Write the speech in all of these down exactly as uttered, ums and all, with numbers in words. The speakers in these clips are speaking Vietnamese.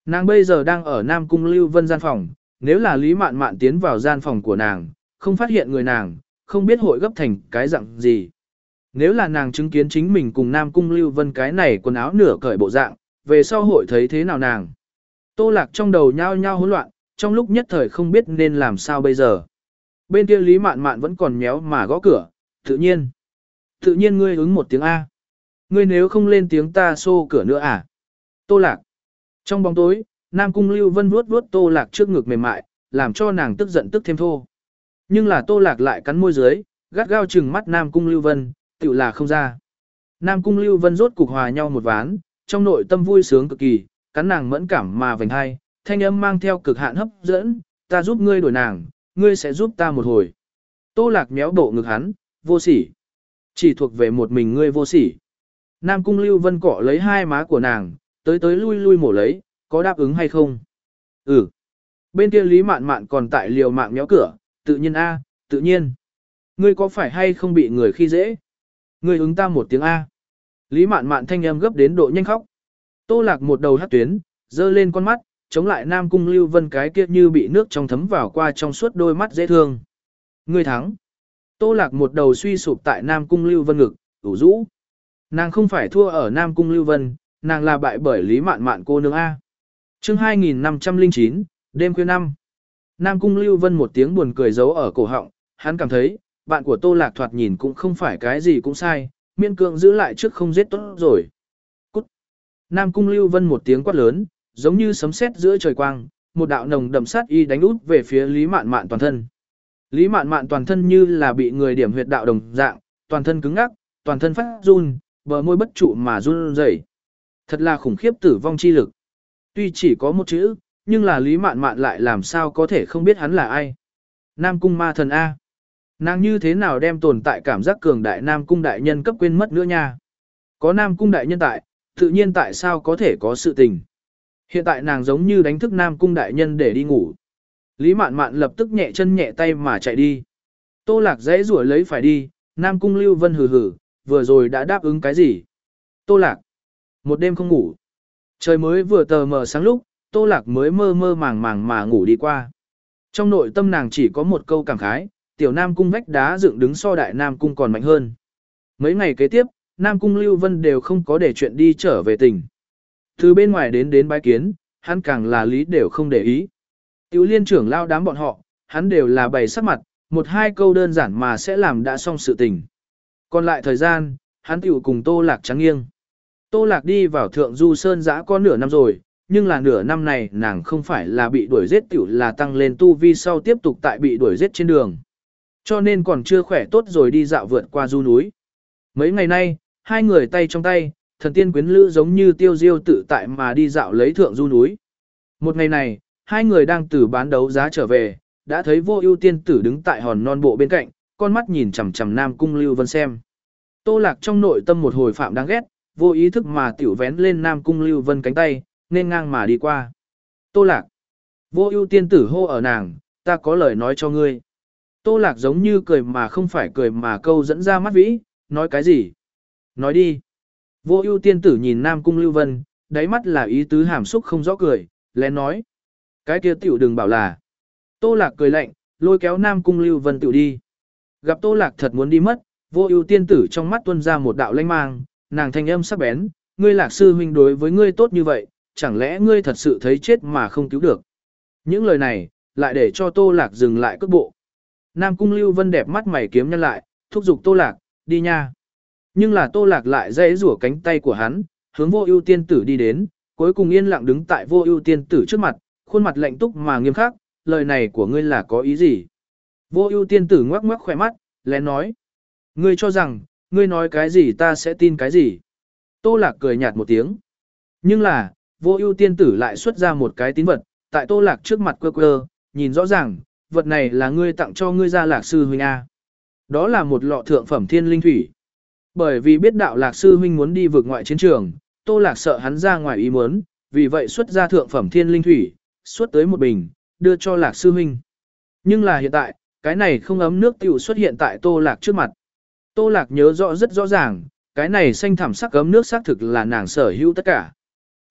Nàng bây giờ đang ở Nam Cung Lưu Vân gian phòng, nếu là Lý Mạn Mạn tiến vào gian phòng của nàng, không phát hiện người nàng, không biết hội gấp thành cái dạng gì. Nếu là nàng chứng kiến chính mình cùng Nam Cung Lưu Vân cái này quần áo nửa cởi bộ dạng, về sau hội thấy thế nào nàng. Tô Lạc trong đầu nhao nhao hỗn loạn, trong lúc nhất thời không biết nên làm sao bây giờ. Bên kia Lý Mạn Mạn vẫn còn méo mà gõ cửa, tự nhiên. Tự nhiên ngươi ứng một tiếng A. Ngươi nếu không lên tiếng ta xô cửa nữa à? Tô Lạc. Trong bóng tối, Nam Cung Lưu Vân vuốt vuốt Tô Lạc trước ngực mềm mại, làm cho nàng tức giận tức thêm thô. Nhưng là Tô Lạc lại cắn môi dưới, gắt gao trừng mắt Nam Cung Lưu Vân, tự là không ra. Nam Cung Lưu Vân rốt cục hòa nhau một ván, trong nội tâm vui sướng cực kỳ, cắn nàng mẫn cảm mà vành hai, thanh âm mang theo cực hạn hấp dẫn, ta giúp ngươi đổi nàng, ngươi sẽ giúp ta một hồi. Tô Lạc méo bộ ngực hắn, vô sỉ. Chỉ thuộc về một mình ngươi vô sỉ. Nam Cung Lưu Vân cọ lấy hai má của nàng, tới tới lui lui mổ lấy, có đáp ứng hay không? Ừ. Bên kia Lý Mạn Mạn còn tại liều mạng méo cửa, tự nhiên A, tự nhiên. Ngươi có phải hay không bị người khi dễ? Ngươi ứng ta một tiếng A. Lý Mạn Mạn thanh âm gấp đến độ nhanh khóc. Tô Lạc một đầu hắt tuyến, dơ lên con mắt, chống lại Nam Cung Lưu Vân cái kia như bị nước trong thấm vào qua trong suốt đôi mắt dễ thương. Ngươi thắng. Tô Lạc một đầu suy sụp tại Nam Cung Lưu Vân ngực, ủ rũ. Nàng không phải thua ở Nam Cung Lưu Vân, nàng là bại bởi Lý Mạn Mạn cô nương A. Chương hai nghìn năm trăm lẻ chín, đêm khuya năm. Nam Cung Lưu Vân một tiếng buồn cười giấu ở cổ họng, hắn cảm thấy, bạn của Tô Lạc thoạt nhìn cũng không phải cái gì cũng sai, miễn cưỡng giữ lại trước không giết tốt rồi. Cút. Nam Cung Lưu Vân một tiếng quát lớn, giống như sấm sét giữa trời quang, một đạo nồng đậm sát y đánh út về phía Lý Mạn Mạn toàn thân. Lý Mạn Mạn toàn thân như là bị người điểm huyệt đạo đồng dạng, toàn thân cứng ngắc, toàn thân phát run, bờ môi bất trụ mà run rẩy. Thật là khủng khiếp tử vong chi lực. Tuy chỉ có một chữ, nhưng là Lý Mạn Mạn lại làm sao có thể không biết hắn là ai. Nam Cung ma thần A. Nàng như thế nào đem tồn tại cảm giác cường đại Nam Cung đại nhân cấp quên mất nữa nha. Có Nam Cung đại nhân tại, tự nhiên tại sao có thể có sự tình. Hiện tại nàng giống như đánh thức Nam Cung đại nhân để đi ngủ. Lý Mạn Mạn lập tức nhẹ chân nhẹ tay mà chạy đi. Tô Lạc dãy rủa lấy phải đi, Nam Cung Lưu Vân hừ hừ, vừa rồi đã đáp ứng cái gì. Tô Lạc. Một đêm không ngủ. Trời mới vừa tờ mờ sáng lúc, Tô Lạc mới mơ mơ màng màng mà ngủ đi qua. Trong nội tâm nàng chỉ có một câu cảm khái, tiểu Nam Cung vách đá dựng đứng so đại Nam Cung còn mạnh hơn. Mấy ngày kế tiếp, Nam Cung Lưu Vân đều không có để chuyện đi trở về tỉnh. Từ bên ngoài đến đến bái kiến, hắn càng là lý đều không để ý. Tiểu liên trưởng lao đám bọn họ, hắn đều là bày sắc mặt, một hai câu đơn giản mà sẽ làm đã xong sự tình. Còn lại thời gian, hắn tiểu cùng Tô Lạc trắng nghiêng. Tô Lạc đi vào Thượng Du Sơn giã có nửa năm rồi, nhưng là nửa năm này nàng không phải là bị đuổi giết tiểu là tăng lên tu vi sau tiếp tục tại bị đuổi giết trên đường. Cho nên còn chưa khỏe tốt rồi đi dạo vượt qua du núi. Mấy ngày nay, hai người tay trong tay, thần tiên quyến lữ giống như tiêu diêu tự tại mà đi dạo lấy Thượng Du núi. Một ngày này, hai người đang từ bán đấu giá trở về, đã thấy Vô Ưu tiên tử đứng tại hòn non bộ bên cạnh, con mắt nhìn chằm chằm Nam Cung Lưu Vân xem. Tô Lạc trong nội tâm một hồi phạm đáng ghét, vô ý thức mà tiểu vén lên Nam Cung Lưu Vân cánh tay, nên ngang mà đi qua. Tô Lạc. Vô Ưu tiên tử hô ở nàng, ta có lời nói cho ngươi. Tô Lạc giống như cười mà không phải cười mà câu dẫn ra mắt vĩ, nói cái gì? Nói đi. Vô Ưu tiên tử nhìn Nam Cung Lưu Vân, đáy mắt là ý tứ hàm xúc không rõ cười, lén nói. Cái kia tiểu đừng bảo là. Tô Lạc cười lạnh, lôi kéo Nam Cung Lưu Vân tiểu đi. Gặp Tô Lạc thật muốn đi mất, Vô Ưu tiên tử trong mắt tuôn ra một đạo lanh mang, nàng thanh âm sắc bén, ngươi Lạc sư huynh đối với ngươi tốt như vậy, chẳng lẽ ngươi thật sự thấy chết mà không cứu được. Những lời này, lại để cho Tô Lạc dừng lại cước bộ. Nam Cung Lưu Vân đẹp mắt mày kiếm nhăn lại, thúc giục Tô Lạc, đi nha. Nhưng là Tô Lạc lại dãy rủa cánh tay của hắn, hướng Vô Ưu tiên tử đi đến, cuối cùng yên lặng đứng tại Vô Ưu tiên tử trước mặt, khuôn mặt lạnh túc mà nghiêm khắc, lời này của ngươi là có ý gì? Vô Ưu tiên tử ngoắc ngoắc khóe mắt, lén nói, ngươi cho rằng, ngươi nói cái gì ta sẽ tin cái gì? Tô Lạc cười nhạt một tiếng. Nhưng là, Vô Ưu tiên tử lại xuất ra một cái tín vật, tại Tô Lạc trước mặt quơ quơ, nhìn rõ ràng, vật này là ngươi tặng cho ngươi gia Lạc sư huynh a. Đó là một lọ thượng phẩm thiên linh thủy. Bởi vì biết đạo Lạc sư huynh muốn đi vượt ngoại chiến trường, Tô Lạc sợ hắn ra ngoài ý muốn, vì vậy xuất ra thượng phẩm thiên linh thủy, xuất tới một bình, đưa cho Lạc sư huynh. Nhưng là hiện tại, cái này không ấm nước tiểu xuất hiện tại Tô Lạc trước mặt. Tô Lạc nhớ rõ rất rõ ràng, cái này xanh thẳm sắc ấm nước xác thực là nàng sở hữu tất cả.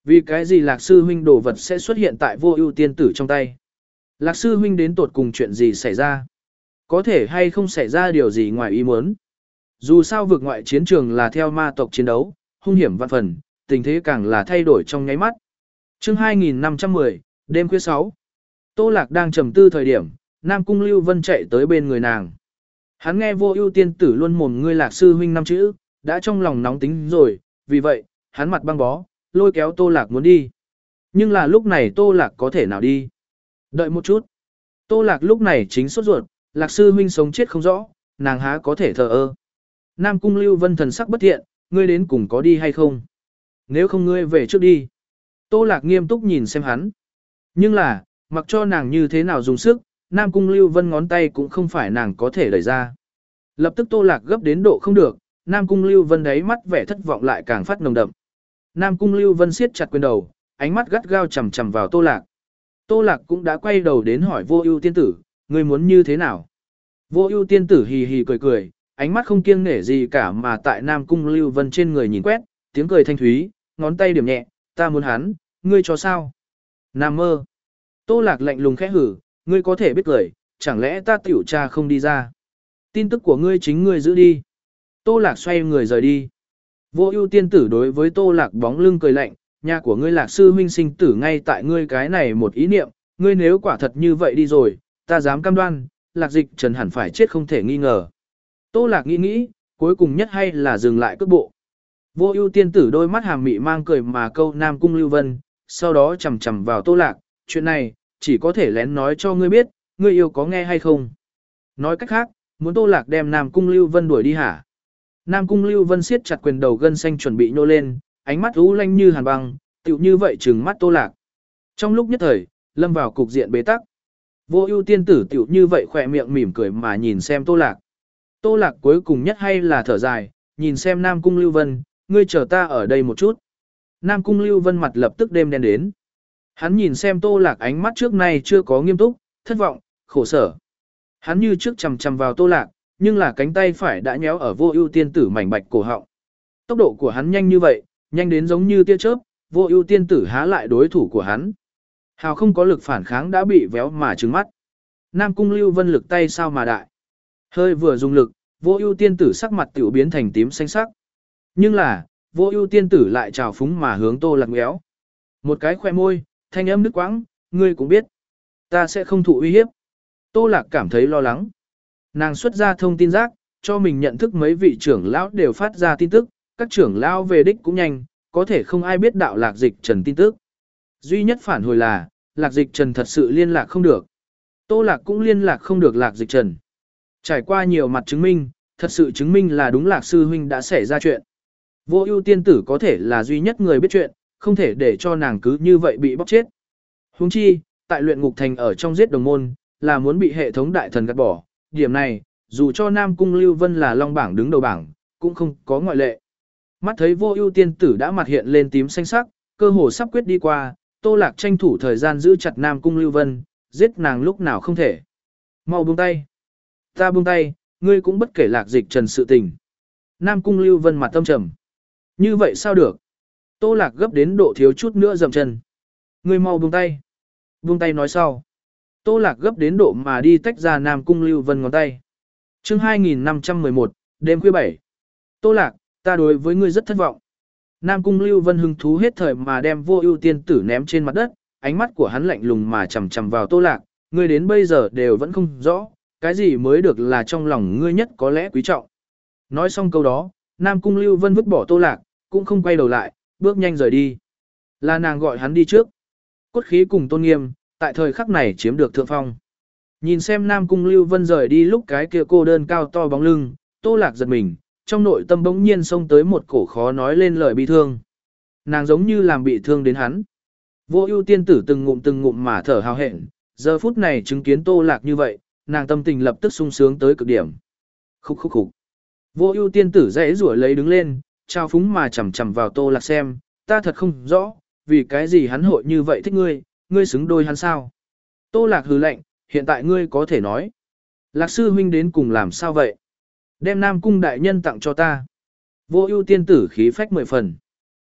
Vì cái gì Lạc sư huynh đồ vật sẽ xuất hiện tại vô ưu tiên tử trong tay? Lạc sư huynh đến tột cùng chuyện gì xảy ra? Có thể hay không xảy ra điều gì ngoài ý muốn? Dù sao vực ngoại chiến trường là theo ma tộc chiến đấu, hung hiểm vạn phần, tình thế càng là thay đổi trong nháy mắt. Chương hai nghìn năm trăm mười, đêm khuya sáu. Tô Lạc đang trầm tư thời điểm, Nam Cung Lưu Vân chạy tới bên người nàng. Hắn nghe vô ưu tiên tử luôn mồm ngươi Lạc sư huynh năm chữ, đã trong lòng nóng tính rồi, vì vậy, hắn mặt băng bó, lôi kéo Tô Lạc muốn đi. Nhưng là lúc này Tô Lạc có thể nào đi? Đợi một chút. Tô Lạc lúc này chính sốt ruột, Lạc sư huynh sống chết không rõ, nàng há có thể thờ ơ. Nam Cung Lưu Vân thần sắc bất thiện, ngươi đến cùng có đi hay không? Nếu không ngươi về trước đi. Tô Lạc nghiêm túc nhìn xem hắn. Nhưng là, mặc cho nàng như thế nào dùng sức, Nam Cung Lưu Vân ngón tay cũng không phải nàng có thể đẩy ra. Lập tức Tô Lạc gấp đến độ không được, Nam Cung Lưu Vân đáy mắt vẻ thất vọng lại càng phát nồng đậm. Nam Cung Lưu Vân siết chặt quyền đầu, ánh mắt gắt gao chằm chằm vào Tô Lạc. Tô Lạc cũng đã quay đầu đến hỏi Vô Ưu tiên tử, ngươi muốn như thế nào? Vô Ưu tiên tử hì hì cười cười, ánh mắt không kiêng nể gì cả mà tại Nam Cung Lưu Vân trên người nhìn quét, tiếng cười thanh thúy, ngón tay điểm nhẹ, ta muốn hắn, ngươi cho sao? Nam mơ. Tô Lạc lạnh lùng khẽ hử, ngươi có thể biết cười, chẳng lẽ ta tiểu tra không đi ra? Tin tức của ngươi chính ngươi giữ đi. Tô Lạc xoay người rời đi. Vô Ưu tiên tử đối với Tô Lạc bóng lưng cười lạnh, nhà của ngươi Lạc sư huynh sinh tử ngay tại ngươi cái này một ý niệm, ngươi nếu quả thật như vậy đi rồi, ta dám cam đoan, Lạc Dịch Trần hẳn phải chết không thể nghi ngờ. Tô Lạc nghĩ nghĩ, cuối cùng nhất hay là dừng lại cước bộ. Vô Ưu tiên tử đôi mắt hàm mị mang cười mà câu Nam Cung Lưu Vân, sau đó chằm chằm vào Tô Lạc, chuyện này, chỉ có thể lén nói cho ngươi biết, ngươi yêu có nghe hay không. Nói cách khác, muốn Tô Lạc đem Nam Cung Lưu Vân đuổi đi hả? Nam Cung Lưu Vân siết chặt quyền đầu gân xanh chuẩn bị nhô lên, ánh mắt u lanh như hàn băng, tựu như vậy trừng mắt Tô Lạc. Trong lúc nhất thời, lâm vào cục diện bế tắc. Vô Ưu tiên tử tựu như vậy khỏe miệng mỉm cười mà nhìn xem Tô Lạc. Tô Lạc cuối cùng nhất hay là thở dài, nhìn xem Nam Cung Lưu Vân, ngươi chờ ta ở đây một chút. Nam Cung Lưu Vân mặt lập tức đêm đen đến. Hắn nhìn xem Tô Lạc ánh mắt trước nay chưa có nghiêm túc, thất vọng, khổ sở. Hắn như trước chằm chằm vào Tô Lạc, nhưng là cánh tay phải đã nhéo ở Vô Ưu tiên tử mảnh bạch cổ họng. Tốc độ của hắn nhanh như vậy, nhanh đến giống như tia chớp, Vô Ưu tiên tử há lại đối thủ của hắn. Hào không có lực phản kháng đã bị véo mà trừng mắt. Nam Cung Lưu Vân lực tay sao mà đại. Hơi vừa dùng lực, Vô Ưu tiên tử sắc mặt tiểu biến thành tím xanh sắc. Nhưng là, Vô Ưu tiên tử lại trào phúng mà hướng Tô Lạc méo. Một cái khoe môi, thanh âm nước quãng, ngươi cũng biết, ta sẽ không thụ uy hiếp. Tô Lạc cảm thấy lo lắng. Nàng xuất ra thông tin rác, cho mình nhận thức mấy vị trưởng lão đều phát ra tin tức, các trưởng lão về đích cũng nhanh, có thể không ai biết đạo Lạc Dịch Trần tin tức. Duy nhất phản hồi là, Lạc Dịch Trần thật sự liên lạc không được. Tô Lạc cũng liên lạc không được Lạc Dịch Trần. Trải qua nhiều mặt chứng minh, thật sự chứng minh là đúng Lạc sư huynh đã xảy ra chuyện. Vô Ưu tiên tử có thể là duy nhất người biết chuyện, không thể để cho nàng cứ như vậy bị bóc chết. Huống chi, tại luyện ngục thành ở trong giết đồng môn, là muốn bị hệ thống đại thần gạt bỏ. Điểm này, dù cho Nam Cung Lưu Vân là long bảng đứng đầu bảng, cũng không có ngoại lệ. Mắt thấy Vô Ưu tiên tử đã mặt hiện lên tím xanh sắc, cơ hồ sắp quyết đi qua, Tô Lạc tranh thủ thời gian giữ chặt Nam Cung Lưu Vân, giết nàng lúc nào không thể. Mau buông tay. Ta buông tay, ngươi cũng bất kể Lạc Dịch Trần sự tình. Nam Cung Lưu Vân mặt tâm trầm. Như vậy sao được? Tô Lạc gấp đến độ thiếu chút nữa dậm chân. Ngươi mau buông tay. Buông tay nói sau. Tô Lạc gấp đến độ mà đi tách ra Nam Cung Lưu Vân ngón tay. Chương hai nghìn năm trăm mười một, đêm khuya bảy. Tô Lạc, ta đối với ngươi rất thất vọng. Nam Cung Lưu Vân hứng thú hết thời mà đem Vô Ưu tiên tử ném trên mặt đất, ánh mắt của hắn lạnh lùng mà chằm chằm vào Tô Lạc, ngươi đến bây giờ đều vẫn không rõ, cái gì mới được là trong lòng ngươi nhất có lẽ quý trọng. Nói xong câu đó, Nam Cung Lưu Vân vứt bỏ Tô Lạc, cũng không quay đầu lại, bước nhanh rời đi. Là nàng gọi hắn đi trước. Cốt khí cùng tôn nghiêm, tại thời khắc này chiếm được thượng phong. Nhìn xem Nam Cung Lưu Vân rời đi lúc cái kia cô đơn cao to bóng lưng, Tô Lạc giật mình, trong nội tâm bỗng nhiên xông tới một cổ khó nói lên lời bi thương. Nàng giống như làm bị thương đến hắn. Vô Ưu tiên tử từng ngụm từng ngụm mà thở hào hẹn, giờ phút này chứng kiến Tô Lạc như vậy, nàng tâm tình lập tức sung sướng tới cực điểm. Khúc khúc khúc. Vô Ưu tiên tử dãy rủa lấy đứng lên, trao phúng mà chằm chằm vào Tô Lạc xem, ta thật không rõ, vì cái gì hắn hội như vậy thích ngươi, ngươi xứng đôi hắn sao? Tô Lạc hừ lạnh, hiện tại ngươi có thể nói. Lạc sư huynh đến cùng làm sao vậy? Đem Nam Cung đại nhân tặng cho ta. Vô Ưu tiên tử khí phách mười phần.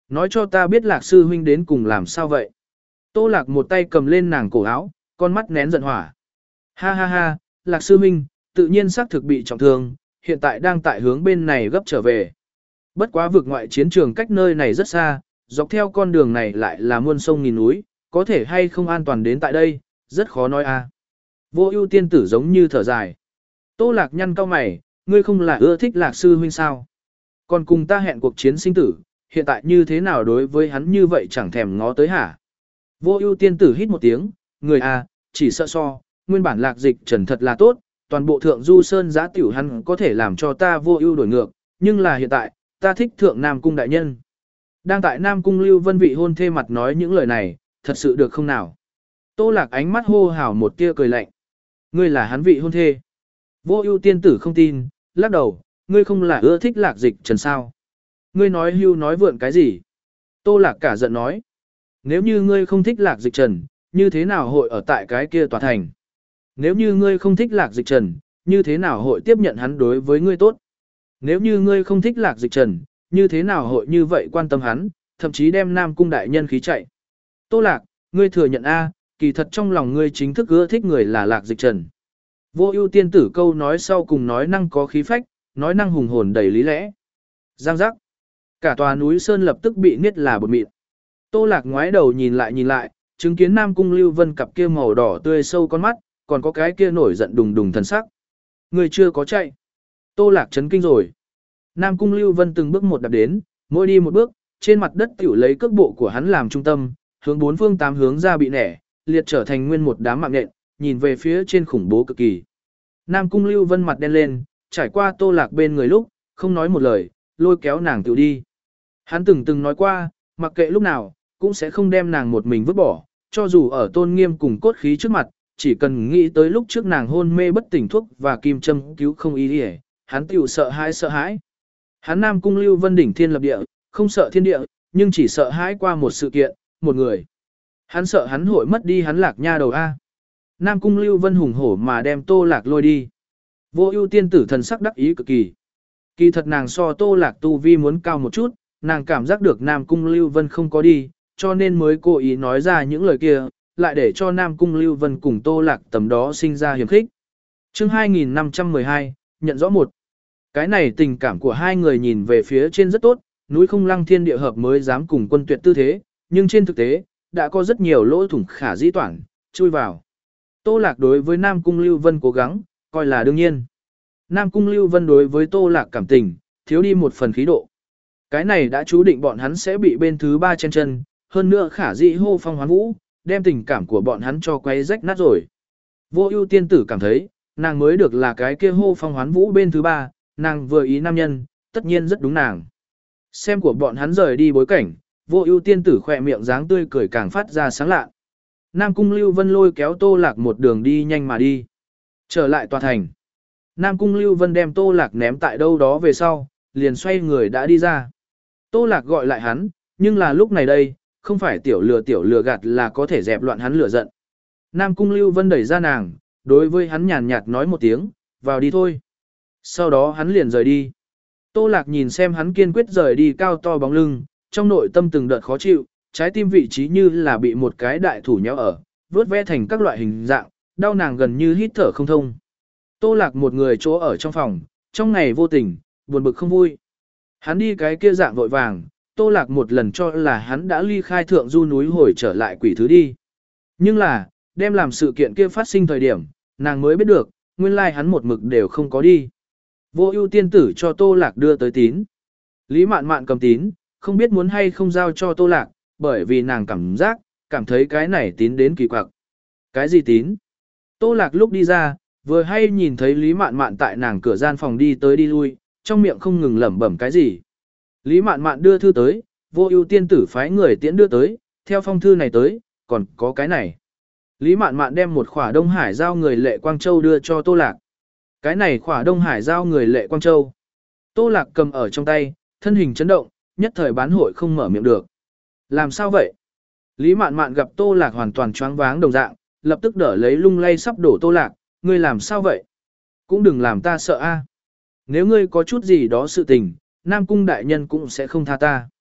Nói cho ta biết Lạc sư huynh đến cùng làm sao vậy. Tô Lạc một tay cầm lên nàng cổ áo, con mắt nén giận hỏa. Ha ha ha, Lạc sư huynh, tự nhiên xác thực bị trọng thương, hiện tại đang tại hướng bên này gấp trở về. Bất quá vực ngoại chiến trường cách nơi này rất xa, dọc theo con đường này lại là muôn sông nghìn núi, có thể hay không an toàn đến tại đây, rất khó nói a. Vô ưu tiên tử giống như thở dài. Tô Lạc nhăn cau mày, ngươi không là ưa thích Lạc sư huynh sao? Còn cùng ta hẹn cuộc chiến sinh tử, hiện tại như thế nào đối với hắn như vậy chẳng thèm ngó tới hả? Vô ưu tiên tử hít một tiếng, người à, chỉ sợ so, nguyên bản Lạc Dịch Trần thật là tốt, toàn bộ thượng du sơn giã tiểu hắn có thể làm cho ta vô ưu đổi ngược, nhưng là hiện tại, ta thích thượng Nam Cung đại nhân. Đang tại Nam Cung Lưu Vân vị hôn thê mặt nói những lời này, thật sự được không nào? Tô Lạc ánh mắt hô hào một tia cười lạnh. Ngươi là hắn vị hôn thê. Vô ưu tiên tử không tin, lắc đầu, ngươi không là ưa thích Lạc Dịch Trần sao? Ngươi nói hưu nói vượn cái gì? Tô Lạc cả giận nói. Nếu như ngươi không thích Lạc Dịch Trần, như thế nào hội ở tại cái kia tòa thành? Nếu như ngươi không thích Lạc Dịch Trần, như thế nào hội tiếp nhận hắn đối với ngươi tốt? Nếu như ngươi không thích Lạc Dịch Trần, như thế nào hội như vậy quan tâm hắn, thậm chí đem Nam Cung đại nhân khí chạy? Tô Lạc, ngươi thừa nhận a, kỳ thật trong lòng ngươi chính thức ưa thích người là Lạc Dịch Trần. Vô ưu tiên tử câu nói sau cùng nói năng có khí phách, nói năng hùng hồn đầy lý lẽ. Giang giác. Cả tòa núi sơn lập tức bị niết là bột mịn. Tô Lạc ngoái đầu nhìn lại nhìn lại, chứng kiến Nam Cung Lưu Vân cặp kia màu đỏ tươi sâu con mắt, còn có cái kia nổi giận đùng đùng thần sắc. Người chưa có chạy. Tô Lạc chấn kinh rồi. Nam Cung Lưu Vân từng bước một đạp đến, mỗi đi một bước, trên mặt đất tiểu lấy cước bộ của hắn làm trung tâm, hướng bốn phương tám hướng ra bị nẻ, liệt trở thành nguyên một đám mạng nện, nhìn về phía trên khủng bố cực kỳ. Nam Cung Lưu Vân mặt đen lên, trải qua Tô Lạc bên người lúc, không nói một lời, lôi kéo nàng tiểu đi. Hắn từng từng nói qua, mặc kệ lúc nào, cũng sẽ không đem nàng một mình vứt bỏ, cho dù ở tôn nghiêm cùng cốt khí trước mặt, chỉ cần nghĩ tới lúc trước nàng hôn mê bất tỉnh thuốc và kim châm cứu không ý đi, hắn tiểu sợ hãi sợ hãi. Hắn Nam Cung Lưu Vân đỉnh thiên lập địa, không sợ thiên địa, nhưng chỉ sợ hãi qua một sự kiện, một người. Hắn sợ hắn hội mất đi hắn Lạc nha đầu A. Nam Cung Lưu Vân hùng hổ mà đem Tô Lạc lôi đi. Vô ưu tiên tử thần sắc đắc ý cực kỳ. Kỳ thật nàng so Tô Lạc tu vi muốn cao một chút, nàng cảm giác được Nam Cung Lưu Vân không có đi, cho nên mới cố ý nói ra những lời kia, lại để cho Nam Cung Lưu Vân cùng Tô Lạc tầm đó sinh ra hiểm khích. Chương hai nghìn năm trăm mười hai, nhận rõ một. Cái này tình cảm của hai người nhìn về phía trên rất tốt, núi không lăng thiên địa hợp mới dám cùng quân tuyệt tư thế, nhưng trên thực tế, đã có rất nhiều lỗ thủng khả dĩ toản, chui vào. Tô Lạc đối với Nam Cung Lưu Vân cố gắng, coi là đương nhiên. Nam Cung Lưu Vân đối với Tô Lạc cảm tình, thiếu đi một phần khí độ. Cái này đã chú định bọn hắn sẽ bị bên thứ ba chen chân, hơn nữa khả dĩ hô phong hoán vũ, đem tình cảm của bọn hắn cho quấy rách nát rồi. Vô ưu tiên tử cảm thấy, nàng mới được là cái kia hô phong hoán vũ bên thứ ba, nàng vừa ý nam nhân, tất nhiên rất đúng nàng. Xem của bọn hắn rời đi bối cảnh, vô ưu tiên tử khỏe miệng dáng tươi cười càng phát ra sáng lạ. Nam Cung Lưu Vân lôi kéo Tô Lạc một đường đi nhanh mà đi. Trở lại tòa thành. Nam Cung Lưu Vân đem Tô Lạc ném tại đâu đó về sau, liền xoay người đã đi ra. Tô Lạc gọi lại hắn, nhưng là lúc này đây, không phải tiểu lừa tiểu lừa gạt là có thể dẹp loạn hắn lửa giận. Nam Cung Lưu Vân đẩy ra nàng, đối với hắn nhàn nhạt nói một tiếng, vào đi thôi. Sau đó hắn liền rời đi. Tô Lạc nhìn xem hắn kiên quyết rời đi cao to bóng lưng, trong nội tâm từng đợt khó chịu, trái tim vị trí như là bị một cái đại thủ nhéo ở, vớt vẽ thành các loại hình dạng, đau nàng gần như hít thở không thông. Tô Lạc một người chỗ ở trong phòng, trong ngày vô tình, buồn bực không vui. Hắn đi cái kia dạng vội vàng, Tô Lạc một lần cho là hắn đã ly khai thượng du núi hồi trở lại quỷ thứ đi. Nhưng là, đem làm sự kiện kia phát sinh thời điểm, nàng mới biết được, nguyên lai hắn một mực đều không có đi. Vô ưu tiên tử cho Tô Lạc đưa tới tín. Lý Mạn Mạn cầm tín, không biết muốn hay không giao cho Tô Lạc, bởi vì nàng cảm giác, cảm thấy cái này tín đến kỳ quặc. Cái gì tín? Tô Lạc lúc đi ra, vừa hay nhìn thấy Lý Mạn Mạn tại nàng cửa gian phòng đi tới đi lui, trong miệng không ngừng lẩm bẩm cái gì. Lý Mạn Mạn đưa thư tới, vô ưu tiên tử phái người tiễn đưa tới, theo phong thư này tới, còn có cái này. Lý Mạn Mạn đem một khỏa Đông Hải giao người Lệ Quang Châu đưa cho Tô Lạc. Cái này khỏa Đông Hải giao người Lệ Quang Châu. Tô Lạc cầm ở trong tay, thân hình chấn động, nhất thời bán hội không mở miệng được. Làm sao vậy? Lý Mạn Mạn gặp Tô Lạc hoàn toàn choáng váng đồng dạng, lập tức đỡ lấy lung lay sắp đổ Tô Lạc, ngươi làm sao vậy? Cũng đừng làm ta sợ a. Nếu ngươi có chút gì đó sự tình, Nam Cung đại nhân cũng sẽ không tha ta.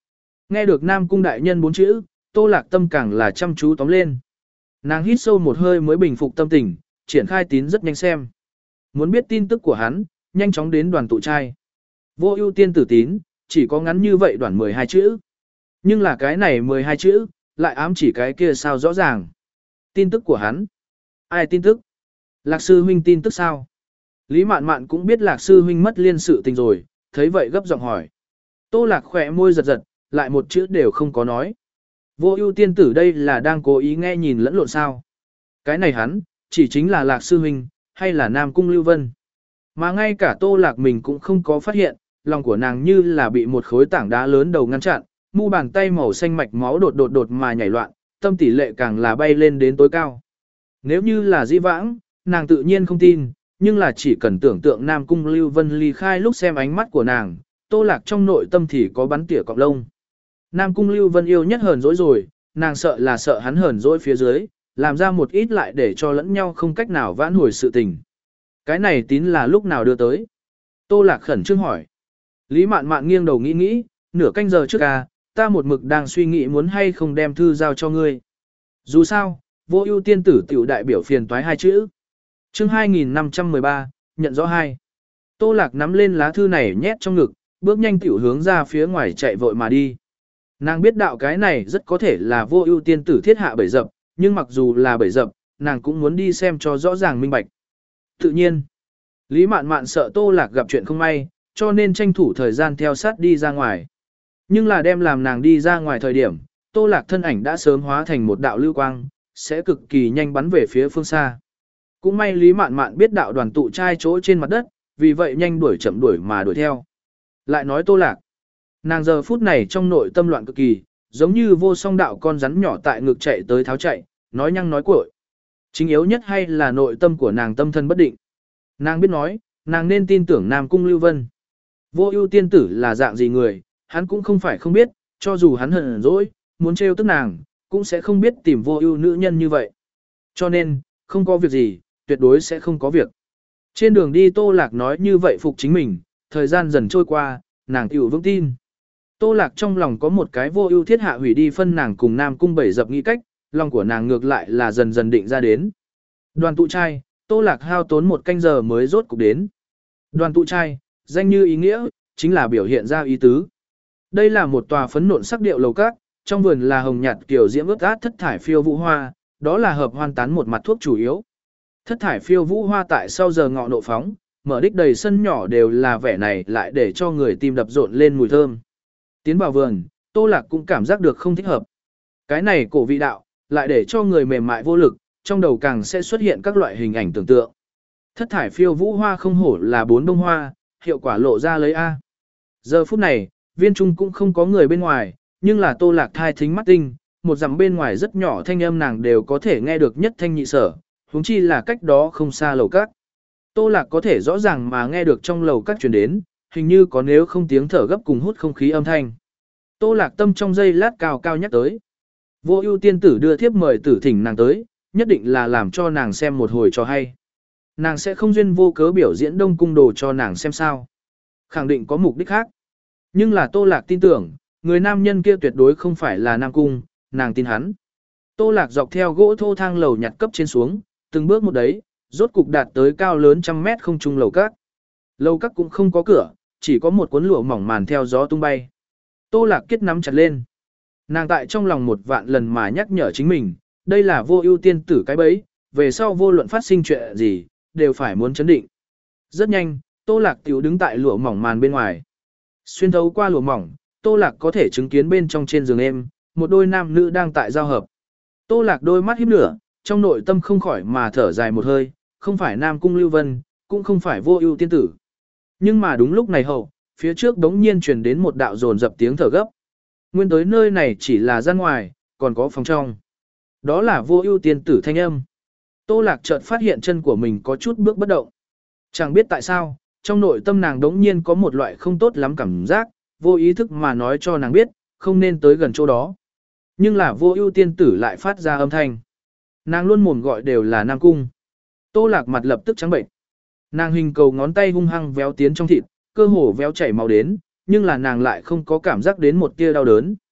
Nghe được Nam Cung đại nhân bốn chữ, Tô Lạc tâm càng là chăm chú tóm lên. Nàng hít sâu một hơi mới bình phục tâm tình, triển khai tín rất nhanh xem. Muốn biết tin tức của hắn, nhanh chóng đến đoàn tụ trai. Vô ưu tiên tử tín, chỉ có ngắn như vậy đoạn mười hai chữ. Nhưng là cái này mười hai chữ, lại ám chỉ cái kia sao rõ ràng. Tin tức của hắn. Ai tin tức? Lạc sư huynh tin tức sao? Lý Mạn Mạn cũng biết Lạc sư huynh mất liên sự tình rồi, thấy vậy gấp giọng hỏi. Tô Lạc khỏe môi giật giật, lại một chữ đều không có nói. Vô ưu tiên tử đây là đang cố ý nghe nhìn lẫn lộn sao? Cái này hắn, chỉ chính là Lạc sư huynh, hay là Nam Cung Lưu Vân? Mà ngay cả Tô Lạc mình cũng không có phát hiện, lòng của nàng như là bị một khối tảng đá lớn đầu ngăn chặn, mu bàn tay màu xanh mạch máu đột đột đột mà nhảy loạn, tâm tỷ lệ càng là bay lên đến tối cao. Nếu như là di vãng, nàng tự nhiên không tin, nhưng là chỉ cần tưởng tượng Nam Cung Lưu Vân ly khai lúc xem ánh mắt của nàng, Tô Lạc trong nội tâm thì có bắn tỉa cọng lông. Nam Cung Lưu Vân yêu nhất hờn dỗi rồi, nàng sợ là sợ hắn hờn dỗi phía dưới, làm ra một ít lại để cho lẫn nhau không cách nào vãn hồi sự tình. Cái này tín là lúc nào đưa tới? Tô Lạc khẩn trương hỏi. Lý Mạn Mạn nghiêng đầu nghĩ nghĩ, nửa canh giờ trước à, ta một mực đang suy nghĩ muốn hay không đem thư giao cho ngươi. Dù sao, vô ưu tiên tử tiểu đại biểu phiền toái hai chữ. Chương hai nghìn năm trăm mười ba, nhận rõ hai. Tô Lạc nắm lên lá thư này nhét trong ngực, bước nhanh tiểu hướng ra phía ngoài chạy vội mà đi. Nàng biết đạo cái này rất có thể là vô ưu tiên tử thiết hạ bẫy dập, nhưng mặc dù là bẫy dập, nàng cũng muốn đi xem cho rõ ràng minh bạch. Tự nhiên, Lý Mạn Mạn sợ Tô Lạc gặp chuyện không may, cho nên tranh thủ thời gian theo sát đi ra ngoài. Nhưng là đem làm nàng đi ra ngoài thời điểm, Tô Lạc thân ảnh đã sớm hóa thành một đạo lưu quang, sẽ cực kỳ nhanh bắn về phía phương xa. Cũng may Lý Mạn Mạn biết đạo đoàn tụ trai chỗ trên mặt đất, vì vậy nhanh đuổi chậm đuổi mà đuổi theo. Lại nói Tô Lạc, nàng giờ phút này trong nội tâm loạn cực kỳ, giống như vô song đạo con rắn nhỏ tại ngực chạy tới tháo chạy, nói nhăng nói cuội. Chính yếu nhất hay là nội tâm của nàng tâm thần bất định. Nàng biết nói, nàng nên tin tưởng Nam Cung Lưu Vân. Vô ưu tiên tử là dạng gì người, hắn cũng không phải không biết, cho dù hắn hận dỗi, muốn trêu tức nàng, cũng sẽ không biết tìm vô ưu nữ nhân như vậy. Cho nên, không có việc gì, tuyệt đối sẽ không có việc. Trên đường đi Tô Lạc nói như vậy phục chính mình, thời gian dần trôi qua, nàng tiểu vững tin. Tô Lạc trong lòng có một cái vô ưu thiết hạ hủy đi phân nàng cùng Nam Cung bảy dập nghĩ cách, lòng của nàng ngược lại là dần dần định ra đến. Đoàn tụ trai, Tô Lạc hao tốn một canh giờ mới rốt cục đến. Đoàn tụ trai, danh như ý nghĩa, chính là biểu hiện ra ý tứ. Đây là một tòa phấn nộn sắc điệu lầu các, trong vườn là hồng nhạt kiểu diễm ướt át thất thải phiêu vũ hoa, đó là hợp hoan tán một mặt thuốc chủ yếu. Thất thải phiêu vũ hoa tại sau giờ ngọ nộ phóng, mở đích đầy sân nhỏ đều là vẻ này lại để cho người tim đập rộn lên mùi thơm. Tiến vào vườn, Tô Lạc cũng cảm giác được không thích hợp. Cái này cổ vị đạo, lại để cho người mềm mại vô lực, trong đầu càng sẽ xuất hiện các loại hình ảnh tưởng tượng. Thất thải phiêu vũ hoa không hổ là bốn bông hoa, hiệu quả lộ ra lấy A. Giờ phút này, viên trung cũng không có người bên ngoài, nhưng là Tô Lạc thai thính mắt tinh, một dặm bên ngoài rất nhỏ thanh âm nàng đều có thể nghe được nhất thanh nhị sở, huống chi là cách đó không xa lầu các. Tô Lạc có thể rõ ràng mà nghe được trong lầu các truyền đến, hình như có nếu không tiếng thở gấp cùng hút không khí âm thanh. Tô Lạc tâm trong giây lát cao cao nhắc tới. Vô ưu tiên tử đưa thiếp mời tử thỉnh nàng tới, nhất định là làm cho nàng xem một hồi cho hay. Nàng sẽ không duyên vô cớ biểu diễn đông cung đồ cho nàng xem sao. Khẳng định có mục đích khác. Nhưng là Tô Lạc tin tưởng, người nam nhân kia tuyệt đối không phải là Nam Cung, nàng tin hắn. Tô Lạc dọc theo gỗ thô thang lầu nhặt cấp trên xuống, từng bước một đấy, rốt cục đạt tới cao lớn trăm mét không trung lầu các. Lầu các cũng không có cửa, chỉ có một cuốn lụa mỏng màn theo gió tung bay. Tô Lạc kết nắm chặt lên. Nàng tại trong lòng một vạn lần mà nhắc nhở chính mình, đây là vô ưu tiên tử cái bẫy, về sau vô luận phát sinh chuyện gì, đều phải muốn chấn định. Rất nhanh, Tô Lạc tiểu đứng tại lụa mỏng màn bên ngoài. Xuyên thấu qua lụa mỏng, Tô Lạc có thể chứng kiến bên trong trên giường em, một đôi nam nữ đang tại giao hợp. Tô Lạc đôi mắt híp lửa, trong nội tâm không khỏi mà thở dài một hơi, không phải Nam Cung Lưu Vân, cũng không phải vô ưu tiên tử. Nhưng mà đúng lúc này hậu, phía trước đống nhiên truyền đến một đạo dồn dập tiếng thở gấp. Nguyên tới nơi này chỉ là gian ngoài, còn có phòng trong. Đó là vô ưu tiên tử thanh âm. Tô Lạc chợt phát hiện chân của mình có chút bước bất động. Chẳng biết tại sao, trong nội tâm nàng đống nhiên có một loại không tốt lắm cảm giác, vô ý thức mà nói cho nàng biết, không nên tới gần chỗ đó. Nhưng là vô ưu tiên tử lại phát ra âm thanh. Nàng luôn mồm gọi đều là Nam Cung. Tô Lạc mặt lập tức trắng bệnh. Nàng hình cầu ngón tay hung hăng véo tiến trong thịt, cơ hồ véo chảy máu đến, nhưng là nàng lại không có cảm giác đến một tia đau đớn.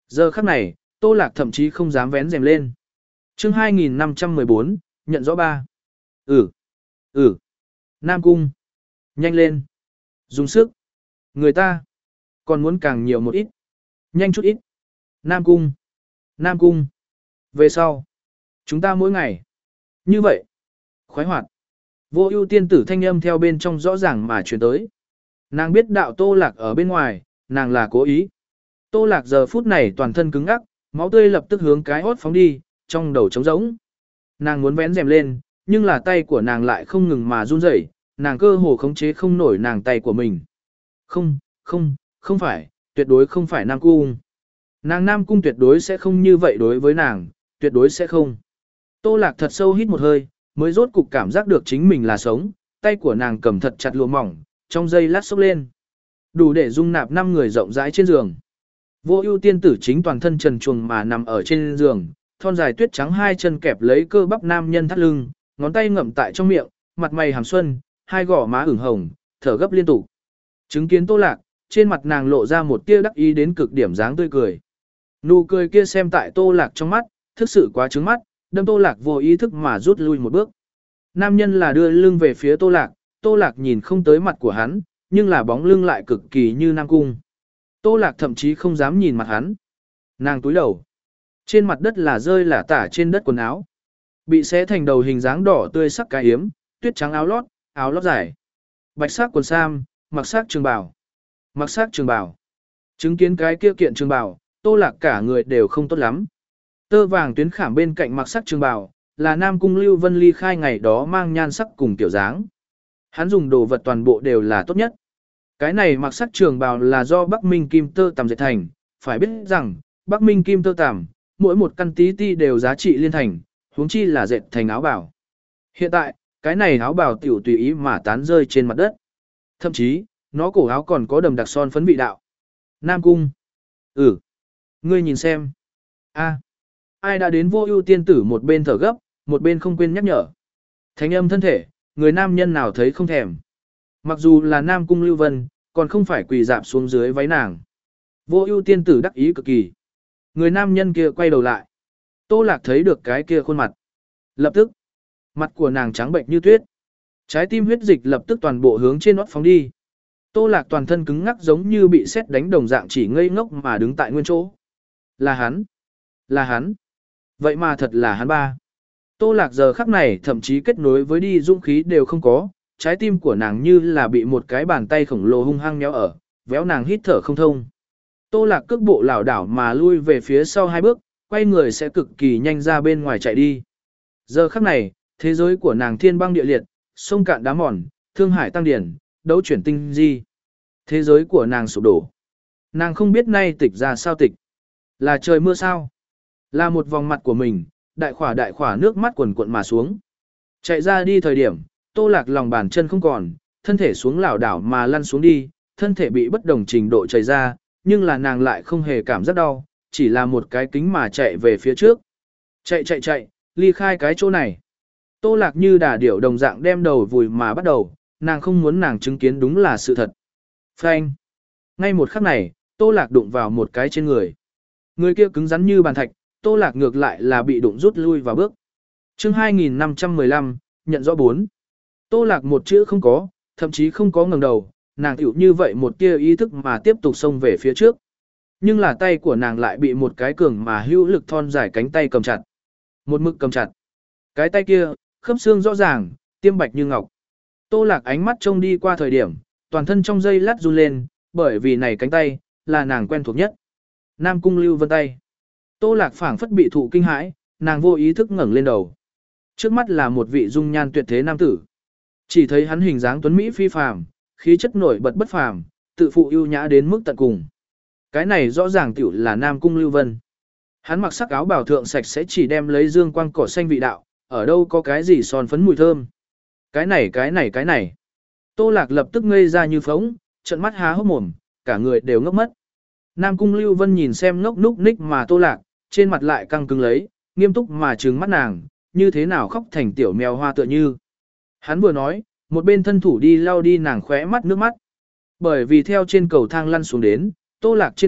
Giờ khắc này, Tô Lạc thậm chí không dám vén rèm lên. chương hai nghìn năm trăm mười bốn, nhận rõ ba. Ừ, ừ, Nam Cung. Nhanh lên. Dùng sức. Người ta. Còn muốn càng nhiều một ít. Nhanh chút ít. Nam Cung. Nam Cung. Về sau. Chúng ta mỗi ngày. Như vậy. Khoái hoạt. Vô ưu tiên tử thanh âm theo bên trong rõ ràng mà truyền tới. Nàng biết đạo Tô Lạc ở bên ngoài, nàng là cố ý. Tô Lạc giờ phút này toàn thân cứng ngắc, máu tươi lập tức hướng cái hốt phóng đi, trong đầu trống rỗng. Nàng muốn vén rèm lên, nhưng là tay của nàng lại không ngừng mà run rẩy, nàng cơ hồ khống chế không nổi nàng tay của mình. Không, không, không phải, tuyệt đối không phải Nam Cung. Nàng Nam Cung tuyệt đối sẽ không như vậy đối với nàng, tuyệt đối sẽ không. Tô Lạc thật sâu hít một hơi, mới rốt cục cảm giác được chính mình là sống, tay của nàng cầm thật chặt lụa mỏng, trong giây lát sốc lên. Đủ để dung nạp năm người rộng rãi trên giường. Vô ưu tiên tử chính toàn thân trần truồng mà nằm ở trên giường, thon dài tuyết trắng hai chân kẹp lấy cơ bắp nam nhân thắt lưng, ngón tay ngậm tại trong miệng, mặt mày hàm xuân, hai gò má ửng hồng, thở gấp liên tục. Chứng kiến Tô Lạc, trên mặt nàng lộ ra một tia đắc ý đến cực điểm dáng tươi cười. Nụ cười kia xem tại Tô Lạc trong mắt, thực sự quá trứng mắt, đâm Tô Lạc vô ý thức mà rút lui một bước. Nam nhân là đưa lưng về phía Tô Lạc, Tô Lạc nhìn không tới mặt của hắn, nhưng là bóng lưng lại cực kỳ như Nam Cung. Tô Lạc thậm chí không dám nhìn mặt hắn. Nàng túi đầu. Trên mặt đất là rơi lả tả trên đất quần áo. Bị xé thành đầu hình dáng đỏ tươi sắc cái hiếm, tuyết trắng áo lót, áo lót dài. Bạch sắc quần sam, mặc sắc trường bào. Mặc sắc trường bào. Chứng kiến cái kia kiện trường bào, Tô Lạc cả người đều không tốt lắm. Tơ vàng tuyến khảm bên cạnh mặc sắc trường bào, là Nam Cung Lưu Vân ly khai ngày đó mang nhan sắc cùng kiểu dáng. Hắn dùng đồ vật toàn bộ đều là tốt nhất. Cái này mặc sắc trường bào là do Bắc Minh Kim Tơ Tằm dệt thành, phải biết rằng, Bắc Minh Kim Tơ Tằm, mỗi một căn tí ti đều giá trị liên thành, huống chi là dệt thành áo bào. Hiện tại, cái này áo bào tiểu tùy ý mà tán rơi trên mặt đất. Thậm chí, nó cổ áo còn có đầm đặc son phấn vị đạo. Nam Cung. Ừ. Ngươi nhìn xem. A. Ai đã đến vô ưu tiên tử một bên thở gấp, một bên không quên nhắc nhở. Thánh âm thân thể, người nam nhân nào thấy không thèm. Mặc dù là Nam Cung Lưu Vân, còn không phải quỳ dạp xuống dưới váy nàng. Vô ưu tiên tử đắc ý cực kỳ. Người nam nhân kia quay đầu lại. Tô Lạc thấy được cái kia khuôn mặt. Lập tức, mặt của nàng trắng bệnh như tuyết. Trái tim huyết dịch lập tức toàn bộ hướng trên nót phóng đi. Tô Lạc toàn thân cứng ngắc giống như bị sét đánh đồng dạng chỉ ngây ngốc mà đứng tại nguyên chỗ. Là hắn. Là hắn. Vậy mà thật là hắn ba. Tô Lạc giờ khắc này thậm chí kết nối với đi dũng khí đều không có, trái tim của nàng như là bị một cái bàn tay khổng lồ hung hăng nhéo ở, véo nàng hít thở không thông. Tô Lạc cước bộ lảo đảo mà lui về phía sau hai bước, quay người sẽ cực kỳ nhanh ra bên ngoài chạy đi. Giờ khắc này, thế giới của nàng thiên băng địa liệt, sông cạn đá mòn, thương hải tăng điển, đấu chuyển tinh di. Thế giới của nàng sụp đổ. Nàng không biết nay tịch ra sao tịch. Là trời mưa sao? Là một vòng mặt của mình, đại khỏa đại khỏa nước mắt quần cuộn mà xuống. Chạy ra đi thời điểm, Tô Lạc lòng bàn chân không còn, thân thể xuống lảo đảo mà lăn xuống đi, thân thể bị bất đồng trình độ chảy ra, nhưng là nàng lại không hề cảm giác đau, chỉ là một cái kính mà chạy về phía trước. Chạy chạy chạy, ly khai cái chỗ này. Tô Lạc như đà điểu đồng dạng đem đầu vùi mà bắt đầu, nàng không muốn nàng chứng kiến đúng là sự thật. Phanh. Ngay một khắc này, Tô Lạc đụng vào một cái trên người. Người kia cứng rắn như bàn thạch, Tô Lạc ngược lại là bị đụng rút lui vào bước. chương hai nghìn năm trăm mười lăm, nhận rõ bốn. Tô Lạc một chữ không có, thậm chí không có ngẩng đầu, nàng tiểu như vậy một tia ý thức mà tiếp tục xông về phía trước. Nhưng là tay của nàng lại bị một cái cường mà hữu lực thon dài cánh tay cầm chặt. Một mực cầm chặt. Cái tay kia, khớp xương rõ ràng, tiêm bạch như ngọc. Tô Lạc ánh mắt trông đi qua thời điểm, toàn thân trong giây lát run lên, bởi vì này cánh tay, là nàng quen thuộc nhất. Nam Cung Lưu Vân tay. Tô Lạc phảng phất bị thụ kinh hãi, nàng vô ý thức ngẩng lên đầu. Trước mắt là một vị dung nhan tuyệt thế nam tử. Chỉ thấy hắn hình dáng tuấn mỹ phi phàm, khí chất nổi bật bất phàm, tự phụ ưu nhã đến mức tận cùng. Cái này rõ ràng tiểu là Nam Cung Lưu Vân. Hắn mặc sắc áo bào thượng sạch sẽ chỉ đem lấy dương quang cỏ xanh vị đạo, ở đâu có cái gì son phấn mùi thơm. Cái này cái này cái này. Tô Lạc lập tức ngây ra như phóng, trợn mắt há hốc mồm, cả người đều ngốc mất. Nam Cung Lưu Vân nhìn xem ngốc núc ních mà Tô Lạc, trên mặt lại căng cứng lấy, nghiêm túc mà trừng mắt nàng, như thế nào khóc thành tiểu mèo hoa tựa như. Hắn vừa nói, một bên thân thủ đi lau đi nàng khóe mắt nước mắt. Bởi vì theo trên cầu thang lăn xuống đến, Tô Lạc trên tóc,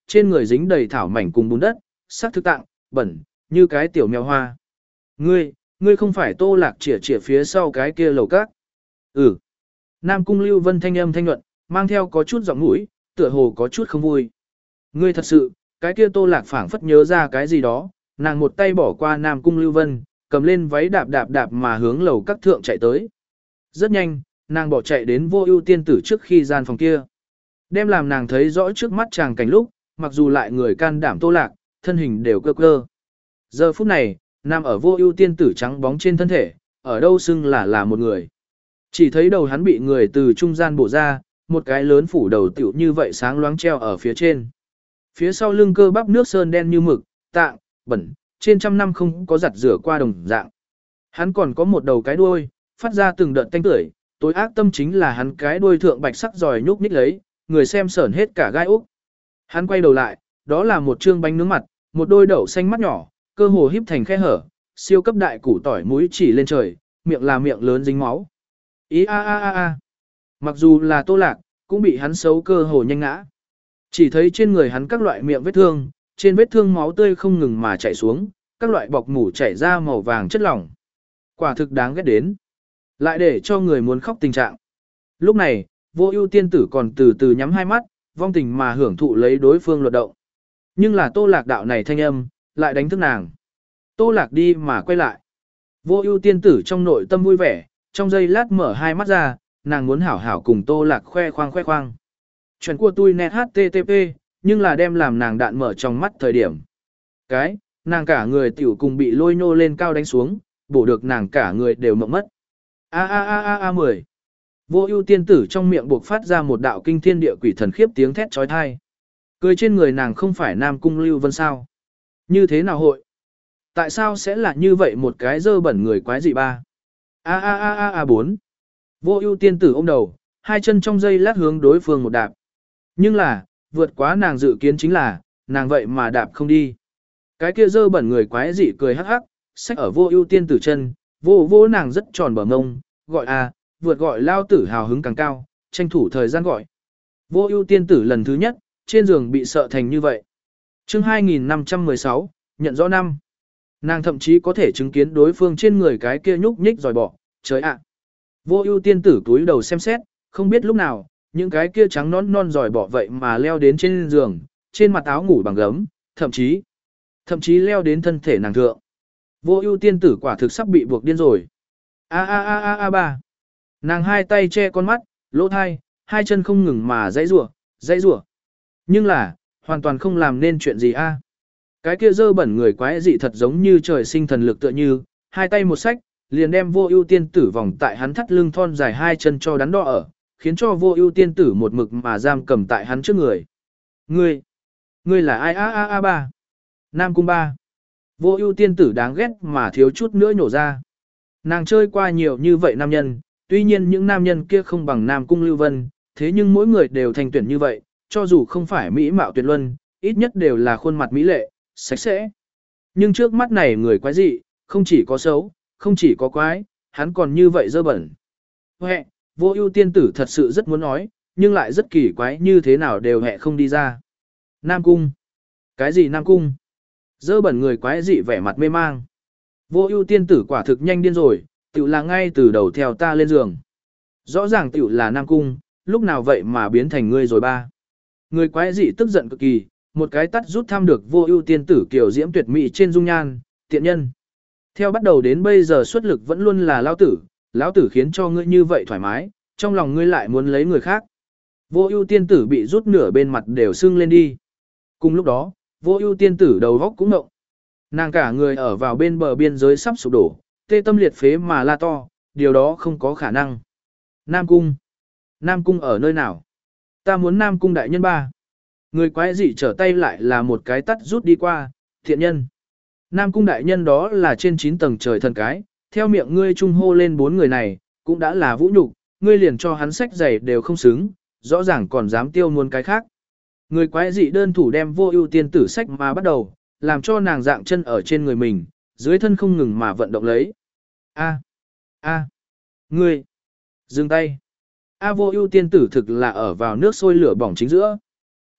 trên người dính đầy thảo mảnh cùng bùn đất, sắc thực tạng, bẩn, như cái tiểu mèo hoa. Ngươi, ngươi không phải Tô Lạc chĩa chĩa phía sau cái kia lầu các. Ừ. Nam Cung Lưu Vân thanh âm thanh nhuận, mang theo có chút giọng mũi, tựa hồ có chút không vui. Ngươi thật sự, cái kia Tô Lạc phảng phất nhớ ra cái gì đó, nàng một tay bỏ qua Nam Cung Lưu Vân, cầm lên váy đạp đạp đạp mà hướng lầu các thượng chạy tới. Rất nhanh, nàng bỏ chạy đến Vô Ưu tiên tử trước khi gian phòng kia. Đem làm nàng thấy rõ trước mắt chàng cảnh lúc, mặc dù lại người can đảm Tô Lạc, thân hình đều cơ cơ. Giờ phút này, nằm ở Vô Ưu tiên tử trắng bóng trên thân thể, ở đâu xưng là là một người. Chỉ thấy đầu hắn bị người từ trung gian bổ ra, một cái lớn phủ đầu tiểu như vậy sáng loáng treo ở phía trên. Phía sau lưng cơ bắp nước sơn đen như mực, tạng, bẩn, trên trăm năm không có giặt rửa qua đồng dạng. Hắn còn có một đầu cái đuôi, phát ra từng đợt tanh tưởi, tối ác tâm chính là hắn cái đuôi thượng bạch sắc giòi nhúc nhích lấy, người xem sởn hết cả gai ốc. Hắn quay đầu lại, đó là một trương bánh nướng mặt, một đôi đậu xanh mắt nhỏ, cơ hồ híp thành khe hở, siêu cấp đại củ tỏi mũi chỉ lên trời, miệng là miệng lớn dính máu. Ý a a a a. Mặc dù là Tô Lạc, cũng bị hắn xấu cơ hồ nhanh ngã. Chỉ thấy trên người hắn các loại miệng vết thương, trên vết thương máu tươi không ngừng mà chảy xuống, các loại bọc mủ chảy ra màu vàng chất lỏng. Quả thực đáng ghét đến. Lại để cho người muốn khóc tình trạng. Lúc này, Vô Ưu tiên tử còn từ từ nhắm hai mắt, vong tình mà hưởng thụ lấy đối phương luật động. Nhưng là Tô Lạc đạo này thanh âm, lại đánh thức nàng. Tô Lạc đi mà quay lại. Vô Ưu tiên tử trong nội tâm vui vẻ, trong giây lát mở hai mắt ra, nàng muốn hảo hảo cùng Tô Lạc khoe khoang khoe khoang. Chuyện của tôi net hát tê tê pê, nhưng là đem làm nàng đạn mở trong mắt thời điểm. Cái, nàng cả người tiểu cùng bị lôi nhô lên cao đánh xuống, bổ được nàng cả người đều mộng mất. A a a a a mười. Vô Ưu tiên tử trong miệng buộc phát ra một đạo kinh thiên địa quỷ thần khiếp tiếng thét chói tai. Cười trên người nàng không phải Nam Cung Lưu Vân sao? Như thế nào hội? Tại sao sẽ là như vậy một cái dơ bẩn người quái dị ba? A a a a a bốn. Vô Ưu tiên tử ôm đầu, hai chân trong giây lát hướng đối phương một đạp. Nhưng là, vượt quá nàng dự kiến chính là, nàng vậy mà đạp không đi. Cái kia dơ bẩn người quái dị cười hắc hắc, xách ở Vô Ưu tiên tử chân, vô vô nàng rất tròn bờ mông, gọi a, vượt gọi lao tử hào hứng càng cao, tranh thủ thời gian gọi. Vô Ưu tiên tử lần thứ nhất, trên giường bị sợ thành như vậy. Chương hai nghìn năm trăm mười sáu, nhận rõ năm. Nàng thậm chí có thể chứng kiến đối phương trên người cái kia nhúc nhích dòi bỏ, trời ạ. Vô Ưu tiên tử túi đầu xem xét, không biết lúc nào, những cái kia trắng non non dòi bỏ vậy mà leo đến trên giường, trên mặt áo ngủ bằng gấm, thậm chí, thậm chí leo đến thân thể nàng thượng. Vô Ưu tiên tử quả thực sắp bị buộc điên rồi. A a a a a ba. Nàng hai tay che con mắt, lỗ tai, hai chân không ngừng mà giãy giụa, giãy giụa. Nhưng là, hoàn toàn không làm nên chuyện gì a. Cái kia dơ bẩn người quái dị thật giống như trời sinh thần lực tựa như, hai tay một xách, liền đem Vô Ưu tiên tử vòng tại hắn thắt lưng thon dài hai chân cho đắn đo ở, khiến cho Vô Ưu tiên tử một mực mà giam cầm tại hắn trước người. Ngươi, ngươi là ai a a a ba? Nam Cung ba. Vô Ưu tiên tử đáng ghét mà thiếu chút nữa nhổ ra. Nàng chơi qua nhiều như vậy nam nhân, tuy nhiên những nam nhân kia không bằng Nam Cung Lưu Vân, thế nhưng mỗi người đều thành tuyển như vậy, cho dù không phải mỹ mạo tuyệt luân, ít nhất đều là khuôn mặt mỹ lệ, sạch sẽ. Nhưng trước mắt này người quái dị, không chỉ có xấu, không chỉ có quái, hắn còn như vậy dơ bẩn. Huệ, Vô Ưu tiên tử thật sự rất muốn nói, nhưng lại rất kỳ quái như thế nào đều hẹ không đi ra. Nam Cung. Cái gì Nam Cung? Dơ bẩn người quái dị vẻ mặt mê mang. Vô Ưu tiên tử quả thực nhanh điên rồi, tiểu là ngay từ đầu theo ta lên giường. Rõ ràng tiểu là Nam Cung, lúc nào vậy mà biến thành ngươi rồi ba. Người quái dị tức giận cực kỳ, một cái tắt rút thăm được Vô Ưu tiên tử kiểu diễm tuyệt mỹ trên dung nhan, tiện nhân. Theo bắt đầu đến bây giờ xuất lực vẫn luôn là lão tử, lão tử khiến cho ngươi như vậy thoải mái, trong lòng ngươi lại muốn lấy người khác. Vô Ưu tiên tử bị rút nửa bên mặt đều sưng lên đi. Cùng lúc đó, Vô Ưu tiên tử đầu óc cũng ngộng. Nàng cả người ở vào bên bờ biên giới sắp sụp đổ, tê tâm liệt phế mà la to, điều đó không có khả năng. Nam Cung. Nam Cung ở nơi nào? Ta muốn Nam Cung đại nhân ba. Người quái dị trở tay lại là một cái tắt rút đi qua, thiện nhân. Nam Cung đại nhân đó là trên chín tầng trời thần cái, theo miệng ngươi trung hô lên bốn người này, cũng đã là vũ nhục, ngươi liền cho hắn sách giày đều không xứng, rõ ràng còn dám tiêu muôn cái khác. Người quái dị đơn thủ đem Vô Ưu tiên tử sách mà bắt đầu, làm cho nàng dạng chân ở trên người mình, dưới thân không ngừng mà vận động lấy. A, a, ngươi, dừng tay. A Vô Ưu tiên tử thực là ở vào nước sôi lửa bỏng chính giữa.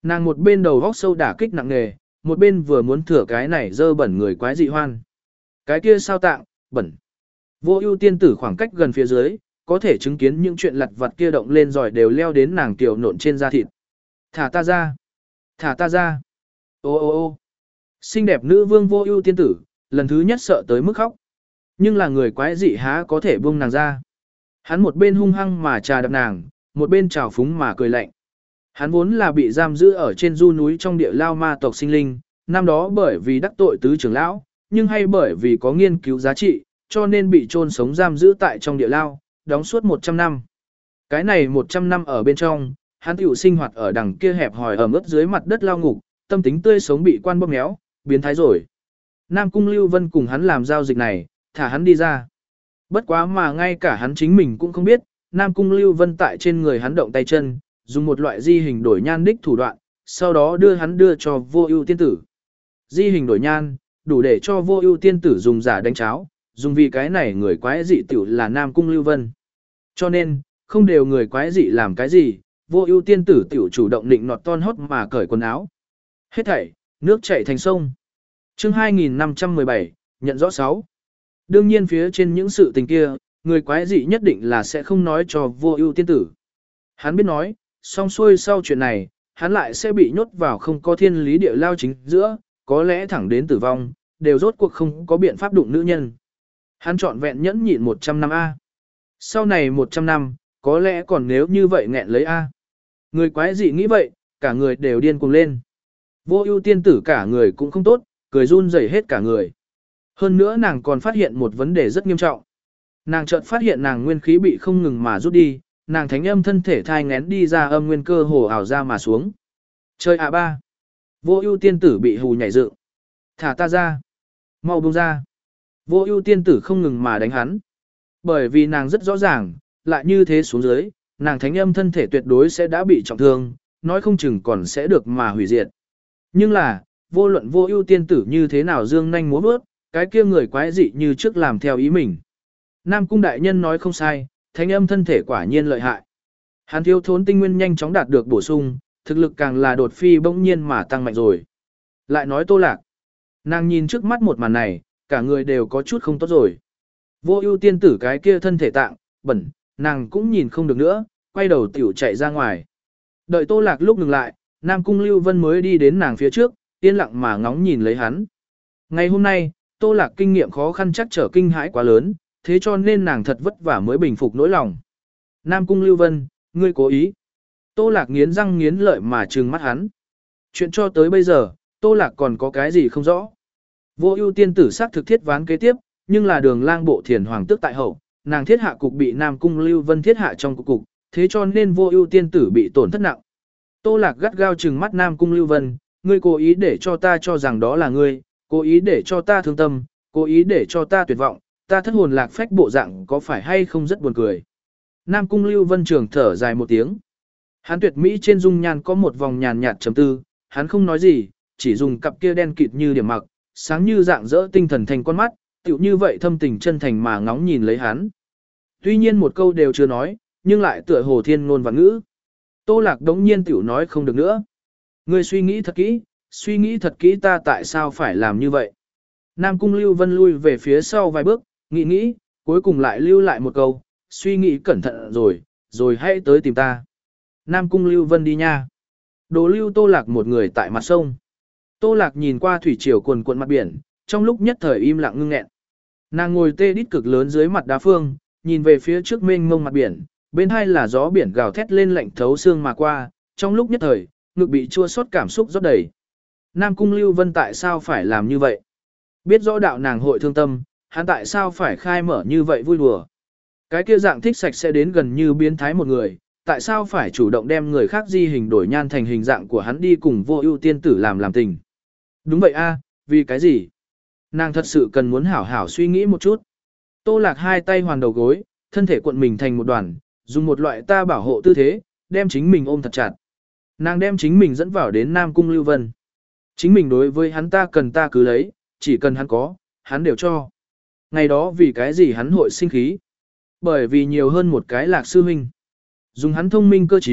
Nàng một bên đầu vóc sâu đả kích nặng nề, một bên vừa muốn thừa cái này dơ bẩn người quái dị hoan. Cái kia sao tạng, bẩn. Vô ưu tiên tử khoảng cách gần phía dưới, có thể chứng kiến những chuyện lặt vặt kia động lên rồi đều leo đến nàng tiểu nộn trên da thịt. Thả ta ra. Thả ta ra. Ô ô ô xinh đẹp nữ vương vô ưu tiên tử, lần thứ nhất sợ tới mức khóc. Nhưng là người quái dị há có thể buông nàng ra. Hắn một bên hung hăng mà trà đập nàng, một bên trào phúng mà cười lạnh. Hắn vốn là bị giam giữ ở trên du núi trong địa lao ma tộc sinh linh, năm đó bởi vì đắc tội tứ trưởng lão, nhưng hay bởi vì có nghiên cứu giá trị, cho nên bị chôn sống giam giữ tại trong địa lao, đóng suốt một trăm năm. Cái này một trăm năm ở bên trong, hắn tiểu sinh hoạt ở đằng kia hẹp hòi ẩm ướt dưới mặt đất lao ngục, tâm tính tươi sống bị quan bóp méo, biến thái rồi. Nam Cung Lưu Vân cùng hắn làm giao dịch này, thả hắn đi ra. Bất quá mà ngay cả hắn chính mình cũng không biết, Nam Cung Lưu Vân tại trên người hắn động tay chân, dùng một loại di hình đổi nhan đích thủ đoạn, sau đó đưa hắn đưa cho vô ưu tiên tử. Di hình đổi nhan, đủ để cho vô ưu tiên tử dùng giả đánh cháo, dùng vì cái này người quái dị tiểu là Nam Cung Lưu Vân. Cho nên, không đều người quái dị làm cái gì, vô ưu tiên tử tiểu chủ động định nọt ton hót mà cởi quần áo. Hết thảy, nước chảy thành sông. Chương hai nghìn năm trăm mười bảy, nhận rõ sáu. Đương nhiên phía trên những sự tình kia, người quái dị nhất định là sẽ không nói cho vô ưu tiên tử. Hắn biết nói, xong xuôi sau chuyện này, hắn lại sẽ bị nhốt vào không có thiên lý địa lao chính giữa, có lẽ thẳng đến tử vong, đều rốt cuộc không có biện pháp đụng nữ nhân. Hắn trọn vẹn nhẫn nhịn một trăm năm A. Sau này một trăm năm, có lẽ còn nếu như vậy nghẹn lấy A. Người quái dị nghĩ vậy, cả người đều điên cuồng lên. Vô ưu tiên tử cả người cũng không tốt, cười run rẩy hết cả người. Hơn nữa nàng còn phát hiện một vấn đề rất nghiêm trọng. Nàng chợt phát hiện nàng nguyên khí bị không ngừng mà rút đi, nàng thánh âm thân thể thai ngén đi ra âm nguyên cơ hồ ảo ra mà xuống. Chơi ạ ba. Vô ưu tiên tử bị hù nhảy dựng. Thả ta ra. Mau buông ra. Vô ưu tiên tử không ngừng mà đánh hắn. Bởi vì nàng rất rõ ràng, lại như thế xuống dưới, nàng thánh âm thân thể tuyệt đối sẽ đã bị trọng thương, nói không chừng còn sẽ được mà hủy diệt. Nhưng là, vô luận vô ưu tiên tử như thế nào dương nhanh múa bước, cái kia người quái dị như trước làm theo ý mình. Nam cung đại nhân nói không sai, thánh âm thân thể quả nhiên lợi hại. Hắn thiếu thốn tinh nguyên nhanh chóng đạt được bổ sung, thực lực càng là đột phi bỗng nhiên mà tăng mạnh rồi. Lại nói Tô Lạc. Nàng nhìn trước mắt một màn này, cả người đều có chút không tốt rồi. Vô ưu tiên tử cái kia thân thể tạng, bẩn, nàng cũng nhìn không được nữa, quay đầu tiểu chạy ra ngoài. Đợi Tô Lạc lúc ngừng lại, Nam Cung Lưu Vân mới đi đến nàng phía trước, yên lặng mà ngóng nhìn lấy hắn. Ngày hôm nay, Tô Lạc kinh nghiệm khó khăn chắc trở kinh hãi quá lớn, thế cho nên nàng thật vất vả mới bình phục nỗi lòng. Nam Cung Lưu Vân, ngươi cố ý. Tô Lạc nghiến răng nghiến lợi mà trừng mắt hắn. Chuyện cho tới bây giờ, Tô Lạc còn có cái gì không rõ. Vô ưu tiên tử xác thực thiết ván kế tiếp, nhưng là đường lang bộ thiền hoàng tước tại hậu, nàng thiết hạ cục bị Nam Cung Lưu Vân thiết hạ trong cục cục, thế cho nên vô ưu tiên tử bị tổn thất nặng. Tô Lạc gắt gao trừng mắt Nam Cung Lưu Vân, ngươi cố ý để cho ta cho rằng đó là ngươi, cố ý để cho ta thương tâm, cố ý để cho ta tuyệt vọng, ta thất hồn lạc phách bộ dạng có phải hay không rất buồn cười. Nam Cung Lưu Vân trường thở dài một tiếng. Hắn tuyệt mỹ trên dung nhan có một vòng nhàn nhạt trầm tư, hắn không nói gì, chỉ dùng cặp kia đen kịt như điểm mặc, sáng như dạng dỡ tinh thần thành con mắt, tựu như vậy thâm tình chân thành mà ngóng nhìn lấy hắn. Tuy nhiên một câu đều chưa nói, nhưng lại tựa hồ thiên ngôn và ngữ. Tô Lạc đống nhiên tiểu nói không được nữa. Ngươi suy nghĩ thật kỹ, suy nghĩ thật kỹ ta tại sao phải làm như vậy. Nam Cung Lưu Vân lui về phía sau vài bước, nghĩ nghĩ, cuối cùng lại lưu lại một câu, suy nghĩ cẩn thận rồi, rồi hãy tới tìm ta. Nam Cung Lưu Vân đi nha. Đồ lưu Tô Lạc một người tại mặt sông. Tô Lạc nhìn qua thủy triều cuồn cuộn mặt biển, trong lúc nhất thời im lặng ngưng nghẹn. Nàng ngồi tê đít cực lớn dưới mặt đá phương, nhìn về phía trước mênh mông mặt biển, bên hai là gió biển gào thét lên lạnh thấu xương mà qua, trong lúc nhất thời, ngực bị chua xót cảm xúc rót đầy. Nam Cung Lưu Vân tại sao phải làm như vậy? Biết rõ đạo nàng hội thương tâm, hắn tại sao phải khai mở như vậy vui đùa? Cái kia dạng thích sạch sẽ đến gần như biến thái một người, tại sao phải chủ động đem người khác di hình đổi nhan thành hình dạng của hắn đi cùng vô ưu tiên tử làm làm tình? Đúng vậy a, vì cái gì? Nàng thật sự cần muốn hảo hảo suy nghĩ một chút. Tô Lạc hai tay hoàn đầu gối, thân thể cuộn mình thành một đoàn, dùng một loại ta bảo hộ tư thế, đem chính mình ôm thật chặt. Nàng đem chính mình dẫn vào đến Nam Cung Lưu Vân. Chính mình đối với hắn ta cần ta cứ lấy, chỉ cần hắn có, hắn đều cho. Ngày đó vì cái gì hắn hội sinh khí? Bởi vì nhiều hơn một cái Lạc sư huynh. Dùng hắn thông minh cơ trí,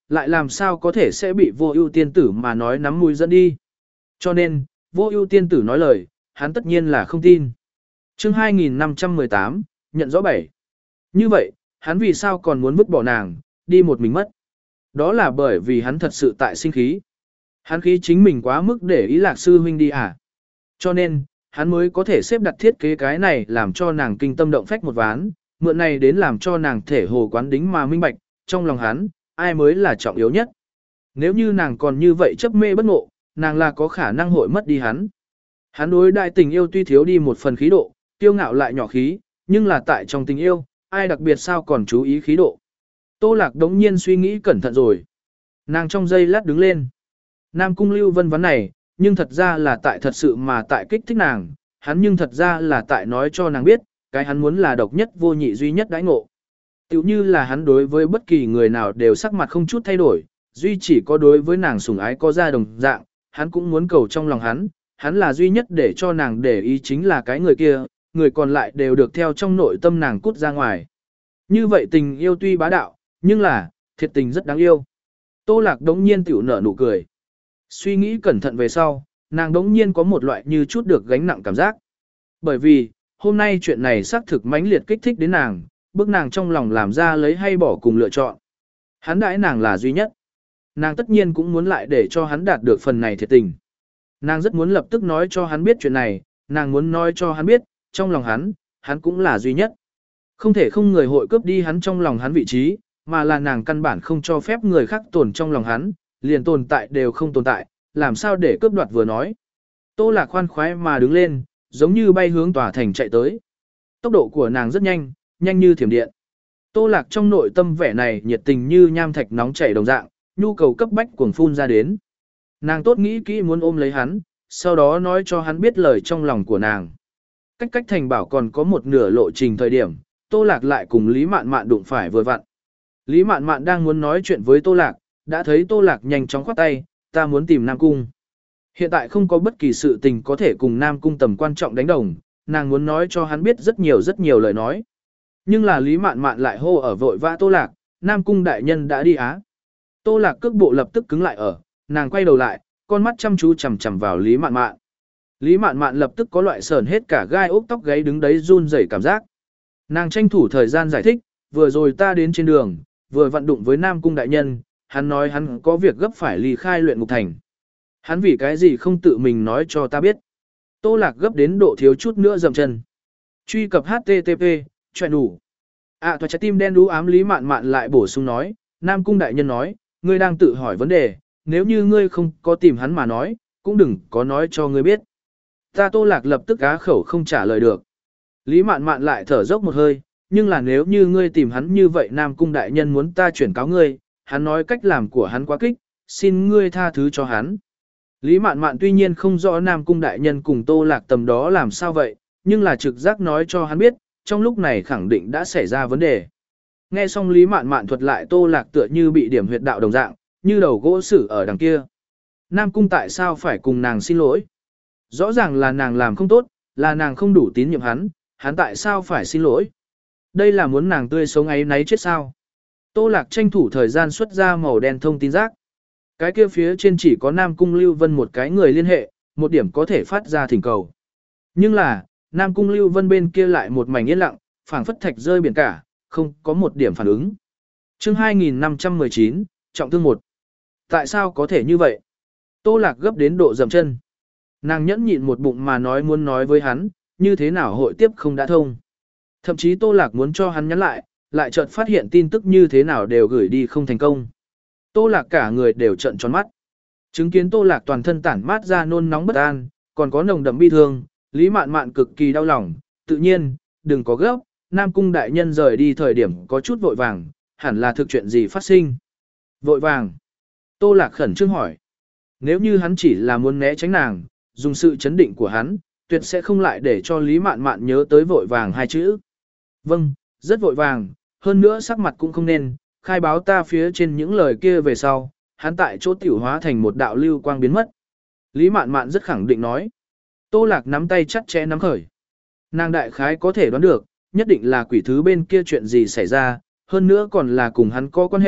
lại làm sao có thể sẽ bị vô ưu tiên tử mà nói nắm mũi dẫn đi. Cho nên, vô ưu tiên tử nói lời, hắn tất nhiên là không tin. chương hai nghìn năm trăm mười tám, nhận rõ bảy. Như vậy, hắn vì sao còn muốn vứt bỏ nàng, đi một mình mất? Đó là bởi vì hắn thật sự tại sinh khí. Hắn khí chính mình quá mức để ý Lạc sư huynh đi à. Cho nên, hắn mới có thể xếp đặt thiết kế cái này làm cho nàng kinh tâm động phách một ván, mượn này đến làm cho nàng thể hồ quán đính mà minh bạch, trong lòng hắn, ai mới là trọng yếu nhất. Nếu như nàng còn như vậy chấp mê bất ngộ, nàng là có khả năng hội mất đi hắn. Hắn đối đại tình yêu tuy thiếu đi một phần khí độ, tiêu ngạo lại nhỏ khí, nhưng là tại trong tình yêu, ai đặc biệt sao còn chú ý khí độ. Tô Lạc đống nhiên suy nghĩ cẩn thận rồi. Nàng trong giây lát đứng lên. Nam Cung Lưu Vân vấn này, nhưng thật ra là tại thật sự mà tại kích thích nàng, hắn nhưng thật ra là tại nói cho nàng biết, cái hắn muốn là độc nhất vô nhị duy nhất đãi ngộ. Tiểu như là hắn đối với bất kỳ người nào đều sắc mặt không chút thay đổi, duy chỉ có đối với nàng sủng ái có ra đồng dạng, hắn cũng muốn cầu trong lòng hắn, hắn là duy nhất để cho nàng để ý chính là cái người kia, người còn lại đều được theo trong nội tâm nàng cút ra ngoài. Như vậy tình yêu tuy bá đạo, nhưng là, thiệt tình rất đáng yêu. Tô Lạc đống nhiên tiểu nở nụ cười. Suy nghĩ cẩn thận về sau, nàng đống nhiên có một loại như chút được gánh nặng cảm giác. Bởi vì, hôm nay chuyện này xác thực mãnh liệt kích thích đến nàng, bước nàng trong lòng làm ra lấy hay bỏ cùng lựa chọn. Hắn đãi nàng là duy nhất. Nàng tất nhiên cũng muốn lại để cho hắn đạt được phần này thiệt tình. Nàng rất muốn lập tức nói cho hắn biết chuyện này, nàng muốn nói cho hắn biết, trong lòng hắn, hắn cũng là duy nhất. Không thể không người hội cướp đi hắn trong lòng hắn vị trí, mà là nàng căn bản không cho phép người khác tồn trong lòng hắn, liền tồn tại đều không tồn tại, làm sao để cướp đoạt vừa nói. Tô Lạc khoan khoái mà đứng lên, giống như bay hướng tòa thành chạy tới. Tốc độ của nàng rất nhanh, nhanh như thiểm điện. Tô Lạc trong nội tâm vẻ này nhiệt tình như nham thạch nóng chảy đồng dạng, nhu cầu cấp bách cuồng phun ra đến. Nàng tốt nghĩ kỹ muốn ôm lấy hắn, sau đó nói cho hắn biết lời trong lòng của nàng. Cách cách thành bảo còn có một nửa lộ trình thời điểm, Tô Lạc lại cùng Lý Mạn Mạn đụng phải vừa vặn. Lý Mạn Mạn đang muốn nói chuyện với Tô Lạc, đã thấy Tô Lạc nhanh chóng khoát tay, ta muốn tìm Nam Cung. Hiện tại không có bất kỳ sự tình có thể cùng Nam Cung tầm quan trọng đánh đồng, nàng muốn nói cho hắn biết rất nhiều rất nhiều lời nói. Nhưng là Lý Mạn Mạn lại hô ở vội vã Tô Lạc, Nam Cung đại nhân đã đi á. Tô Lạc cước bộ lập tức cứng lại ở, nàng quay đầu lại, con mắt chăm chú chằm chằm vào Lý Mạn Mạn. Lý Mạn Mạn lập tức có loại sờn hết cả gai ốc tóc gáy đứng đấy run rẩy cảm giác. Nàng tranh thủ thời gian giải thích, vừa rồi ta đến trên đường, vừa vận đụng với Nam Cung đại nhân, hắn nói hắn có việc gấp phải ly khai luyện ngục thành. Hắn vì cái gì không tự mình nói cho ta biết. Tô Lạc gấp đến độ thiếu chút nữa dậm chân. Truy cập hát tê tê pê, chuyện đủ. À thoại trái tim đen đú ám Lý Mạn Mạn lại bổ sung nói, Nam Cung đại nhân nói, ngươi đang tự hỏi vấn đề, nếu như ngươi không có tìm hắn mà nói, cũng đừng có nói cho ngươi biết. Ta Tô Lạc lập tức á khẩu không trả lời được. Lý Mạn Mạn lại thở dốc một hơi, nhưng là nếu như ngươi tìm hắn như vậy Nam Cung đại nhân muốn ta chuyển cáo ngươi, hắn nói cách làm của hắn quá kích, xin ngươi tha thứ cho hắn. Lý Mạn Mạn tuy nhiên không rõ Nam Cung đại nhân cùng Tô Lạc tầm đó làm sao vậy, nhưng là trực giác nói cho hắn biết, trong lúc này khẳng định đã xảy ra vấn đề. Nghe xong Lý Mạn Mạn thuật lại Tô Lạc tựa như bị điểm huyệt đạo đồng dạng, như đầu gỗ sử ở đằng kia. Nam Cung tại sao phải cùng nàng xin lỗi? Rõ ràng là nàng làm không tốt, là nàng không đủ tín nhiệm hắn, hắn tại sao phải xin lỗi? Đây là muốn nàng tươi sống ấy nấy chết sao? Tô Lạc tranh thủ thời gian xuất ra màu đen thông tin rác. Cái kia phía trên chỉ có Nam Cung Lưu Vân một cái người liên hệ, một điểm có thể phát ra thỉnh cầu. Nhưng là, Nam Cung Lưu Vân bên kia lại một mảnh yên lặng, phảng phất thạch rơi biển cả, không có một điểm phản ứng. chương hai nghìn năm trăm mười chín, trọng thương một. Tại sao có thể như vậy? Tô Lạc gấp đến độ dầm chân. Nàng nhẫn nhịn một bụng mà nói muốn nói với hắn, như thế nào hội tiếp không đã thông. Thậm chí Tô Lạc muốn cho hắn nhắn lại, lại chợt phát hiện tin tức như thế nào đều gửi đi không thành công. Tô Lạc cả người đều trợn tròn mắt. Chứng kiến Tô Lạc toàn thân tản mát ra nôn nóng bất an, còn có nồng đậm bi thương, Lý Mạn Mạn cực kỳ đau lòng, tự nhiên, đừng có gấp, Nam Cung đại nhân rời đi thời điểm có chút vội vàng, hẳn là thực chuyện gì phát sinh. Vội vàng. Tô Lạc khẩn trương hỏi. Nếu như hắn chỉ là muốn né tránh nàng, dùng sự chấn định của hắn, tuyệt sẽ không lại để cho Lý Mạn Mạn nhớ tới vội vàng hai chữ. Vâng, rất vội vàng, hơn nữa sắc mặt cũng không nên, khai báo ta phía trên những lời kia về sau, hắn tại chỗ tiểu hóa thành một đạo lưu quang biến mất. Lý Mạn Mạn rất khẳng định nói. Tô Lạc nắm tay chặt chẽ nắm khởi. Nàng đại khái có thể đoán được, nhất định là quỷ thứ bên kia chuyện gì xảy ra, hơn nữa còn là cùng hắn có quan hệ,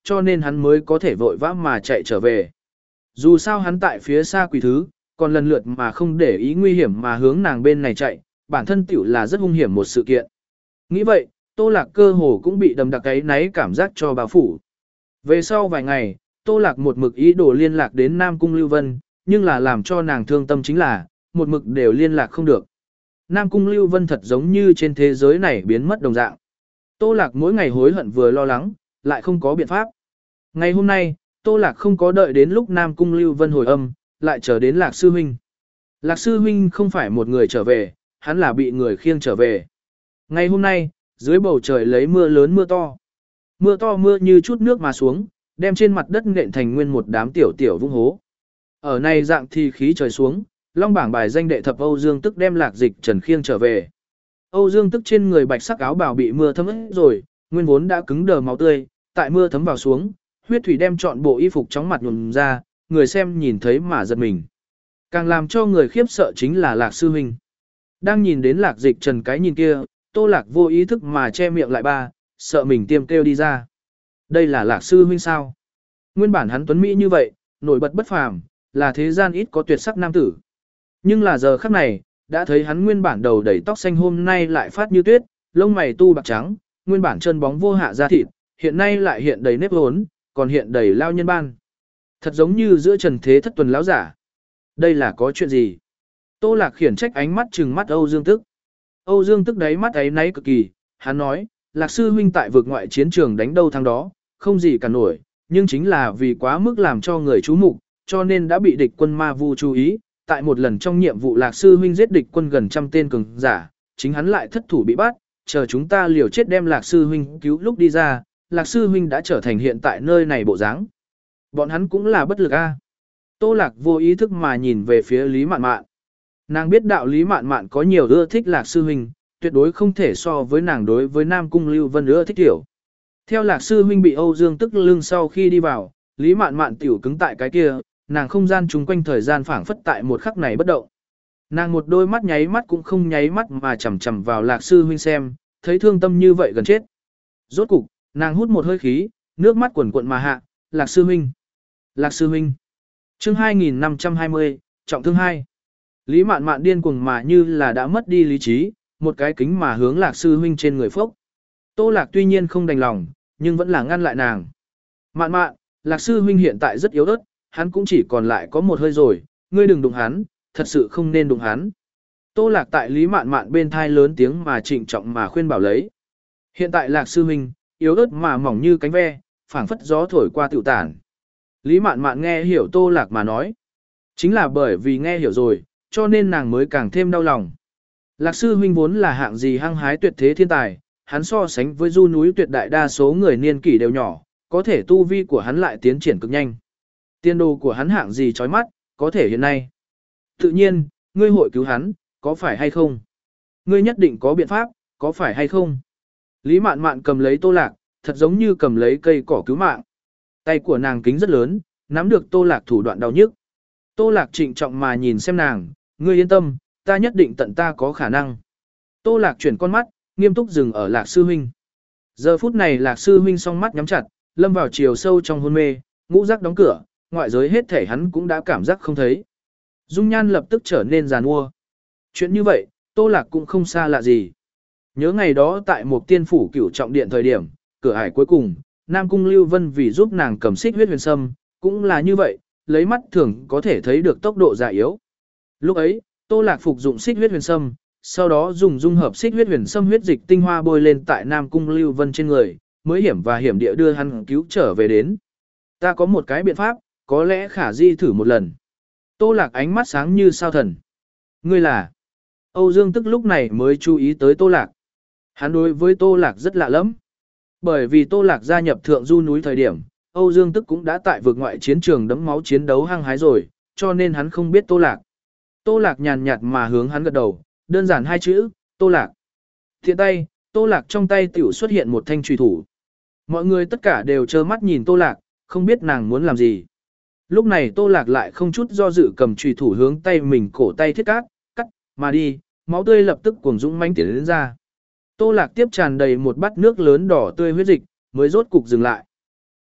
cho nên hắn mới có thể vội vã mà chạy trở về. Dù sao hắn tại phía xa quỷ thứ, còn lần lượt mà không để ý nguy hiểm mà hướng nàng bên này chạy, bản thân tiểu là rất hung hiểm một sự kiện. Nghĩ vậy, Tô Lạc cơ hồ cũng bị đầm đặc ấy náy cảm giác cho bao phủ. Về sau vài ngày, Tô Lạc một mực ý đồ liên lạc đến Nam Cung Lưu Vân, nhưng là làm cho nàng thương tâm chính là, một mực đều liên lạc không được. Nam Cung Lưu Vân thật giống như trên thế giới này biến mất đồng dạng. Tô Lạc mỗi ngày hối hận vừa lo lắng, lại không có biện pháp. Ngày hôm nay, Tô Lạc không có đợi đến lúc Nam Cung Lưu Vân hồi âm, lại chờ đến Lạc Sư Huynh. Lạc Sư Huynh không phải một người trở về, hắn là bị người khiêng trở về. Ngày hôm nay, dưới bầu trời lấy mưa lớn mưa to. Mưa to mưa như chút nước mà xuống, đem trên mặt đất nện thành nguyên một đám tiểu tiểu vung hố. Ở này dạng thì khí trời xuống, long bảng bài danh đệ thập Âu Dương Tức đem Lạc Dịch Trần khiêng trở về. Âu Dương Tức trên người bạch sắc áo bào bị mưa thấm ướt rồi, nguyên vốn đã cứng đờ máu tươi, tại mưa thấm vào xuống, huyết thủy đem trọn bộ y phục chóng mặt nhuộm ra, người xem nhìn thấy mà giật mình. Càng làm cho người khiếp sợ chính là Lạc Sư Huynh. Đang nhìn đến Lạc Dịch Trần cái nhìn kia, Tô Lạc vô ý thức mà che miệng lại ba, sợ mình tiêm kêu đi ra. Đây là Lạc Sư Huynh sao? Nguyên bản hắn tuấn Mỹ như vậy, nổi bật bất phàm, là thế gian ít có tuyệt sắc nam tử. Nhưng là giờ khắc này, đã thấy hắn nguyên bản đầu đầy tóc xanh hôm nay lại phát như tuyết, lông mày tu bạc trắng, nguyên bản chân bóng vô hạ da thịt, hiện nay lại hiện đầy nếp hốn, còn hiện đầy lao nhân ban. Thật giống như giữa trần thế thất tuần lão giả. Đây là có chuyện gì? Tô Lạc khiển trách ánh mắt trừng mắt Âu Dương Tức. Âu Dương Tức đáy mắt ấy náy cực kỳ, hắn nói, Lạc Sư Huynh tại vực ngoại chiến trường đánh đâu thắng đó, không gì cả nổi, nhưng chính là vì quá mức làm cho người chú mục, cho nên đã bị địch quân ma vu chú ý. Tại một lần trong nhiệm vụ Lạc Sư Huynh giết địch quân gần trăm tên cường giả, chính hắn lại thất thủ bị bắt, chờ chúng ta liều chết đem Lạc Sư Huynh cứu lúc đi ra, Lạc Sư Huynh đã trở thành hiện tại nơi này bộ dáng. Bọn hắn cũng là bất lực a. Tô Lạc vô ý thức mà nhìn về phía Lý Mạn Mạn. Nàng biết đạo Lý Mạn Mạn có nhiều ưa thích Lạc Sư Huynh, tuyệt đối không thể so với nàng đối với Nam Cung Lưu Vân ưa thích tiểu. Theo Lạc Sư Huynh bị Âu Dương Tức lưng sau khi đi vào, Lý Mạn Mạn tiểu cứng tại cái kia, nàng không gian chung quanh thời gian phảng phất tại một khắc này bất động. Nàng một đôi mắt nháy mắt cũng không nháy mắt mà chằm chằm vào Lạc Sư Huynh xem, thấy thương tâm như vậy gần chết. Rốt cục, nàng hút một hơi khí, nước mắt quần quận mà hạ, Lạc Sư Huynh. Lạc Sư Huynh. Chương hai nghìn năm trăm hai mươi, trọng thương hai. Lý Mạn Mạn điên cuồng mà như là đã mất đi lý trí, một cái kính mà hướng Lạc Sư Huynh trên người phốc. Tô Lạc tuy nhiên không đành lòng, nhưng vẫn là ngăn lại nàng. Mạn Mạn, Lạc Sư Huynh hiện tại rất yếu ớt, hắn cũng chỉ còn lại có một hơi rồi, ngươi đừng đụng hắn, thật sự không nên đụng hắn. Tô Lạc tại Lý Mạn Mạn bên thai lớn tiếng mà trịnh trọng mà khuyên bảo lấy. Hiện tại Lạc Sư Huynh, yếu ớt mà mỏng như cánh ve, phảng phất gió thổi qua tiểu tản. Lý Mạn Mạn nghe hiểu Tô Lạc mà nói. Chính là bởi vì nghe hiểu rồi, cho nên nàng mới càng thêm đau lòng. Lạc Sư Huynh vốn là hạng gì hăng hái tuyệt thế thiên tài, hắn so sánh với du núi tuyệt đại đa số người niên kỷ đều nhỏ, có thể tu vi của hắn lại tiến triển cực nhanh. Tiên đồ của hắn hạng gì chói mắt, có thể hiện nay. Tự nhiên, ngươi hội cứu hắn, có phải hay không? Ngươi nhất định có biện pháp, có phải hay không? Lý Mạn Mạn cầm lấy Tô Lạc, thật giống như cầm lấy cây cỏ cứu mạng. Tay của nàng kính rất lớn, nắm được Tô Lạc thủ đoạn đau nhức. Tô Lạc trịnh trọng mà nhìn xem nàng, ngươi yên tâm, ta nhất định tận ta có khả năng. Tô Lạc chuyển con mắt, nghiêm túc dừng ở Lạc Sư Huynh. Giờ phút này Lạc Sư Huynh song mắt nhắm chặt, lâm vào chiều sâu trong hôn mê, ngũ giác đóng cửa, ngoại giới hết thể hắn cũng đã cảm giác không thấy. Dung nhan lập tức trở nên giàn mua. Chuyện như vậy, Tô Lạc cũng không xa lạ gì. Nhớ ngày đó tại một tiên phủ cửu trọng điện thời điểm, cửa ải cuối cùng, Nam Cung Lưu Vân vì giúp nàng cầm xích huyết huyền sâm, cũng là như vậy, lấy mắt thường có thể thấy được tốc độ già yếu. Lúc ấy, Tô Lạc phục dụng xích huyết huyền sâm, sau đó dùng dung hợp xích huyết huyền sâm huyết dịch tinh hoa bôi lên tại Nam Cung Lưu Vân trên người, mới hiểm và hiểm địa đưa hắn cứu trở về đến. Ta có một cái biện pháp, có lẽ khả di thử một lần. Tô Lạc ánh mắt sáng như sao thần. Ngươi là? Âu Dương Tức lúc này mới chú ý tới Tô Lạc. Hắn đối với Tô Lạc rất lạ lắm. Bởi vì Tô Lạc gia nhập thượng du núi thời điểm, Âu Dương Tức cũng đã tại vực ngoại chiến trường đẫm máu chiến đấu hăng hái rồi, cho nên hắn không biết Tô Lạc. Tô Lạc nhàn nhạt mà hướng hắn gật đầu, đơn giản hai chữ, Tô Lạc. Thiện tay, Tô Lạc trong tay tiểu xuất hiện một thanh trùy thủ. Mọi người tất cả đều trơ mắt nhìn Tô Lạc, không biết nàng muốn làm gì. Lúc này Tô Lạc lại không chút do dự cầm trùy thủ hướng tay mình cổ tay thiết cát, cắt, mà đi, máu tươi lập tức cuồng dũng mãnh tiến đến ra. Tô Lạc tiếp tràn đầy một bát nước lớn đỏ tươi huyết dịch, mới rốt cục dừng lại.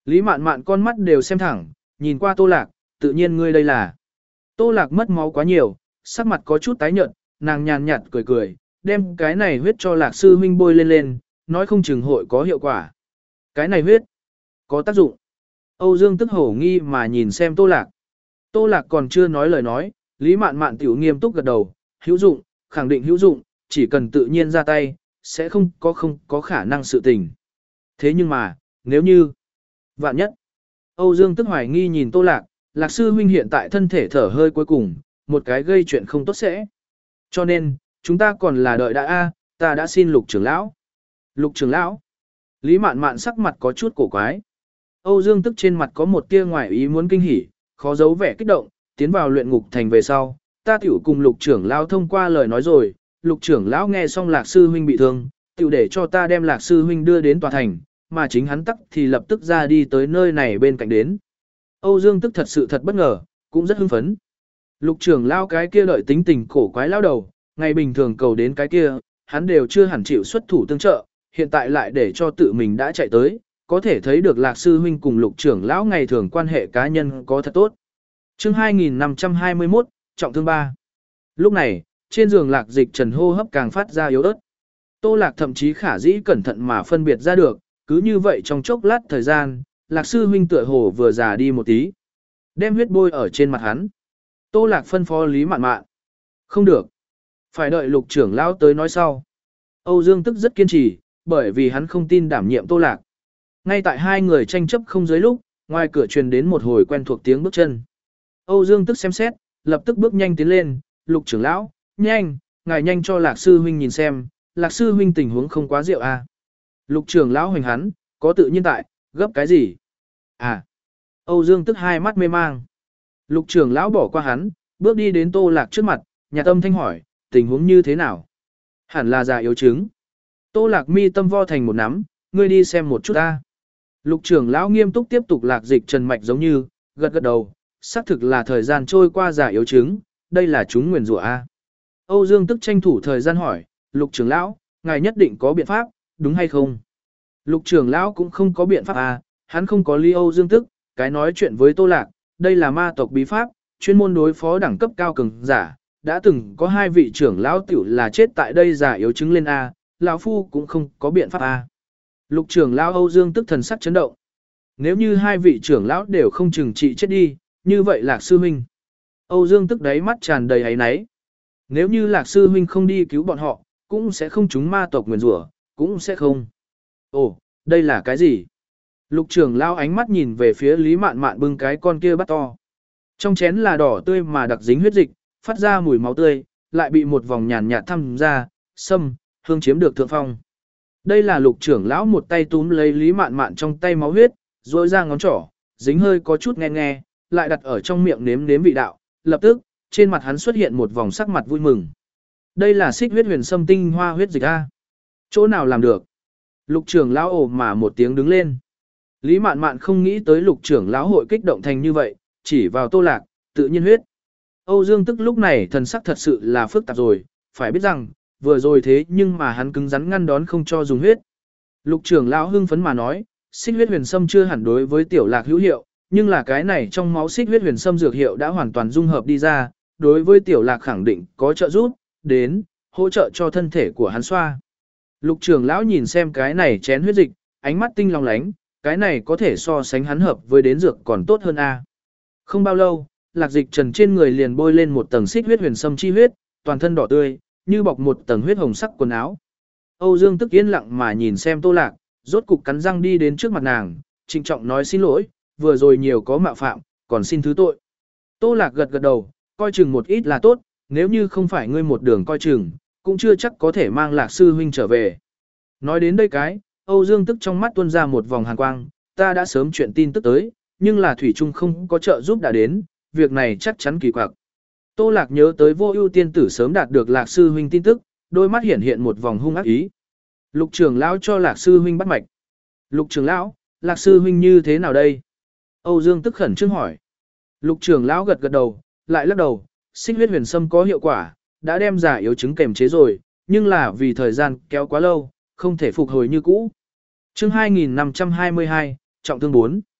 Lý Mạn Mạn con mắt đều xem thẳng, nhìn qua Tô Lạc, tự nhiên ngươi đây là. Tô Lạc mất máu quá nhiều, sắc mặt có chút tái nhợt, nàng nhàn nhạt cười cười, đem cái này huyết cho Lạc sư huynh bôi lên lên, nói không chừng hội có hiệu quả. Cái này huyết, có tác dụng. Âu Dương tức hổ nghi mà nhìn xem Tô Lạc. Tô Lạc còn chưa nói lời nói, Lý Mạn Mạn tiểu nghiêm túc gật đầu, hữu dụng, khẳng định hữu dụng, chỉ cần tự nhiên ra tay, sẽ không có không có khả năng sự tình. Thế nhưng mà, nếu như, vạn nhất, Âu Dương tức hoài nghi nhìn Tô Lạc, Lạc sư huynh hiện tại thân thể thở hơi cuối cùng, một cái gây chuyện không tốt sẽ. Cho nên, chúng ta còn là đợi đã a, ta đã xin Lục trưởng lão. Lục trưởng lão. Lý Mạn Mạn sắc mặt có chút cổ quái. Âu Dương tức trên mặt có một tia ngoài ý muốn kinh hỉ, khó giấu vẻ kích động, tiến vào luyện ngục thành về sau, ta tiểu cùng Lục trưởng lão thông qua lời nói rồi, Lục trưởng lão nghe xong Lạc sư huynh bị thương, tiểu để cho ta đem Lạc sư huynh đưa đến tòa thành, mà chính hắn tắc thì lập tức ra đi tới nơi này bên cạnh đến. Âu Dương tức thật sự thật bất ngờ, cũng rất hưng phấn. Lục trưởng lão cái kia đợi tính tình cổ quái lão đầu, ngày bình thường cầu đến cái kia, hắn đều chưa hẳn chịu xuất thủ tương trợ, hiện tại lại để cho tự mình đã chạy tới, có thể thấy được Lạc sư huynh cùng Lục trưởng lão ngày thường quan hệ cá nhân có thật tốt. Chương hai nghìn năm trăm hai mươi mốt, trọng thương ba. Lúc này, trên giường Lạc Dịch Trần hô hấp càng phát ra yếu ớt. Tô Lạc thậm chí khả dĩ cẩn thận mà phân biệt ra được, cứ như vậy trong chốc lát thời gian, Lạc sư huynh tựa hồ vừa già đi một tí. Đem huyết bôi ở trên mặt hắn. Tô Lạc phân phó Lý Mạn Mạn. Không được. Phải đợi Lục trưởng lão tới nói sau. Âu Dương tức rất kiên trì, bởi vì hắn không tin đảm nhiệm Tô Lạc. Ngay tại hai người tranh chấp không dưới lúc, ngoài cửa truyền đến một hồi quen thuộc tiếng bước chân. Âu Dương tức xem xét, lập tức bước nhanh tiến lên, Lục trưởng lão, nhanh, ngài nhanh cho Lạc sư huynh nhìn xem, Lạc sư huynh tình huống không quá rượu à. Lục trưởng lão hoành hắn, có tự nhiên tại, gấp cái gì? À. Âu Dương tức hai mắt mê mang. Lục trưởng lão bỏ qua hắn, bước đi đến Tô Lạc trước mặt, nhà tâm thanh hỏi, tình huống như thế nào? Hẳn là già yếu chứng. Tô Lạc mi tâm vo thành một nắm, ngươi đi xem một chút ta. Lục trưởng lão nghiêm túc tiếp tục Lạc Dịch Trần mạch giống như, gật gật đầu, xác thực là thời gian trôi qua già yếu chứng, đây là chúng nguyền rủa a. Âu Dương tức tranh thủ thời gian hỏi, Lục trưởng lão, ngài nhất định có biện pháp, đúng hay không? Lục trưởng lão cũng không có biện pháp à, hắn không có ly Âu Dương tức, cái nói chuyện với Tô Lạc, đây là ma tộc bí pháp, chuyên môn đối phó đẳng cấp cao cường giả, đã từng có hai vị trưởng lão tiểu là chết tại đây giả yếu chứng lên a, lão phu cũng không có biện pháp a. Lục trưởng lão Âu Dương tức thần sắc chấn động. Nếu như hai vị trưởng lão đều không chừng trị chết đi, như vậy Lạc sư huynh. Âu Dương tức đáy mắt tràn đầy áy náy. Nếu như Lạc sư huynh không đi cứu bọn họ, cũng sẽ không trúng ma tộc nguyền rủa, cũng sẽ không. Ồ, đây là cái gì? Lục trưởng lão ánh mắt nhìn về phía Lý Mạn Mạn bưng cái con kia bắt to. Trong chén là đỏ tươi mà đặc dính huyết dịch, phát ra mùi máu tươi, lại bị một vòng nhàn nhạt thăm ra, xâm, hương chiếm được thượng phong. Đây là Lục trưởng lão một tay túm lấy Lý Mạn Mạn trong tay máu huyết, rồi ra ngón trỏ, dính hơi có chút nghe nghe, lại đặt ở trong miệng nếm nếm vị đạo, lập tức, trên mặt hắn xuất hiện một vòng sắc mặt vui mừng. Đây là xích huyết huyền sâm tinh hoa huyết dịch a. Chỗ nào làm được? Lục trưởng lão ồ mà một tiếng đứng lên. Lý Mạn Mạn không nghĩ tới Lục trưởng lão hội kích động thành như vậy, chỉ vào Tô Lạc, tự nhiên huyết. Âu Dương tức lúc này thần sắc thật sự là phức tạp rồi, phải biết rằng, vừa rồi thế nhưng mà hắn cứng rắn ngăn đón không cho dùng huyết. Lục trưởng lão hưng phấn mà nói, xích huyết huyền sâm chưa hẳn đối với tiểu Lạc hữu hiệu, nhưng là cái này trong máu xích huyết huyền sâm dược hiệu đã hoàn toàn dung hợp đi ra, đối với tiểu Lạc khẳng định có trợ giúp, đến, hỗ trợ cho thân thể của hắn xoa. Lục trưởng lão nhìn xem cái này chén huyết dịch, ánh mắt tinh long lánh, cái này có thể so sánh hắn hợp với đến dược còn tốt hơn a. Không bao lâu, Lạc Dịch Trần trên người liền bôi lên một tầng xích huyết huyền sâm chi huyết, toàn thân đỏ tươi, như bọc một tầng huyết hồng sắc quần áo. Âu Dương tức yên lặng mà nhìn xem Tô Lạc, rốt cục cắn răng đi đến trước mặt nàng, trịnh trọng nói xin lỗi, vừa rồi nhiều có mạo phạm, còn xin thứ tội. Tô Lạc gật gật đầu, coi chừng một ít là tốt, nếu như không phải ngươi một đường coi chừng, cũng chưa chắc có thể mang Lạc sư huynh trở về. Nói đến đây cái, Âu Dương tức trong mắt tuôn ra một vòng hàn quang, ta đã sớm chuyện tin tức tới, nhưng là Thủy Trung không có trợ giúp đã đến, việc này chắc chắn kỳ quặc. Tô Lạc nhớ tới Vô Ưu tiên tử sớm đạt được Lạc sư huynh tin tức, đôi mắt hiện hiện một vòng hung ác ý. Lục trưởng lão cho Lạc sư huynh bắt mạch. Lục trưởng lão, Lạc sư huynh như thế nào đây? Âu Dương tức khẩn trương hỏi. Lục trưởng lão gật gật đầu, lại lắc đầu, xích huyết huyền sâm có hiệu quả, đã đem giả yếu chứng kềm chế rồi, nhưng là vì thời gian kéo quá lâu, không thể phục hồi như cũ. Chương hai nghìn năm trăm hai mươi hai, trọng thương bốn.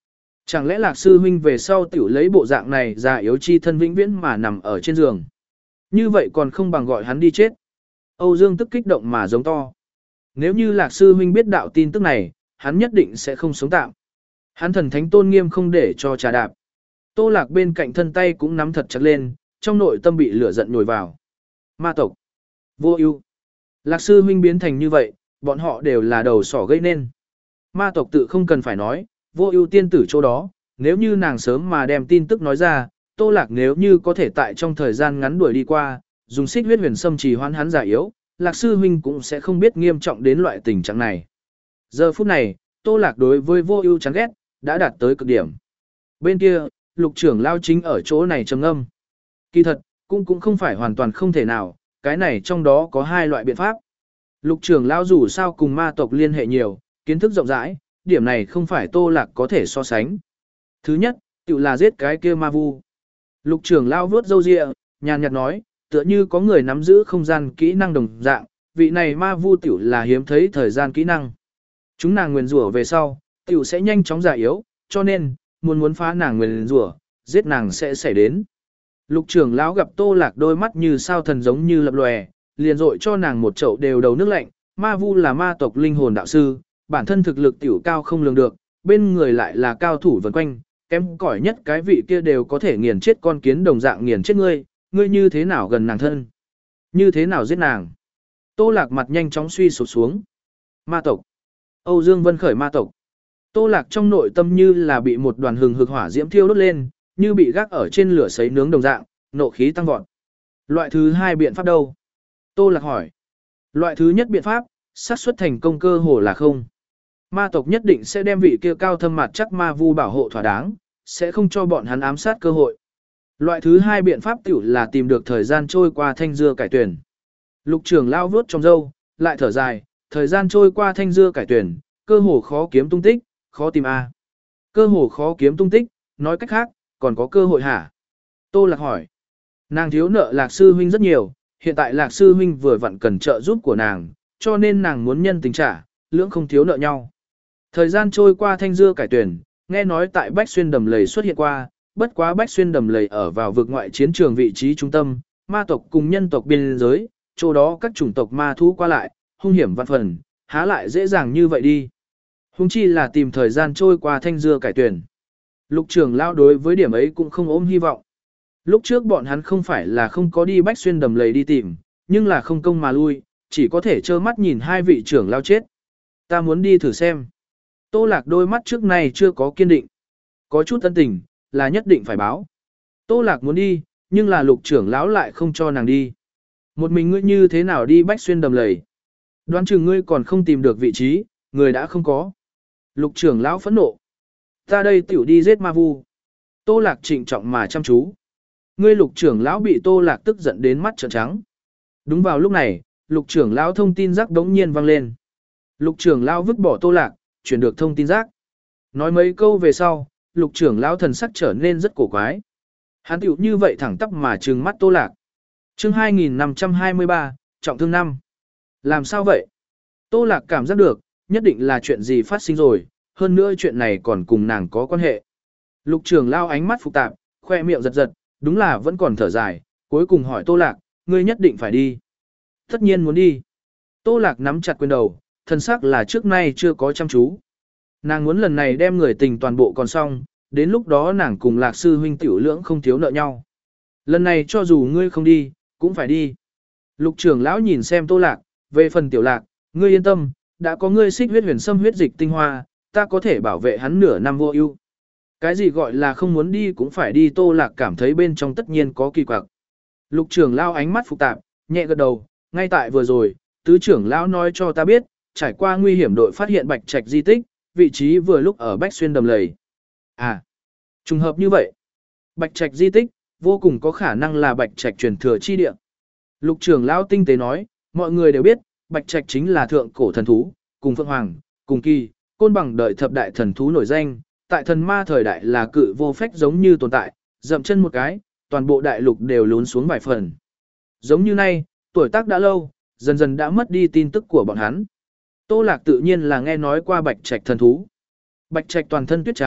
Chẳng lẽ Lạc sư huynh về sau tiểu lấy bộ dạng này già yếu chi thân vĩnh viễn mà nằm ở trên giường. Như vậy còn không bằng gọi hắn đi chết. Âu Dương tức kích động mà giống to. Nếu như Lạc sư huynh biết đạo tin tức này, hắn nhất định sẽ không sống tạm. Hắn thần thánh tôn nghiêm không để cho trà đạp. Tô Lạc bên cạnh thân tay cũng nắm thật chặt lên, trong nội tâm bị lửa giận nhồi vào. Ma tộc. Vô ưu. Lạc sư huynh biến thành như vậy, bọn họ đều là đầu sỏ gây nên. Ma tộc tự không cần phải nói, vô ưu tiên tử chỗ đó, nếu như nàng sớm mà đem tin tức nói ra, Tô Lạc nếu như có thể tại trong thời gian ngắn đuổi đi qua, dùng xích huyết huyền sâm trì hoãn hắn giả yếu, Lạc sư huynh cũng sẽ không biết nghiêm trọng đến loại tình trạng này. Giờ phút này, Tô Lạc đối với vô ưu chán ghét, đã đạt tới cực điểm. Bên kia, lục trưởng lao chính ở chỗ này trầm ngâm. Kỳ thật, cũng cũng không phải hoàn toàn không thể nào, cái này trong đó có hai loại biện pháp. Lục trưởng lao dù sao cùng ma tộc liên hệ nhiều, kiến thức rộng rãi, điểm này không phải Tô Lạc có thể so sánh. Thứ nhất, tự là giết cái kia ma vu. Lục trưởng lao vướt râu ria, nhàn nhạt nói, tựa như có người nắm giữ không gian kỹ năng đồng dạng, vị này ma vu tiểu là hiếm thấy thời gian kỹ năng. Chúng nàng nguyền rủa về sau, tiểu sẽ nhanh chóng già yếu, cho nên, muốn muốn phá nàng nguyền rủa, giết nàng sẽ xảy đến. Lục trưởng lão gặp Tô Lạc đôi mắt như sao thần giống như lập lòe, liền dội cho nàng một chậu đều đầu nước lạnh, ma vu là ma tộc linh hồn đạo sư, bản thân thực lực tiểu cao không lường được, bên người lại là cao thủ vần quanh, kém cỏi nhất cái vị kia đều có thể nghiền chết con kiến đồng dạng nghiền chết ngươi, ngươi như thế nào gần nàng thân? Như thế nào giết nàng? Tô Lạc mặt nhanh chóng suy sụp xuống. Ma tộc. Âu Dương Vân khởi ma tộc. Tô Lạc trong nội tâm như là bị một đoàn hừng hực hỏa diễm thiêu đốt lên, như bị gác ở trên lửa sấy nướng đồng dạng, nộ khí tăng vọt. Loại thứ hai biện pháp đâu? Tô Lạc hỏi. Loại thứ nhất biện pháp, xác suất thành công cơ hồ là không. Ma tộc nhất định sẽ đem vị kia cao thâm mặt chắc ma vu bảo hộ thỏa đáng, sẽ không cho bọn hắn ám sát cơ hội. Loại thứ hai biện pháp tiểu là tìm được thời gian trôi qua thanh dưa cải tuyển. Lục trưởng lao vuốt trong râu, lại thở dài, thời gian trôi qua thanh dưa cải tuyển, cơ hồ khó kiếm tung tích, khó tìm a. Cơ hồ khó kiếm tung tích, nói cách khác, còn có cơ hội hả? Tô Lạc hỏi. Nàng thiếu nợ Lạc sư huynh rất nhiều, hiện tại Lạc sư huynh vừa vặn cần trợ giúp của nàng, cho nên nàng muốn nhân tình trả, lưỡng không thiếu nợ nhau. Thời gian trôi qua thanh dưa cải tuyển, nghe nói tại Bách Xuyên đầm lầy xuất hiện qua, bất quá Bách Xuyên đầm lầy ở vào vực ngoại chiến trường vị trí trung tâm, ma tộc cùng nhân tộc biên giới, chỗ đó các chủng tộc ma thú qua lại, hung hiểm vạn phần, há lại dễ dàng như vậy đi. Hung chi là tìm thời gian trôi qua thanh dưa cải tuyển. Lục trưởng lao đối với điểm ấy cũng không ôm hy vọng. Lúc trước bọn hắn không phải là không có đi Bách Xuyên đầm lầy đi tìm, nhưng là không công mà lui, chỉ có thể trơ mắt nhìn hai vị trưởng lao chết. Ta muốn đi thử xem. Tô Lạc đôi mắt trước nay chưa có kiên định. Có chút tân tình, là nhất định phải báo. Tô Lạc muốn đi, nhưng là lục trưởng lão lại không cho nàng đi. Một mình ngươi như thế nào đi Bách Xuyên đầm lầy? Đoán chừng ngươi còn không tìm được vị trí, người đã không có. Lục trưởng lão phẫn nộ. Ta đây tiểu đi giết ma vu. Tô Lạc trịnh trọng mà chăm chú. Ngươi lục trưởng lão bị Tô Lạc tức giận đến mắt trợn trắng. Đúng vào lúc này, lục trưởng lão thông tin rác đống nhiên vang lên. Lục trưởng lão vứt bỏ Tô Lạc, chuyển được thông tin rác. Nói mấy câu về sau, lục trưởng lão thần sắc trở nên rất cổ quái. Hắn tiểu như vậy thẳng tắp mà trừng mắt Tô Lạc. Chương hai nghìn năm trăm hai mươi ba, trọng thương năm. Làm sao vậy? Tô Lạc cảm giác được, nhất định là chuyện gì phát sinh rồi, hơn nữa chuyện này còn cùng nàng có quan hệ. Lục trưởng lão ánh mắt phức tạp, khoe miệng giật giật, đúng là vẫn còn thở dài, cuối cùng hỏi Tô Lạc, ngươi nhất định phải đi. Tất nhiên muốn đi. Tô Lạc nắm chặt quyền đầu, thân sắc là trước nay chưa có chăm chú. Nàng muốn lần này đem người tình toàn bộ còn xong, đến lúc đó nàng cùng Lạc sư huynh tiểu lưỡng không thiếu nợ nhau. Lần này cho dù ngươi không đi, cũng phải đi. Lục trưởng lão nhìn xem Tô Lạc, về phần tiểu Lạc, ngươi yên tâm, đã có ngươi xích huyết huyền sâm huyết dịch tinh hoa, ta có thể bảo vệ hắn nửa năm vô ưu. Cái gì gọi là không muốn đi cũng phải đi, Tô Lạc cảm thấy bên trong tất nhiên có kỳ quặc. Lục trưởng lão ánh mắt phức tạp, nhẹ gật đầu, ngay tại vừa rồi, tứ trưởng lão nói cho ta biết, trải qua nguy hiểm đội phát hiện Bạch Trạch di tích, vị trí vừa lúc ở Bách Xuyên đầm lầy. À, trùng hợp như vậy. Bạch Trạch di tích, vô cùng có khả năng là Bạch Trạch truyền thừa chi địa. Lục trưởng lão tinh tế nói, mọi người đều biết, Bạch Trạch chính là thượng cổ thần thú, cùng Phượng Hoàng, cùng Kỳ, Côn Bằng đợi thập đại thần thú nổi danh, tại thần ma thời đại là cự vô phách giống như tồn tại, dậm chân một cái, toàn bộ đại lục đều lún xuống vài phần. Giống như nay, tuổi tác đã lâu, dần dần đã mất đi tin tức của bọn hắn. Tô Lạc tự nhiên là nghe nói qua Bạch Trạch thần thú. Bạch Trạch toàn thân tuyết trắng,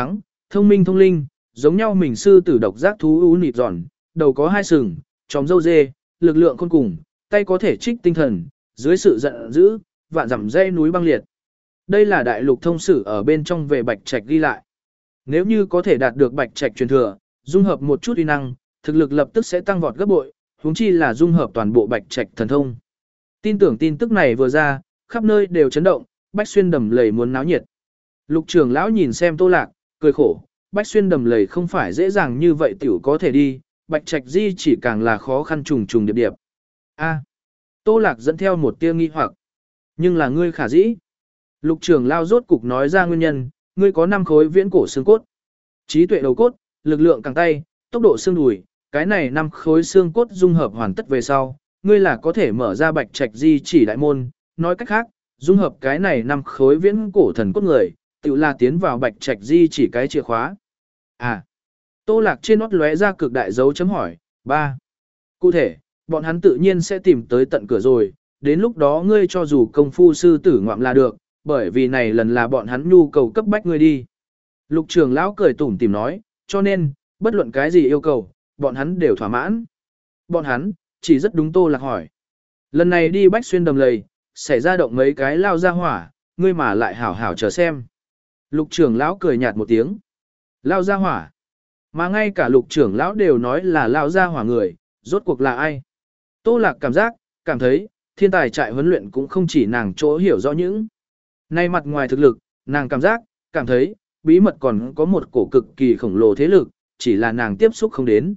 thông minh thông linh, giống nhau mình sư tử độc giác thú ú nịt giòn, đầu có hai sừng, tròm râu dê, lực lượng khôn cùng, tay có thể trích tinh thần, dưới sự giận dữ, vạn dặm dây núi băng liệt. Đây là đại lục thông sử ở bên trong về Bạch Trạch ghi lại. Nếu như có thể đạt được Bạch Trạch truyền thừa, dung hợp một chút uy năng, thực lực lập tức sẽ tăng vọt gấp bội, huống chi là dung hợp toàn bộ Bạch Trạch thần thông. Tin tưởng tin tức này vừa ra, khắp nơi đều chấn động, Bách Xuyên đầm lầy muốn náo nhiệt. Lục trưởng lão nhìn xem Tô Lạc, cười khổ, Bách Xuyên đầm lầy không phải dễ dàng như vậy tiểu có thể đi, Bạch Trạch di chỉ càng là khó khăn trùng trùng điệp điệp. A. Tô Lạc dẫn theo một tia nghi hoặc. Nhưng là ngươi khả dĩ. Lục trưởng lao rốt cục nói ra nguyên nhân, ngươi có năm khối viễn cổ xương cốt. Trí tuệ đầu cốt, lực lượng càng tay, tốc độ xương đùi, cái này năm khối xương cốt dung hợp hoàn tất về sau, ngươi là có thể mở ra Bạch Trạch di chỉ đại môn, nói cách khác, dung hợp cái này năm khối viễn cổ thần cốt người, tự là tiến vào Bạch Trạch di chỉ cái chìa khóa. À. Tô Lạc trên nót lóe ra cực đại dấu chấm hỏi, ba. Cụ thể, bọn hắn tự nhiên sẽ tìm tới tận cửa rồi, đến lúc đó ngươi cho dù công phu sư tử ngoạm là được, bởi vì này lần là bọn hắn nhu cầu cấp bách ngươi đi. Lục trưởng lão cười tủm tỉm nói, cho nên, bất luận cái gì yêu cầu, bọn hắn đều thỏa mãn. Bọn hắn, chỉ rất đúng Tô Lạc hỏi. Lần này đi Bách Xuyên đầm lầy, xảy ra động mấy cái lao ra hỏa, ngươi mà lại hảo hảo chờ xem. Lục trưởng lão cười nhạt một tiếng. Lao ra hỏa. Mà ngay cả lục trưởng lão đều nói là lao ra hỏa người, rốt cuộc là ai? Tô Lạc cảm giác, cảm thấy, thiên tài trại huấn luyện cũng không chỉ nàng chỗ hiểu rõ những. Nay mặt ngoài thực lực, nàng cảm giác, cảm thấy, bí mật còn có một cổ cực kỳ khổng lồ thế lực, chỉ là nàng tiếp xúc không đến.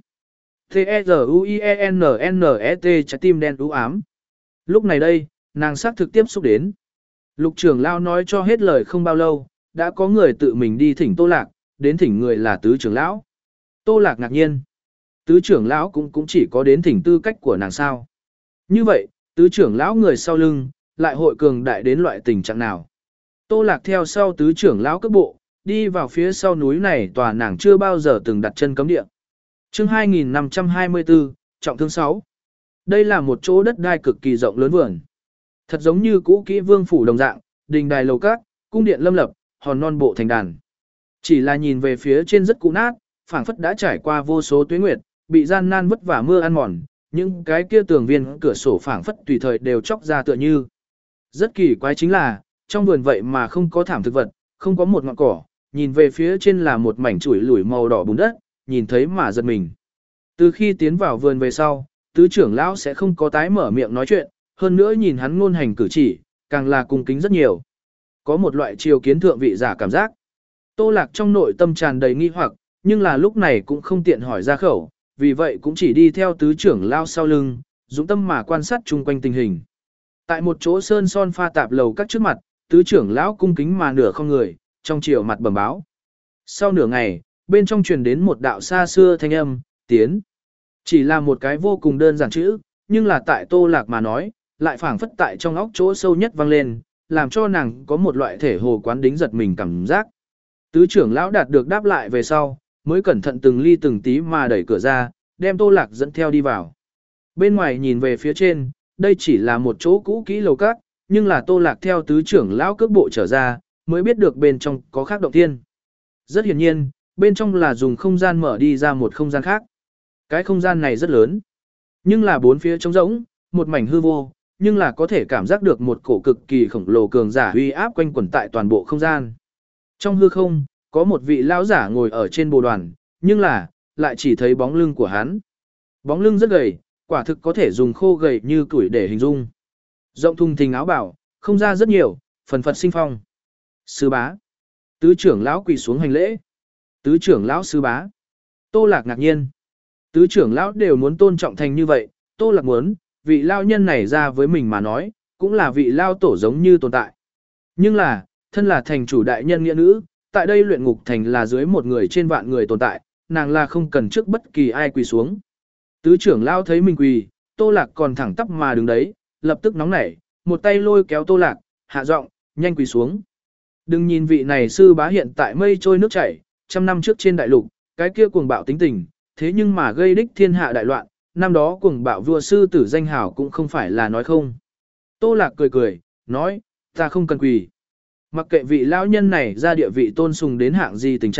T-E-Z-U-I-E-N-N-E-T trái tim đen u ám. Lúc này đây, nàng xác thực tiếp xúc đến. Lục trưởng lão nói cho hết lời không bao lâu, đã có người tự mình đi thỉnh Tô Lạc, đến thỉnh người là tứ trưởng lão. Tô Lạc ngạc nhiên. Tứ trưởng lão cũng cũng chỉ có đến thỉnh tư cách của nàng sao. Như vậy, tứ trưởng lão người sau lưng, lại hội cường đại đến loại tình trạng nào. Tô Lạc theo sau tứ trưởng lão cước bộ, đi vào phía sau núi này tòa nàng chưa bao giờ từng đặt chân cấm địa. Chương hai nghìn năm trăm hai mươi tư, trọng thương sáu. Đây là một chỗ đất đai cực kỳ rộng lớn vườn. Thật giống như cũ kỹ vương phủ đồng dạng, đình đài lầu các, cung điện lâm lập, hòn non bộ thành đàn. Chỉ là nhìn về phía trên rất cũ nát, phảng phất đã trải qua vô số tuế nguyệt, bị gian nan vất vả mưa ăn mòn, những cái kia tường viên cửa sổ phảng phất tùy thời đều chóc ra tựa như. Rất kỳ quái chính là, trong vườn vậy mà không có thảm thực vật, không có một ngọn cỏ, nhìn về phía trên là một mảnh chuỗi lủi màu đỏ bùn đất, nhìn thấy mà giật mình. Từ khi tiến vào vườn về sau, tứ trưởng lão sẽ không có tái mở miệng nói chuyện, hơn nữa nhìn hắn ngôn hành cử chỉ, càng là cung kính rất nhiều. Có một loại triều kiến thượng vị giả cảm giác. Tô Lạc trong nội tâm tràn đầy nghi hoặc, nhưng là lúc này cũng không tiện hỏi ra khẩu, vì vậy cũng chỉ đi theo tứ trưởng lão sau lưng, dũng tâm mà quan sát chung quanh tình hình. Tại một chỗ sơn son pha tạp lầu các trước mặt, tứ trưởng lão cung kính mà nửa không người, trong chiều mặt bẩm báo. Sau nửa ngày, bên trong truyền đến một đạo xa xưa thanh âm, tiến. Chỉ là một cái vô cùng đơn giản chữ, nhưng là tại Tô Lạc mà nói, lại phảng phất tại trong óc chỗ sâu nhất vang lên, làm cho nàng có một loại thể hồ quán đính giật mình cảm giác. Tứ trưởng lão đạt được đáp lại về sau, mới cẩn thận từng ly từng tí mà đẩy cửa ra, đem Tô Lạc dẫn theo đi vào. Bên ngoài nhìn về phía trên, đây chỉ là một chỗ cũ kỹ lầu các, nhưng là Tô Lạc theo tứ trưởng lão cước bộ trở ra, mới biết được bên trong có khác động thiên. Rất hiển nhiên, bên trong là dùng không gian mở đi ra một không gian khác. Cái không gian này rất lớn, nhưng là bốn phía trống rỗng, một mảnh hư vô, nhưng là có thể cảm giác được một cổ cực kỳ khổng lồ cường giả uy áp quanh quẩn tại toàn bộ không gian. Trong hư không, có một vị lão giả ngồi ở trên bồ đoàn, nhưng là, lại chỉ thấy bóng lưng của hắn. Bóng lưng rất gầy, quả thực có thể dùng khô gầy như củi để hình dung. Rộng thùng thình áo bảo, không ra rất nhiều, phần phật sinh phong. Sư bá. Tứ trưởng lão quỳ xuống hành lễ. Tứ trưởng lão sư bá. Tô Lạc ngạc nhiên. Tứ trưởng lão đều muốn tôn trọng thành như vậy, Tô Lạc muốn, vị lao nhân này ra với mình mà nói, cũng là vị lao tổ giống như tồn tại. Nhưng là, thân là thành chủ đại nhân nghĩa nữ, tại đây luyện ngục thành là dưới một người trên vạn người tồn tại, nàng là không cần trước bất kỳ ai quỳ xuống. Tứ trưởng lão thấy mình quỳ, Tô Lạc còn thẳng tắp mà đứng đấy, lập tức nóng nảy, một tay lôi kéo Tô Lạc, hạ giọng, nhanh quỳ xuống. Đừng nhìn vị này sư bá hiện tại mây trôi nước chảy, trăm năm trước trên đại lục, cái kia cuồng bạo tính tình, thế nhưng mà gây đích thiên hạ đại loạn, năm đó cuồng bạo vua sư tử danh hảo cũng không phải là nói không. Tô Lạc cười cười, nói, ta không cần quỳ. Mặc kệ vị lão nhân này ra địa vị tôn sùng đến hạng gì tình trạng,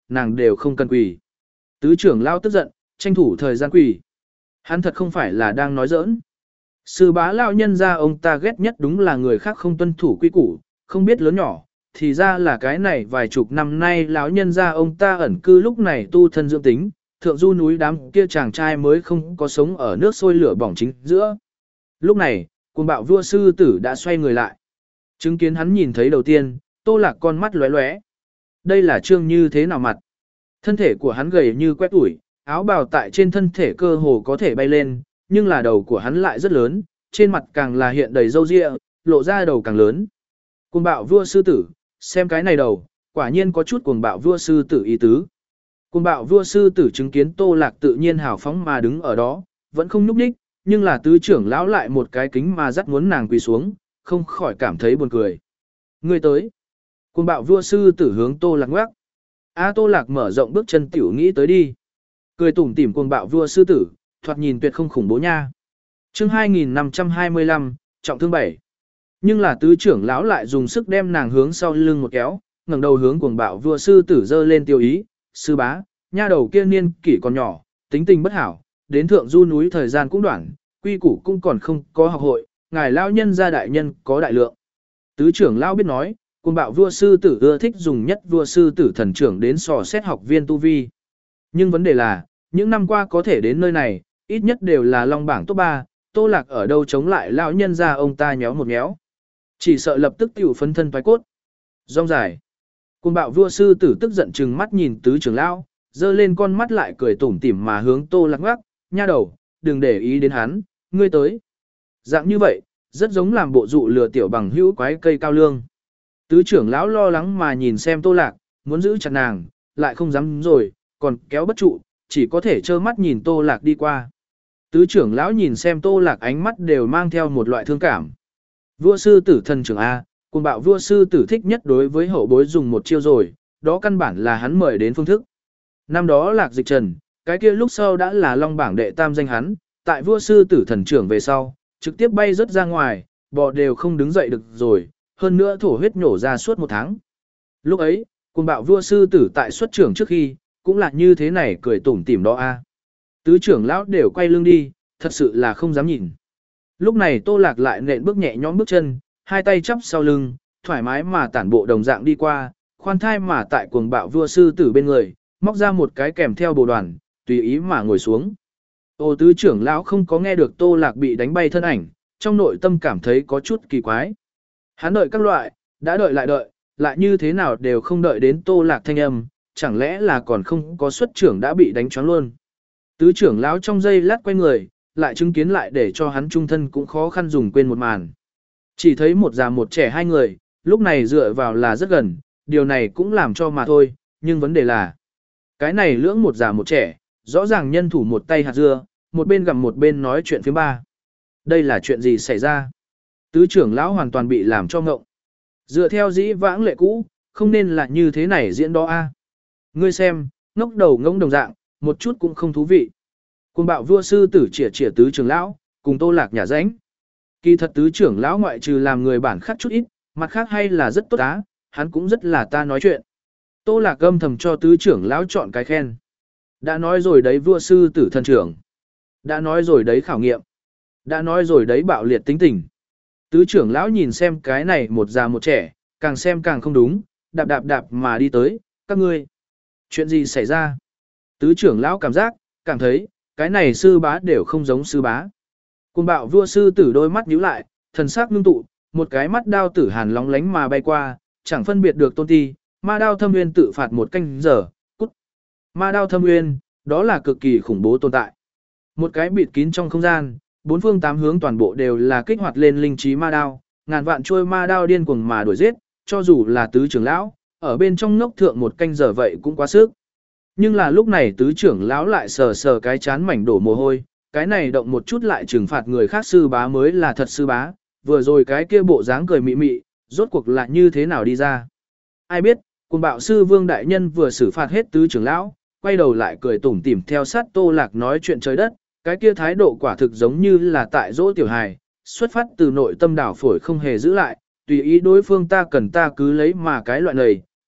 nàng đều không cần quỳ. Tứ trưởng lão tức giận, tranh thủ thời gian quỳ. Hắn thật không phải là đang nói giỡn. Sư bá lão nhân ra ông ta ghét nhất đúng là người khác không tuân thủ quy củ, không biết lớn nhỏ, thì ra là cái này vài chục năm nay lão nhân ra ông ta ẩn cư lúc này tu thân dưỡng tính, thượng du núi đám kia chàng trai mới không có sống ở nước sôi lửa bỏng chính giữa. Lúc này, cuồng bạo vua sư tử đã xoay người lại. Chứng kiến hắn nhìn thấy đầu tiên, Tô Lạc con mắt lóe lóe. Đây là trương như thế nào mặt? Thân thể của hắn gầy như quét ủi, áo bào tại trên thân thể cơ hồ có thể bay lên, nhưng là đầu của hắn lại rất lớn, trên mặt càng là hiện đầy râu ria, lộ ra đầu càng lớn. Cuồng bạo vua sư tử, xem cái này đầu, quả nhiên có chút cuồng bạo vua sư tử ý tứ. Cuồng bạo vua sư tử chứng kiến Tô Lạc tự nhiên hào phóng mà đứng ở đó, vẫn không nhúc nhích, nhưng là tứ trưởng lão lại một cái kính mà dắt muốn nàng quỳ xuống, không khỏi cảm thấy buồn cười. Người tới. Cuồng bạo vua sư tử hướng Tô Lạc ngoắc. A Tô Lạc mở rộng bước chân tiểu nghĩ tới đi. Cười tủm tỉm cuồng bạo vua sư tử, thoạt nhìn tuyệt không khủng bố nha. Chương hai nghìn năm trăm hai mươi lăm, trọng thương bảy. Nhưng là tứ trưởng lão lại dùng sức đem nàng hướng sau lưng một kéo, ngẩng đầu hướng cuồng bạo vua sư tử giơ lên tiêu ý, "Sư bá, nha đầu kia niên kỷ còn nhỏ, tính tình bất hảo, đến thượng du núi thời gian cũng đoạn, quy củ cũng còn không có học hội, ngài lão nhân gia đại nhân có đại lượng." Tứ trưởng lão biết nói, cuồng bạo vua sư tử ưa thích dùng nhất vua sư tử thần trưởng đến sò xét học viên tu vi. Nhưng vấn đề là, những năm qua có thể đến nơi này, ít nhất đều là long bảng top ba, Tô Lạc ở đâu chống lại lão nhân gia ông ta nhéo một nhéo. Chỉ sợ lập tức tiểu phấn thân thoái cốt. Rong dài. Cuồng bạo vua sư tử tức giận trừng mắt nhìn tứ trưởng lão, giơ lên con mắt lại cười tủm tỉm mà hướng Tô Lạc ngoắc, "Nha đầu, đừng để ý đến hắn, ngươi tới." Dạng như vậy, rất giống làm bộ dụ lừa tiểu bằng hữu quái cây cao lương. Tứ trưởng lão lo lắng mà nhìn xem Tô Lạc, muốn giữ chặt nàng, lại không dám rồi, còn kéo bất trụ, chỉ có thể trơ mắt nhìn Tô Lạc đi qua. Tứ trưởng lão nhìn xem Tô Lạc ánh mắt đều mang theo một loại thương cảm. Vua sư tử thần trưởng A, cuồng bạo vua sư tử thích nhất đối với hậu bối dùng một chiêu rồi, đó căn bản là hắn mời đến phương thức. Năm đó Lạc Dịch Trần, cái kia lúc sau đã là long bảng đệ tam danh hắn, tại vua sư tử thần trưởng về sau, trực tiếp bay rất ra ngoài, bò đều không đứng dậy được rồi, hơn nữa thổ huyết nhổ ra suốt một tháng. Lúc ấy, cuồng bạo vua sư tử tại xuất trưởng trước khi, cũng là như thế này cười tủm tỉm đó a. Tứ trưởng lão đều quay lưng đi, thật sự là không dám nhìn. Lúc này Tô Lạc lại nện bước nhẹ nhõm bước chân, hai tay chắp sau lưng, thoải mái mà tản bộ đồng dạng đi qua, khoan thai mà tại cuồng bạo vua sư tử bên người, móc ra một cái kèm theo bồ đoàn, tùy ý mà ngồi xuống. Ô tứ trưởng lão không có nghe được Tô Lạc bị đánh bay thân ảnh, trong nội tâm cảm thấy có chút kỳ quái. Hắn đợi các loại, đã đợi lại đợi, lại như thế nào đều không đợi đến Tô Lạc thanh âm, chẳng lẽ là còn không có xuất trưởng đã bị đánh choáng luôn. Tứ trưởng lão trong giây lát quay người, lại chứng kiến lại để cho hắn trung thân cũng khó khăn dùng quên một màn. Chỉ thấy một già một trẻ hai người, lúc này dựa vào là rất gần, điều này cũng làm cho mà thôi, nhưng vấn đề là cái này lưỡng một già một trẻ, rõ ràng nhân thủ một tay hạt dưa, một bên gặm một bên nói chuyện phía ba. Đây là chuyện gì xảy ra? Tứ trưởng lão hoàn toàn bị làm cho ngộng. Dựa theo dĩ vãng lệ cũ, không nên là như thế này diễn đó a. Ngươi xem, ngốc đầu ngông đồng dạng, một chút cũng không thú vị. Cuồng bạo vua sư tử chĩa chĩa tứ trưởng lão, cùng Tô Lạc nhả ránh. Kỳ thật tứ trưởng lão ngoại trừ làm người bản khác chút ít, mặt khác hay là rất tốt á, hắn cũng rất là ta nói chuyện. Tô Lạc âm thầm cho tứ trưởng lão chọn cái khen. Đã nói rồi đấy vua sư tử thần trưởng. Đã nói rồi đấy khảo nghiệm. Đã nói rồi đấy bạo liệt tính tình. Tứ trưởng lão nhìn xem cái này một già một trẻ, càng xem càng không đúng, đạp đạp đạp mà đi tới, các ngươi. Chuyện gì xảy ra? Tứ trưởng lão cảm giác, cảm thấy, cái này sư bá đều không giống sư bá. Cuồng bạo vua sư tử đôi mắt nhíu lại, thần sắc ngưng tụ, một cái mắt đao tử hàn lóng lánh mà bay qua, chẳng phân biệt được tôn ti, ma đao thâm nguyên tự phạt một canh giờ, cút. Ma đao thâm nguyên, đó là cực kỳ khủng bố tồn tại. Một cái bịt kín trong không gian, bốn phương tám hướng toàn bộ đều là kích hoạt lên linh trí ma đao, ngàn vạn trôi ma đao điên cuồng mà đuổi giết, cho dù là tứ trưởng lão, ở bên trong ngốc thượng một canh giờ vậy cũng quá sức. Nhưng là lúc này tứ trưởng lão lại sờ sờ cái chán mảnh đổ mồ hôi, cái này động một chút lại trừng phạt người khác sư bá mới là thật sư bá, vừa rồi cái kia bộ dáng cười mị mị, rốt cuộc là như thế nào đi ra. Ai biết, cuồng bạo sư Vương Đại Nhân vừa xử phạt hết tứ trưởng lão, quay đầu lại cười tủm tỉm theo sát Tô Lạc nói chuyện trời đất, cái kia thái độ quả thực giống như là tại dỗ tiểu hài, xuất phát từ nội tâm đảo phổi không hề giữ lại, tùy ý đối phương ta cần ta cứ lấy mà cái loại này,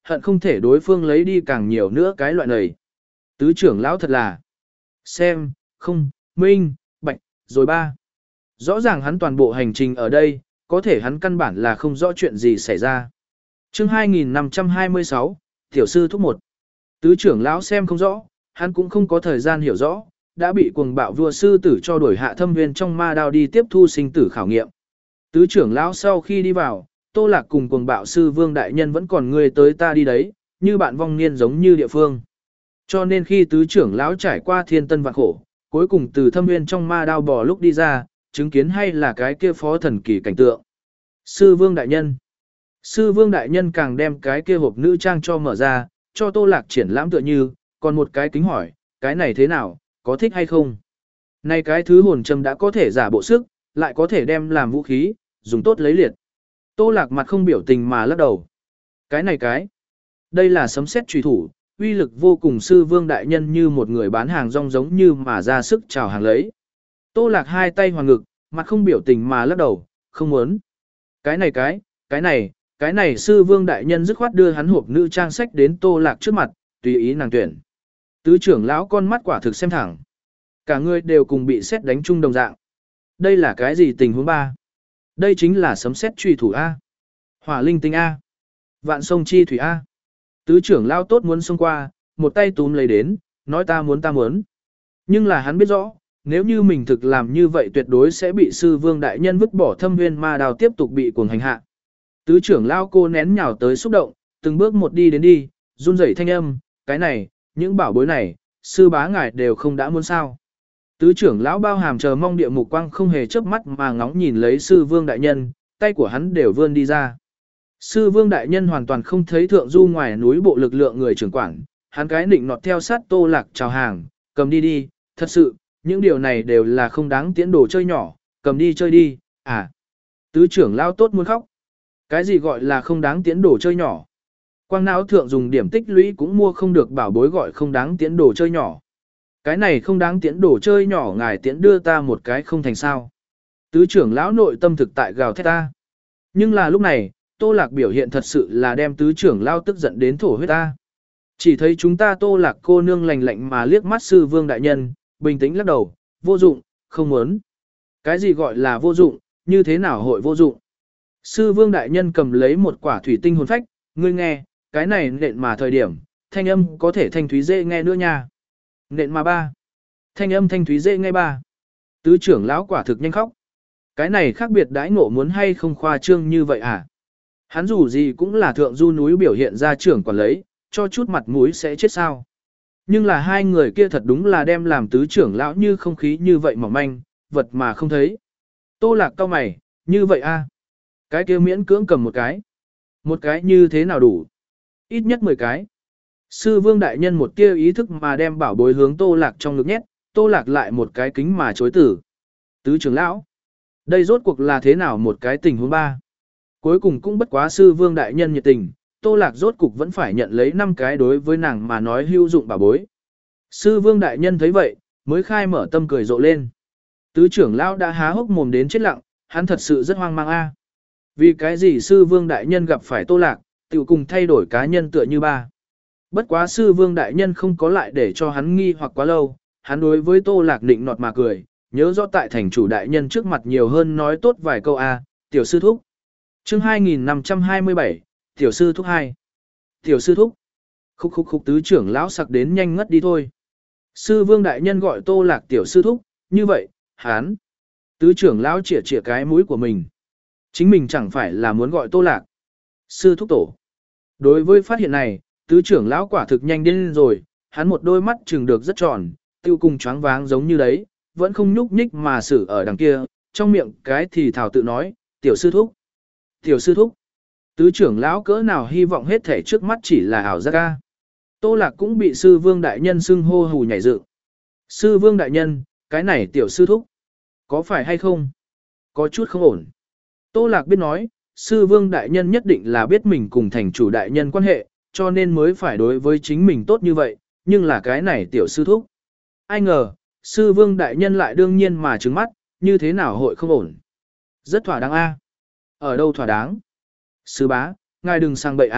hận không thể đối phương lấy đi càng nhiều nữa cái loại này. Tứ trưởng lão thật là xem, không, minh, bạch, rồi ba. Rõ ràng hắn toàn bộ hành trình ở đây, có thể hắn căn bản là không rõ chuyện gì xảy ra. Chương hai nghìn năm trăm hai mươi sáu, Tiểu sư thúc một. Tứ trưởng lão xem không rõ, hắn cũng không có thời gian hiểu rõ, đã bị cuồng bạo vua sư tử cho đuổi hạ thâm viên trong ma đao đi tiếp thu sinh tử khảo nghiệm. Tứ trưởng lão sau khi đi vào, Tô Lạc cùng cuồng bạo sư vương đại nhân vẫn còn người tới ta đi đấy, như bạn vong niên giống như địa phương. Cho nên khi tứ trưởng lão trải qua thiên tân vạn khổ, cuối cùng từ thâm viên trong ma đao bò lúc đi ra, chứng kiến hay là cái kia phó thần kỳ cảnh tượng. Sư vương đại nhân. Sư vương đại nhân càng đem cái kia hộp nữ trang cho mở ra, cho Tô Lạc triển lãm tựa như, còn một cái kính hỏi, cái này thế nào, có thích hay không? Này cái thứ hồn châm đã có thể giả bộ sức, lại có thể đem làm vũ khí, dùng tốt lấy liệt. Tô Lạc mặt không biểu tình mà lắc đầu. Cái này cái, đây là sấm sét truy thủ, uy lực vô cùng, sư vương đại nhân như một người bán hàng rong giống như mà ra sức chào hàng lấy. Tô Lạc hai tay hoàn ngực, mặt không biểu tình mà lắc đầu, không muốn. Cái này cái, cái này, cái này sư vương đại nhân dứt khoát đưa hắn hộp nữ trang sách đến Tô Lạc trước mặt, tùy ý nàng tuyển. Tứ trưởng lão con mắt quả thực xem thẳng. Cả người đều cùng bị sét đánh chung đồng dạng. Đây là cái gì tình huống ba? Đây chính là sấm sét truy thủ A. Hỏa linh tinh A. Vạn sông chi thủy A. Tứ trưởng lão tốt muốn xông qua, một tay túm lấy đến, nói ta muốn ta muốn. Nhưng là hắn biết rõ, nếu như mình thực làm như vậy tuyệt đối sẽ bị sư vương đại nhân vứt bỏ thâm nguyên ma đào tiếp tục bị cuồng hành hạ. Tứ trưởng lão cô nén nhào tới xúc động, từng bước một đi đến đi, run rẩy thanh âm, cái này, những bảo bối này, sư bá ngài đều không đã muốn sao. Tứ trưởng lão bao hàm chờ mong địa mục quang không hề chớp mắt mà ngóng nhìn lấy sư vương đại nhân, tay của hắn đều vươn đi ra. Sư vương đại nhân hoàn toàn không thấy thượng du ngoài núi bộ lực lượng người trưởng quản, hắn cái định nọt theo sát Tô Lạc chào hàng, cầm đi đi, thật sự, những điều này đều là không đáng tiễn đồ chơi nhỏ, cầm đi chơi đi, à. Tứ trưởng lão tốt muốn khóc. Cái gì gọi là không đáng tiễn đồ chơi nhỏ? Quang não thượng dùng điểm tích lũy cũng mua không được bảo bối gọi không đáng tiễn đồ chơi nhỏ. Cái này không đáng tiễn đồ chơi nhỏ, ngài tiễn đưa ta một cái không thành sao. Tứ trưởng lão nội tâm thực tại gào thét ta. Nhưng là lúc này, Tô Lạc biểu hiện thật sự là đem tứ trưởng lão tức giận đến thổ huyết ta. Chỉ thấy chúng ta Tô Lạc cô nương lạnh lạnh mà liếc mắt sư vương đại nhân, bình tĩnh lắc đầu, vô dụng, không muốn. Cái gì gọi là vô dụng, như thế nào hội vô dụng? Sư vương đại nhân cầm lấy một quả thủy tinh hồn phách, ngươi nghe, cái này nện mà thời điểm, thanh âm có thể thanh thúy dễ nghe nữa nha. Nện mà ba. Thanh âm thanh thúy dễ nghe ba. Tứ trưởng lão quả thực nhanh khóc. Cái này khác biệt đãi ngộ muốn hay không khoa trương như vậy à? Hắn dù gì cũng là thượng du núi biểu hiện ra trưởng quản lấy, cho chút mặt mũi sẽ chết sao. Nhưng là hai người kia thật đúng là đem làm tứ trưởng lão như không khí như vậy mỏng manh, vật mà không thấy. Tô Lạc cau mày, như vậy a? Cái kia miễn cưỡng cầm một cái. Một cái như thế nào đủ? Ít nhất mười cái. Sư vương đại nhân một tia ý thức mà đem bảo bối hướng Tô Lạc trong ngực nhét, Tô Lạc lại một cái kính mà chối tử. Tứ trưởng lão, đây rốt cuộc là thế nào một cái tình huống ba? Cuối cùng cũng bất quá sư vương đại nhân nhiệt tình, Tô Lạc rốt cục vẫn phải nhận lấy năm cái đối với nàng mà nói hữu dụng bảo bối. Sư vương đại nhân thấy vậy, mới khai mở tâm cười rộ lên. Tứ trưởng lão đã há hốc mồm đến chết lặng, hắn thật sự rất hoang mang a. Vì cái gì sư vương đại nhân gặp phải Tô Lạc, tự cùng thay đổi cá nhân tựa như ba. Bất quá sư vương đại nhân không có lại để cho hắn nghi hoặc quá lâu, hắn đối với Tô Lạc định nọt mà cười, nhớ rõ tại thành chủ đại nhân trước mặt nhiều hơn nói tốt vài câu a, tiểu sư thúc. Chương hai nghìn năm trăm hai mươi bảy, tiểu sư thúc hai. Tiểu sư thúc. Khúc khúc khúc tứ trưởng lão sặc đến nhanh ngất đi thôi. Sư vương đại nhân gọi Tô Lạc tiểu sư thúc, như vậy, hắn. Tứ trưởng lão chĩa chĩa cái mũi của mình. Chính mình chẳng phải là muốn gọi Tô Lạc. Sư thúc tổ. Đối với phát hiện này, tứ trưởng lão quả thực nhanh điên rồi, hắn một đôi mắt trừng được rất tròn, tiêu cùng choáng váng giống như đấy, vẫn không nhúc nhích mà xử ở đằng kia, trong miệng cái thì thảo tự nói, tiểu sư thúc. Tiểu sư thúc. Tứ trưởng lão cỡ nào hy vọng hết thể trước mắt chỉ là ảo giác ca. Tô Lạc cũng bị sư vương đại nhân xưng hô hù nhảy dựng. Sư vương đại nhân, cái này tiểu sư thúc. Có phải hay không? Có chút không ổn. Tô Lạc biết nói, sư vương đại nhân nhất định là biết mình cùng thành chủ đại nhân quan hệ, cho nên mới phải đối với chính mình tốt như vậy, nhưng là cái này tiểu sư thúc. Ai ngờ, sư vương đại nhân lại đương nhiên mà trừng mắt, như thế nào hội không ổn. Rất thỏa đáng a. Ở đâu thỏa đáng? Sư bá, ngài đừng sang bậy a,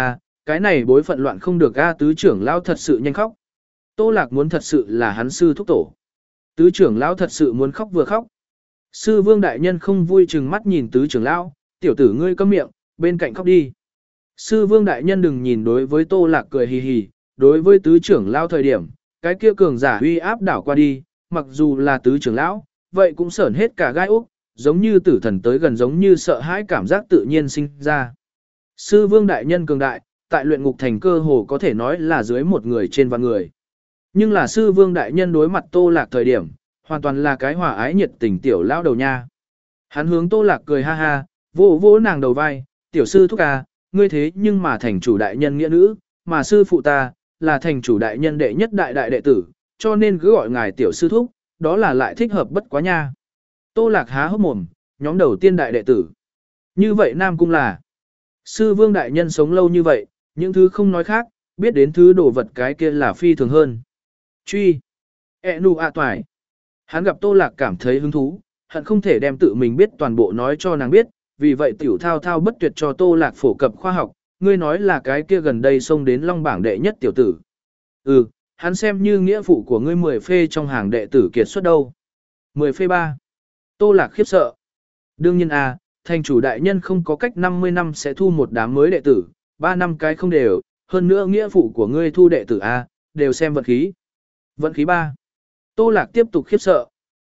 Cái này bối phận loạn không được a, tứ trưởng lão thật sự nhanh khóc. Tô Lạc muốn thật sự là hắn sư thúc tổ. Tứ trưởng lão thật sự muốn khóc vừa khóc. Sư Vương đại nhân không vui chừng mắt nhìn tứ trưởng lão, tiểu tử ngươi câm miệng, bên cạnh khóc đi. Sư Vương đại nhân đừng nhìn đối với Tô Lạc cười hì hì, đối với tứ trưởng lão thời điểm, cái kia cường giả uy áp đảo qua đi, mặc dù là tứ trưởng lão, vậy cũng sởn hết cả gai ốc, giống như tử thần tới gần, giống như sợ hãi cảm giác tự nhiên sinh ra. Sư Vương đại nhân cường đại, tại luyện ngục thành cơ hồ có thể nói là dưới một người trên vạn người. Nhưng là sư Vương đại nhân đối mặt Tô Lạc thời điểm, hoàn toàn là cái hòa ái nhiệt tình tiểu lão đầu nha. Hắn hướng Tô Lạc cười ha ha, vỗ vỗ nàng đầu vai, tiểu sư thúc à, ngươi thế nhưng mà thành chủ đại nhân nghĩa nữ, mà sư phụ ta, là thành chủ đại nhân đệ nhất đại đại đệ tử, cho nên cứ gọi ngài tiểu sư thúc, đó là lại thích hợp bất quá nha. Tô Lạc há hốc mồm, nhóm đầu tiên đại đệ tử. Như vậy Nam Cung là, sư Vương đại nhân sống lâu như vậy, những thứ không nói khác, biết đến thứ đồ vật cái kia là phi thường hơn. Truy, e nu a toài. Hắn gặp Tô Lạc cảm thấy hứng thú, hận không thể đem tự mình biết toàn bộ nói cho nàng biết, vì vậy tiểu thao thao bất tuyệt cho Tô Lạc phổ cập khoa học, ngươi nói là cái kia gần đây xông đến long bảng đệ nhất tiểu tử. Ừ, hắn xem như nghĩa phụ của ngươi mười phê trong hàng đệ tử kiệt xuất đâu. mười phê ba. Tô Lạc khiếp sợ. Đương nhiên à, thành chủ đại nhân không có cách năm mươi năm sẽ thu một đám mới đệ tử, ba năm cái không đều, hơn nữa nghĩa phụ của ngươi thu đệ tử A, đều xem vận khí. Vận khí ba. Tô Lạc tiếp tục khiếp sợ.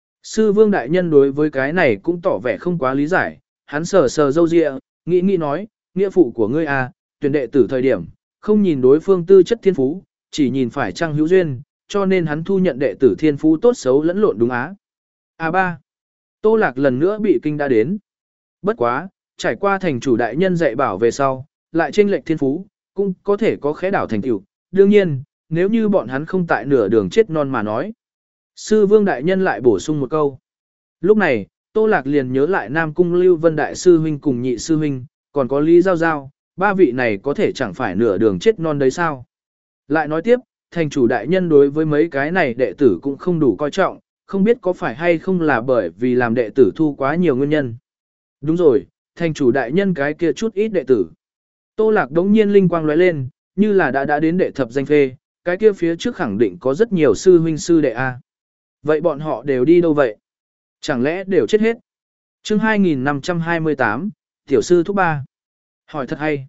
Sư Vương đại nhân đối với cái này cũng tỏ vẻ không quá lý giải, hắn sờ sờ râu ria, nghĩ nghĩ nói, nghĩa phụ của ngươi A, tuyển đệ tử thời điểm, không nhìn đối phương tư chất thiên phú, chỉ nhìn phải trang hữu duyên, cho nên hắn thu nhận đệ tử thiên phú tốt xấu lẫn lộn đúng á. A ba. Tô Lạc lần nữa bị kinh đã đến. Bất quá, trải qua thành chủ đại nhân dạy bảo về sau, lại chênh lệch thiên phú, cũng có thể có khẽ đảo thành tựu. Đương nhiên, nếu như bọn hắn không tại nửa đường chết non mà nói. Sư Vương đại nhân lại bổ sung một câu. Lúc này, Tô Lạc liền nhớ lại Nam Cung Lưu Vân đại sư huynh cùng nhị sư huynh, còn có Lý Giao Giao, ba vị này có thể chẳng phải nửa đường chết non đấy sao? Lại nói tiếp, thành chủ đại nhân đối với mấy cái này đệ tử cũng không đủ coi trọng, không biết có phải hay không là bởi vì làm đệ tử thu quá nhiều nguyên nhân. Đúng rồi, thành chủ đại nhân cái kia chút ít đệ tử. Tô Lạc đống nhiên linh quang lóe lên, như là đã đã đến đệ thập danh phê, cái kia phía trước khẳng định có rất nhiều sư huynh sư đệ A. Vậy bọn họ đều đi đâu vậy? Chẳng lẽ đều chết hết? Chương hai nghìn năm trăm hai mươi tám, Tiểu sư thúc ba. Hỏi thật hay.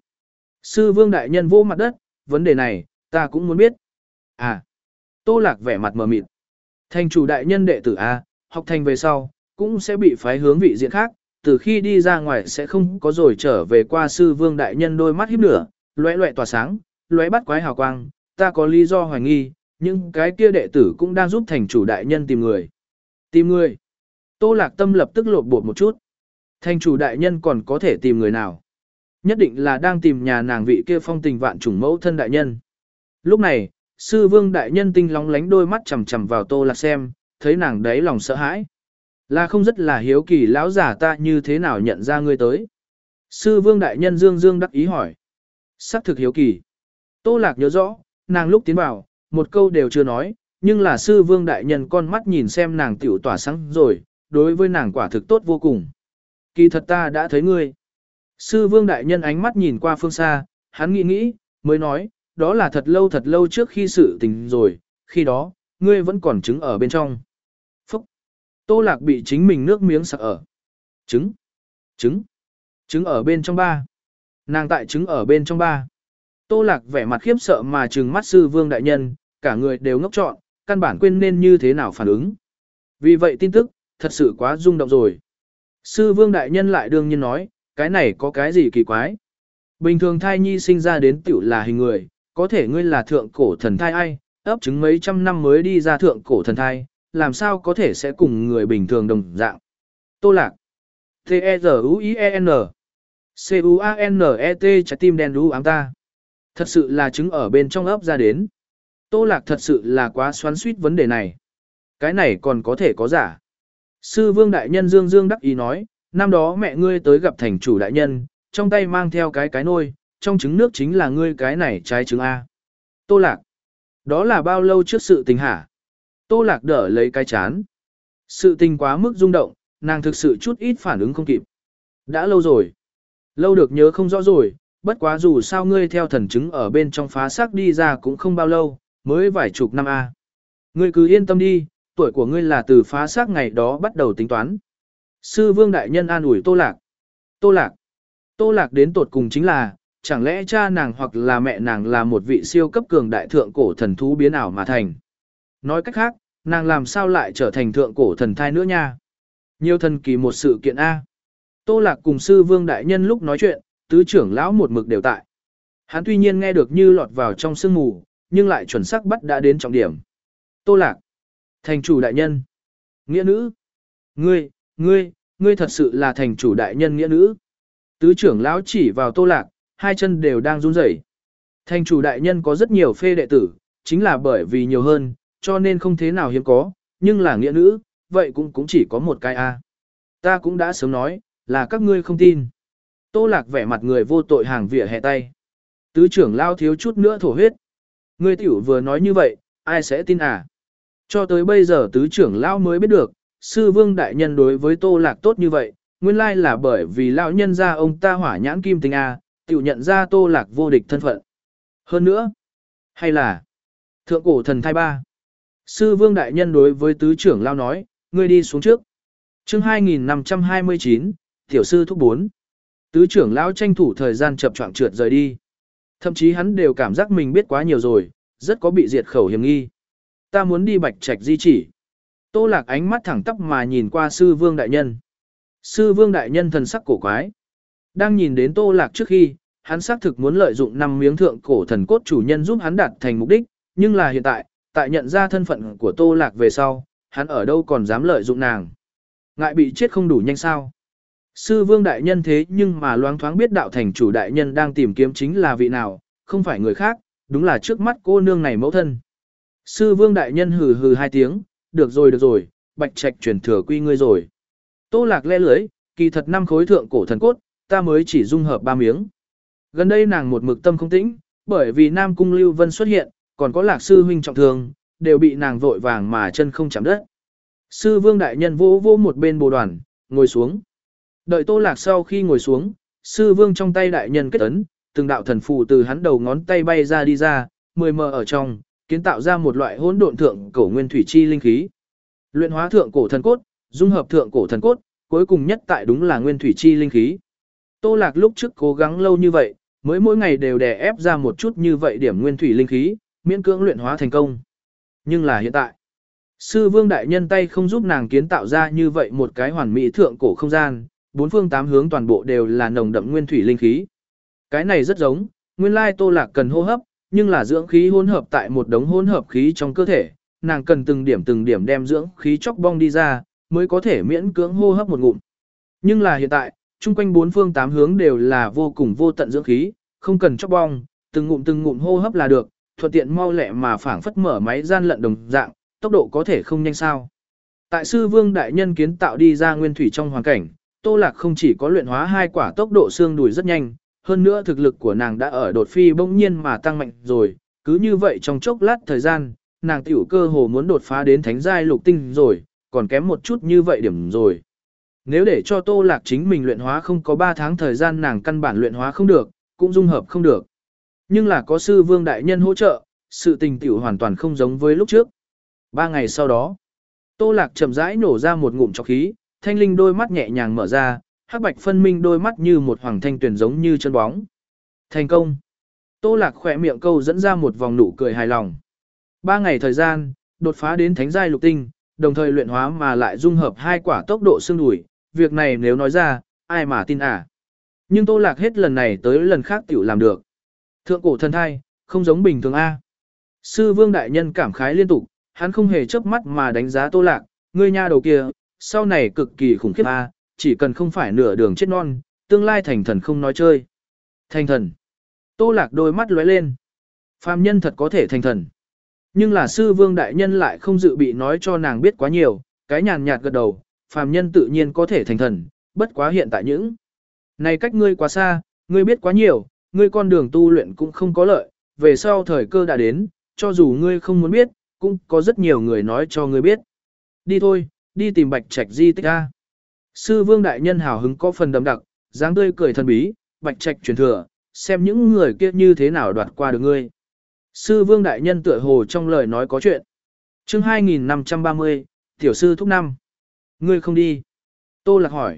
Sư Vương đại nhân vô mặt đất, vấn đề này, ta cũng muốn biết. À. Tô Lạc vẻ mặt mờ mịt. Thành chủ đại nhân đệ tử A, học thành về sau, cũng sẽ bị phái hướng vị diện khác, từ khi đi ra ngoài sẽ không có rồi trở về qua. Sư Vương đại nhân đôi mắt híp lửa, lóe lóe tỏa sáng, lóe bắt quái hào quang, ta có lý do hoài nghi, nhưng cái kia đệ tử cũng đang giúp thành chủ đại nhân tìm người. Tìm người? Tô Lạc tâm lập tức lột bột một chút. Thành chủ đại nhân còn có thể tìm người nào? Nhất định là đang tìm nhà nàng vị kia phong tình vạn trùng mẫu thân đại nhân. Lúc này, Sư Vương đại nhân tinh lóng lánh đôi mắt chằm chằm vào Tô Lạc xem, thấy nàng đấy lòng sợ hãi. Là không rất là hiếu kỳ lão giả ta như thế nào nhận ra ngươi tới. Sư Vương đại nhân dương dương đắc ý hỏi. Sắc thực hiếu kỳ. Tô Lạc nhớ rõ, nàng lúc tiến vào, một câu đều chưa nói, nhưng là Sư Vương đại nhân con mắt nhìn xem nàng tiểu tỏa sáng rồi, đối với nàng quả thực tốt vô cùng. Kỳ thật ta đã thấy ngươi. Sư Vương đại nhân ánh mắt nhìn qua phương xa, hắn nghĩ nghĩ, mới nói, đó là thật lâu thật lâu trước khi sự tình rồi, khi đó, ngươi vẫn còn trứng ở bên trong. Phúc! Tô Lạc bị chính mình nước miếng sặc ở. Trứng! Trứng! Trứng ở bên trong ba. Nàng tại trứng ở bên trong ba. Tô Lạc vẻ mặt khiếp sợ mà trừng mắt Sư Vương đại nhân, cả người đều ngốc trọn, căn bản quên nên như thế nào phản ứng. Vì vậy tin tức, thật sự quá rung động rồi. Sư Vương đại nhân lại đương nhiên nói, cái này có cái gì kỳ quái. Bình thường thai nhi sinh ra đến tiểu là hình người, có thể ngươi là thượng cổ thần thai ai, ấp trứng mấy trăm năm mới đi ra thượng cổ thần thai, làm sao có thể sẽ cùng người bình thường đồng dạng. Tô Lạc. T-E-Z-U-I-E-N C-U-A-N-E-T trái tim đen đú ám ta. Thật sự là trứng ở bên trong ấp ra đến. Tô Lạc thật sự là quá xoắn xuýt vấn đề này. Cái này còn có thể có giả. Sư Vương đại nhân dương dương đắc ý nói, năm đó mẹ ngươi tới gặp thành chủ đại nhân, trong tay mang theo cái cái nôi, trong trứng nước chính là ngươi cái này trái trứng A. Tô Lạc. Đó là bao lâu trước sự tình hả? Tô Lạc đỡ lấy cái chán. Sự tình quá mức rung động, nàng thực sự chút ít phản ứng không kịp. Đã lâu rồi. Lâu được nhớ không rõ rồi, bất quá dù sao ngươi theo thần chứng ở bên trong phá xác đi ra cũng không bao lâu, mới vài chục năm a. Ngươi cứ yên tâm đi, tuổi của ngươi là từ phá xác ngày đó bắt đầu tính toán. Sư Vương đại nhân an ủi Tô Lạc. Tô Lạc. Tô Lạc đến tột cùng chính là, chẳng lẽ cha nàng hoặc là mẹ nàng là một vị siêu cấp cường đại thượng cổ thần thú biến ảo mà thành. Nói cách khác, nàng làm sao lại trở thành thượng cổ thần thai nữa nha. Nhiều thần kỳ một sự kiện A. Tô Lạc cùng sư Vương đại nhân lúc nói chuyện, tứ trưởng lão một mực đều tại. Hắn tuy nhiên nghe được như lọt vào trong sương mù, nhưng lại chuẩn xác bắt đã đến trọng điểm. Tô Lạc. Thành chủ đại nhân. Nghĩa nữ. Ngươi, ngươi, ngươi thật sự là thành chủ đại nhân nghĩa nữ. Tứ trưởng lão chỉ vào Tô Lạc, hai chân đều đang run rẩy. Thành chủ đại nhân có rất nhiều phê đệ tử, chính là bởi vì nhiều hơn, cho nên không thế nào hiếm có, nhưng là nghĩa nữ, vậy cũng cũng chỉ có một cái A. Ta cũng đã sớm nói, là các ngươi không tin. Tô Lạc vẻ mặt người vô tội hàng vỉa hè tay. Tứ trưởng lao thiếu chút nữa thổ huyết. Ngươi tiểu vừa nói như vậy, ai sẽ tin à? Cho tới bây giờ tứ trưởng lao mới biết được, sư Vương đại nhân đối với Tô Lạc tốt như vậy, nguyên lai là bởi vì lão nhân gia ông ta hỏa nhãn kim tinh A, tiểu nhận ra Tô Lạc vô địch thân phận. Hơn nữa, hay là thượng cổ thần thai ba. Sư Vương đại nhân đối với tứ trưởng lao nói, ngươi đi xuống trước. Chương hai nghìn năm trăm hai mươi chín, tiểu sư thúc bốn. Tứ trưởng lão tranh thủ thời gian chập choạng trượt rời đi. Thậm chí hắn đều cảm giác mình biết quá nhiều rồi, rất có bị diệt khẩu hiểm nghi. Ta muốn đi Bạch Trạch di chỉ. Tô Lạc ánh mắt thẳng tắp mà nhìn qua sư Vương đại nhân. Sư Vương đại nhân thần sắc cổ quái. Đang nhìn đến Tô Lạc trước khi, hắn xác thực muốn lợi dụng năm miếng thượng cổ thần cốt chủ nhân giúp hắn đạt thành mục đích, nhưng là hiện tại, tại nhận ra thân phận của Tô Lạc về sau, hắn ở đâu còn dám lợi dụng nàng. Ngại bị chết không đủ nhanh sao. Sư Vương đại nhân thế nhưng mà loáng thoáng biết đạo thành chủ đại nhân đang tìm kiếm chính là vị nào, không phải người khác, đúng là trước mắt cô nương này mẫu thân. Sư Vương đại nhân hừ hừ hai tiếng, được rồi được rồi, Bạch Trạch chuyển thừa quy ngươi rồi. Tô Lạc le lưới, kỳ thật năm khối thượng cổ thần cốt, ta mới chỉ dung hợp ba miếng. Gần đây nàng một mực tâm không tĩnh, bởi vì Nam Cung Lưu Vân xuất hiện, còn có Lạc sư huynh trọng thương, đều bị nàng vội vàng mà chân không chạm đất. Sư Vương đại nhân vô vô một bên bồ đoàn, ngồi xuống. Đợi Tô Lạc sau khi ngồi xuống, sư Vương trong tay đại nhân kết ấn, từng đạo thần phù từ hắn đầu ngón tay bay ra đi ra, mười mờ ở trong, kiến tạo ra một loại hỗn độn thượng cổ nguyên thủy chi linh khí. Luyện hóa thượng cổ thần cốt, dung hợp thượng cổ thần cốt, cuối cùng nhất tại đúng là nguyên thủy chi linh khí. Tô Lạc lúc trước cố gắng lâu như vậy, mới mỗi ngày đều đè ép ra một chút như vậy điểm nguyên thủy linh khí, miễn cưỡng luyện hóa thành công. Nhưng là hiện tại, sư Vương đại nhân tay không giúp nàng kiến tạo ra như vậy một cái hoàn mỹ thượng cổ không gian, bốn phương tám hướng toàn bộ đều là nồng đậm nguyên thủy linh khí. Cái này rất giống, nguyên lai Tô Lạc cần hô hấp, nhưng là dưỡng khí hỗn hợp tại một đống hỗn hợp khí trong cơ thể, nàng cần từng điểm từng điểm đem dưỡng khí chóc bong đi ra, mới có thể miễn cưỡng hô hấp một ngụm. Nhưng là hiện tại, chung quanh bốn phương tám hướng đều là vô cùng vô tận dưỡng khí, không cần chóc bong, từng ngụm từng ngụm hô hấp là được, thuận tiện mau lẹ mà phảng phất mở máy gian lận đồng dạng, tốc độ có thể không nhanh sao. Tại sư Vương đại nhân kiến tạo đi ra nguyên thủy trong hoàn cảnh, Tô Lạc không chỉ có luyện hóa hai quả tốc độ xương đùi rất nhanh, hơn nữa thực lực của nàng đã ở đột phi bỗng nhiên mà tăng mạnh rồi, cứ như vậy trong chốc lát thời gian, nàng tiểu cơ hồ muốn đột phá đến thánh giai lục tinh rồi, còn kém một chút như vậy điểm rồi. Nếu để cho Tô Lạc chính mình luyện hóa không có ba tháng thời gian nàng căn bản luyện hóa không được, cũng dung hợp không được. Nhưng là có sư Vương đại nhân hỗ trợ, sự tình tiểu hoàn toàn không giống với lúc trước. Ba ngày sau đó, Tô Lạc chậm rãi nổ ra một ngụm trọc khí, thanh linh đôi mắt nhẹ nhàng mở ra, hắc bạch phân minh đôi mắt như một hoàng thanh tuyển giống như chân bóng. Thành công. Tô Lạc khỏe miệng câu dẫn ra một vòng nụ cười hài lòng. Ba ngày thời gian, đột phá đến thánh giai lục tinh, đồng thời luyện hóa mà lại dung hợp hai quả tốc độ xương đùi, việc này nếu nói ra, ai mà tin à. Nhưng Tô Lạc hết lần này tới lần khác tiểu làm được. Thượng cổ thần thai, không giống bình thường A. Sư Vương đại nhân cảm khái liên tục, hắn không hề chớp mắt mà đánh giá Tô Lạc, ngươi nha đầu kia, sau này cực kỳ khủng khiếp A, chỉ cần không phải nửa đường chết non, tương lai thành thần không nói chơi. Thành thần. Tô Lạc đôi mắt lóe lên. Phàm nhân thật có thể thành thần. Nhưng là sư Vương đại nhân lại không dự bị nói cho nàng biết quá nhiều, cái nhàn nhạt gật đầu, phàm nhân tự nhiên có thể thành thần, bất quá hiện tại những. Này cách ngươi quá xa, ngươi biết quá nhiều, ngươi con đường tu luyện cũng không có lợi, về sau thời cơ đã đến, cho dù ngươi không muốn biết, cũng có rất nhiều người nói cho ngươi biết. Đi thôi, đi tìm Bạch Trạch di tích a. Sư Vương đại nhân hào hứng có phần đậm đặc, dáng tươi cười thần bí, Bạch Trạch truyền thừa, xem những người kia như thế nào đoạt qua được ngươi. Sư vương đại nhân tựa hồ trong lời nói có chuyện. Chương hai nghìn năm trăm ba mươi, tiểu sư thúc năm. Ngươi không đi. Tô Lạc hỏi.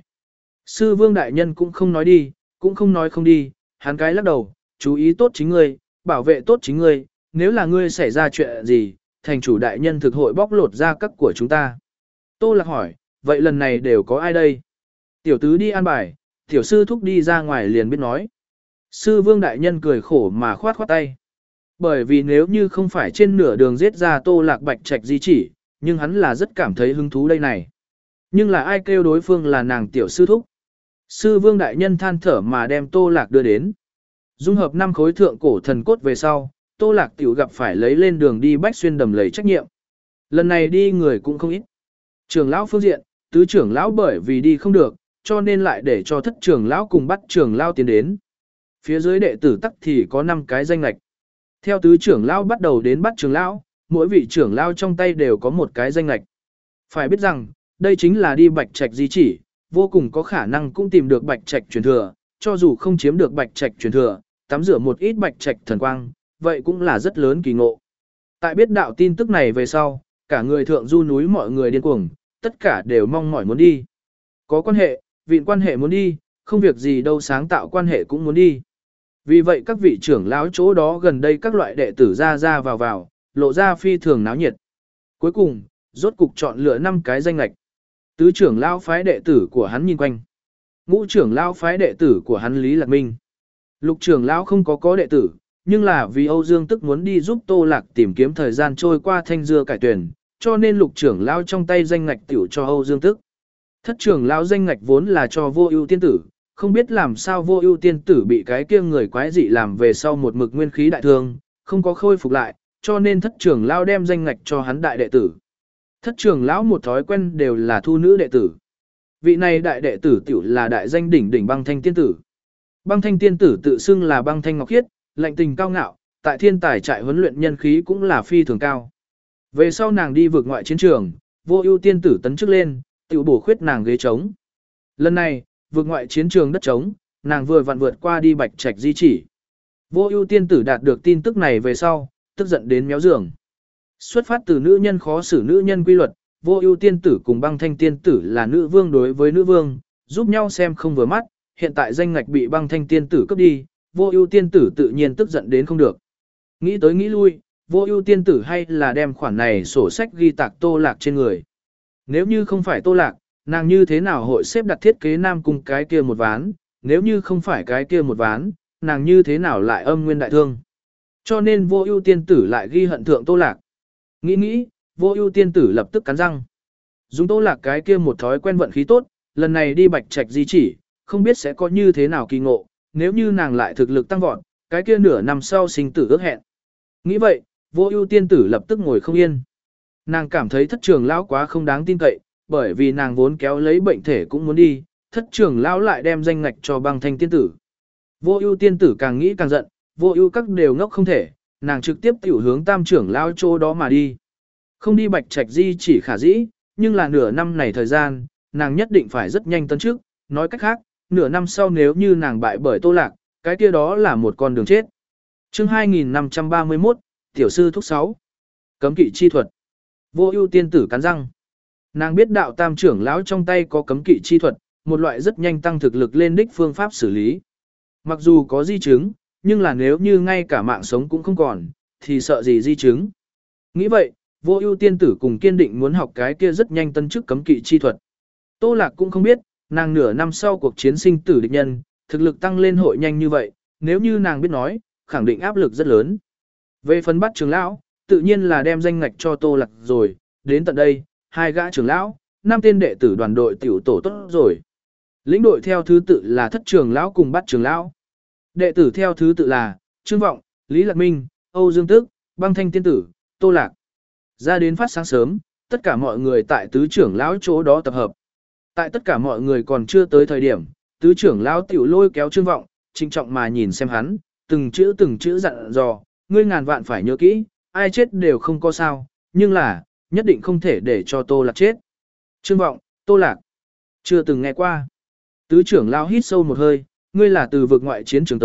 Sư vương đại nhân cũng không nói đi, cũng không nói không đi, hắn cái lắc đầu, chú ý tốt chính ngươi, bảo vệ tốt chính ngươi, nếu là ngươi xảy ra chuyện gì, thành chủ đại nhân thực hội bóc lột ra các của chúng ta. Tô Lạc hỏi, vậy lần này đều có ai đây? Tiểu tứ đi an bài, tiểu sư thúc đi ra ngoài liền biết nói. Sư vương đại nhân cười khổ mà khoát khoát tay. Bởi vì nếu như không phải trên nửa đường giết ra Tô Lạc Bạch Trạch di chỉ, nhưng hắn là rất cảm thấy hứng thú đây này. Nhưng là ai kêu đối phương là nàng tiểu sư thúc. Sư vương đại nhân than thở mà đem Tô Lạc đưa đến. Dung hợp năm khối thượng cổ thần cốt về sau, Tô Lạc tiểu gặp phải lấy lên đường đi bách xuyên đầm lầy trách nhiệm. Lần này đi người cũng không ít. Trưởng lão phương diện, tứ trưởng lão bởi vì đi không được, cho nên lại để cho thất trưởng lão cùng bắt trưởng lão tiến đến. Phía dưới đệ tử tắc thì có năm cái danh lạch. Theo tứ trưởng lão bắt đầu đến bắt trưởng lão, mỗi vị trưởng lão trong tay đều có một cái danh lạch. Phải biết rằng, đây chính là đi bạch trạch di chỉ, vô cùng có khả năng cũng tìm được bạch trạch truyền thừa, cho dù không chiếm được bạch trạch truyền thừa, tắm rửa một ít bạch trạch thần quang, vậy cũng là rất lớn kỳ ngộ. Tại biết đạo tin tức này về sau, cả người thượng du núi mọi người điên cuồng, tất cả đều mong mỏi muốn đi. Có quan hệ, vịn quan hệ muốn đi, không việc gì đâu sáng tạo quan hệ cũng muốn đi. Vì vậy các vị trưởng lão chỗ đó gần đây các loại đệ tử ra ra vào vào, lộ ra phi thường náo nhiệt. Cuối cùng, rốt cục chọn lựa năm cái danh lạch. Tứ trưởng lão phái đệ tử của hắn nhìn quanh. Ngũ trưởng lão phái đệ tử của hắn Lý Lạc Minh. Lục trưởng lão không có có đệ tử, nhưng là vì Âu Dương Tức muốn đi giúp Tô Lạc tìm kiếm thời gian trôi qua thanh dưa cải tuyển, cho nên lục trưởng lão trong tay danh ngạch tiểu cho Âu Dương Tức. Thất trưởng lão danh ngạch vốn là cho Vô Ưu tiên tử, không biết làm sao Vô Ưu tiên tử bị cái kia người quái dị làm về sau một mực nguyên khí đại thương, không có khôi phục lại, cho nên thất trưởng lão đem danh ngạch cho hắn đại đệ tử. Thất trưởng lão một thói quen đều là thu nữ đệ tử. Vị này đại đệ tử tiểu là đại danh đỉnh đỉnh Băng Thanh tiên tử. Băng Thanh tiên tử tự xưng là Băng Thanh Ngọc Khiết, lạnh tình cao ngạo, tại thiên tài trại huấn luyện nhân khí cũng là phi thường cao. Về sau nàng đi vượt ngoại chiến trường, Vô Ưu tiên tử tấn chức lên, tiểu bổ khuyết nàng ghế trống. Lần này, vượt ngoại chiến trường đất trống, nàng vừa vặn vượt qua đi bạch trạch di chỉ. Vô Ưu tiên tử đạt được tin tức này về sau, tức giận đến méo giường. Xuất phát từ nữ nhân khó xử nữ nhân quy luật, Vô Ưu tiên tử cùng Băng Thanh tiên tử là nữ vương đối với nữ vương, giúp nhau xem không vừa mắt, hiện tại danh ngạch bị Băng Thanh tiên tử cướp đi, Vô Ưu tiên tử tự nhiên tức giận đến không được. Nghĩ tới nghĩ lui, Vô Ưu tiên tử hay là đem khoản này sổ sách ghi tạc Tô Lạc trên người. Nếu như không phải Tô Lạc, nàng như thế nào hội xếp đặt thiết kế Nam Cung cái kia một ván, nếu như không phải cái kia một ván, nàng như thế nào lại âm nguyên đại thương. Cho nên Vô Ưu tiên tử lại ghi hận thượng Tô Lạc. Nghĩ nghĩ, Vô Ưu tiên tử lập tức cắn răng. Dùng Tô Lạc cái kia một thói quen vận khí tốt, lần này đi bạch trạch di chỉ, không biết sẽ có như thế nào kỳ ngộ, nếu như nàng lại thực lực tăng vọt, cái kia nửa năm sau sinh tử ước hẹn. Nghĩ vậy, Vô Ưu tiên tử lập tức ngồi không yên. Nàng cảm thấy thất trưởng lão quá không đáng tin cậy, bởi vì nàng vốn kéo lấy bệnh thể cũng muốn đi, thất trưởng lão lại đem danh ngạch cho Băng Thanh tiên tử. Vô Ưu tiên tử càng nghĩ càng giận, Vô Ưu các đều ngốc không thể, nàng trực tiếp tiểu hướng tam trưởng lão chỗ đó mà đi. Không đi bạch trạch di chỉ khả dĩ, nhưng là nửa năm này thời gian, nàng nhất định phải rất nhanh tấn trước, nói cách khác, nửa năm sau nếu như nàng bại bởi Tô Lạc, cái kia đó là một con đường chết. Chương hai nghìn năm trăm ba mươi mốt, tiểu sư thúc sáu. Cấm kỵ chi thuật. Vô Ưu tiên tử cắn răng. Nàng biết đạo tam trưởng lão trong tay có cấm kỵ chi thuật, một loại rất nhanh tăng thực lực lên đích phương pháp xử lý. Mặc dù có di chứng, nhưng là nếu như ngay cả mạng sống cũng không còn, thì sợ gì di chứng. Nghĩ vậy, Vô Ưu tiên tử cùng kiên định muốn học cái kia rất nhanh tân chức cấm kỵ chi thuật. Tô Lạc cũng không biết, nàng nửa năm sau cuộc chiến sinh tử địch nhân, thực lực tăng lên hội nhanh như vậy, nếu như nàng biết nói, khẳng định áp lực rất lớn. Về phần bắt trưởng lão, tự nhiên là đem danh ngạch cho Tô Lạc rồi, đến tận đây, hai gã trưởng lão, năm tên đệ tử đoàn đội tiểu tổ tốt rồi. Lĩnh đội theo thứ tự là thất trưởng lão cùng bắt trưởng lão. Đệ tử theo thứ tự là Trương Vọng, Lý Lạc Minh, Âu Dương Tức, Băng Thanh tiên tử, Tô Lạc. Ra đến phát sáng sớm, tất cả mọi người tại tứ trưởng lão chỗ đó tập hợp. Tại tất cả mọi người còn chưa tới thời điểm, tứ trưởng lão tiểu lôi kéo Trương Vọng, trinh trọng mà nhìn xem hắn, từng chữ từng chữ dặn dò, ngươi ngàn vạn phải nhớ kỹ, ai chết đều không có sao, nhưng là, nhất định không thể để cho Tô Lạc chết. Trương Vọng, Tô Lạc, chưa từng nghe qua. Tứ trưởng lão hít sâu một hơi, ngươi là từ vực ngoại chiến trường tới,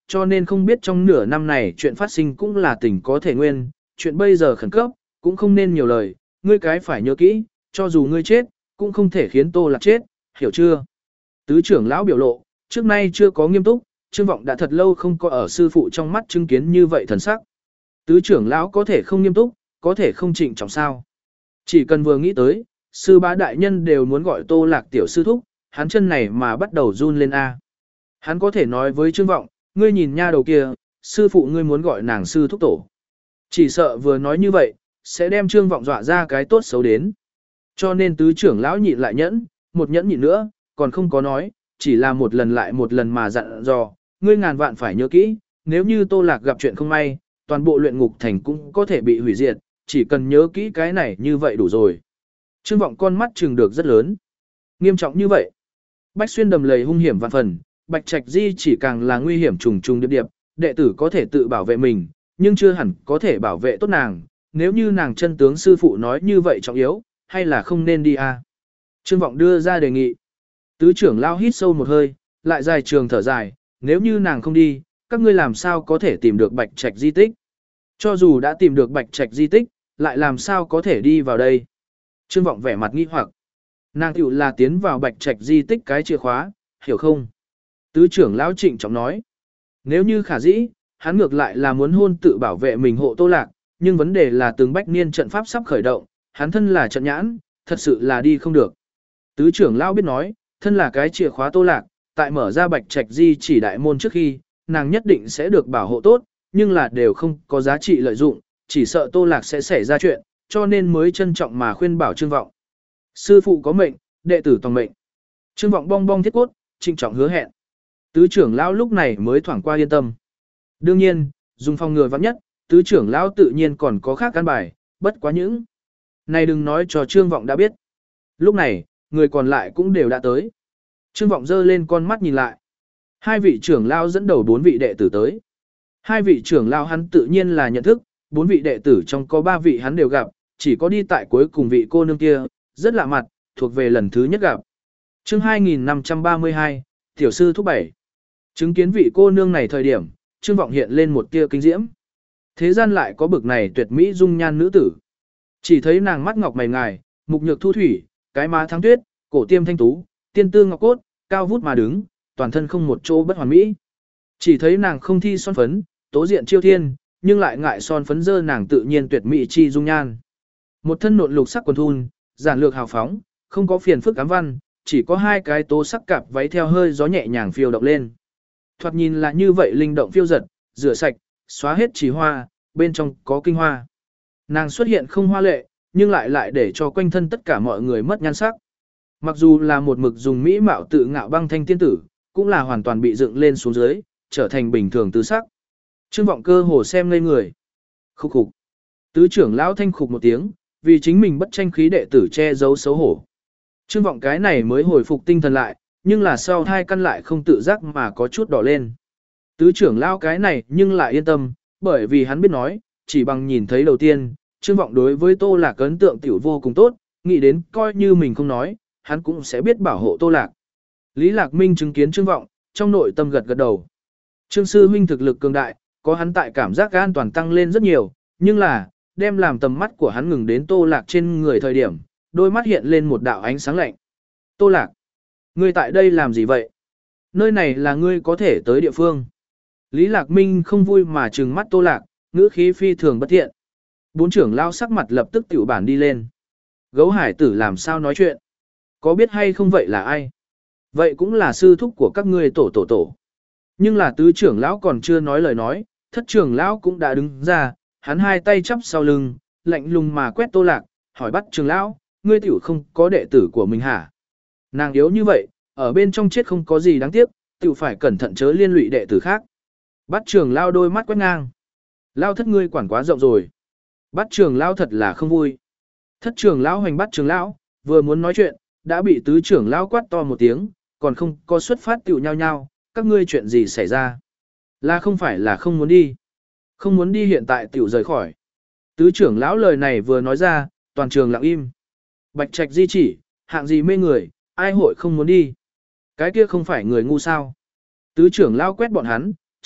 cho nên không biết trong nửa năm này chuyện phát sinh cũng là tình có thể nguyên, chuyện bây giờ khẩn cấp, cũng không nên nhiều lời, ngươi cái phải nhớ kỹ, cho dù ngươi chết, cũng không thể khiến Tô Lạc chết, hiểu chưa? Tứ trưởng lão biểu lộ, trước nay chưa có nghiêm túc, Trương Vọng đã thật lâu không có ở sư phụ trong mắt chứng kiến như vậy thần sắc. Tứ trưởng lão có thể không nghiêm túc, có thể không trịnh trọng sao? Chỉ cần vừa nghĩ tới, sư bá đại nhân đều muốn gọi Tô Lạc tiểu sư thúc, hắn chân này mà bắt đầu run lên a. Hắn có thể nói với Trương Vọng, ngươi nhìn nha đầu kia, sư phụ ngươi muốn gọi nàng sư thúc tổ. Chỉ sợ vừa nói như vậy, sẽ đem Trương Vọng dọa ra cái tốt xấu đến. Cho nên tứ trưởng lão nhịn lại nhẫn, một nhẫn nhịn nữa, còn không có nói, chỉ là một lần lại một lần mà dặn dò, ngươi ngàn vạn phải nhớ kỹ, nếu như Tô Lạc gặp chuyện không may, toàn bộ luyện ngục thành cũng có thể bị hủy diệt, chỉ cần nhớ kỹ cái này như vậy đủ rồi. Trương Vọng con mắt trừng được rất lớn. Nghiêm trọng như vậy. Bách xuyên đầm lầy hung hiểm vạn phần, Bạch Trạch Di chỉ càng là nguy hiểm trùng trùng điệp điệp, đệ tử có thể tự bảo vệ mình, nhưng chưa hẳn có thể bảo vệ tốt nàng, nếu như nàng chân tướng sư phụ nói như vậy trọng yếu, hay là không nên đi à? Trương Vọng đưa ra đề nghị. Tứ trưởng lao hít sâu một hơi, lại dài trường thở dài, nếu như nàng không đi, các ngươi làm sao có thể tìm được Bạch Trạch di tích? Cho dù đã tìm được Bạch Trạch di tích, lại làm sao có thể đi vào đây? Trương Vọng vẻ mặt nghi hoặc. Nàng tiểu là tiến vào Bạch Trạch di tích cái chìa khóa, hiểu không? Tứ trưởng lão trịnh trọng nói. Nếu như khả dĩ, hắn ngược lại là muốn hôn tự bảo vệ mình hộ Tô Lạc, nhưng vấn đề là từng bách niên trận pháp sắp khởi động, hắn thân là trận nhãn, thật sự là đi không được. Tứ trưởng lão biết nói, thân là cái chìa khóa Tô Lạc, tại mở ra Bạch Trạch di chỉ đại môn trước khi, nàng nhất định sẽ được bảo hộ tốt, nhưng là đều không có giá trị lợi dụng, chỉ sợ Tô Lạc sẽ xảy ra chuyện, cho nên mới trân trọng mà khuyên bảo Trương Vọng. Sư phụ có mệnh, đệ tử toàn mệnh. Trương Vọng bong bong thiết cốt, trinh trọng hứa hẹn. Tứ trưởng lão lúc này mới thoảng qua yên tâm. Đương nhiên, dùng phòng ngừa vắng nhất, tứ trưởng lão tự nhiên còn có khác căn bài, bất quá những. Này đừng nói cho Trương Vọng đã biết. Lúc này, người còn lại cũng đều đã tới. Trương Vọng giơ lên con mắt nhìn lại. Hai vị trưởng lão dẫn đầu bốn vị đệ tử tới. Hai vị trưởng lão hắn tự nhiên là nhận thức, bốn vị đệ tử trong có ba vị hắn đều gặp, chỉ có đi tại cuối cùng vị cô nương kia, rất lạ mặt, thuộc về lần thứ nhất gặp. Chương hai nghìn năm trăm ba mươi hai, tiểu sư thúc bảy. Chứng kiến vị cô nương này thời điểm, Trương Vọng hiện lên một tia kinh diễm. Thế gian lại có bực này tuyệt mỹ dung nhan nữ tử. Chỉ thấy nàng mắt ngọc mày ngài, mục nhược thu thủy, cái má thắng tuyết, cổ tiêm thanh tú, tiên tư ngọc cốt, cao vút mà đứng, toàn thân không một chỗ bất hoàn mỹ. Chỉ thấy nàng không thi son phấn, tố diện chiêu thiên, nhưng lại ngại son phấn dơ nàng tự nhiên tuyệt mỹ chi dung nhan. Một thân nộn lục sắc quần thun, giản lược hào phóng, không có phiền phức ám văn, chỉ có hai cái tố sắc cặp váy theo hơi gió nhẹ nhàng phiêu động lên. Thoạt nhìn là như vậy linh động phiêu giật, rửa sạch, xóa hết trì hoa, bên trong có kinh hoa. Nàng xuất hiện không hoa lệ, nhưng lại lại để cho quanh thân tất cả mọi người mất nhan sắc. Mặc dù là một mực dùng mỹ mạo tự ngạo băng thanh tiên tử, cũng là hoàn toàn bị dựng lên xuống dưới, trở thành bình thường tứ sắc. Trương Vọng cơ hồ xem ngây người. Khúc khục. Tứ trưởng lão thanh khục một tiếng, vì chính mình bất tranh khí đệ tử che giấu xấu hổ. Trương Vọng cái này mới hồi phục tinh thần lại, nhưng là sau hai căn lại không tự giác mà có chút đỏ lên. Tứ trưởng lão cái này nhưng lại yên tâm, bởi vì hắn biết nói, chỉ bằng nhìn thấy đầu tiên, Trương Vọng đối với Tô Lạc ấn tượng tiểu vô cùng tốt, nghĩ đến coi như mình không nói, hắn cũng sẽ biết bảo hộ Tô Lạc. Lý Lạc Minh chứng kiến Trương Vọng, trong nội tâm gật gật đầu. Trương sư huynh thực lực cường đại, có hắn tại cảm giác an toàn tăng lên rất nhiều, nhưng là, đem làm tầm mắt của hắn ngừng đến Tô Lạc trên người thời điểm, đôi mắt hiện lên một đạo ánh sáng lạnh. Tô Lạc, ngươi tại đây làm gì vậy? Nơi này là ngươi có thể tới địa phương. Lý Lạc Minh không vui mà trừng mắt Tô Lạc, ngữ khí phi thường bất thiện. Bốn trưởng lao sắc mặt lập tức tiểu bản đi lên. Gấu hải tử làm sao nói chuyện? Có biết hay không vậy là ai? Vậy cũng là sư thúc của các ngươi tổ tổ tổ. Nhưng là tứ trưởng lão còn chưa nói lời nói, thất trưởng lão cũng đã đứng ra, hắn hai tay chắp sau lưng, lạnh lùng mà quét Tô Lạc, hỏi bắt trưởng lão, ngươi tiểu không có đệ tử của mình hả? Nàng yếu như vậy, ở bên trong chết không có gì đáng tiếc, tiểu phải cẩn thận chớ liên lụy đệ tử khác. Bắt trưởng lão đôi mắt quét ngang. Lao thất ngươi quản quá rộng rồi. Bắt trưởng lão thật là không vui. Thất trưởng lão hoành bắt trưởng lão, vừa muốn nói chuyện, đã bị tứ trưởng lão quát to một tiếng, còn không có xuất phát tiểu nhau nhau, các ngươi chuyện gì xảy ra? Là không phải là không muốn đi. Không muốn đi hiện tại tiểu rời khỏi. Tứ trưởng lão lời này vừa nói ra, toàn trường lặng im. Bạch Trạch di chỉ, hạng gì mê người, ai hội không muốn đi. Cái kia không phải người ngu sao. Tứ trưởng lão quét bọn hắn,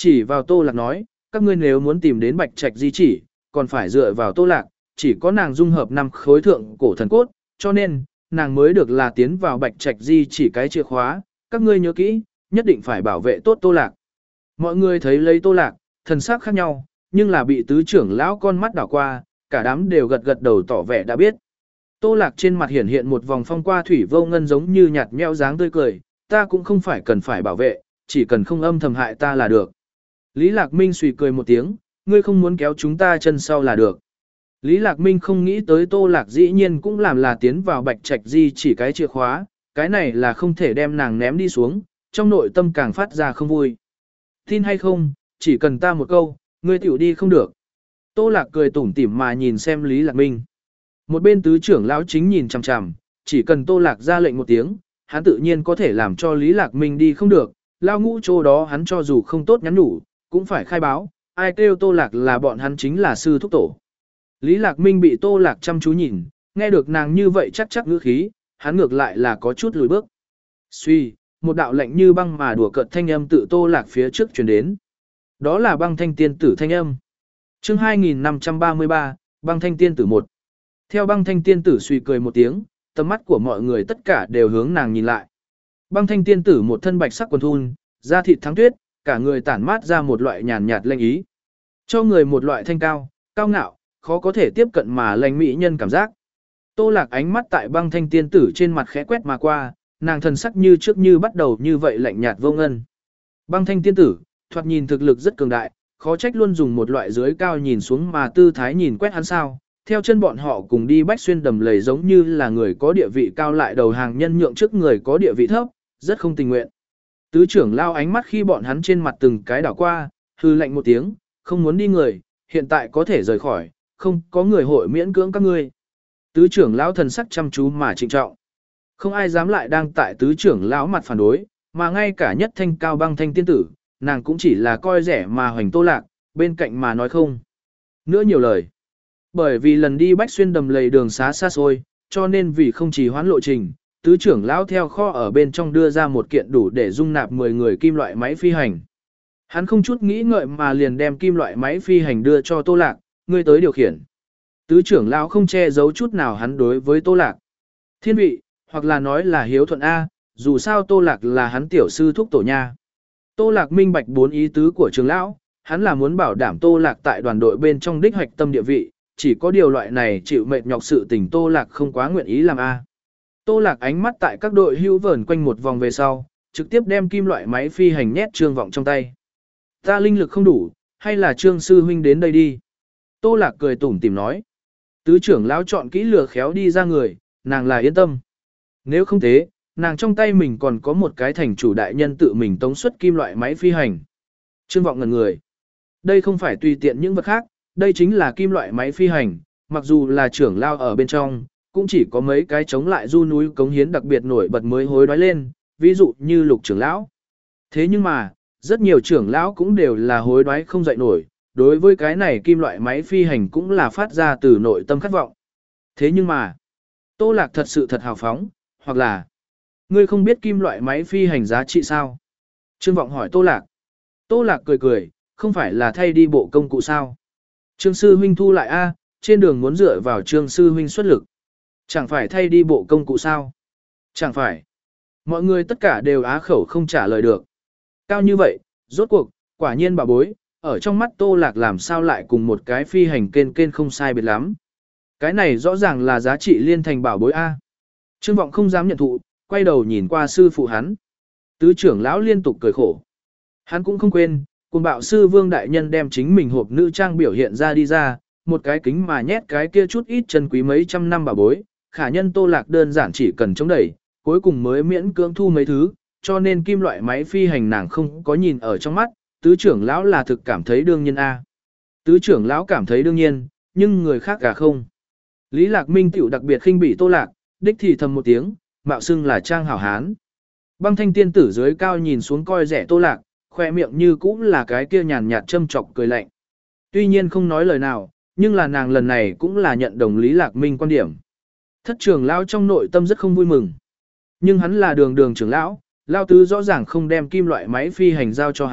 chỉ vào Tô Lạc nói, các ngươi nếu muốn tìm đến Bạch Trạch di chỉ, còn phải dựa vào Tô Lạc, chỉ có nàng dung hợp năm khối thượng cổ thần cốt, cho nên, nàng mới được là tiến vào Bạch Trạch di chỉ cái chìa khóa, các ngươi nhớ kỹ, nhất định phải bảo vệ tốt Tô Lạc. Mọi người thấy lấy Tô Lạc, thần sắc khác nhau, nhưng là bị tứ trưởng lão con mắt đảo qua, cả đám đều gật gật đầu tỏ vẻ đã biết. Tô Lạc trên mặt hiển hiện một vòng phong qua thủy vô ngân giống như nhạt nhẽo dáng tươi cười, ta cũng không phải cần phải bảo vệ, chỉ cần không âm thầm hại ta là được. Lý Lạc Minh suy cười một tiếng, ngươi không muốn kéo chúng ta chân sau là được. Lý Lạc Minh không nghĩ tới Tô Lạc dĩ nhiên cũng làm là tiến vào Bạch Trạch di chỉ cái chìa khóa, cái này là không thể đem nàng ném đi xuống, trong nội tâm càng phát ra không vui. Tin hay không, chỉ cần ta một câu, ngươi tiểu đi không được. Tô Lạc cười tủm tỉm mà nhìn xem Lý Lạc Minh. Một bên tứ trưởng lão chính nhìn chằm chằm, chỉ cần Tô Lạc ra lệnh một tiếng, hắn tự nhiên có thể làm cho Lý Lạc Minh đi không được, lao ngũ chỗ đó hắn cho dù không tốt nhắn nhủ, cũng phải khai báo, ai kêu Tô Lạc là bọn hắn chính là sư thúc tổ. Lý Lạc Minh bị Tô Lạc chăm chú nhìn, nghe được nàng như vậy chắc chắc ngữ khí, hắn ngược lại là có chút lùi bước. Suy, một đạo lệnh như băng mà đùa cợt thanh âm tự Tô Lạc phía trước truyền đến. Đó là băng thanh tiên tử thanh âm. Chương hai nghìn năm trăm ba mươi ba, băng thanh tiên tử một. Theo băng thanh tiên tử suy cười một tiếng, tầm mắt của mọi người tất cả đều hướng nàng nhìn lại. Băng thanh tiên tử một thân bạch sắc quần thun, da thịt thắng tuyết, cả người tản mát ra một loại nhàn nhạt lanh ý. Cho người một loại thanh cao, cao ngạo, khó có thể tiếp cận mà lanh mỹ nhân cảm giác. Tô Lạc ánh mắt tại băng thanh tiên tử trên mặt khẽ quét mà qua, nàng thần sắc như trước như bắt đầu như vậy lạnh nhạt vô ngân. Băng thanh tiên tử, thoạt nhìn thực lực rất cường đại, khó trách luôn dùng một loại dưới cao nhìn xuống mà tư thái nhìn quét hắn sao. Theo chân bọn họ cùng đi bách xuyên đầm lầy giống như là người có địa vị cao lại đầu hàng nhân nhượng trước người có địa vị thấp, rất không tình nguyện. Tứ trưởng lao ánh mắt khi bọn hắn trên mặt từng cái đảo qua, hư lạnh một tiếng, không muốn đi người, hiện tại có thể rời khỏi, không có người hội miễn cưỡng các ngươi. Tứ trưởng lão thần sắc chăm chú mà trịnh trọng. Không ai dám lại đang tại tứ trưởng lão mặt phản đối, mà ngay cả nhất thanh cao băng thanh tiên tử, nàng cũng chỉ là coi rẻ mà hoành Tô Lạc, bên cạnh mà nói không. Nữa nhiều lời. Bởi vì lần đi bách xuyên đầm lầy đường xá xa xôi, cho nên vì không trì hoãn lộ trình, tứ trưởng lão theo kho ở bên trong đưa ra một kiện đủ để dung nạp mười người kim loại máy phi hành. Hắn không chút nghĩ ngợi mà liền đem kim loại máy phi hành đưa cho Tô Lạc, ngươi tới điều khiển. Tứ trưởng lão không che giấu chút nào hắn đối với Tô Lạc. Thiên vị, hoặc là nói là hiếu thuận A, dù sao Tô Lạc là hắn tiểu sư thúc tổ nha. Tô Lạc minh bạch bốn ý tứ của trưởng lão, hắn là muốn bảo đảm Tô Lạc tại đoàn đội bên trong đích hoạch tâm địa vị, chỉ có điều loại này chịu mệt nhọc sự tình Tô Lạc không quá nguyện ý làm A. Tô Lạc ánh mắt tại các đội hưu vờn quanh một vòng về sau, trực tiếp đem kim loại máy phi hành nhét Trương Vọng trong tay. Ta linh lực không đủ, hay là Trương sư huynh đến đây đi. Tô Lạc cười tủm tỉm nói. Tứ trưởng lão chọn kỹ lừa khéo đi ra người, nàng là yên tâm. Nếu không thế, nàng trong tay mình còn có một cái thành chủ đại nhân tự mình tống xuất kim loại máy phi hành. Trương Vọng ngẩn người. Đây không phải tùy tiện những vật khác, đây chính là kim loại máy phi hành, mặc dù là trưởng lao ở bên trong, cũng chỉ có mấy cái chống lại du núi cống hiến đặc biệt nổi bật mới hối đoái lên, ví dụ như lục trưởng lão. Thế nhưng mà, rất nhiều trưởng lão cũng đều là hối đoái không dậy nổi, đối với cái này kim loại máy phi hành cũng là phát ra từ nội tâm khát vọng. Thế nhưng mà, Tô Lạc thật sự thật hào phóng, hoặc là, ngươi không biết kim loại máy phi hành giá trị sao? Trương Vọng hỏi Tô Lạc. Tô Lạc cười cười, không phải là thay đi bộ công cụ sao? Trương sư huynh thu lại A, trên đường muốn dựa vào Trương sư huynh xuất lực. Chẳng phải thay đi bộ công cụ sao? Chẳng phải. Mọi người tất cả đều á khẩu không trả lời được. Cao như vậy, rốt cuộc, quả nhiên bà bối, ở trong mắt Tô Lạc làm sao lại cùng một cái phi hành kên kên không sai biệt lắm. Cái này rõ ràng là giá trị liên thành bảo bối A. Trương Vọng không dám nhận thụ, quay đầu nhìn qua sư phụ hắn. Tứ trưởng lão liên tục cười khổ. Hắn cũng không quên, cùng bạo sư Vương Đại Nhân đem chính mình hộp nữ trang biểu hiện ra đi ra, một cái kính mà nhét cái kia chút ít chân quý mấy trăm năm bảo bối, khả nhân Tô Lạc đơn giản chỉ cần chống đẩy, cuối cùng mới miễn cưỡng thu mấy thứ, cho nên kim loại máy phi hành nàng không có nhìn ở trong mắt, tứ trưởng lão là thực cảm thấy đương nhiên A. Tứ trưởng lão cảm thấy đương nhiên, nhưng người khác cả không. Lý Lạc Minh tiểu đặc biệt khinh bỉ Tô Lạc, đích thì thầm một tiếng, mạo xưng là trang hảo hán. Băng thanh tiên tử dưới cao nhìn xuống coi rẻ Tô Lạc, khoe miệng như cũng là cái kia nhàn nhạt châm chọc cười lạnh. Tuy nhiên không nói lời nào, nhưng là nàng lần này cũng là nhận đồng Lý Lạc Minh quan điểm. Thất trưởng lão trong nội tâm rất không vui mừng. Nhưng hắn là đường đường trưởng lão, lão tứ rõ ràng không đem kim loại máy phi hành giao cho hắn,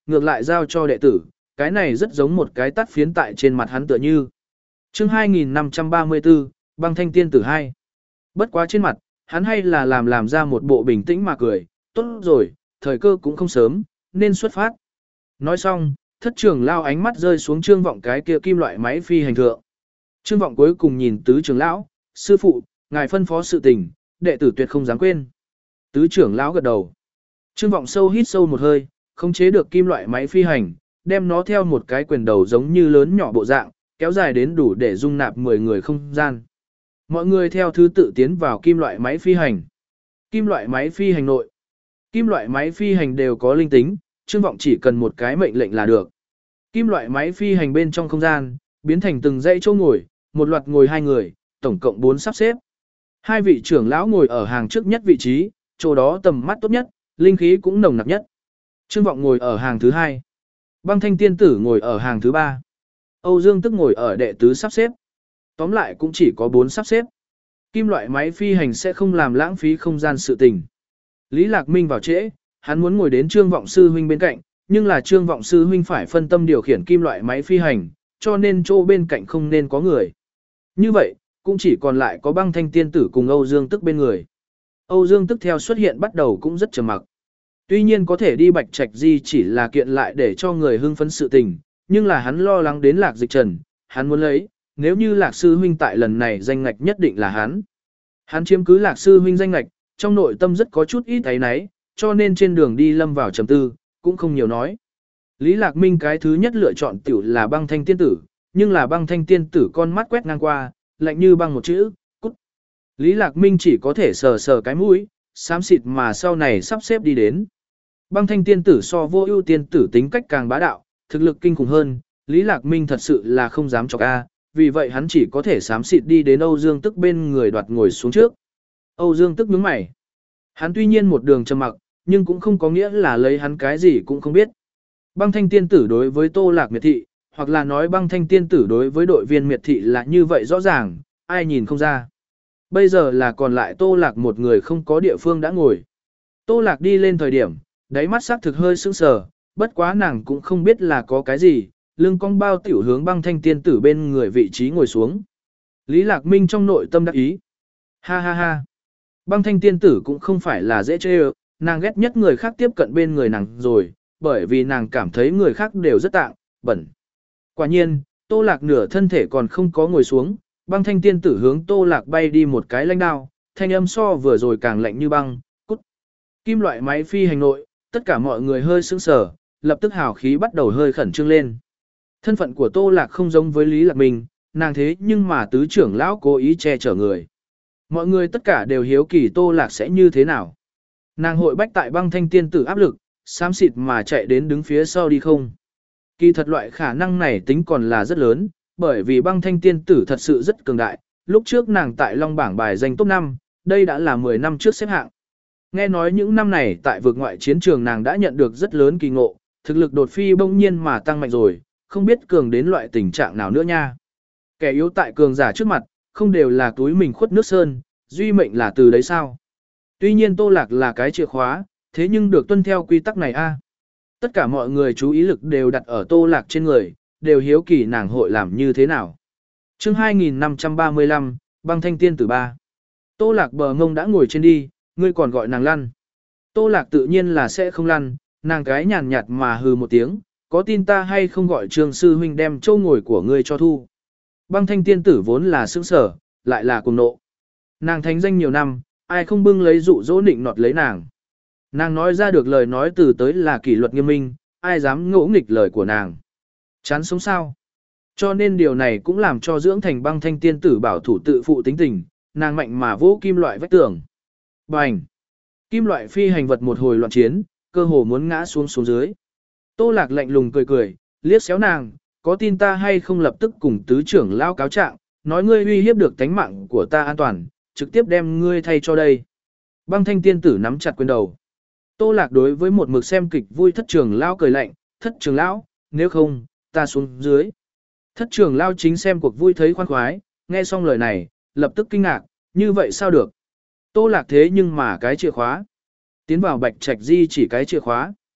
ngược lại giao cho đệ tử, cái này rất giống một cái tát phiến tại trên mặt hắn tựa như. Chương hai nghìn năm trăm ba mươi tư, Băng Thanh Tiên Tử hai. Bất quá trên mặt, hắn hay là làm làm ra một bộ bình tĩnh mà cười, tốt rồi, thời cơ cũng không sớm, nên xuất phát. Nói xong, thất trưởng lao ánh mắt rơi xuống Trương Vọng cái kia kim loại máy phi hành thượng. Trương Vọng cuối cùng nhìn tứ trưởng lão, sư phụ, ngài phân phó sự tình, đệ tử tuyệt không dám quên. Tứ trưởng lão gật đầu. Trương Vọng sâu hít sâu một hơi, khống chế được kim loại máy phi hành, đem nó theo một cái quyền đầu giống như lớn nhỏ bộ dạng, kéo dài đến đủ để dung nạp mười người không gian. Mọi người theo thứ tự tiến vào kim loại máy phi hành. Kim loại máy phi hành nội. Kim loại máy phi hành đều có linh tính, Trương Vọng chỉ cần một cái mệnh lệnh là được. Kim loại máy phi hành bên trong không gian, biến thành từng dãy chỗ ngồi, một loạt ngồi hai người, tổng cộng bốn sắp xếp. Hai vị trưởng lão ngồi ở hàng trước nhất vị trí, chỗ đó tầm mắt tốt nhất, linh khí cũng nồng nặc nhất. Trương Vọng ngồi ở hàng thứ hai. Băng Thanh Tiên Tử ngồi ở hàng thứ ba. Âu Dương Tức ngồi ở đệ tứ sắp xếp. Tóm lại cũng chỉ có bốn sắp xếp. Kim loại máy phi hành sẽ không làm lãng phí không gian sự tình. Lý Lạc Minh vào trễ, hắn muốn ngồi đến Trương Vọng sư huynh bên cạnh, nhưng là Trương Vọng sư huynh phải phân tâm điều khiển kim loại máy phi hành, cho nên chỗ bên cạnh không nên có người. Như vậy, cũng chỉ còn lại có Băng Thanh Tiên Tử cùng Âu Dương Tức bên người. Âu Dương Tức theo xuất hiện bắt đầu cũng rất trầm mặc. Tuy nhiên có thể đi Bạch Trạch Di chỉ là kiện lại để cho người hưng phấn sự tình, nhưng là hắn lo lắng đến Lạc Dịch Trần, hắn muốn lấy, nếu như Lạc sư huynh tại lần này danh ngạch nhất định là hắn. Hắn chiếm cứ Lạc sư huynh danh ngạch, trong nội tâm rất có chút ít áy náy, cho nên trên đường đi lâm vào trầm tư, cũng không nhiều nói. Lý Lạc Minh cái thứ nhất lựa chọn tiểu là Băng Thanh Tiên Tử, nhưng là Băng Thanh Tiên Tử con mắt quét ngang qua, lạnh như băng một chữ, cút. Lý Lạc Minh chỉ có thể sờ sờ cái mũi, xám xịt mà sau này sắp xếp đi đến. Băng Thanh Tiên Tử so Vô Ưu Tiên Tử tính cách càng bá đạo, thực lực kinh khủng hơn, Lý Lạc Minh thật sự là không dám chọc a, vì vậy hắn chỉ có thể xám xịt đi đến Âu Dương Tức bên người đoạt ngồi xuống trước. Âu Dương Tức nhướng mày. Hắn tuy nhiên một đường trầm mặc, nhưng cũng không có nghĩa là lấy hắn cái gì cũng không biết. Băng Thanh Tiên Tử đối với Tô Lạc miệt thị, hoặc là nói Băng Thanh Tiên Tử đối với đội viên miệt thị là như vậy rõ ràng, ai nhìn không ra. Bây giờ là còn lại Tô Lạc một người không có địa phương đã ngồi. Tô Lạc đi lên thời điểm, đáy mắt sắc thực hơi sững sờ, bất quá nàng cũng không biết là có cái gì, lưng cong bao tiểu hướng Băng Thanh Tiên Tử bên người vị trí ngồi xuống. Lý Lạc Minh trong nội tâm đắc ý. Ha ha ha. Băng Thanh Tiên Tử cũng không phải là dễ chơi, nàng ghét nhất người khác tiếp cận bên người nàng rồi, bởi vì nàng cảm thấy người khác đều rất tạng, bẩn. Quả nhiên, Tô Lạc nửa thân thể còn không có ngồi xuống, Băng Thanh Tiên Tử hướng Tô Lạc bay đi một cái lãnh đao, thanh âm so vừa rồi càng lạnh như băng, cút. Kim loại máy phi hành nội, tất cả mọi người hơi sững sờ, lập tức hào khí bắt đầu hơi khẩn trương lên. Thân phận của Tô Lạc không giống với Lý Lạc Minh, nàng thế nhưng mà tứ trưởng lão cố ý che chở người. Mọi người tất cả đều hiếu kỳ Tô Lạc sẽ như thế nào. Nàng hội bách tại Băng Thanh Tiên Tử áp lực, xám xịt mà chạy đến đứng phía sau đi không. Kỳ thật loại khả năng này tính còn là rất lớn, bởi vì Băng Thanh Tiên Tử thật sự rất cường đại, lúc trước nàng tại Long bảng bài danh top năm, đây đã là mười năm trước xếp hạng. Nghe nói những năm này tại vực ngoại chiến trường nàng đã nhận được rất lớn kỳ ngộ, thực lực đột phi bỗng nhiên mà tăng mạnh rồi, không biết cường đến loại tình trạng nào nữa nha. Kẻ yếu tại cường giả trước mặt, không đều là túi mình khuất nước sơn, duy mệnh là từ đấy sao. Tuy nhiên Tô Lạc là cái chìa khóa, thế nhưng được tuân theo quy tắc này a. Tất cả mọi người chú ý lực đều đặt ở Tô Lạc trên người, đều hiếu kỳ nàng hội làm như thế nào. Chương hai nghìn năm trăm ba mươi lăm, Băng Thanh Tiên Tử ba. Tô Lạc bờ ngông đã ngồi trên đi, ngươi còn gọi nàng lăn. Tô Lạc tự nhiên là sẽ không lăn, nàng cái nhàn nhạt mà hừ một tiếng, có tin ta hay không gọi Trương sư huynh đem châu ngồi của ngươi cho thu. Băng Thanh Tiên Tử vốn là sững sở, lại là cùng nộ. Nàng thánh danh nhiều năm, ai không bưng lấy dụ dỗ nịnh nọt lấy nàng. Nàng nói ra được lời nói từ tới là kỷ luật nghiêm minh, ai dám ngỗ nghịch lời của nàng. Chán sống sao. Cho nên điều này cũng làm cho dưỡng thành Băng Thanh Tiên Tử bảo thủ tự phụ tính tình, nàng mạnh mà vỗ kim loại vách tường. Bành! Kim loại phi hành vật một hồi loạn chiến, cơ hồ muốn ngã xuống xuống dưới. Tô Lạc lạnh lùng cười cười, liếc xéo nàng, có tin ta hay không lập tức cùng tứ trưởng lao cáo trạng, nói ngươi uy hiếp được tánh mạng của ta an toàn, trực tiếp đem ngươi thay cho đây. Băng Thanh Tiên Tử nắm chặt quyền đầu. Tô Lạc đối với một mực xem kịch vui thất trưởng lao cười lạnh, thất trưởng lão, nếu không, ta xuống dưới. Thất trưởng lao chính xem cuộc vui thấy khoan khoái, nghe xong lời này, lập tức kinh ngạc, như vậy sao được? Tô Lạc thế nhưng mà cái chìa khóa. Tiến vào Bạch Trạch Di chỉ cái chìa khóa.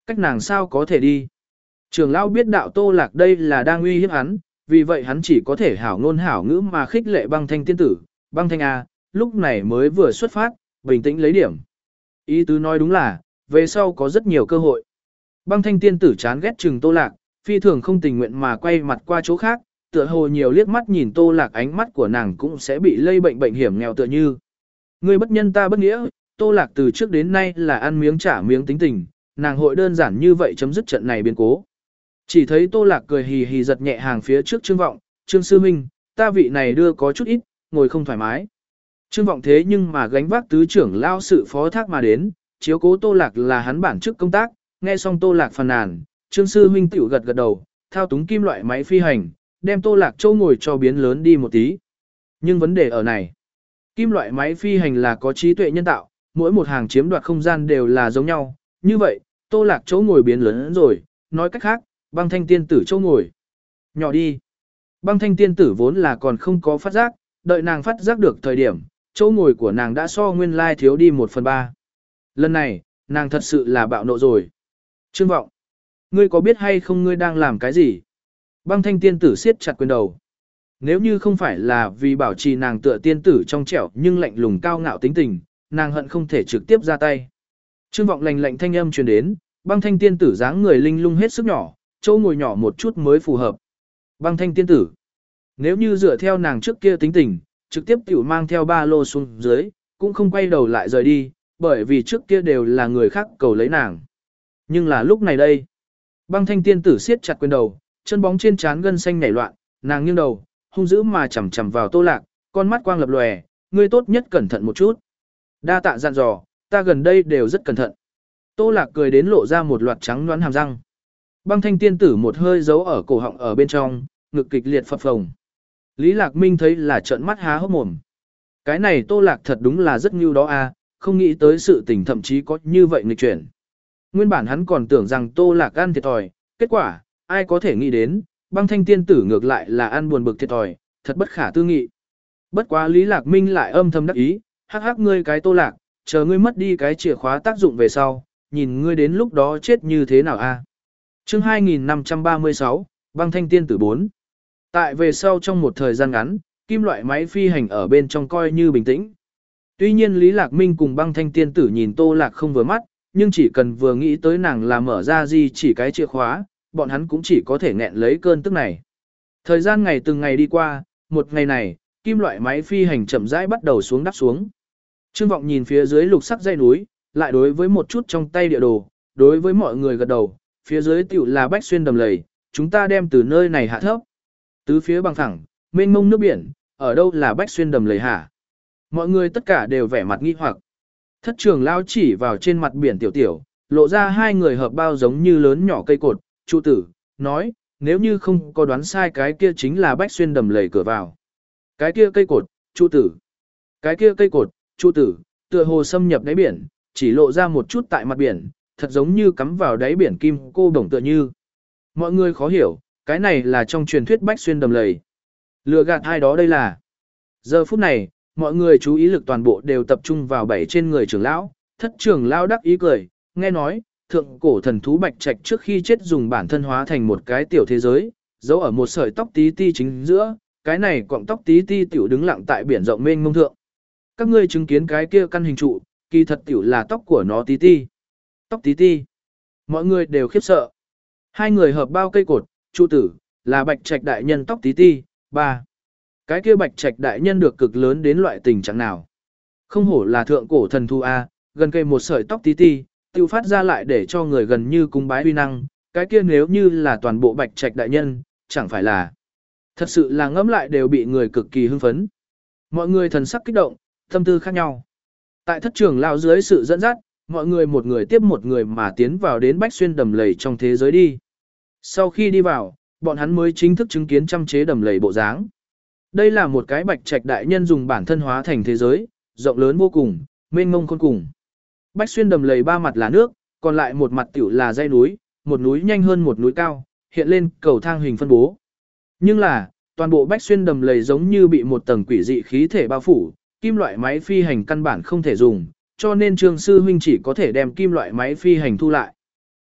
cách nàng sao có thể đi. Trưởng lão biết đạo Tô Lạc đây là đang uy hiếp hắn, vì vậy hắn chỉ có thể hảo ngôn hảo ngữ mà khích lệ Băng Thanh tiên tử, Băng Thanh à, lúc này mới vừa xuất phát, bình tĩnh lấy điểm. Ý tứ nói đúng là, về sau có rất nhiều cơ hội. Băng Thanh tiên tử chán ghét chừng Tô Lạc, phi thường không tình nguyện mà quay mặt qua chỗ khác, tựa hồ nhiều liếc mắt nhìn Tô Lạc ánh mắt của nàng cũng sẽ bị lây bệnh bệnh hiểm nghèo tựa như. Ngươi bất nhân ta bất nghĩa, Tô Lạc từ trước đến nay là ăn miếng trả miếng tính tình, nàng hội đơn giản như vậy chấm dứt trận này biến cố. Chỉ thấy Tô Lạc cười hì hì giật nhẹ hàng phía trước Trương Vọng, Trương Sư Minh, ta vị này đưa có chút ít, ngồi không thoải mái. Trương Vọng thế nhưng mà gánh vác tứ trưởng lao sự phó thác mà đến, chiếu cố Tô Lạc là hắn bản chức công tác, nghe xong Tô Lạc phàn nàn, Trương Sư Minh tiểu gật gật đầu, thao túng kim loại máy phi hành, đem Tô Lạc châu ngồi cho biến lớn đi một tí. Nhưng vấn đề ở này, kim loại máy phi hành là có trí tuệ nhân tạo, mỗi một hàng chiếm đoạt không gian đều là giống nhau, như vậy, Tô Lạc chỗ ngồi biến lớn rồi, nói cách khác, Băng Thanh tiên tử chỗ ngồi nhỏ đi. Băng Thanh tiên tử vốn là còn không có phát giác, đợi nàng phát giác được thời điểm, chỗ ngồi của nàng đã so nguyên lai thiếu đi một phần ba. Lần này, nàng thật sự là bạo nộ rồi. Trương Vọng, ngươi có biết hay không ngươi đang làm cái gì? Băng Thanh tiên tử siết chặt quyền đầu. Nếu như không phải là vì bảo trì nàng tựa tiên tử trong trẻo nhưng lạnh lùng cao ngạo tính tình, nàng hận không thể trực tiếp ra tay. Trương Vọng lạnh lạnh thanh âm truyền đến, Băng Thanh tiên tử dáng người linh lung hết sức nhỏ, chỗ ngồi nhỏ một chút mới phù hợp. Băng Thanh tiên tử, nếu như dựa theo nàng trước kia tính tình, trực tiếp tiểu mang theo ba lô xuống dưới, cũng không quay đầu lại rời đi, bởi vì trước kia đều là người khác cầu lấy nàng. Nhưng là lúc này đây, Băng Thanh tiên tử siết chặt quyền đầu, chân bóng trên trán gân xanh nảy loạn, nàng nghiêng đầu, hung dữ mà chằm chằm vào Tô Lạc, con mắt quang lập lòe, ngươi tốt nhất cẩn thận một chút. Đa tạ dặn dò, ta gần đây đều rất cẩn thận. Tô Lạc cười đến lộ ra một loạt trắng đoán hàm răng. Băng Thanh tiên tử một hơi giấu ở cổ họng ở bên trong, ngực kịch liệt phập phồng. Lý Lạc Minh thấy là trợn mắt há hốc mồm. Cái này Tô Lạc thật đúng là rất ngưu đó a, không nghĩ tới sự tình thậm chí có như vậy nghịch chuyển. Nguyên bản hắn còn tưởng rằng Tô Lạc ăn thiệt thòi, kết quả, ai có thể nghĩ đến, Băng Thanh tiên tử ngược lại là ăn buồn bực thiệt thòi, thật bất khả tư nghị. Bất quá Lý Lạc Minh lại âm thầm đắc ý, hắc hắc ngươi cái Tô Lạc, chờ ngươi mất đi cái chìa khóa tác dụng về sau, nhìn ngươi đến lúc đó chết như thế nào a. Chương hai nghìn năm trăm ba mươi sáu, Băng Thanh tiên tử bốn. Tại về sau trong một thời gian ngắn, kim loại máy phi hành ở bên trong coi như bình tĩnh. Tuy nhiên Lý Lạc Minh cùng Băng Thanh tiên tử nhìn Tô Lạc không vừa mắt, nhưng chỉ cần vừa nghĩ tới nàng là mở ra gì chỉ cái chìa khóa, bọn hắn cũng chỉ có thể nghẹn lấy cơn tức này. Thời gian ngày từng ngày đi qua, một ngày này, kim loại máy phi hành chậm rãi bắt đầu xuống đắp xuống. Trương Vọng nhìn phía dưới lục sắc dãy núi, lại đối với một chút trong tay địa đồ, đối với mọi người gật đầu, phía dưới tiểu là Bách Xuyên đầm lầy, chúng ta đem từ nơi này hạ thấp. Tứ phía bằng phẳng, mênh mông nước biển, ở đâu là Bách Xuyên đầm lầy hả? Mọi người tất cả đều vẻ mặt nghi hoặc. Thất trưởng lao chỉ vào trên mặt biển tiểu tiểu, lộ ra hai người hợp bao giống như lớn nhỏ cây cột, trụ tử, nói, nếu như không có đoán sai cái kia chính là Bách Xuyên đầm lầy cửa vào. Cái kia cây cột, trụ tử. Cái kia cây cột, trụ tử, tựa hồ xâm nhập đáy biển, chỉ lộ ra một chút tại mặt biển, thật giống như cắm vào đáy biển kim cô đồng tựa như. Mọi người khó hiểu, cái này là trong truyền thuyết Bách Xuyên đầm lầy. Lừa gạt ai đó đây là. Giờ phút này, mọi người chú ý lực toàn bộ đều tập trung vào bảy trên người trưởng lão, thất trưởng lão đắc ý cười, nghe nói, thượng cổ thần thú bạch trạch trước khi chết dùng bản thân hóa thành một cái tiểu thế giới, giấu ở một sợi tóc tí ti chính giữa, cái này cọng tóc tí ti tiểu đứng lặng tại biển rộng mênh mông thượng. Các ngươi chứng kiến cái kia căn hình trụ, kỳ thật tiểu là tóc của nó tí ti. Tóc tí ti. Mọi người đều khiếp sợ. Hai người hợp bao cây cột, trụ tử, là bạch trạch đại nhân tóc tí ti, ba. Cái kia bạch trạch đại nhân được cực lớn đến loại tình trạng nào. Không hổ là thượng cổ thần thú A, gần cây một sợi tóc tí ti, tiêu phát ra lại để cho người gần như cung bái uy năng, cái kia nếu như là toàn bộ bạch trạch đại nhân, chẳng phải là. Thật sự là ngẫm lại đều bị người cực kỳ hưng phấn. Mọi người thần sắc kích động, tâm tư khác nhau. Tại thất trưởng lão dưới sự dẫn dắt, mọi người một người tiếp một người mà tiến vào đến Bách Xuyên đầm lầy trong thế giới đi. Sau khi đi vào, bọn hắn mới chính thức chứng kiến trăm chế đầm lầy bộ dáng. Đây là một cái bạch trạch đại nhân dùng bản thân hóa thành thế giới, rộng lớn vô cùng, mênh mông khôn cùng. Bách Xuyên đầm lầy ba mặt là nước, còn lại một mặt tiểu là dãy núi, một núi nhanh hơn một núi cao, hiện lên cầu thang hình phân bố. Nhưng là, toàn bộ Bách Xuyên đầm lầy giống như bị một tầng quỷ dị khí thể bao phủ, kim loại máy phi hành căn bản không thể dùng, cho nên Trương sư huynh chỉ có thể đem kim loại máy phi hành thu lại.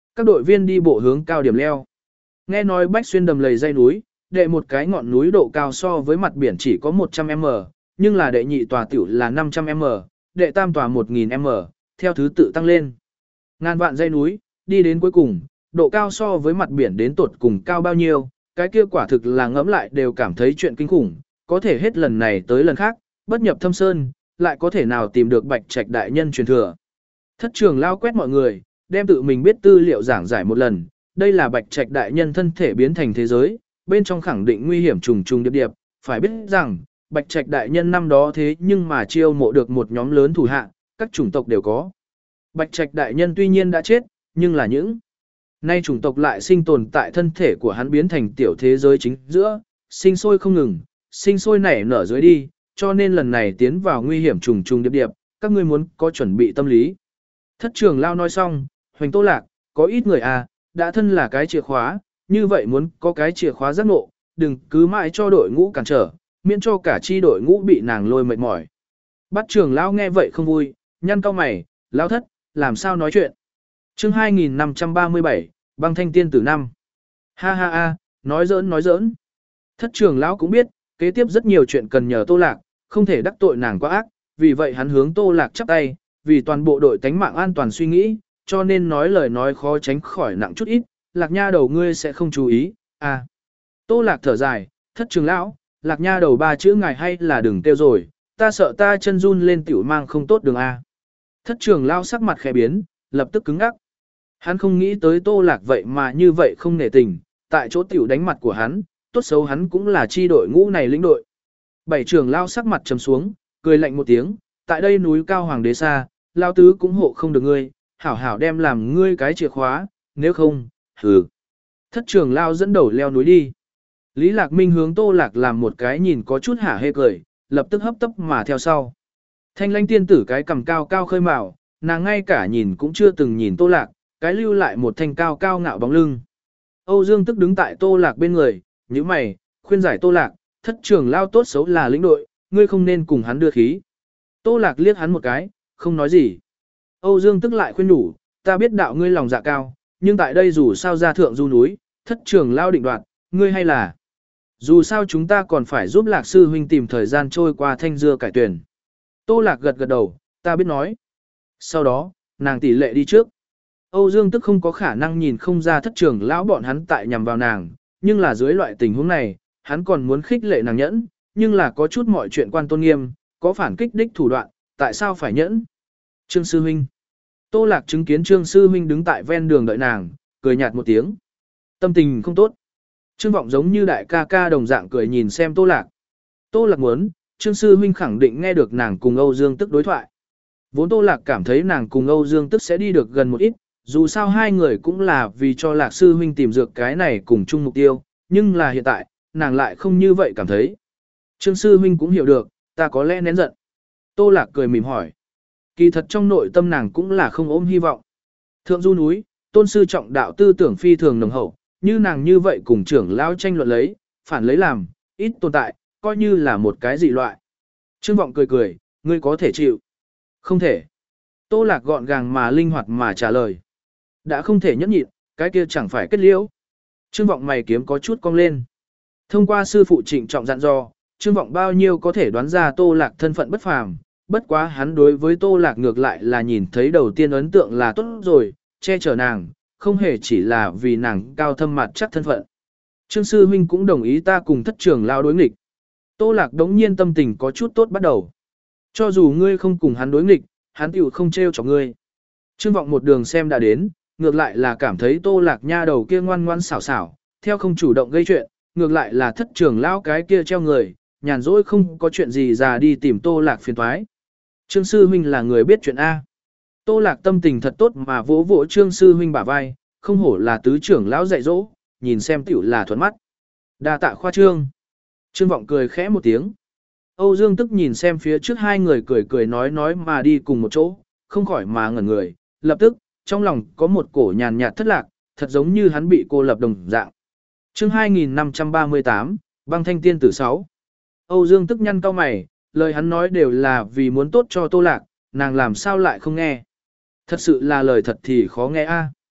Các đội viên đi bộ hướng cao điểm leo. Nghe nói Bách Xuyên đầm lầy dãy núi, đệ một cái ngọn núi độ cao so với mặt biển chỉ có một trăm mét, nhưng là đệ nhị tòa tiểu là năm trăm mét, đệ tam tòa một nghìn mét, theo thứ tự tăng lên. Ngàn vạn dãy núi, đi đến cuối cùng, độ cao so với mặt biển đến tột cùng cao bao nhiêu, cái kia quả thực là ngẫm lại đều cảm thấy chuyện kinh khủng, có thể hết lần này tới lần khác, bất nhập thâm sơn, lại có thể nào tìm được Bạch Trạch đại nhân truyền thừa. Thất trưởng lao quét mọi người, đem tự mình biết tư liệu giảng giải một lần, đây là Bạch Trạch đại nhân thân thể biến thành thế giới, bên trong khẳng định nguy hiểm trùng trùng điệp điệp, phải biết rằng, Bạch Trạch đại nhân năm đó thế nhưng mà chiêu mộ được một nhóm lớn thủ hạ, các chủng tộc đều có. Bạch Trạch đại nhân tuy nhiên đã chết, nhưng là những nay chủng tộc lại sinh tồn tại thân thể của hắn biến thành tiểu thế giới chính giữa, sinh sôi không ngừng, sinh sôi nảy nở dưới đi, cho nên lần này tiến vào nguy hiểm trùng trùng điệp điệp, các ngươi muốn có chuẩn bị tâm lý. Thất trưởng lao nói xong, Hoành Tô Lạc, có ít người à, đã thân là cái chìa khóa, như vậy muốn có cái chìa khóa giác ngộ, đừng cứ mãi cho đội ngũ cản trở, miễn cho cả chi đội ngũ bị nàng lôi mệt mỏi. Bắt trưởng lao nghe vậy không vui, nhăn cau mày, lao thất, làm sao nói chuyện. Chương hai nghìn năm trăm ba mươi bảy, băng thanh tiên tử năm. Ha ha ha, nói giỡn nói giỡn. Thất trưởng lão cũng biết, kế tiếp rất nhiều chuyện cần nhờ Tô Lạc, không thể đắc tội nàng quá ác, vì vậy hắn hướng Tô Lạc chắp tay, vì toàn bộ đội tánh mạng an toàn suy nghĩ, cho nên nói lời nói khó tránh khỏi nặng chút ít, Lạc nha đầu ngươi sẽ không chú ý, à. Tô Lạc thở dài, thất trưởng lão, Lạc nha đầu ba chữ ngài hay là đừng tiêu rồi, ta sợ ta chân run lên tiểu mang không tốt đường a. Thất trưởng lão sắc mặt khẽ biến, lập tức cứng ngắc. Hắn không nghĩ tới Tô Lạc vậy mà như vậy không nể tình, tại chỗ tiểu đánh mặt của hắn, tốt xấu hắn cũng là chi đội ngũ này lĩnh đội. Bảy trưởng lao sắc mặt trầm xuống, cười lạnh một tiếng, tại đây núi cao hoàng đế xa, lao tứ cũng hộ không được ngươi, hảo hảo đem làm ngươi cái chìa khóa, nếu không, hừ. Thất trưởng lao dẫn đầu leo núi đi. Lý Lạc Minh hướng Tô Lạc làm một cái nhìn có chút hả hê cười, lập tức hấp tấp mà theo sau. Thanh Lãnh tiên tử cái cầm cao cao khơi mào, nàng ngay cả nhìn cũng chưa từng nhìn Tô Lạc, cái lưu lại một thanh cao cao ngạo bóng lưng. Âu Dương Tức đứng tại Tô Lạc bên người, nhíu mày, khuyên giải Tô Lạc, thất trưởng lao tốt xấu là lĩnh đội, ngươi không nên cùng hắn đưa khí. Tô Lạc liếc hắn một cái, không nói gì. Âu Dương Tức lại khuyên nhủ, ta biết đạo ngươi lòng dạ cao, nhưng tại đây dù sao ra thượng du núi, thất trưởng lao định đoạt, ngươi hay là. Dù sao chúng ta còn phải giúp Lạc sư huynh tìm thời gian trôi qua thanh dưa cải tuyển. Tô Lạc gật gật đầu, ta biết nói. Sau đó, nàng tỷ lệ đi trước. Âu Dương Tức không có khả năng nhìn không ra thất trưởng lão bọn hắn tại nhằm vào nàng, nhưng là dưới loại tình huống này, hắn còn muốn khích lệ nàng nhẫn, nhưng là có chút mọi chuyện quan tôn nghiêm, có phản kích đích thủ đoạn, tại sao phải nhẫn? Trương sư huynh. Tô Lạc chứng kiến Trương sư huynh đứng tại ven đường đợi nàng, cười nhạt một tiếng. Tâm tình không tốt. Trương Vọng giống như đại ca ca đồng dạng cười nhìn xem Tô Lạc. Tô Lạc muốn, Trương sư huynh khẳng định nghe được nàng cùng Âu Dương Tức đối thoại. Vốn Tô Lạc cảm thấy nàng cùng Âu Dương Tức sẽ đi được gần một ít, dù sao hai người cũng là vì cho Lạc sư huynh tìm dược cái này cùng chung mục tiêu, nhưng là hiện tại, nàng lại không như vậy cảm thấy. Trương sư huynh cũng hiểu được, ta có lẽ nén giận. Tô Lạc cười mỉm hỏi. Kỳ thật trong nội tâm nàng cũng là không ôm hy vọng. Thượng du núi, tôn sư trọng đạo tư tưởng phi thường nồng hậu, như nàng như vậy cùng trưởng lão tranh luận lấy, phản lấy làm, ít tồn tại, coi như là một cái dị loại. Trương Vọng cười cười, ngươi có thể chịu. Không thể. Tô Lạc gọn gàng mà linh hoạt mà trả lời. Đã không thể nhẫn nhịn, cái kia chẳng phải kết liễu. Trương Vọng mày kiếm có chút cong lên. Thông qua sư phụ trịnh trọng dặn dò, Trương Vọng bao nhiêu có thể đoán ra Tô Lạc thân phận bất phàm, bất quá hắn đối với Tô Lạc ngược lại là nhìn thấy đầu tiên ấn tượng là tốt rồi, che chở nàng, không hề chỉ là vì nàng cao thâm mặt chắc thân phận. Trương sư huynh cũng đồng ý ta cùng thất trưởng lao đối nghịch. Tô Lạc đống nhiên tâm tình có chút tốt bắt đầu. Cho dù ngươi không cùng hắn đối nghịch, hắn tiểu không trêu chọc ngươi. Trương Vọng một đường xem đã đến, ngược lại là cảm thấy Tô Lạc nha đầu kia ngoan ngoan xảo xảo, theo không chủ động gây chuyện, ngược lại là thất trưởng lão cái kia treo người, nhàn rỗi không có chuyện gì ra đi tìm Tô Lạc phiền toái. Trương sư huynh là người biết chuyện A. Tô Lạc tâm tình thật tốt mà vỗ vỗ Trương sư huynh bả vai, không hổ là tứ trưởng lão dạy dỗ, nhìn xem tiểu là thuận mắt. Đa tạ khoa trương. Trương Vọng cười khẽ một tiếng. Âu Dương Tức nhìn xem phía trước hai người cười cười nói nói mà đi cùng một chỗ, không khỏi mà ngẩn người, lập tức, trong lòng có một cổ nhàn nhạt thất lạc, thật giống như hắn bị cô lập đồng dạng. Chương hai nghìn năm trăm ba mươi tám, băng thanh tiên tử sáu. Âu Dương Tức nhăn cau mày, lời hắn nói đều là vì muốn tốt cho Tô Lạc, nàng làm sao lại không nghe. Thật sự là lời thật thì khó nghe a.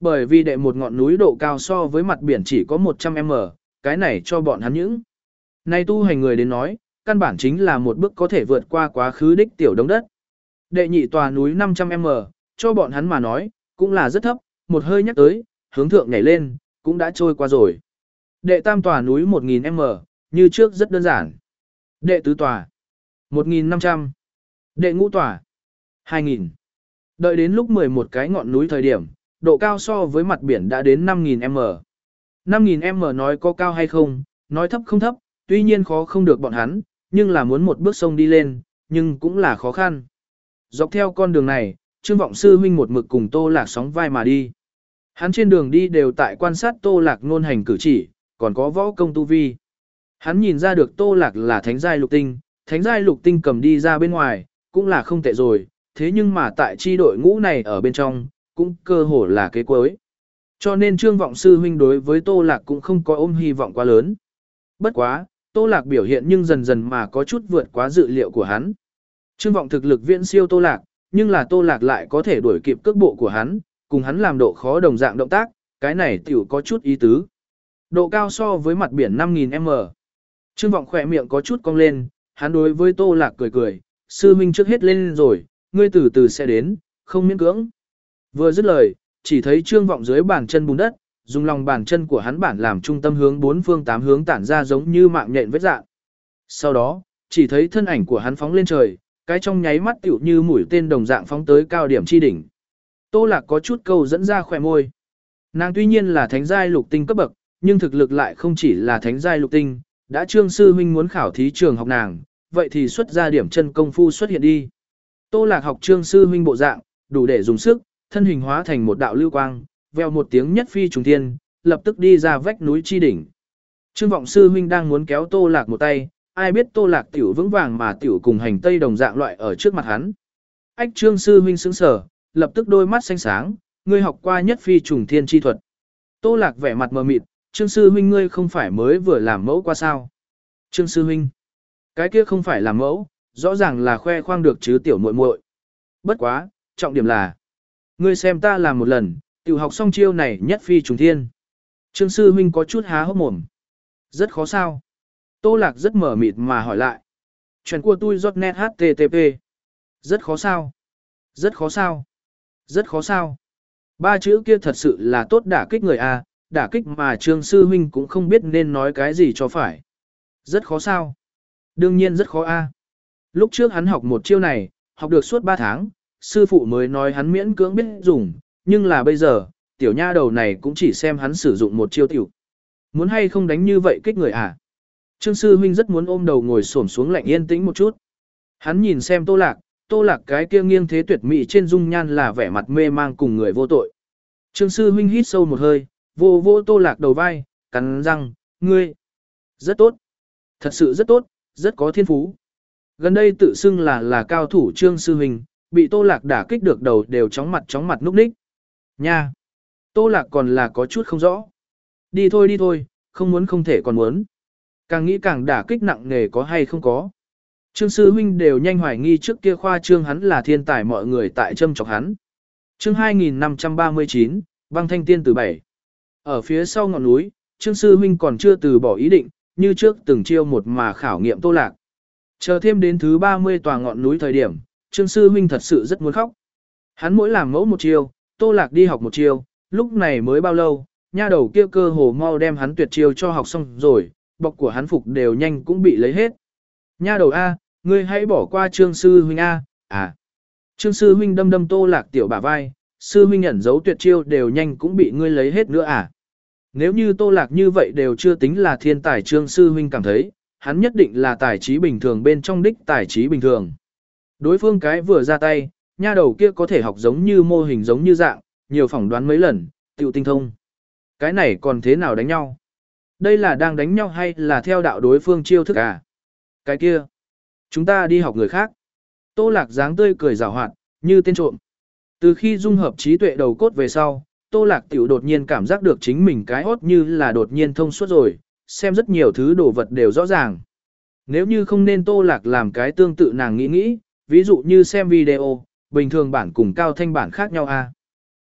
Bởi vì đệ một ngọn núi độ cao so với mặt biển chỉ có một trăm mét, cái này cho bọn hắn những. Này tu hành người đến nói, căn bản chính là một bước có thể vượt qua quá khứ đích tiểu đống đất. Đệ nhị tòa núi năm trăm mét, cho bọn hắn mà nói, cũng là rất thấp, một hơi nhắc tới, hướng thượng nhảy lên, cũng đã trôi qua rồi. Đệ tam tòa núi một nghìn mét, như trước rất đơn giản. Đệ tứ tòa, một nghìn năm trăm. Đệ ngũ tòa, hai nghìn. Đợi đến lúc mười một cái ngọn núi thời điểm, độ cao so với mặt biển đã đến năm nghìn mét. năm nghìn mét nói có cao hay không, nói thấp không thấp, tuy nhiên khó không được bọn hắn, nhưng là muốn một bước sông đi lên, nhưng cũng là khó khăn. Dọc theo con đường này, Trương Vọng Sư huynh một mực cùng Tô Lạc sóng vai mà đi. Hắn trên đường đi đều tại quan sát Tô Lạc ngôn hành cử chỉ, còn có võ công tu vi. Hắn nhìn ra được Tô Lạc là thánh giai lục tinh, thánh giai lục tinh cầm đi ra bên ngoài, cũng là không tệ rồi, thế nhưng mà tại chi đội ngũ này ở bên trong, cũng cơ hồ là kế cuối. Cho nên Trương Vọng Sư huynh đối với Tô Lạc cũng không có ôm hy vọng quá lớn. Bất quá, Tô Lạc biểu hiện nhưng dần dần mà có chút vượt quá dự liệu của hắn. Trương Vọng thực lực viễn siêu Tô Lạc, nhưng là Tô Lạc lại có thể đuổi kịp cước bộ của hắn, cùng hắn làm độ khó đồng dạng động tác, cái này tiểu có chút ý tứ. Độ cao so với mặt biển năm nghìn mét. Trương Vọng khỏe miệng có chút cong lên, hắn đối với Tô Lạc cười cười, sư huynh trước hết lên rồi, ngươi từ từ sẽ đến, không miễn cưỡng. Vừa dứt lời, chỉ thấy Trương Vọng dưới bàn chân bùn đất, dùng lòng bàn chân của hắn bản làm trung tâm hướng bốn phương tám hướng tản ra giống như mạng nhện vết dạng. Sau đó, chỉ thấy thân ảnh của hắn phóng lên trời, cái trong nháy mắt tựu như mũi tên đồng dạng phóng tới cao điểm chi đỉnh. Tô Lạc có chút câu dẫn ra khỏe môi. Nàng tuy nhiên là thánh giai lục tinh cấp bậc, nhưng thực lực lại không chỉ là thánh giai lục tinh, đã Trương sư huynh muốn khảo thí trường học nàng, vậy thì xuất ra điểm chân công phu xuất hiện đi. Tô Lạc học Trương sư huynh bộ dạng, đủ để dùng sức, thân hình hóa thành một đạo lưu quang, veo một tiếng nhất phi trùng thiên, lập tức đi ra vách núi chi đỉnh. Trương Vọng sư huynh đang muốn kéo Tô Lạc một tay, ai biết Tô Lạc tiểu vững vàng mà tiểu cùng hành tây đồng dạng loại ở trước mặt hắn. Ách Trương sư huynh sững sờ, lập tức đôi mắt xanh sáng, ngươi học qua nhất phi trùng thiên chi thuật. Tô Lạc vẻ mặt mờ mịt, Trương sư huynh ngươi không phải mới vừa làm mẫu qua sao? Trương sư huynh, cái kia không phải làm mẫu, rõ ràng là khoe khoang được chứ tiểu muội muội. Bất quá, trọng điểm là, ngươi xem ta làm một lần, tiểu học xong chiêu này nhất phi trùng thiên. Trương sư huynh có chút há hốc mồm. Rất khó sao? Tô Lạc rất mở mịt mà hỏi lại. Chuyện của tôi giọt net hát tê tê pê. Rất khó sao? Rất khó sao? Rất khó sao? Ba chữ kia thật sự là tốt đả kích người A, đả kích mà Trương sư huynh cũng không biết nên nói cái gì cho phải. Rất khó sao? Đương nhiên rất khó A. Lúc trước hắn học một chiêu này, học được suốt ba tháng, sư phụ mới nói hắn miễn cưỡng biết dùng, nhưng là bây giờ, tiểu nha đầu này cũng chỉ xem hắn sử dụng một chiêu tiểu. Muốn hay không đánh như vậy kích người à? Trương sư huynh rất muốn ôm đầu ngồi xổm xuống lạnh yên tĩnh một chút. Hắn nhìn xem Tô Lạc, Tô Lạc cái kia nghiêng thế tuyệt mỹ trên dung nhan là vẻ mặt mê mang cùng người vô tội. Trương sư huynh hít sâu một hơi, vô vô Tô Lạc đầu vai, cắn răng, ngươi. Rất tốt. Thật sự rất tốt, rất có thiên phú. Gần đây tự xưng là là cao thủ Trương sư huynh, bị Tô Lạc đả kích được đầu đều chóng mặt chóng mặt núp ních. Nha. Tô Lạc còn là có chút không rõ. Đi thôi đi thôi, không muốn không thể còn muốn. Càng nghĩ càng đả kích nặng nề có hay không có. Trương sư huynh đều nhanh hoài nghi trước kia khoa trương hắn là thiên tài mọi người tại châm chọc hắn. Chương hai nghìn năm trăm ba mươi chín, băng thanh tiên từ bảy. Ở phía sau ngọn núi, Trương sư huynh còn chưa từ bỏ ý định, như trước từng chiêu một mà khảo nghiệm Tô Lạc. Chờ thêm đến thứ ba mươi tòa ngọn núi thời điểm, Trương sư huynh thật sự rất muốn khóc. Hắn mỗi làm mẫu một chiêu, Tô Lạc đi học một chiêu, lúc này mới bao lâu, nha đầu kia cơ hồ mau đem hắn tuyệt chiêu cho học xong rồi, bọc của hắn phục đều nhanh cũng bị lấy hết. Nha đầu A, ngươi hãy bỏ qua Trương sư huynh A, à. Trương sư huynh đâm đâm Tô Lạc tiểu bả vai, sư huynh ẩn giấu tuyệt chiêu đều nhanh cũng bị ngươi lấy hết nữa à. Nếu như Tô Lạc như vậy đều chưa tính là thiên tài Trương sư huynh cảm thấy, hắn nhất định là tài trí bình thường bên trong đích tài trí bình thường. Đối phương cái vừa ra tay, nha đầu kia có thể học giống như mô hình giống như dạng, nhiều phỏng đoán mấy lần, tiểu tinh thông. Cái này còn thế nào đánh nhau? Đây là đang đánh nhau hay là theo đạo đối phương chiêu thức à? Cái kia, chúng ta đi học người khác. Tô Lạc dáng tươi cười rào hoạt, như tên trộm. Từ khi dung hợp trí tuệ đầu cốt về sau, Tô Lạc tiểu đột nhiên cảm giác được chính mình cái hốt như là đột nhiên thông suốt rồi, xem rất nhiều thứ đồ vật đều rõ ràng. Nếu như không nên Tô Lạc làm cái tương tự nàng nghĩ nghĩ, ví dụ như xem video, bình thường bản cùng cao thanh bản khác nhau à?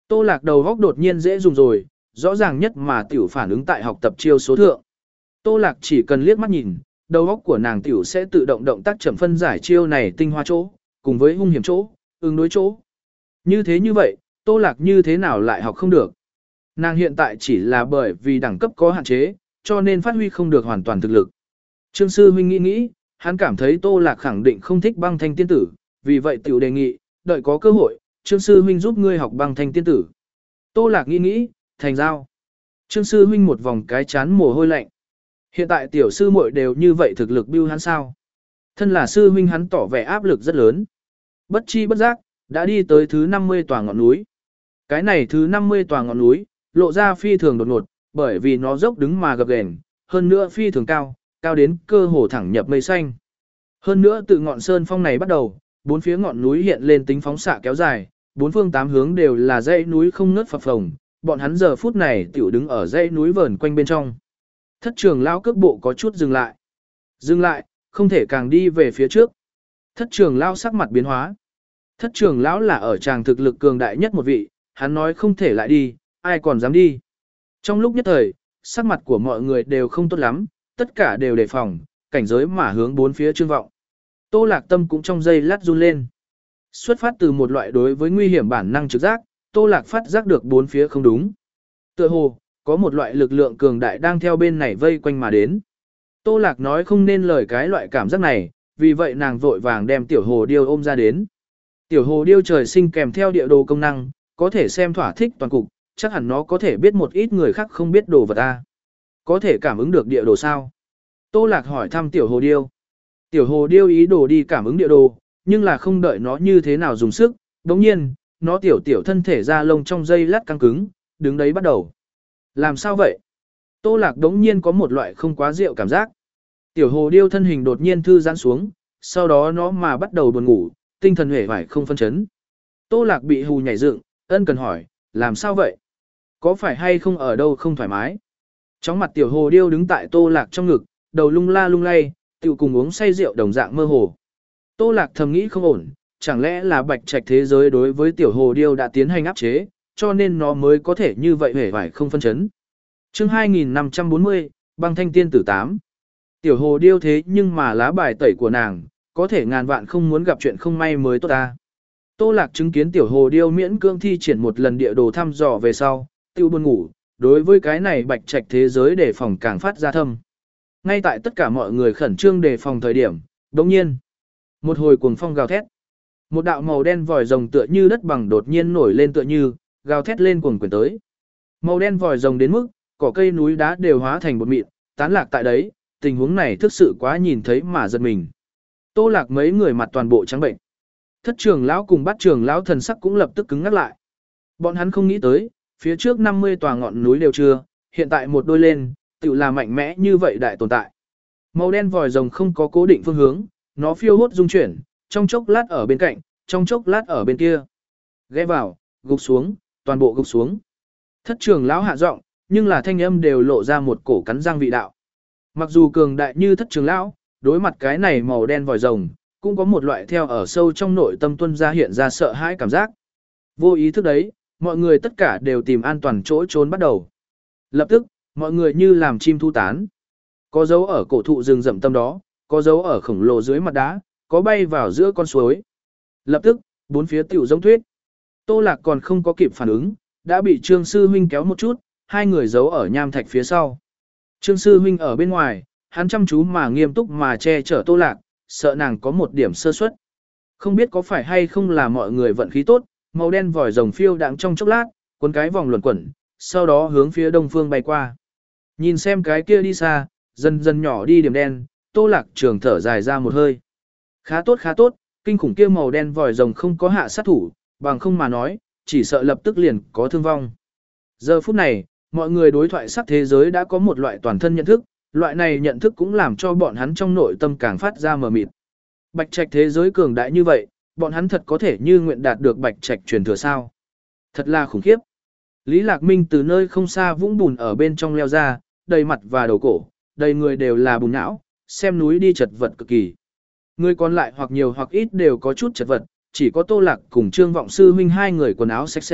Tô Lạc đầu góc đột nhiên dễ dùng rồi, rõ ràng nhất mà tiểu phản ứng tại học tập chiêu số thượng. Tô Lạc chỉ cần liếc mắt nhìn, đầu óc của nàng tiểu sẽ tự động động tác chậm phân giải chiêu này tinh hoa chỗ, cùng với hung hiểm chỗ, ứng đối chỗ. Như thế như vậy, Tô Lạc như thế nào lại học không được? Nàng hiện tại chỉ là bởi vì đẳng cấp có hạn chế, cho nên phát huy không được hoàn toàn thực lực. Trương sư huynh nghĩ nghĩ, hắn cảm thấy Tô Lạc khẳng định không thích băng thanh tiên tử, vì vậy tiểu đề nghị, đợi có cơ hội, Trương sư huynh giúp ngươi học băng thanh tiên tử. Tô Lạc nghĩ nghĩ, thành giao. Trương sư huynh một vòng cái chán mồ hôi lạnh. Hiện tại tiểu sư muội đều như vậy thực lực bưu hắn sao? Thân là sư huynh hắn tỏ vẻ áp lực rất lớn. Bất chi bất giác, đã đi tới thứ năm mươi tòa ngọn núi. Cái này thứ năm mươi tòa ngọn núi, lộ ra phi thường đột ngột, bởi vì nó dốc đứng mà gập ghềnh, hơn nữa phi thường cao, cao đến cơ hồ thẳng nhập mây xanh. Hơn nữa từ ngọn sơn phong này bắt đầu, bốn phía ngọn núi hiện lên tính phóng xạ kéo dài, bốn phương tám hướng đều là dãy núi không ngớt phập phồng, bọn hắn giờ phút này tiểu đứng ở dãy núi vờn quanh bên trong. Thất trưởng lão cước bộ có chút dừng lại. Dừng lại, không thể càng đi về phía trước. Thất trưởng lão sắc mặt biến hóa. Thất trưởng lão là ở tràng thực lực cường đại nhất một vị, hắn nói không thể lại đi, ai còn dám đi. Trong lúc nhất thời, sắc mặt của mọi người đều không tốt lắm, tất cả đều đề phòng, cảnh giới mà hướng bốn phía trương vọng. Tô Lạc tâm cũng trong giây lát run lên. Xuất phát từ một loại đối với nguy hiểm bản năng trực giác, Tô Lạc phát giác được bốn phía không đúng. Tựa hồ, có một loại lực lượng cường đại đang theo bên này vây quanh mà đến. Tô Lạc nói không nên lời cái loại cảm giác này, vì vậy nàng vội vàng đem tiểu hồ điêu ôm ra đến. Tiểu hồ điêu trời sinh kèm theo địa đồ công năng, có thể xem thỏa thích toàn cục, chắc hẳn nó có thể biết một ít người khác không biết đồ vật ta. Có thể cảm ứng được địa đồ sao? Tô Lạc hỏi thăm tiểu hồ điêu. Tiểu hồ điêu ý đồ đi cảm ứng địa đồ, nhưng là không đợi nó như thế nào dùng sức, đồng nhiên, nó tiểu tiểu thân thể ra lông trong dây lát căng cứng, đứng đấy bắt đầu. Làm sao vậy? Tô Lạc đống nhiên có một loại không quá rượu cảm giác. Tiểu hồ điêu thân hình đột nhiên thư giãn xuống, sau đó nó mà bắt đầu buồn ngủ, tinh thần hể vải không phân chấn. Tô Lạc bị hù nhảy dựng, ân cần hỏi, làm sao vậy? Có phải hay không ở đâu không thoải mái? Chóng mặt tiểu hồ điêu đứng tại Tô Lạc trong ngực, đầu lung la lung lay, tiểu cùng uống say rượu đồng dạng mơ hồ. Tô Lạc thầm nghĩ không ổn, chẳng lẽ là bạch trạch thế giới đối với tiểu hồ điêu đã tiến hành áp chế, cho nên nó mới có thể như vậy hể vải không phân chấn. Chương hai nghìn năm trăm bốn mươi, băng thanh tiên tử tám. Tiểu hồ điêu thế nhưng mà lá bài tẩy của nàng, có thể ngàn vạn không muốn gặp chuyện không may mới tốt ta. Tô Lạc chứng kiến tiểu hồ điêu miễn cưỡng thi triển một lần địa đồ thăm dò về sau, tiêu buồn ngủ, đối với cái này bạch trạch thế giới đề phòng càng phát ra thâm. Ngay tại tất cả mọi người khẩn trương đề phòng thời điểm, đồng nhiên, một hồi cuồng phong gào thét. Một đạo màu đen vòi rồng tựa như đất bằng đột nhiên nổi lên tựa như, gào thét lên cuồng quyền tới. Màu đen vòi rồng đến mức, cỏ cây núi đá đều hóa thành bột mịn, tán lạc tại đấy, tình huống này thực sự quá nhìn thấy mà giật mình. Tô Lạc mấy người mặt toàn bộ trắng bệnh. Thất trưởng lão cùng bát trưởng lão thần sắc cũng lập tức cứng ngắc lại. Bọn hắn không nghĩ tới, phía trước năm mươi tòa ngọn núi đều chưa, hiện tại một đôi lên, tự là mạnh mẽ như vậy đại tồn tại. Màu đen vòi rồng không có cố định phương hướng, nó phiêu hốt dung chuyển, trong chốc lát ở bên cạnh, trong chốc lát ở bên kia. Ghé vào, gục xuống, toàn bộ gục xuống. Thất trưởng lão hạ giọng, nhưng là thanh âm đều lộ ra một cổ cắn răng vị đạo. Mặc dù cường đại như thất trưởng lão, đối mặt cái này màu đen vòi rồng, cũng có một loại theo ở sâu trong nội tâm tuân ra hiện ra sợ hãi cảm giác. Vô ý thức đấy, mọi người tất cả đều tìm an toàn chỗ trốn bắt đầu. Lập tức, mọi người như làm chim thu tán. Có dấu ở cổ thụ rừng rậm tâm đó, có dấu ở khổng lồ dưới mặt đá, có bay vào giữa con suối. Lập tức, bốn phía tiểu giống thuyết. Tô Lạc còn không có kịp phản ứng, đã bị Trương Sư Huynh kéo một chút, hai người giấu ở nham thạch phía sau. Trương Sư Huynh ở bên ngoài, hắn chăm chú mà nghiêm túc mà che chở Tô Lạc, sợ nàng có một điểm sơ suất. Không biết có phải hay không là mọi người vận khí tốt, màu đen vòi rồng phiêu đãng trong chốc lát, cuốn cái vòng luẩn quẩn, sau đó hướng phía đông phương bay qua. Nhìn xem cái kia đi xa, dần dần nhỏ đi điểm đen, Tô Lạc trường thở dài ra một hơi. Khá tốt khá tốt, kinh khủng kia màu đen vòi rồng không có hạ sát thủ, bằng không mà nói, chỉ sợ lập tức liền có thương vong. Giờ phút này, mọi người đối thoại sắc thế giới đã có một loại toàn thân nhận thức, loại này nhận thức cũng làm cho bọn hắn trong nội tâm càng phát ra mờ mịt. Bạch trạch thế giới cường đại như vậy, bọn hắn thật có thể như nguyện đạt được bạch trạch truyền thừa sao? Thật là khủng khiếp. Lý Lạc Minh từ nơi không xa vũng bùn ở bên trong leo ra, đầy mặt và đầu cổ, đầy người đều là bùn não, xem núi đi chật vật cực kỳ. Người còn lại hoặc nhiều hoặc ít đều có chút chật vật, chỉ có Tô Lạc cùng Trương Vọng Sư huynh hai người quần áo sạch sẽ,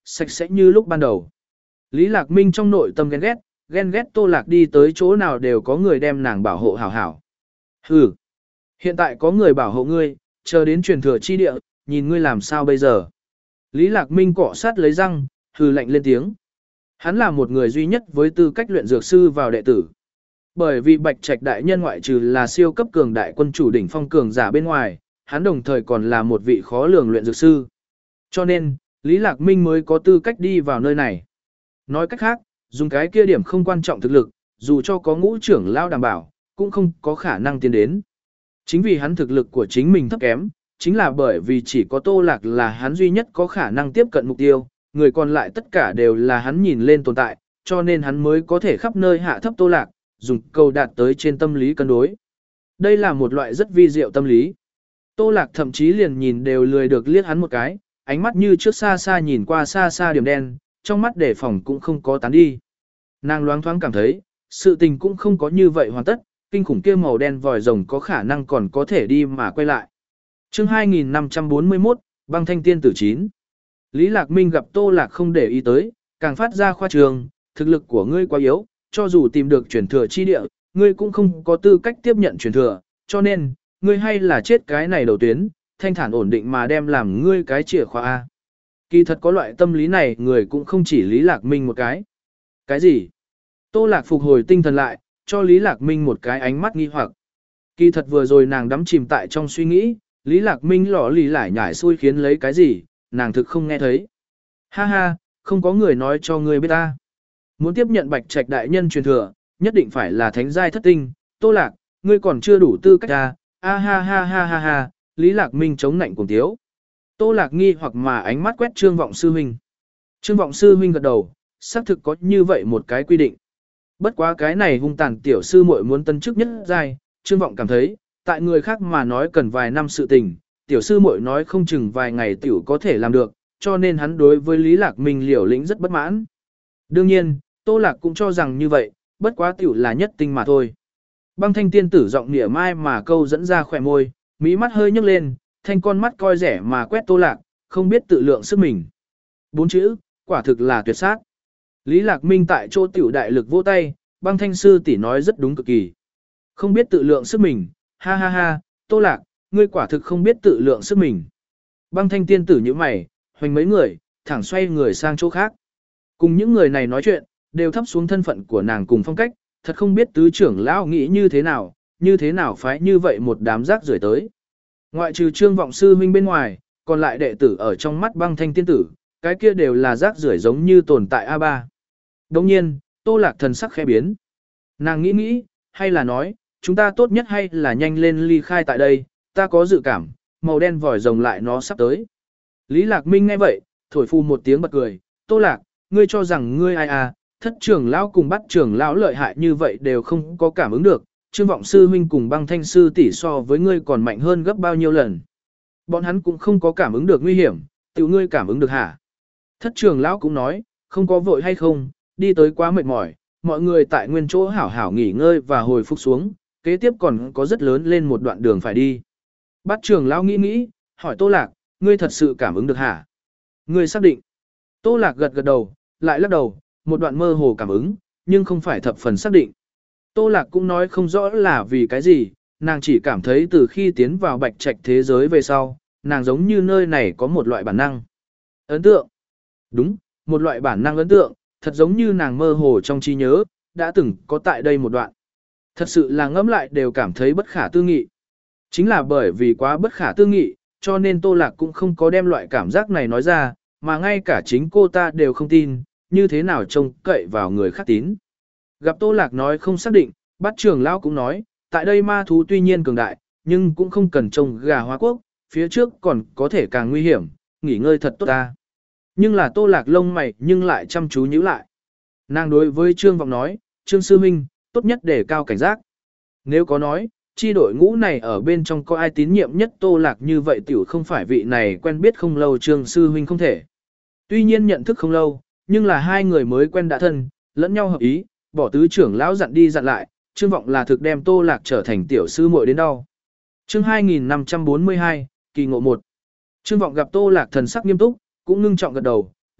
sạch sẽ như lúc ban đầu. Lý Lạc Minh trong nội tâm ghen ghét, ghen ghét Tô Lạc đi tới chỗ nào đều có người đem nàng bảo hộ hảo hảo. Hừ, hiện tại có người bảo hộ ngươi, chờ đến truyền thừa chi địa, nhìn ngươi làm sao bây giờ. Lý Lạc Minh cọ sát lấy răng, hừ lạnh lên tiếng. Hắn là một người duy nhất với tư cách luyện dược sư vào đệ tử. Bởi vì Bạch Trạch đại nhân ngoại trừ là siêu cấp cường đại quân chủ đỉnh phong cường giả bên ngoài, hắn đồng thời còn là một vị khó lường luyện dược sư. Cho nên, Lý Lạc Minh mới có tư cách đi vào nơi này. Nói cách khác, dùng cái kia điểm không quan trọng thực lực, dù cho có ngũ trưởng lao đảm bảo, cũng không có khả năng tiến đến. Chính vì hắn thực lực của chính mình thấp kém, chính là bởi vì chỉ có Tô Lạc là hắn duy nhất có khả năng tiếp cận mục tiêu, người còn lại tất cả đều là hắn nhìn lên tồn tại, cho nên hắn mới có thể khắp nơi hạ thấp Tô Lạc, dùng câu đạt tới trên tâm lý cân đối. Đây là một loại rất vi diệu tâm lý. Tô Lạc thậm chí liền nhìn đều lười được liếc hắn một cái, ánh mắt như trước xa xa nhìn qua xa xa điểm đen, trong mắt đề phòng cũng không có tán đi. Nàng loáng thoáng cảm thấy, sự tình cũng không có như vậy hoàn tất, kinh khủng kia màu đen vòi rồng có khả năng còn có thể đi mà quay lại. Chương hai nghìn năm trăm bốn mươi mốt, băng thanh tiên tử chín. Lý Lạc Minh gặp Tô Lạc không để ý tới, càng phát ra khoa trường, thực lực của ngươi quá yếu, cho dù tìm được truyền thừa chi địa, ngươi cũng không có tư cách tiếp nhận truyền thừa, cho nên, ngươi hay là chết cái này đầu tuyến, thanh thản ổn định mà đem làm ngươi cái chìa khóa A. Kỳ thật có loại tâm lý này người cũng không chỉ Lý Lạc Minh một cái. Cái gì? Tô Lạc phục hồi tinh thần lại, cho Lý Lạc Minh một cái ánh mắt nghi hoặc. Kỳ thật vừa rồi nàng đắm chìm tại trong suy nghĩ, Lý Lạc Minh lỏ lì lải nhải xui khiến lấy cái gì, nàng thực không nghe thấy. Ha ha, không có người nói cho ngươi biết ta. Muốn tiếp nhận Bạch Trạch đại nhân truyền thừa, nhất định phải là thánh giai thất tinh, Tô Lạc, ngươi còn chưa đủ tư cách à, a ha ha ha ha ha, Lý Lạc Minh chống nạnh cùng tiếu. Tô Lạc nghi hoặc mà ánh mắt quét Trương Vọng Sư Huynh. Trương Vọng Sư Huynh gật đầu, xác thực có như vậy một cái quy định. Bất quá cái này hung tàn tiểu sư muội muốn tân chức nhất giai, Trương Vọng cảm thấy, tại người khác mà nói cần vài năm sự tình, tiểu sư muội nói không chừng vài ngày tiểu có thể làm được, cho nên hắn đối với Lý Lạc Minh liều lĩnh rất bất mãn. Đương nhiên, Tô Lạc cũng cho rằng như vậy, bất quá tiểu là nhất tinh mà thôi. Băng thanh tiên tử giọng nịa mai mà câu dẫn ra khỏe môi, mí mắt hơi nhấc lên, thanh con mắt coi rẻ mà quét Tô Lạc, không biết tự lượng sức mình. Bốn chữ, quả thực là tuyệt sát. Lý Lạc Minh tại chỗ tiểu đại lực vỗ tay, băng thanh sư tỷ nói rất đúng cực kỳ. Không biết tự lượng sức mình, ha ha ha, Tô Lạc, ngươi quả thực không biết tự lượng sức mình. Băng thanh tiên tử như mày, hoành mấy người, thẳng xoay người sang chỗ khác. Cùng những người này nói chuyện, đều thấp xuống thân phận của nàng cùng phong cách, thật không biết tứ trưởng lão nghĩ như thế nào, như thế nào phái như vậy một đám rác rưởi tới. Ngoại trừ Trương Vọng Sư huynh bên ngoài, còn lại đệ tử ở trong mắt băng thanh tiên tử, cái kia đều là rác rưởi giống như tồn tại a ba. Đồng nhiên, Tô Lạc thần sắc khẽ biến. Nàng nghĩ nghĩ, hay là nói, chúng ta tốt nhất hay là nhanh lên ly khai tại đây, ta có dự cảm, màu đen vòi rồng lại nó sắp tới. Lý Lạc Minh nghe vậy, thổi phu một tiếng bật cười, Tô Lạc, ngươi cho rằng ngươi ai à, thất trưởng lão cùng bắt trưởng lão lợi hại như vậy đều không có cảm ứng được, Trương Vọng Sư huynh cùng băng thanh sư tỷ so với ngươi còn mạnh hơn gấp bao nhiêu lần. Bọn hắn cũng không có cảm ứng được nguy hiểm, tự ngươi cảm ứng được hả? Thất trưởng lão cũng nói, không có vội hay không, đi tới quá mệt mỏi, mọi người tại nguyên chỗ hảo hảo nghỉ ngơi và hồi phục xuống, kế tiếp còn có rất lớn lên một đoạn đường phải đi. Bát trưởng lão nghĩ nghĩ, hỏi Tô Lạc, ngươi thật sự cảm ứng được hả? Ngươi xác định. Tô Lạc gật gật đầu, lại lắc đầu, một đoạn mơ hồ cảm ứng, nhưng không phải thập phần xác định. Tô Lạc cũng nói không rõ là vì cái gì, nàng chỉ cảm thấy từ khi tiến vào Bạch Trạch thế giới về sau, nàng giống như nơi này có một loại bản năng. Ấn tượng. Đúng, một loại bản năng ấn tượng, thật giống như nàng mơ hồ trong trí nhớ, đã từng có tại đây một đoạn. Thật sự là ngẫm lại đều cảm thấy bất khả tư nghị. Chính là bởi vì quá bất khả tư nghị, cho nên Tô Lạc cũng không có đem loại cảm giác này nói ra, mà ngay cả chính cô ta đều không tin, như thế nào trông cậy vào người khác tín. Gặp Tô Lạc nói không xác định, Bát trưởng lão cũng nói, tại đây ma thú tuy nhiên cường đại, nhưng cũng không cần trông gà hóa quốc, phía trước còn có thể càng nguy hiểm, nghỉ ngơi thật tốt ta. Nhưng là Tô Lạc lông mày nhưng lại chăm chú nhíu lại. Nàng đối với Trương Vọng nói, Trương Sư Minh, tốt nhất để cao cảnh giác. Nếu có nói, chi đội ngũ này ở bên trong có ai tín nhiệm nhất Tô Lạc như vậy tiểu không phải vị này quen biết không lâu Trương Sư Huynh không thể. Tuy nhiên nhận thức không lâu, nhưng là hai người mới quen đã thân, lẫn nhau hợp ý, bỏ tứ trưởng lão dặn đi dặn lại, Trương Vọng là thực đem Tô Lạc trở thành tiểu sư muội đến đau. Chương hai nghìn năm trăm bốn mươi hai, kỳ ngộ một. Trương Vọng gặp Tô Lạc thần sắc nghiêm túc, cũng ngưng trọng gật đầu, "Ừ,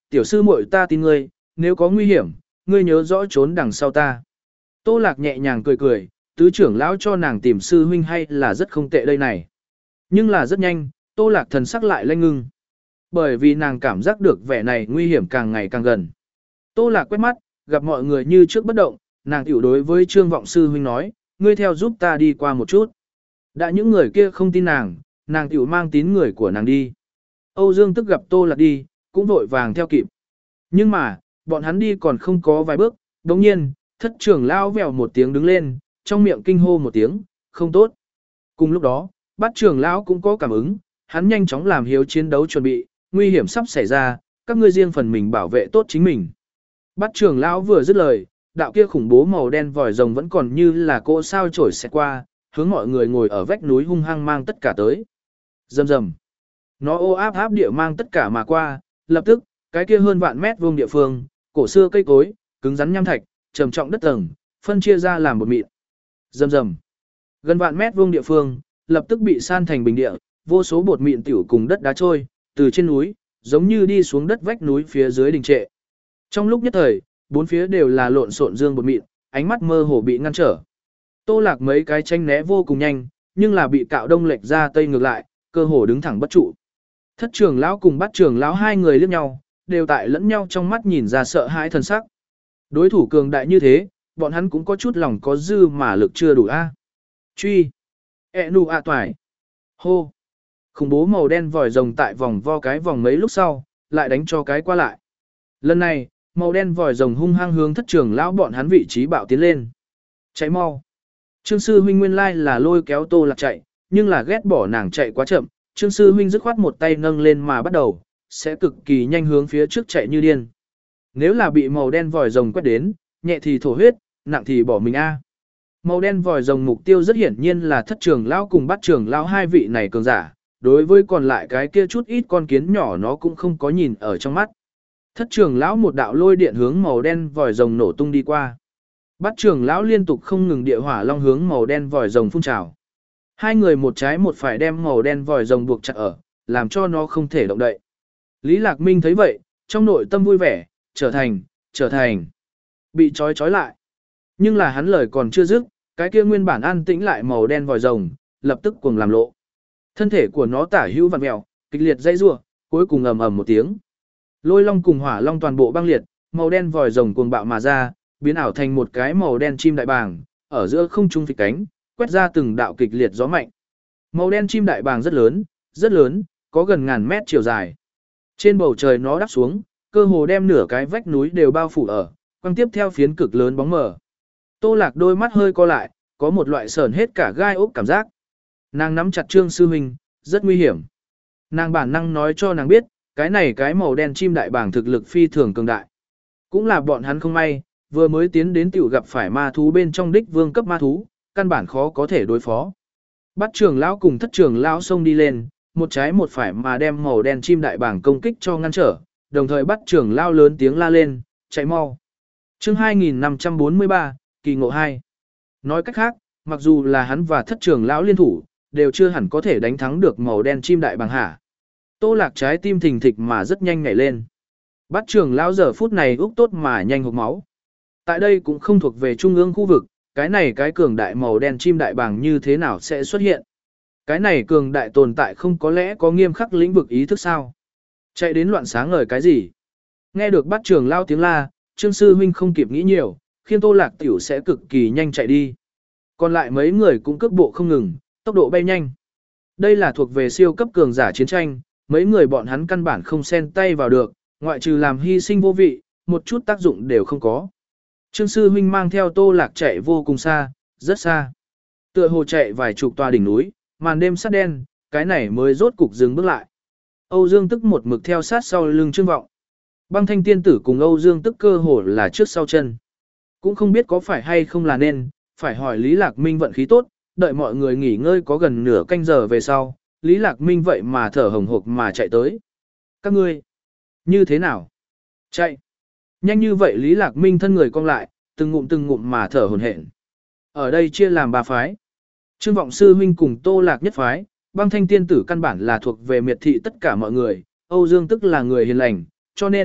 tiểu sư muội ta tin ngươi, nếu có nguy hiểm, ngươi nhớ rõ trốn đằng sau ta. Tô Lạc nhẹ nhàng cười cười, tứ trưởng lão cho nàng tìm sư huynh hay là rất không tệ đây này. Nhưng là rất nhanh, Tô Lạc thần sắc lại lanh ngưng. Bởi vì nàng cảm giác được vẻ này nguy hiểm càng ngày càng gần. Tô Lạc quét mắt, gặp mọi người như trước bất động, nàng tiểu đối với Trương Vọng sư huynh nói, ngươi theo giúp ta đi qua một chút. Đã những người kia không tin nàng, nàng tiểu mang tín người của nàng đi. Âu Dương Tức gặp Tô Lạc đi, cũng vội vàng theo kịp. Nhưng mà, bọn hắn đi còn không có vài bước, đồng nhiên, thất trưởng lão vèo một tiếng đứng lên, trong miệng kinh hô một tiếng, không tốt. Cùng lúc đó, bát trưởng lão cũng có cảm ứng, hắn nhanh chóng làm hiếu chiến đấu chuẩn bị, nguy hiểm sắp xảy ra, các ngươi riêng phần mình bảo vệ tốt chính mình. Bát trưởng lão vừa dứt lời, đạo kia khủng bố màu đen vòi rồng vẫn còn như là cỗ sao chổi xẹt qua, hướng mọi người ngồi ở vách núi hung hăng mang tất cả tới. Rầm rầm. Nó ô áp áp địa mang tất cả mà qua, lập tức, cái kia hơn vạn mét vuông địa phương, cổ xưa cây cối, cứng rắn nham thạch, trầm trọng đất tầng, phân chia ra làm một mịn. Rầm rầm. Gần vạn mét vuông địa phương, lập tức bị san thành bình địa, vô số bột mịn tiểu cùng đất đá trôi, từ trên núi, giống như đi xuống đất vách núi phía dưới đình trệ. Trong lúc nhất thời, bốn phía đều là lộn xộn dương bột mịn, ánh mắt mơ hồ bị ngăn trở. Tô Lạc mấy cái tranh né vô cùng nhanh, nhưng là bị cạo đông lệch ra tây ngược lại, cơ hồ đứng thẳng bất trụ. Thất trưởng lão cùng bát trưởng lão hai người liếc nhau, đều tại lẫn nhau trong mắt nhìn ra sợ hãi thần sắc. Đối thủ cường đại như thế, bọn hắn cũng có chút lòng có dư mà lực chưa đủ a. Truy. E nu a toại. Hô. Khủng bố màu đen vòi rồng tại vòng vo cái vòng mấy lúc sau, lại đánh cho cái qua lại. Lần này, màu đen vòi rồng hung hăng hướng thất trưởng lão bọn hắn vị trí bạo tiến lên. Cháy mau. Trương sư huynh nguyên lai là lôi kéo Tô Lạc chạy, nhưng là ghét bỏ nàng chạy quá chậm, Trương sư huynh dứt khoát một tay nâng lên mà bắt đầu, sẽ cực kỳ nhanh hướng phía trước chạy như điên. Nếu là bị màu đen vòi rồng quét đến, nhẹ thì thổ huyết, nặng thì bỏ mình a. Màu đen vòi rồng mục tiêu rất hiển nhiên là thất trưởng lão cùng bát trưởng lão hai vị này cường giả, đối với còn lại cái kia chút ít con kiến nhỏ nó cũng không có nhìn ở trong mắt. Thất trưởng lão một đạo lôi điện hướng màu đen vòi rồng nổ tung đi qua. Bát trưởng lão liên tục không ngừng địa hỏa long hướng màu đen vòi rồng phun trào. Hai người một trái một phải đem màu đen vòi rồng buộc chặt ở, làm cho nó không thể động đậy. Lý Lạc Minh thấy vậy, trong nội tâm vui vẻ, trở thành, trở thành, bị trói trói lại. Nhưng là hắn lời còn chưa dứt, cái kia nguyên bản an tĩnh lại màu đen vòi rồng, lập tức cuồng làm lộ. Thân thể của nó tả hữu vặn mèo, kịch liệt dây rủa, cuối cùng ầm ầm một tiếng. Lôi long cùng hỏa long toàn bộ băng liệt, màu đen vòi rồng cuồng bạo mà ra, biến ảo thành một cái màu đen chim đại bàng, ở giữa không trung phịch cánh, quét ra từng đạo kịch liệt gió mạnh. Màu đen chim đại bàng rất lớn, rất lớn, có gần ngàn mét chiều dài. Trên bầu trời nó đáp xuống, cơ hồ đem nửa cái vách núi đều bao phủ ở, quang tiếp theo phiến cực lớn bóng mờ. Tô Lạc đôi mắt hơi co lại, có một loại sờn hết cả gai ốc cảm giác. Nàng nắm chặt Trương sư huynh, rất nguy hiểm. Nàng bản năng nói cho nàng biết, cái này cái màu đen chim đại bàng thực lực phi thường cường đại. Cũng là bọn hắn không may, vừa mới tiến đến tiểu gặp phải ma thú bên trong đích vương cấp ma thú, căn bản khó có thể đối phó. Bắt trưởng lão cùng thất trưởng lão xông đi lên, một trái một phải mà đem màu đen chim đại bàng công kích cho ngăn trở, đồng thời bắt trưởng lão lớn tiếng la lên, chạy mau. Chương hai nghìn năm trăm bốn mươi ba, kỳ ngộ hai. Nói cách khác, mặc dù là hắn và thất trưởng lão liên thủ, đều chưa hẳn có thể đánh thắng được màu đen chim đại bàng hả. Tô Lạc trái tim thình thịch mà rất nhanh nhảy lên. Bắt trưởng lão giờ phút này úc tốt mà nhanh hộc máu. Tại đây cũng không thuộc về trung ương khu vực, cái này cái cường đại màu đen chim đại bàng như thế nào sẽ xuất hiện. Cái này cường đại tồn tại không có lẽ có nghiêm khắc lĩnh vực ý thức sao. Chạy đến loạn sáng ngời cái gì. Nghe được bắt trưởng lão tiếng la, Trương sư huynh không kịp nghĩ nhiều, khiêng Tô Lạc tiểu sẽ cực kỳ nhanh chạy đi. Còn lại mấy người cũng cước bộ không ngừng, tốc độ bay nhanh. Đây là thuộc về siêu cấp cường giả chiến tranh, mấy người bọn hắn căn bản không xen tay vào được, ngoại trừ làm hy sinh vô vị, một chút tác dụng đều không có. Trương sư huynh mang theo Tô Lạc chạy vô cùng xa, rất xa. Tựa hồ chạy vài chục tòa đỉnh núi, màn đêm sắt đen, cái này mới rốt cục dừng bước lại. Âu Dương Tức một mực theo sát sau lưng Trương Vọng. Băng Thanh tiên tử cùng Âu Dương Tức cơ hồ là trước sau chân. Cũng không biết có phải hay không là nên, phải hỏi Lý Lạc Minh vận khí tốt, đợi mọi người nghỉ ngơi có gần nửa canh giờ về sau, Lý Lạc Minh vậy mà thở hồng hộc mà chạy tới. Các ngươi, như thế nào? Chạy. Nhanh như vậy Lý Lạc Minh thân người cong lại, từng ngụm từng ngụm mà thở hổn hển. Ở đây chia làm ba phái. Trương Vọng sư huynh cùng Tô Lạc nhất phái, Băng Thanh tiên tử căn bản là thuộc về miệt thị tất cả mọi người, Âu Dương Tức là người hiền lành, cho nên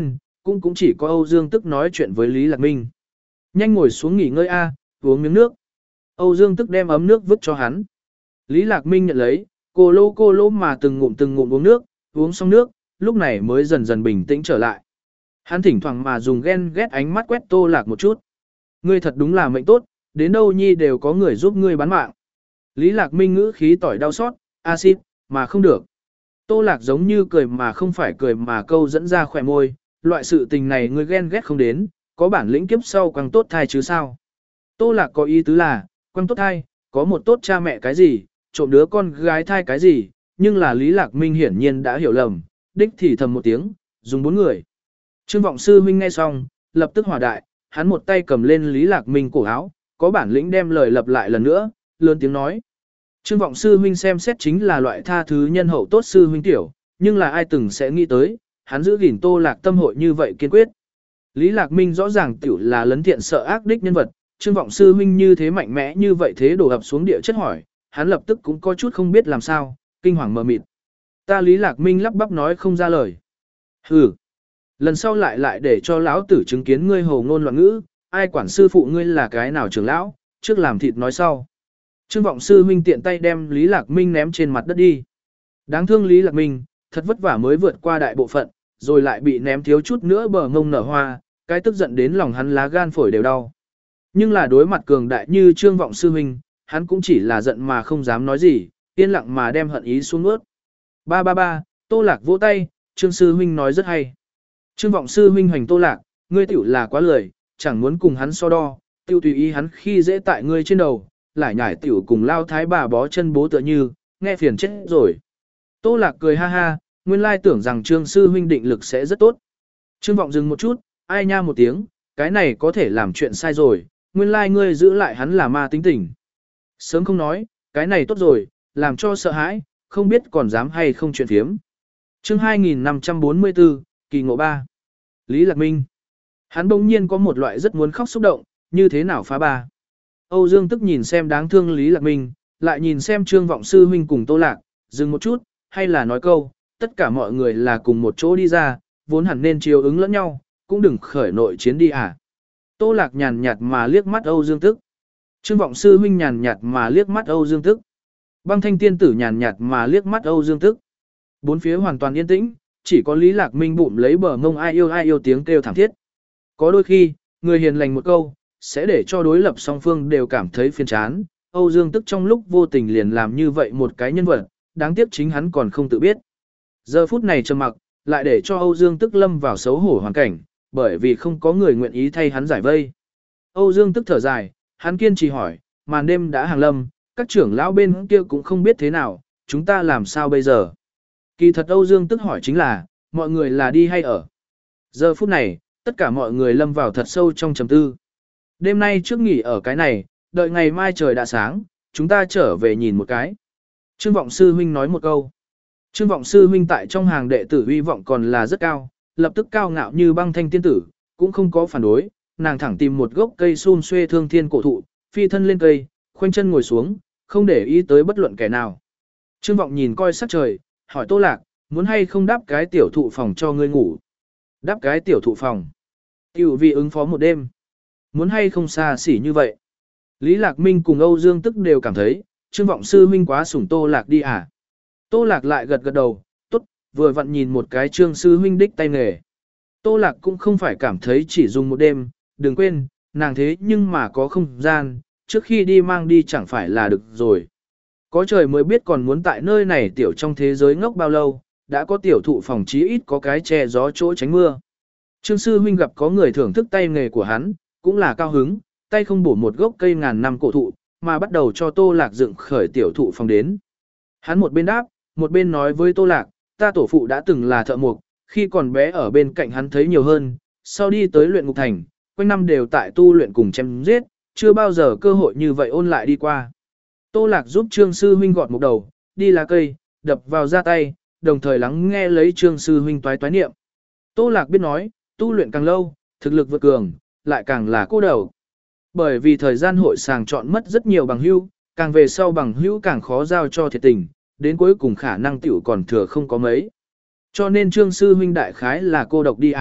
cũng cũng chỉ có Âu Dương Tức nói chuyện với Lý Lạc Minh. Nhanh ngồi xuống nghỉ ngơi a, uống miếng nước. Âu Dương Tức đem ấm nước vứt cho hắn. Lý Lạc Minh nhận lấy, cô lô cô lô mà từng ngụm từng ngụm uống nước, uống xong nước, lúc này mới dần dần bình tĩnh trở lại. Hắn thỉnh thoảng mà dùng ghen ghét ánh mắt quét Tô Lạc một chút. Ngươi thật đúng là mệnh tốt, đến đâu nhi đều có người giúp ngươi bán mạng. Lý Lạc Minh ngữ khí tỏi đau xót, axit, mà không được. Tô Lạc giống như cười mà không phải cười mà câu dẫn ra khỏe môi, loại sự tình này ngươi ghen ghét không đến, có bản lĩnh kiếp sau quăng tốt thai chứ sao. Tô Lạc có ý tứ là, quăng tốt thai, có một tốt cha mẹ cái gì, trộm đứa con gái thai cái gì, nhưng là Lý Lạc Minh hiển nhiên đã hiểu lầm, đích thì thầm một tiếng, dùng bốn người. Trương Vọng Sư huynh nghe xong, lập tức hỏa đại, hắn một tay cầm lên Lý Lạc Minh cổ áo, có bản lĩnh đem lời lặp lại lần nữa, lớn tiếng nói. Trương Vọng Sư huynh xem xét chính là loại tha thứ nhân hậu tốt sư huynh tiểu, nhưng là ai từng sẽ nghĩ tới, hắn giữ gìn Tô Lạc tâm hội như vậy kiên quyết. Lý Lạc Minh rõ ràng tiểu là lấn thiện sợ ác đích nhân vật, Trương Vọng Sư huynh như thế mạnh mẽ như vậy thế đổ ập xuống địa chất hỏi, hắn lập tức cũng có chút không biết làm sao, kinh hoàng mờ mịt. Ta Lý Lạc Minh lắp bắp nói không ra lời. Hừ, lần sau lại lại để cho lão tử chứng kiến ngươi hồ ngôn loạn ngữ, ai quản sư phụ ngươi là cái nào trưởng lão, trước làm thịt nói sau. Trương Vọng Sư huynh tiện tay đem Lý Lạc Minh ném trên mặt đất đi. Đáng thương Lý Lạc Minh, thật vất vả mới vượt qua đại bộ phận, rồi lại bị ném thiếu chút nữa bờ ngông nở hoa, cái tức giận đến lòng hắn lá gan phổi đều đau. Nhưng là đối mặt cường đại như Trương Vọng Sư huynh, hắn cũng chỉ là giận mà không dám nói gì, yên lặng mà đem hận ý xuống ướt. Ba ba ba, Tô Lạc vỗ tay, Trương Sư huynh nói rất hay. Trương Vọng Sư huynh hoành Tô Lạc, ngươi tiểu là quá lười, chẳng muốn cùng hắn so đo, tiêu tùy ý hắn khi dễ tại ngươi trên đầu, lại nhải tiểu cùng lao thái bà bó chân bố tựa như, nghe phiền chết rồi. Tô Lạc cười ha ha, nguyên lai tưởng rằng Trương Sư huynh định lực sẽ rất tốt. Trương Vọng dừng một chút, ai nha một tiếng, cái này có thể làm chuyện sai rồi, nguyên lai ngươi giữ lại hắn là ma tính tình. Sớm không nói, cái này tốt rồi, làm cho sợ hãi, không biết còn dám hay không chuyện phiếm. Chương hai nghìn năm trăm bốn mươi tư, kỳ ngộ ba. Lý Lạc Minh. Hắn bỗng nhiên có một loại rất muốn khóc xúc động, như thế nào phá ba. Âu Dương Tức nhìn xem đáng thương Lý Lạc Minh, lại nhìn xem Trương Vọng Sư huynh cùng Tô Lạc, dừng một chút, hay là nói câu, tất cả mọi người là cùng một chỗ đi ra, vốn hẳn nên chiều ứng lẫn nhau, cũng đừng khởi nội chiến đi à. Tô Lạc nhàn nhạt mà liếc mắt Âu Dương Tức. Trương Vọng Sư huynh nhàn nhạt mà liếc mắt Âu Dương Tức. Băng Thanh tiên tử nhàn nhạt mà liếc mắt Âu Dương Tức. Bốn phía hoàn toàn yên tĩnh, chỉ có Lý Lạc Minh bụng lấy bờ ngông ai yêu ai yêu tiếng kêu thảm thiết. Có đôi khi, người hiền lành một câu, sẽ để cho đối lập song phương đều cảm thấy phiền chán. Âu Dương Tức trong lúc vô tình liền làm như vậy một cái nhân vật, đáng tiếc chính hắn còn không tự biết. Giờ phút này trầm mặc, lại để cho Âu Dương Tức lâm vào xấu hổ hoàn cảnh, bởi vì không có người nguyện ý thay hắn giải vây. Âu Dương Tức thở dài, hắn kiên trì hỏi, màn đêm đã hàng lâm, các trưởng lão bên kia cũng không biết thế nào, chúng ta làm sao bây giờ? Kỳ thật Âu Dương Tức hỏi chính là, mọi người là đi hay ở? Giờ phút này, tất cả mọi người lâm vào thật sâu trong trầm tư. Đêm nay trước nghỉ ở cái này, đợi ngày mai trời đã sáng, chúng ta trở về nhìn một cái. Trương Vọng Sư huynh nói một câu. Trương Vọng Sư huynh tại trong hàng đệ tử uy vọng còn là rất cao, lập tức cao ngạo như Băng Thanh tiên tử, cũng không có phản đối, nàng thẳng tìm một gốc cây sum xuê thương thiên cổ thụ, phi thân lên cây, khoanh chân ngồi xuống, không để ý tới bất luận kẻ nào. Trương Vọng nhìn coi sắc trời, hỏi Tô Lạc, muốn hay không đáp cái tiểu thụ phòng cho ngươi ngủ? Đáp cái tiểu thụ phòng. Tiểu vì ứng phó một đêm. Muốn hay không xa xỉ như vậy? Lý Lạc Minh cùng Âu Dương Tức đều cảm thấy, Trương Vọng Sư huynh quá sủng Tô Lạc đi à? Tô Lạc lại gật gật đầu, tốt, vừa vặn nhìn một cái Trương Sư huynh đích tay nghề. Tô Lạc cũng không phải cảm thấy chỉ dùng một đêm, đừng quên, nàng thế nhưng mà có không gian, trước khi đi mang đi chẳng phải là được rồi. Có trời mới biết còn muốn tại nơi này tiểu trong thế giới ngốc bao lâu, đã có tiểu thụ phòng chí ít có cái che gió chỗ tránh mưa. Trương Sư huynh gặp có người thưởng thức tay nghề của hắn, cũng là cao hứng, tay không bổ một gốc cây ngàn năm cổ thụ, mà bắt đầu cho Tô Lạc dựng khởi tiểu thụ phòng đến. Hắn một bên đáp, một bên nói với Tô Lạc, ta tổ phụ đã từng là thợ mộc, khi còn bé ở bên cạnh hắn thấy nhiều hơn, sau đi tới luyện ngục thành, quanh năm đều tại tu luyện cùng chém giết, chưa bao giờ cơ hội như vậy ôn lại đi qua. Tô Lạc giúp Trương Sư huynh gọt một đầu, đi lá cây, đập vào ra tay, đồng thời lắng nghe lấy Trương Sư huynh toái toái niệm. Tô Lạc biết nói, tu luyện càng lâu, thực lực vượt cường, lại càng là cô đầu. Bởi vì thời gian hội sàng chọn mất rất nhiều bằng hữu, càng về sau bằng hữu càng khó giao cho thiệt tình, đến cuối cùng khả năng tiểu còn thừa không có mấy. Cho nên Trương Sư huynh đại khái là cô độc đi à,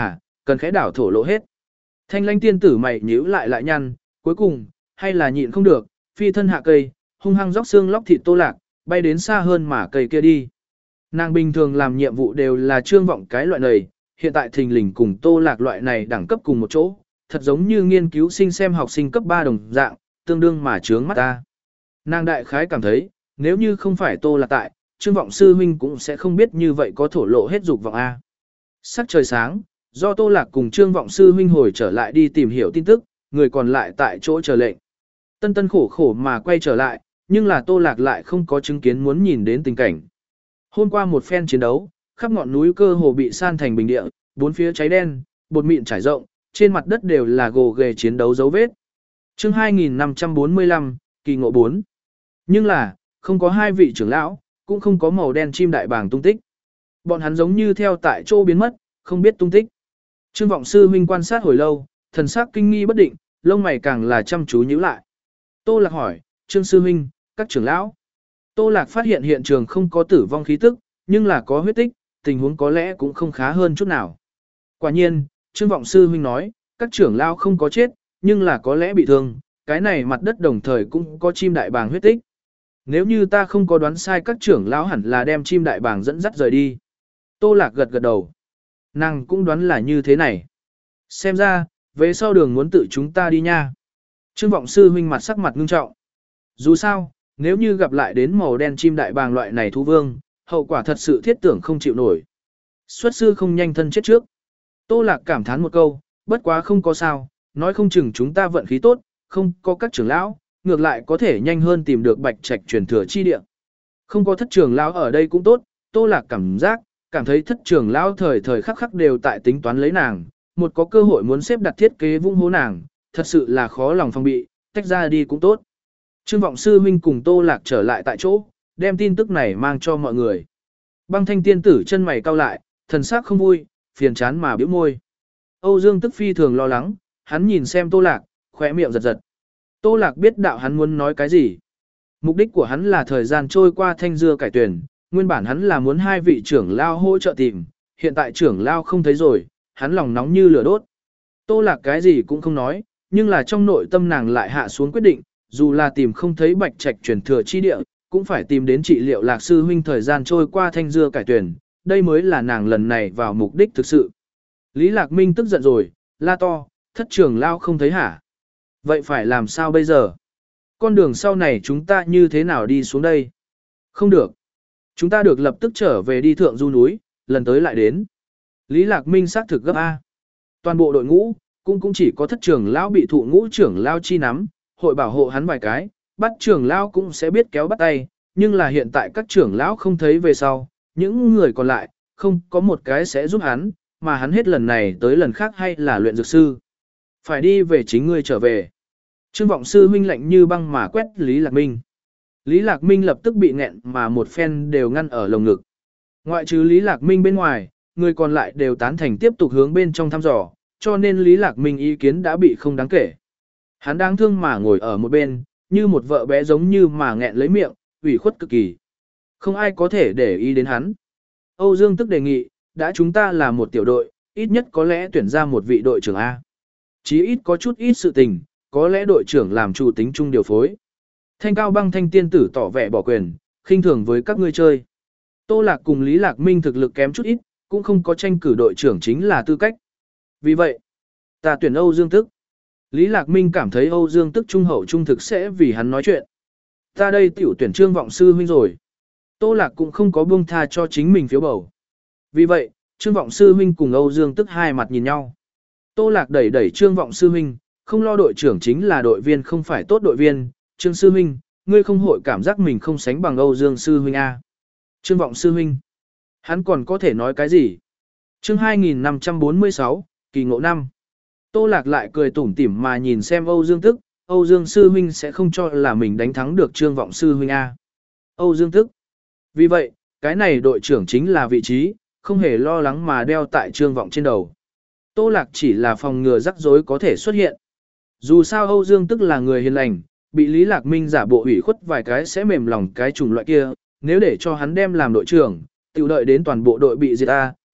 cần khẽ đảo thổ lộ hết. Thanh Lãnh tiên tử mày nhíu lại lại nhăn, cuối cùng, hay là nhịn không được, phi thân hạ cây, hung hăng róc xương lóc thịt Tô Lạc, bay đến xa hơn mà cây kia đi. Nàng bình thường làm nhiệm vụ đều là trương vọng cái loại này, hiện tại thình lình cùng Tô Lạc loại này đẳng cấp cùng một chỗ, thật giống như nghiên cứu sinh xem học sinh cấp ba đồng dạng, tương đương mà trướng mắt ta. Nàng đại khái cảm thấy, nếu như không phải Tô Lạc tại, trương vọng sư huynh cũng sẽ không biết như vậy có thổ lộ hết dục vọng A. Sắc trời sáng, do Tô Lạc cùng trương vọng sư huynh hồi trở lại đi tìm hiểu tin tức, người còn lại tại chỗ chờ lệnh. Tân tân khổ khổ mà quay trở lại, nhưng là Tô Lạc lại không có chứng kiến muốn nhìn đến tình cảnh. Hôm qua một phen chiến đấu, khắp ngọn núi cơ hồ bị san thành bình địa, bốn phía cháy đen, bột mịn trải rộng, trên mặt đất đều là gồ ghề chiến đấu dấu vết. Chương hai nghìn năm trăm bốn mươi lăm, kỳ ngộ bốn. Nhưng là, không có hai vị trưởng lão, cũng không có màu đen chim đại bàng tung tích. Bọn hắn giống như theo tại chỗ biến mất, không biết tung tích. Trương vọng sư huynh quan sát hồi lâu, thần sắc kinh nghi bất định, lông mày càng là chăm chú nhíu lại. Tô Lạc hỏi, Trương sư huynh, các trưởng lão. Tô Lạc phát hiện hiện trường không có tử vong khí tức, nhưng là có huyết tích, tình huống có lẽ cũng không khá hơn chút nào. Quả nhiên, Trương vọng sư huynh nói, các trưởng lão không có chết, nhưng là có lẽ bị thương, cái này mặt đất đồng thời cũng có chim đại bàng huyết tích. Nếu như ta không có đoán sai, các trưởng lão hẳn là đem chim đại bàng dẫn dắt rời đi. Tô Lạc gật gật đầu. Nàng cũng đoán là như thế này. Xem ra, về sau đường muốn tự chúng ta đi nha. Trương vọng sư huynh mặt sắc mặt ngưng trọng. Dù sao, nếu như gặp lại đến màu đen chim đại bàng loại này thú vương, hậu quả thật sự thiết tưởng không chịu nổi. Xuất sư không nhanh thân chết trước. Tô Lạc cảm thán một câu, bất quá không có sao, nói không chừng chúng ta vận khí tốt, không có các trưởng lão, ngược lại có thể nhanh hơn tìm được bạch trạch truyền thừa chi địa. Không có thất trưởng lão ở đây cũng tốt, Tô Lạc cảm giác, cảm thấy thất trưởng lão thời thời khắc khắc đều tại tính toán lấy nàng, một có cơ hội muốn xếp đặt thiết kế vung hố nàng, thật sự là khó lòng phòng bị, tách ra đi cũng tốt. Trương vọng sư huynh cùng Tô Lạc trở lại tại chỗ, đem tin tức này mang cho mọi người. Băng thanh tiên tử chân mày cau lại, thần sắc không vui, phiền chán mà bĩu môi. Âu Dương Tức phi thường lo lắng, hắn nhìn xem Tô Lạc, khóe miệng giật giật. Tô Lạc biết đạo hắn muốn nói cái gì. Mục đích của hắn là thời gian trôi qua thanh dưa cải tuyển, nguyên bản hắn là muốn hai vị trưởng lao hỗ trợ tìm, hiện tại trưởng lao không thấy rồi, hắn lòng nóng như lửa đốt. Tô Lạc cái gì cũng không nói, nhưng là trong nội tâm nàng lại hạ xuống quyết định, dù là tìm không thấy bạch trạch truyền thừa chi địa, cũng phải tìm đến trị liệu Lạc sư huynh thời gian trôi qua thanh dưa cải tuyển, đây mới là nàng lần này vào mục đích thực sự. Lý Lạc Minh tức giận rồi, la to, thất trưởng lao không thấy hả? Vậy phải làm sao bây giờ? Con đường sau này chúng ta như thế nào đi xuống đây? Không được. Chúng ta được lập tức trở về đi thượng du núi, lần tới lại đến. Lý Lạc Minh xác thực gấp A. Toàn bộ đội ngũ, cũng cũng chỉ có thất trưởng lão bị thụ ngũ trưởng lao chi nắm, hội bảo hộ hắn vài cái, bắt trưởng lão cũng sẽ biết kéo bắt tay, nhưng là hiện tại các trưởng lão không thấy về sau, những người còn lại, không có một cái sẽ giúp hắn, mà hắn hết lần này tới lần khác hay là luyện dược sư. Phải đi về chính ngươi trở về. Trương vọng sư huynh lạnh như băng mà quét Lý Lạc Minh. Lý Lạc Minh lập tức bị nghẹn mà một phen đều ngăn ở lồng ngực. Ngoại trừ Lý Lạc Minh bên ngoài, người còn lại đều tán thành tiếp tục hướng bên trong thăm dò, cho nên Lý Lạc Minh ý kiến đã bị không đáng kể. Hắn đáng thương mà ngồi ở một bên, như một vợ bé giống như mà nghẹn lấy miệng, ủy khuất cực kỳ. Không ai có thể để ý đến hắn. Âu Dương Tức đề nghị, đã chúng ta là một tiểu đội, ít nhất có lẽ tuyển ra một vị đội trưởng A. Chí ít có chút ít sự tình, có lẽ đội trưởng làm chủ tính chung điều phối. Thanh Cao Băng Thanh tiên tử tỏ vẻ bỏ quyền, khinh thường với các ngươi chơi. Tô Lạc cùng Lý Lạc Minh thực lực kém chút ít, cũng không có tranh cử đội trưởng chính là tư cách. Vì vậy, ta tuyển Âu Dương Tức. Lý Lạc Minh cảm thấy Âu Dương Tức trung hậu trung thực sẽ vì hắn nói chuyện. Ta đây tiểu tuyển Trương vọng sư huynh rồi. Tô Lạc cũng không có buông tha cho chính mình phiếu bầu. Vì vậy, Trương vọng sư huynh cùng Âu Dương Tức hai mặt nhìn nhau. Tô Lạc đẩy đẩy Trương vọng sư huynh, không lo đội trưởng chính là đội viên không phải tốt đội viên. Trương sư huynh, ngươi không hội cảm giác mình không sánh bằng Âu Dương sư huynh A. Trương vọng sư huynh. Hắn còn có thể nói cái gì? Chương hai nghìn năm trăm bốn mươi sáu, kỳ ngộ năm. Tô Lạc lại cười tủm tỉm mà nhìn xem Âu Dương Tức, Âu Dương sư huynh sẽ không cho là mình đánh thắng được Trương vọng sư huynh A. Âu Dương Tức. Vì vậy, cái này đội trưởng chính là vị trí, không hề lo lắng mà đeo tại Trương vọng trên đầu. Tô Lạc chỉ là phòng ngừa rắc rối có thể xuất hiện. Dù sao Âu Dương Tức là người hiền lành, bị Lý Lạc Minh giả bộ ủy khuất vài cái sẽ mềm lòng cái chủng loại kia, nếu để cho hắn đem làm đội trưởng, tiểu đợi đến toàn bộ đội bị diệt A,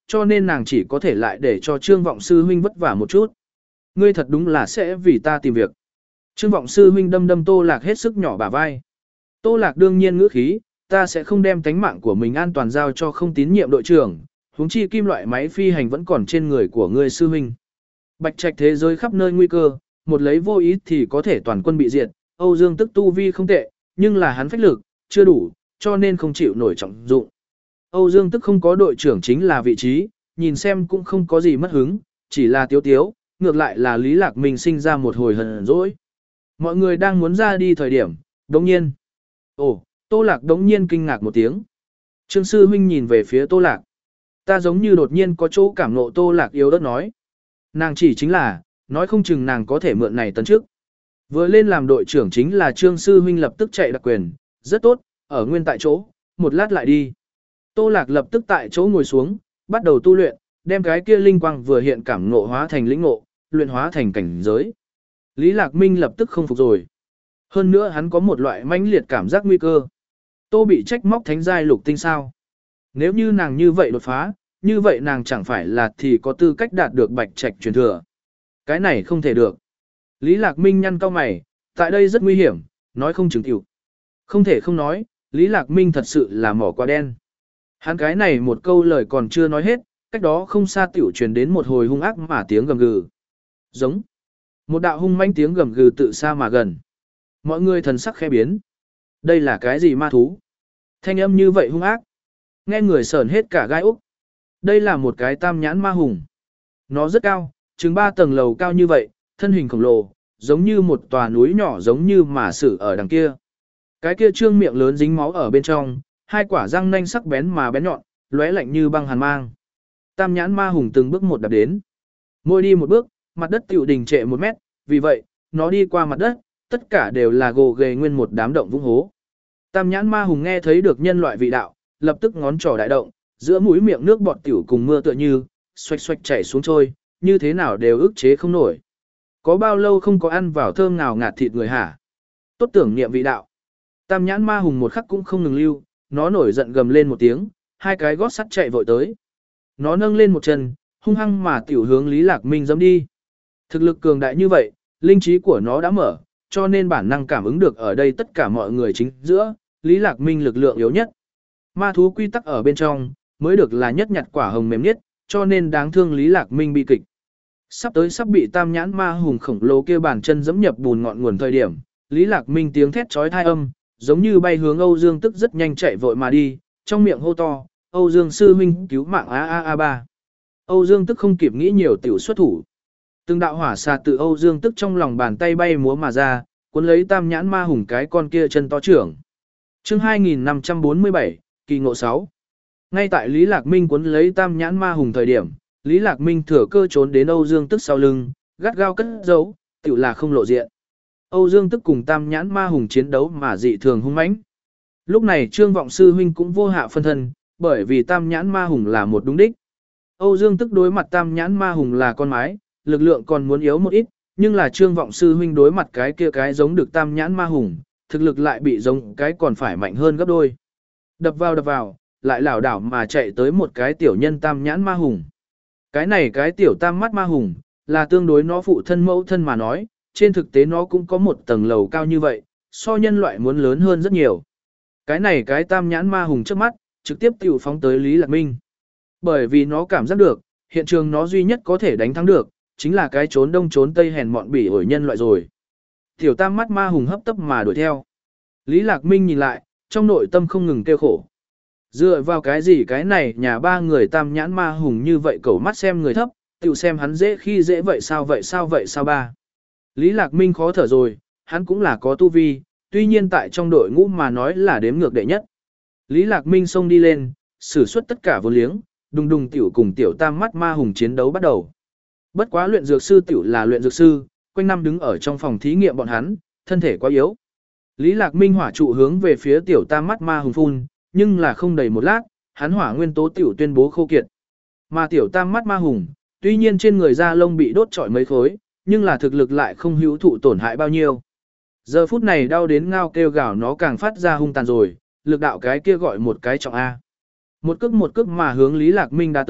cho nên nàng chỉ có thể lại để cho Trương Vọng Sư huynh vất vả một chút. Ngươi thật đúng là sẽ vì ta tìm việc. Trương Vọng Sư huynh đâm đâm Tô Lạc hết sức nhỏ bả vai. Tô Lạc đương nhiên ngữ khí, ta sẽ không đem tánh mạng của mình an toàn giao cho không tín nhiệm đội trưởng, huống chi kim loại máy phi hành vẫn còn trên người của ngươi sư huynh. Bạch Trạch thế giới khắp nơi nguy cơ, một lấy vô ý thì có thể toàn quân bị diệt, Âu Dương Tức tu vi không tệ, nhưng là hắn phách lực, chưa đủ, cho nên không chịu nổi trọng dụng. Âu Dương Tức không có đội trưởng chính là vị trí, nhìn xem cũng không có gì mất hứng, chỉ là tiếu tiếu, ngược lại là Lý Lạc Minh sinh ra một hồi hờn dỗi. Mọi người đang muốn ra đi thời điểm, đống nhiên. Ồ, Tô Lạc đống nhiên kinh ngạc một tiếng. Trương sư huynh nhìn về phía Tô Lạc. Ta giống như đột nhiên có chỗ cảm ngộ. Tô Lạc yếu ớt nói. Nàng chỉ chính là, nói không chừng nàng có thể mượn này tấn trước. Vừa lên làm đội trưởng chính là Trương sư huynh lập tức chạy đặc quyền, rất tốt, ở nguyên tại chỗ, một lát lại đi. Tô Lạc lập tức tại chỗ ngồi xuống, bắt đầu tu luyện, đem cái kia linh quang vừa hiện cảm ngộ hóa thành lĩnh ngộ, luyện hóa thành cảnh giới. Lý Lạc Minh lập tức không phục rồi. Hơn nữa hắn có một loại mãnh liệt cảm giác nguy cơ. Tô bị trách móc thánh giai lục tinh sao? Nếu như nàng như vậy đột phá, như vậy nàng chẳng phải là thì có tư cách đạt được Bạch Trạch truyền thừa. Cái này không thể được. Lý Lạc Minh nhăn cau mày, tại đây rất nguy hiểm, nói không chừng tiểu. Không thể không nói, Lý Lạc Minh thật sự là mỏ quá đen. Hắn cái này một câu lời còn chưa nói hết, cách đó không xa tiểu truyền đến một hồi hung ác mà tiếng gầm gừ. Giống. Một đạo hung manh tiếng gầm gừ tự xa mà gần. Mọi người thần sắc khẽ biến. Đây là cái gì ma thú? Thanh âm như vậy hung ác. Nghe người sởn hết cả gai úc. Đây là một cái tam nhãn ma hùng. Nó rất cao, chừng ba tầng lầu cao như vậy, thân hình khổng lồ, giống như một tòa núi nhỏ giống như mà sử ở đằng kia. Cái kia trương miệng lớn dính máu ở bên trong, hai quả răng nanh sắc bén mà bén nhọn, lóe lạnh như băng hàn mang. Tam nhãn ma hùng từng bước một đạp đến. Mỗi đi một bước, mặt đất tiểu đình trệ một mét, vì vậy, nó đi qua mặt đất, tất cả đều là gồ ghề nguyên một đám động vũng hố. Tam nhãn ma hùng nghe thấy được nhân loại vị đạo, lập tức ngón trỏ đại động, giữa mũi miệng nước bọt tiểu cùng mưa tựa như, xoạch xoạch chảy xuống trôi, như thế nào đều ức chế không nổi. Có bao lâu không có ăn vào thơm nào ngạt thịt người hả? Tốt tưởng niệm vị đạo. Tam nhãn ma hùng một khắc cũng không ngừng lưu, nó nổi giận gầm lên một tiếng, hai cái gót sắt chạy vội tới. Nó nâng lên một chân, hung hăng mà tiểu hướng Lý Lạc Minh giẫm đi. Thực lực cường đại như vậy, linh trí của nó đã mở, cho nên bản năng cảm ứng được ở đây tất cả mọi người chính giữa, Lý Lạc Minh lực lượng yếu nhất. Ma thú quy tắc ở bên trong, mới được là nhất nhặt quả hồng mềm nhất, cho nên đáng thương Lý Lạc Minh bi kịch. Sắp tới sắp bị tam nhãn ma hùng khổng lồ kia bàn chân giẫm nhập bùn ngọn nguồn thời điểm, Lý Lạc Minh tiếng thét chói tai âm, giống như bay hướng Âu Dương Tức rất nhanh chạy vội mà đi, trong miệng hô to, Âu Dương sư huynh cứu mạng a a a ba. Âu Dương Tức không kịp nghĩ nhiều tiểu xuất thủ. Từng đạo hỏa xà từ Âu Dương Tức trong lòng bàn tay bay múa mà ra, cuốn lấy tam nhãn ma hùng cái con kia chân to trưởng. Chương hai nghìn năm trăm bốn mươi bảy, kỳ ngộ sáu. Ngay tại Lý Lạc Minh cuốn lấy tam nhãn ma hùng thời điểm, Lý Lạc Minh thừa cơ trốn đến Âu Dương Tức sau lưng, gắt gao cất giấu, tiểu là không lộ diện. Âu Dương Tức cùng tam nhãn ma hùng chiến đấu mà dị thường hung mãnh. Lúc này Trương Vọng sư huynh cũng vô hạ phân thân, bởi vì tam nhãn ma hùng là một đúng đích. Âu Dương Tức đối mặt tam nhãn ma hùng là con mái, lực lượng còn muốn yếu một ít, nhưng là Trương Vọng sư huynh đối mặt cái kia cái giống được tam nhãn ma hùng, thực lực lại bị giống cái còn phải mạnh hơn gấp đôi. Đập vào đập vào, lại lảo đảo mà chạy tới một cái tiểu nhân tam nhãn ma hùng. Cái này cái tiểu tam mắt ma hùng, là tương đối nó phụ thân mẫu thân mà nói, trên thực tế nó cũng có một tầng lầu cao như vậy, so nhân loại muốn lớn hơn rất nhiều. Cái này cái tam nhãn ma hùng trước mắt, trực tiếp tiểu phóng tới Lý Lạc Minh. Bởi vì nó cảm giác được, hiện trường nó duy nhất có thể đánh thắng được, chính là cái trốn đông trốn tây hèn mọn bỉ ổi nhân loại rồi. Tiểu tam mắt ma hùng hấp tấp mà đuổi theo. Lý Lạc Minh nhìn lại, trong nội tâm không ngừng kêu khổ. Dựa vào cái gì cái này nhà ba người tam nhãn ma hùng như vậy cẩu mắt xem người thấp, tiểu xem hắn dễ khi dễ vậy sao vậy sao vậy sao ba. Lý Lạc Minh khó thở rồi, hắn cũng là có tu vi, tuy nhiên tại trong đội ngũ mà nói là đếm ngược đệ nhất. Lý Lạc Minh xông đi lên, sử xuất tất cả vô liếng, đùng đùng tiểu cùng tiểu tam mắt ma hùng chiến đấu bắt đầu. Bất quá luyện dược sư tiểu là luyện dược sư, quanh năm đứng ở trong phòng thí nghiệm bọn hắn, thân thể quá yếu. Lý Lạc Minh hỏa trụ hướng về phía tiểu tam mắt ma hùng phun, nhưng là không đầy một lát, hắn hỏa nguyên tố tiểu tuyên bố khô kiệt. Mà tiểu tam mắt ma hùng, tuy nhiên trên người da lông bị đốt trọi mấy khối, nhưng là thực lực lại không hữu thụ tổn hại bao nhiêu. Giờ phút này đau đến ngao kêu gào nó càng phát ra hung tàn rồi, lực đạo cái kia gọi một cái trọng A. Một cước một cước mà hướng Lý Lạc Minh đã tới,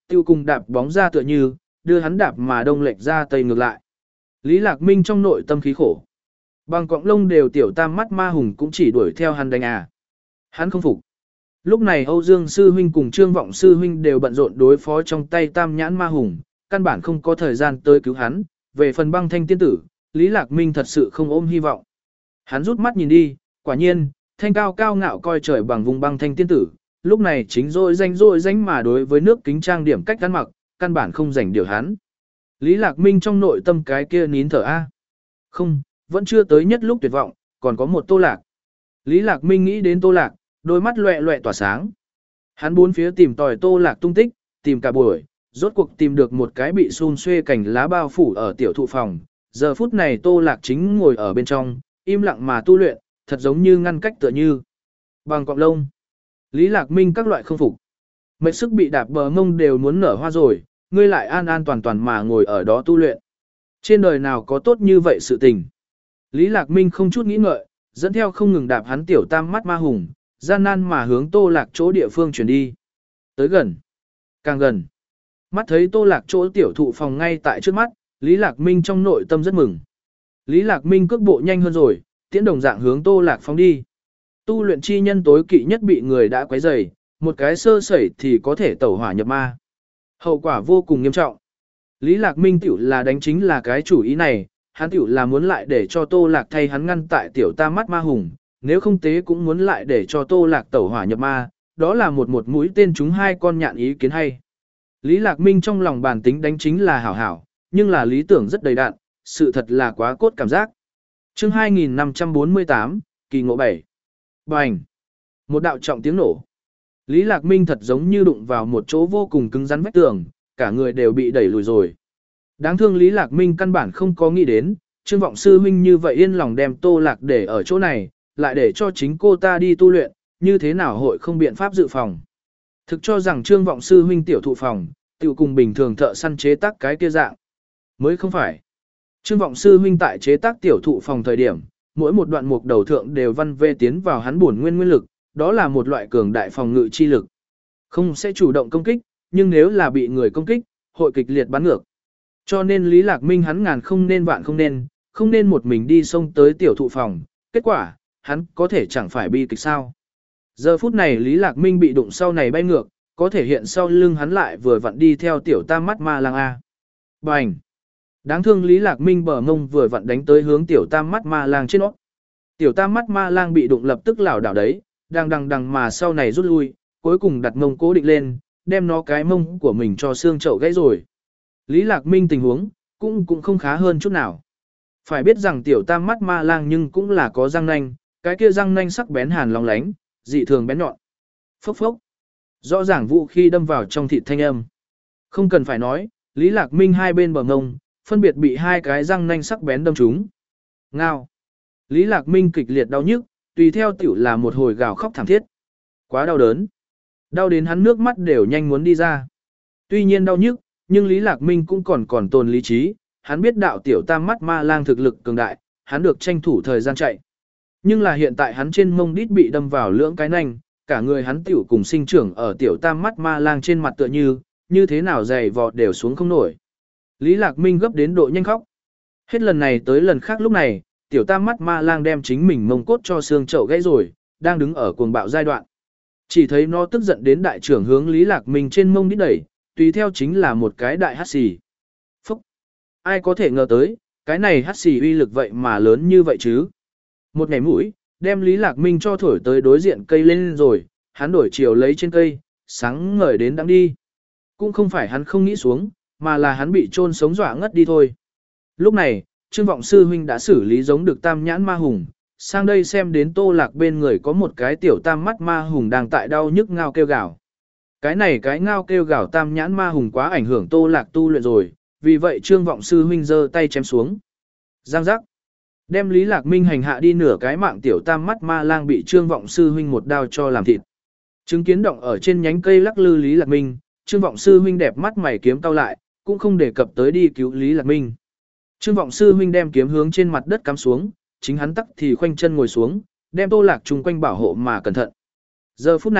tiêu cùng đạp bóng ra tựa như, đưa hắn đạp mà đông lệch ra tây ngược lại. Lý Lạc Minh trong nội tâm khí khổ. Bằng cọng lông đều tiểu tam mắt ma hùng cũng chỉ đuổi theo hắn đánh à. Hắn không phục. Lúc này Âu Dương Sư Huynh cùng Trương Vọng Sư Huynh đều bận rộn đối phó trong tay tam nhãn ma hùng, căn bản không có thời gian tới cứu hắn. Về phần băng thanh tiên tử, Lý Lạc Minh thật sự không ôm hy vọng. Hắn rút mắt nhìn đi, quả nhiên, thanh cao cao ngạo coi trời bằng vùng băng thanh tiên tử, lúc này chính rồi danh rồi danh mà đối với nước kính trang điểm cách ăn mặc, căn bản không rảnh điều hắn. Lý Lạc Minh trong nội tâm cái kia nín thở a. Không, vẫn chưa tới nhất lúc tuyệt vọng, còn có một Tô Lạc. Lý Lạc Minh nghĩ đến Tô Lạc, đôi mắt loẹ loẹ tỏa sáng. Hắn bốn phía tìm tòi Tô Lạc tung tích, tìm cả buổi, rốt cuộc tìm được một cái bị xun xuê cành lá bao phủ ở tiểu thụ phòng. Giờ phút này Tô Lạc chính ngồi ở bên trong, im lặng mà tu luyện, thật giống như ngăn cách tựa như. Bằng cọng lông. Lý Lạc Minh các loại không phục. Mệt sức bị đạp bờ ngông đều muốn nở hoa rồi, ngươi lại an an toàn toàn mà ngồi ở đó tu luyện. Trên đời nào có tốt như vậy sự tình. Lý Lạc Minh không chút nghĩ ngợi, dẫn theo không ngừng đạp hắn tiểu tam mắt ma hùng, gian nan mà hướng Tô Lạc chỗ địa phương chuyển đi. Tới gần. Càng gần. Mắt thấy Tô Lạc chỗ tiểu thụ phòng ngay tại trước mắt, Lý Lạc Minh trong nội tâm rất mừng. Lý Lạc Minh cước bộ nhanh hơn rồi, tiễn đồng dạng hướng Tô Lạc phóng đi. Tu luyện chi nhân tối kỵ nhất bị người đã quấy rầy, một cái sơ sẩy thì có thể tẩu hỏa nhập ma. Hậu quả vô cùng nghiêm trọng. Lý Lạc Minh tiểu là đánh chính là cái chủ ý này, hắn tiểu là muốn lại để cho Tô Lạc thay hắn ngăn tại tiểu tam mắt ma hùng, nếu không tế cũng muốn lại để cho Tô Lạc tẩu hỏa nhập ma, đó là một một mũi tên chúng hai con nhạn ý kiến hay. Lý Lạc Minh trong lòng bản tính đánh chính là hảo hảo, nhưng là lý tưởng rất đầy đạn, sự thật là quá cốt cảm giác. Chương hai nghìn năm trăm bốn mươi tám, kỳ ngộ bảy. Bành! Một đạo trọng tiếng nổ. Lý Lạc Minh thật giống như đụng vào một chỗ vô cùng cứng rắn vách tường, cả người đều bị đẩy lùi rồi. Đáng thương Lý Lạc Minh căn bản không có nghĩ đến, Trương Vọng Sư Huynh như vậy yên lòng đem Tô Lạc để ở chỗ này, lại để cho chính cô ta đi tu luyện, như thế nào hội không biện pháp dự phòng. Thực cho rằng Trương Vọng Sư Huynh tiểu thụ phòng, tiểu cùng bình thường thợ săn chế tác cái kia dạng. Mới không phải. Trương Vọng Sư Huynh tại chế tác tiểu thụ phòng thời điểm, mỗi một đoạn mục đầu thượng đều văn vê tiến vào hắn bổn nguyên nguyên lực, đó là một loại cường đại phòng ngự chi lực. Không sẽ chủ động công kích, nhưng nếu là bị người công kích, hội kịch liệt bắn ngược. Cho nên Lý Lạc Minh hắn ngàn không nên vạn không nên, không nên một mình đi xông tới tiểu thụ phòng, kết quả, hắn có thể chẳng phải bi kịch sao. Giờ phút này Lý Lạc Minh bị đụng sau này bay ngược, có thể hiện sau lưng hắn lại vừa vặn đi theo tiểu tam mắt ma lang A. Bành! Đáng thương Lý Lạc Minh bờ mông vừa vặn đánh tới hướng tiểu tam mắt ma lang trên nó. Tiểu tam mắt ma lang bị đụng lập tức lảo đảo đấy, đang đằng đằng mà sau này rút lui, cuối cùng đặt mông cố định lên, đem nó cái mông của mình cho xương chậu gãy rồi. Lý Lạc Minh tình huống, cũng cũng không khá hơn chút nào. Phải biết rằng tiểu tam mắt ma lang nhưng cũng là có răng nanh, cái kia răng nanh sắc bén hàn lóng lánh, dị thường bén nhọn. Phốc phốc. Rõ ràng vũ khi đâm vào trong thịt thanh âm. Không cần phải nói, Lý Lạc Minh hai bên bờ ngông, phân biệt bị hai cái răng nanh sắc bén đâm trúng. Ngao. Lý Lạc Minh kịch liệt đau nhức, tùy theo tiểu là một hồi gào khóc thảm thiết. Quá đau đớn. Đau đến hắn nước mắt đều nhanh muốn đi ra. Tuy nhiên đau nhức, nhưng Lý Lạc Minh cũng còn còn tồn lý trí, hắn biết đạo tiểu tam mắt ma lang thực lực cường đại, hắn được tranh thủ thời gian chạy. Nhưng là hiện tại hắn trên mông đít bị đâm vào lưỡng cái nanh, cả người hắn tiểu cùng sinh trưởng ở tiểu tam mắt ma lang trên mặt tựa như, như thế nào dày vọt đều xuống không nổi. Lý Lạc Minh gấp đến độ nhanh khóc. Hết lần này tới lần khác lúc này, tiểu tam mắt ma lang đem chính mình mông cốt cho xương chậu gãy rồi, đang đứng ở cuồng bạo giai đoạn. Chỉ thấy nó tức giận đến đại trưởng hướng Lý Lạc Minh trên mông đít đẩy, tùy theo chính là một cái đại hắt xì. Phúc! Ai có thể ngờ tới, cái này hắt xì uy lực vậy mà lớn như vậy chứ? Một nhảy mũi, đem Lý Lạc Minh cho thổi tới đối diện cây lên rồi, hắn đổi chiều lấy trên cây, sáng ngời đến đang đi. Cũng không phải hắn không nghĩ xuống, mà là hắn bị chôn sống dọa ngất đi thôi. Lúc này, Trương Vọng Sư Huynh đã xử lý giống được tam nhãn ma hùng, sang đây xem đến Tô Lạc bên người có một cái tiểu tam mắt ma hùng đang tại đau nhức ngao kêu gào. Cái này cái ngao kêu gào tam nhãn ma hùng quá ảnh hưởng Tô Lạc tu luyện rồi, vì vậy Trương Vọng Sư Huynh giơ tay chém xuống. Giang giác. Đem Lý Lạc Minh hành hạ đi nửa cái mạng tiểu tam mắt ma lang bị Trương Vọng Sư Huynh một đao cho làm thịt. Chứng kiến động ở trên nhánh cây lắc lư Lý Lạc Minh, Trương Vọng Sư Huynh đẹp mắt mày kiếm cau lại, cũng không đề cập tới đi cứu Lý Lạc Minh. Trương Vọng Sư Huynh đem kiếm hướng trên mặt đất cắm xuống, chính hắn tắc thì khoanh chân ngồi xuống, đem Tô Lạc chung quanh bảo hộ mà cẩn thận. Giờ phút này,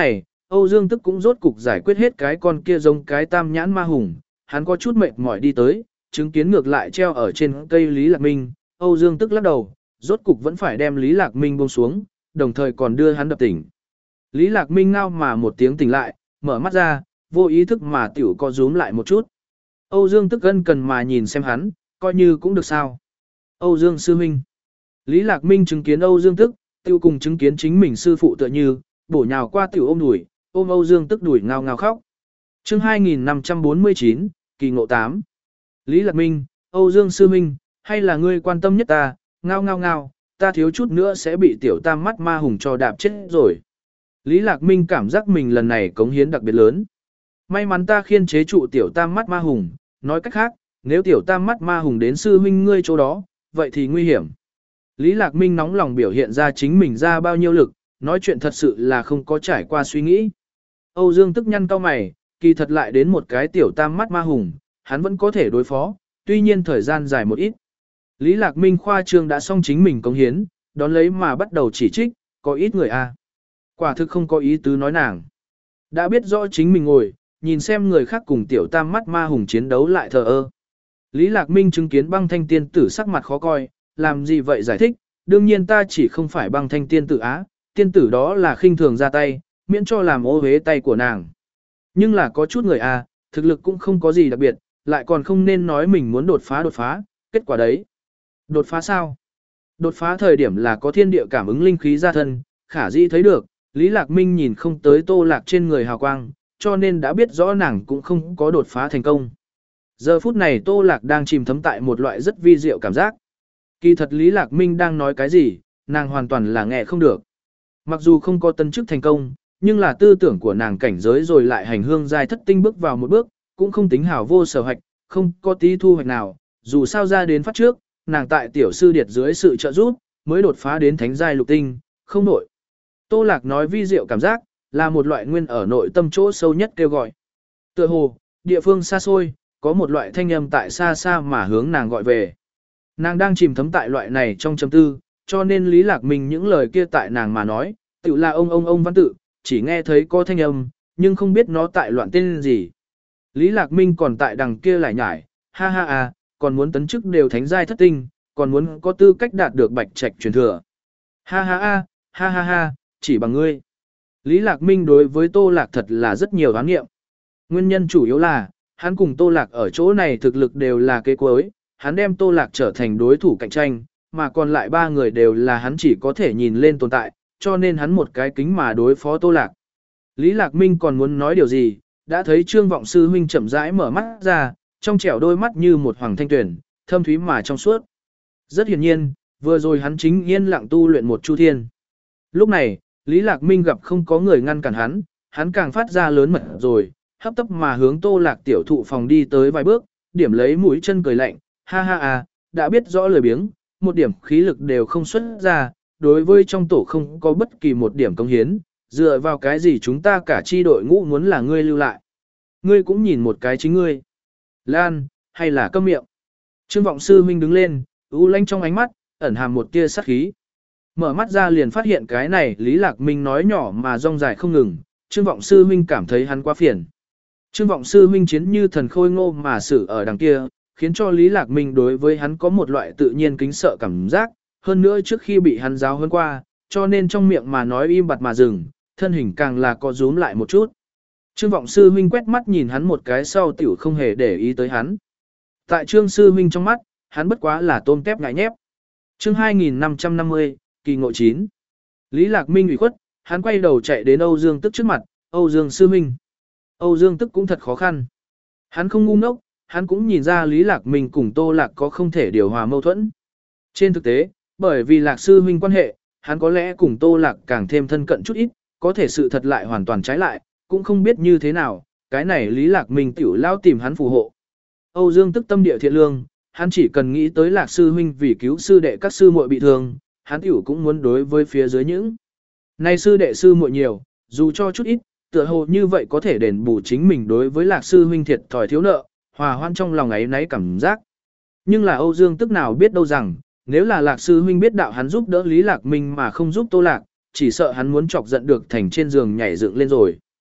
Âu Dương Tức cũng rốt cục giải quyết hết cái con kia giống cái tam nhãn ma hùng, hắn có chút mệt mỏi đi tới, chứng kiến ngược lại treo ở trên cây Lý Lạc Minh, Âu Dương Tức lắc đầu, rốt cục vẫn phải đem Lý Lạc Minh buông xuống, đồng thời còn đưa hắn đập tỉnh. Lý Lạc Minh ngao mà một tiếng tỉnh lại, mở mắt ra, vô ý thức mà tiểu co rúm lại một chút. Âu Dương Tức ân cần mà nhìn xem hắn, coi như cũng được sao. Âu Dương sư huynh. Lý Lạc Minh chứng kiến Âu Dương Tức, tiêu cùng chứng kiến chính mình sư phụ tựa như, bổ nhào qua tiểu ôm đùi, ôm Âu Dương Tức đùi ngao ngao khóc. Chương hai nghìn năm trăm bốn mươi chín, kỳ ngộ tám. Lý Lạc Minh, Âu Dương sư huynh, hay là ngươi quan tâm nhất ta, ngao ngao ngao, ta thiếu chút nữa sẽ bị tiểu tam mắt ma hùng cho đạp chết rồi. Lý Lạc Minh cảm giác mình lần này cống hiến đặc biệt lớn. May mắn ta khiên chế trụ tiểu tam mắt ma hùng, nói cách khác, nếu tiểu tam mắt ma hùng đến sư huynh ngươi chỗ đó, vậy thì nguy hiểm. Lý Lạc Minh nóng lòng biểu hiện ra chính mình ra bao nhiêu lực, nói chuyện thật sự là không có trải qua suy nghĩ. Âu Dương Tức nhăn cau mày, kỳ thật lại đến một cái tiểu tam mắt ma hùng, hắn vẫn có thể đối phó, tuy nhiên thời gian dài một ít. Lý Lạc Minh khoa trương đã xong chính mình cống hiến, đón lấy mà bắt đầu chỉ trích, có ít người a, quả thực không có ý tứ nói nàng. Đã biết rõ chính mình ngồi, nhìn xem người khác cùng tiểu tam mắt ma hùng chiến đấu lại thờ ơ. Lý Lạc Minh chứng kiến băng thanh tiên tử sắc mặt khó coi, làm gì vậy giải thích, đương nhiên ta chỉ không phải băng thanh tiên tử á, tiên tử đó là khinh thường ra tay, miễn cho làm ô hế tay của nàng. Nhưng là có chút người a, thực lực cũng không có gì đặc biệt, lại còn không nên nói mình muốn đột phá đột phá, kết quả đấy. Đột phá sao? Đột phá thời điểm là có thiên địa cảm ứng linh khí ra thân, khả dĩ thấy được, Lý Lạc Minh nhìn không tới Tô Lạc trên người hào quang, cho nên đã biết rõ nàng cũng không có đột phá thành công. Giờ phút này Tô Lạc đang chìm thấm tại một loại rất vi diệu cảm giác. Kỳ thật Lý Lạc Minh đang nói cái gì, nàng hoàn toàn là nghe không được. Mặc dù không có tân chức thành công, nhưng là tư tưởng của nàng cảnh giới rồi lại hành hương giai thất tinh bước vào một bước, cũng không tính hảo vô sở hoạch, không có tí thu hoạch nào, dù sao ra đến phát trước, nàng tại tiểu sư điệt dưới sự trợ giúp, mới đột phá đến thánh giai lục tinh, không nổi. Tô Lạc nói vi diệu cảm giác, là một loại nguyên ở nội tâm chỗ sâu nhất kêu gọi. Tựa hồ, địa phương xa xôi, có một loại thanh âm tại xa xa mà hướng nàng gọi về. Nàng đang chìm thấm tại loại này trong chấm tư, cho nên Lý Lạc Minh những lời kia tại nàng mà nói, tự là ông ông ông văn tự, chỉ nghe thấy có thanh âm, nhưng không biết nó tại loạn tên gì. Lý Lạc Minh còn tại đằng kia lại nhải, ha ha à, còn muốn tấn chức đều thánh giai thất tinh, còn muốn có tư cách đạt được bạch trạch truyền thừa. Ha ha ha, ha ha ha, chỉ bằng ngươi. Lý Lạc Minh đối với Tô Lạc thật là rất nhiều đoán nghiệm. Nguyên nhân chủ yếu là, hắn cùng Tô Lạc ở chỗ này thực lực đều là kế cuối, hắn đem Tô Lạc trở thành đối thủ cạnh tranh, mà còn lại ba người đều là hắn chỉ có thể nhìn lên tồn tại, cho nên hắn một cái kính mà đối phó Tô Lạc. Lý Lạc Minh còn muốn nói điều gì, đã thấy Trương Vọng Sư huynh chậm rãi mở mắt ra, trong trẻo đôi mắt như một hoàng thanh tuyển, thâm thúy mà trong suốt. Rất hiển nhiên, vừa rồi hắn chính yên lặng tu luyện một chu thiên. Lúc này, Lý Lạc Minh gặp không có người ngăn cản hắn, hắn càng phát ra lớn mật rồi, hấp tấp mà hướng Tô Lạc tiểu thụ phòng đi tới vài bước, điểm lấy mũi chân cười lạnh, ha ha à, đã biết rõ lời biếng, một điểm khí lực đều không xuất ra, đối với trong tổ không có bất kỳ một điểm công hiến, dựa vào cái gì chúng ta cả chi đội ngũ muốn là ngươi lưu lại. Ngươi cũng nhìn một cái chính ngươi. Lan, hay là câm miệng. Trương Vọng Sư huynh đứng lên, u lanh trong ánh mắt, ẩn hàm một tia sát khí. Mở mắt ra liền phát hiện cái này Lý Lạc Minh nói nhỏ mà rong dài không ngừng, Trương Vọng Sư huynh cảm thấy hắn quá phiền. Trương Vọng Sư huynh chiến như thần khôi ngô mà xử ở đằng kia, khiến cho Lý Lạc Minh đối với hắn có một loại tự nhiên kính sợ cảm giác, hơn nữa trước khi bị hắn giáo huấn qua, cho nên trong miệng mà nói im bặt mà dừng, thân hình càng là có rúm lại một chút. Trương Vọng Sư huynh quét mắt nhìn hắn một cái sau tiểu không hề để ý tới hắn. Tại Trương Sư huynh trong mắt, hắn bất quá là tôm tép ngại nhép. Chương hai nghìn năm trăm năm mươi, kỳ ngộ chín. Lý Lạc Minh ủy khuất, hắn quay đầu chạy đến Âu Dương Tức trước mặt, Âu Dương Sư huynh. Âu Dương Tức cũng thật khó khăn. Hắn không ngu ngốc, hắn cũng nhìn ra Lý Lạc Minh cùng Tô Lạc có không thể điều hòa mâu thuẫn. Trên thực tế, bởi vì Lạc Sư huynh quan hệ, hắn có lẽ cùng Tô Lạc càng thêm thân cận chút ít, có thể sự thật lại hoàn toàn trái lại, cũng không biết như thế nào, cái này Lý Lạc Minh tiểu lao tìm hắn phù hộ. Âu Dương Tức tâm địa thiện lương, hắn chỉ cần nghĩ tới Lạc Sư huynh vì cứu sư đệ các sư muội bị thương, hắn tiểu cũng muốn đối với phía dưới những. Này sư đệ sư muội nhiều, dù cho chút ít, tựa hồ như vậy có thể đền bù chính mình đối với Lạc Sư huynh thiệt thòi thiếu nợ, hòa hoan trong lòng ấy nấy cảm giác. Nhưng là Âu Dương Tức nào biết đâu rằng, nếu là Lạc Sư huynh biết đạo hắn giúp đỡ Lý Lạc Minh mà không giúp Tô Lạc, chỉ sợ hắn muốn chọc giận được thành trên giường nhảy dựng lên rồi.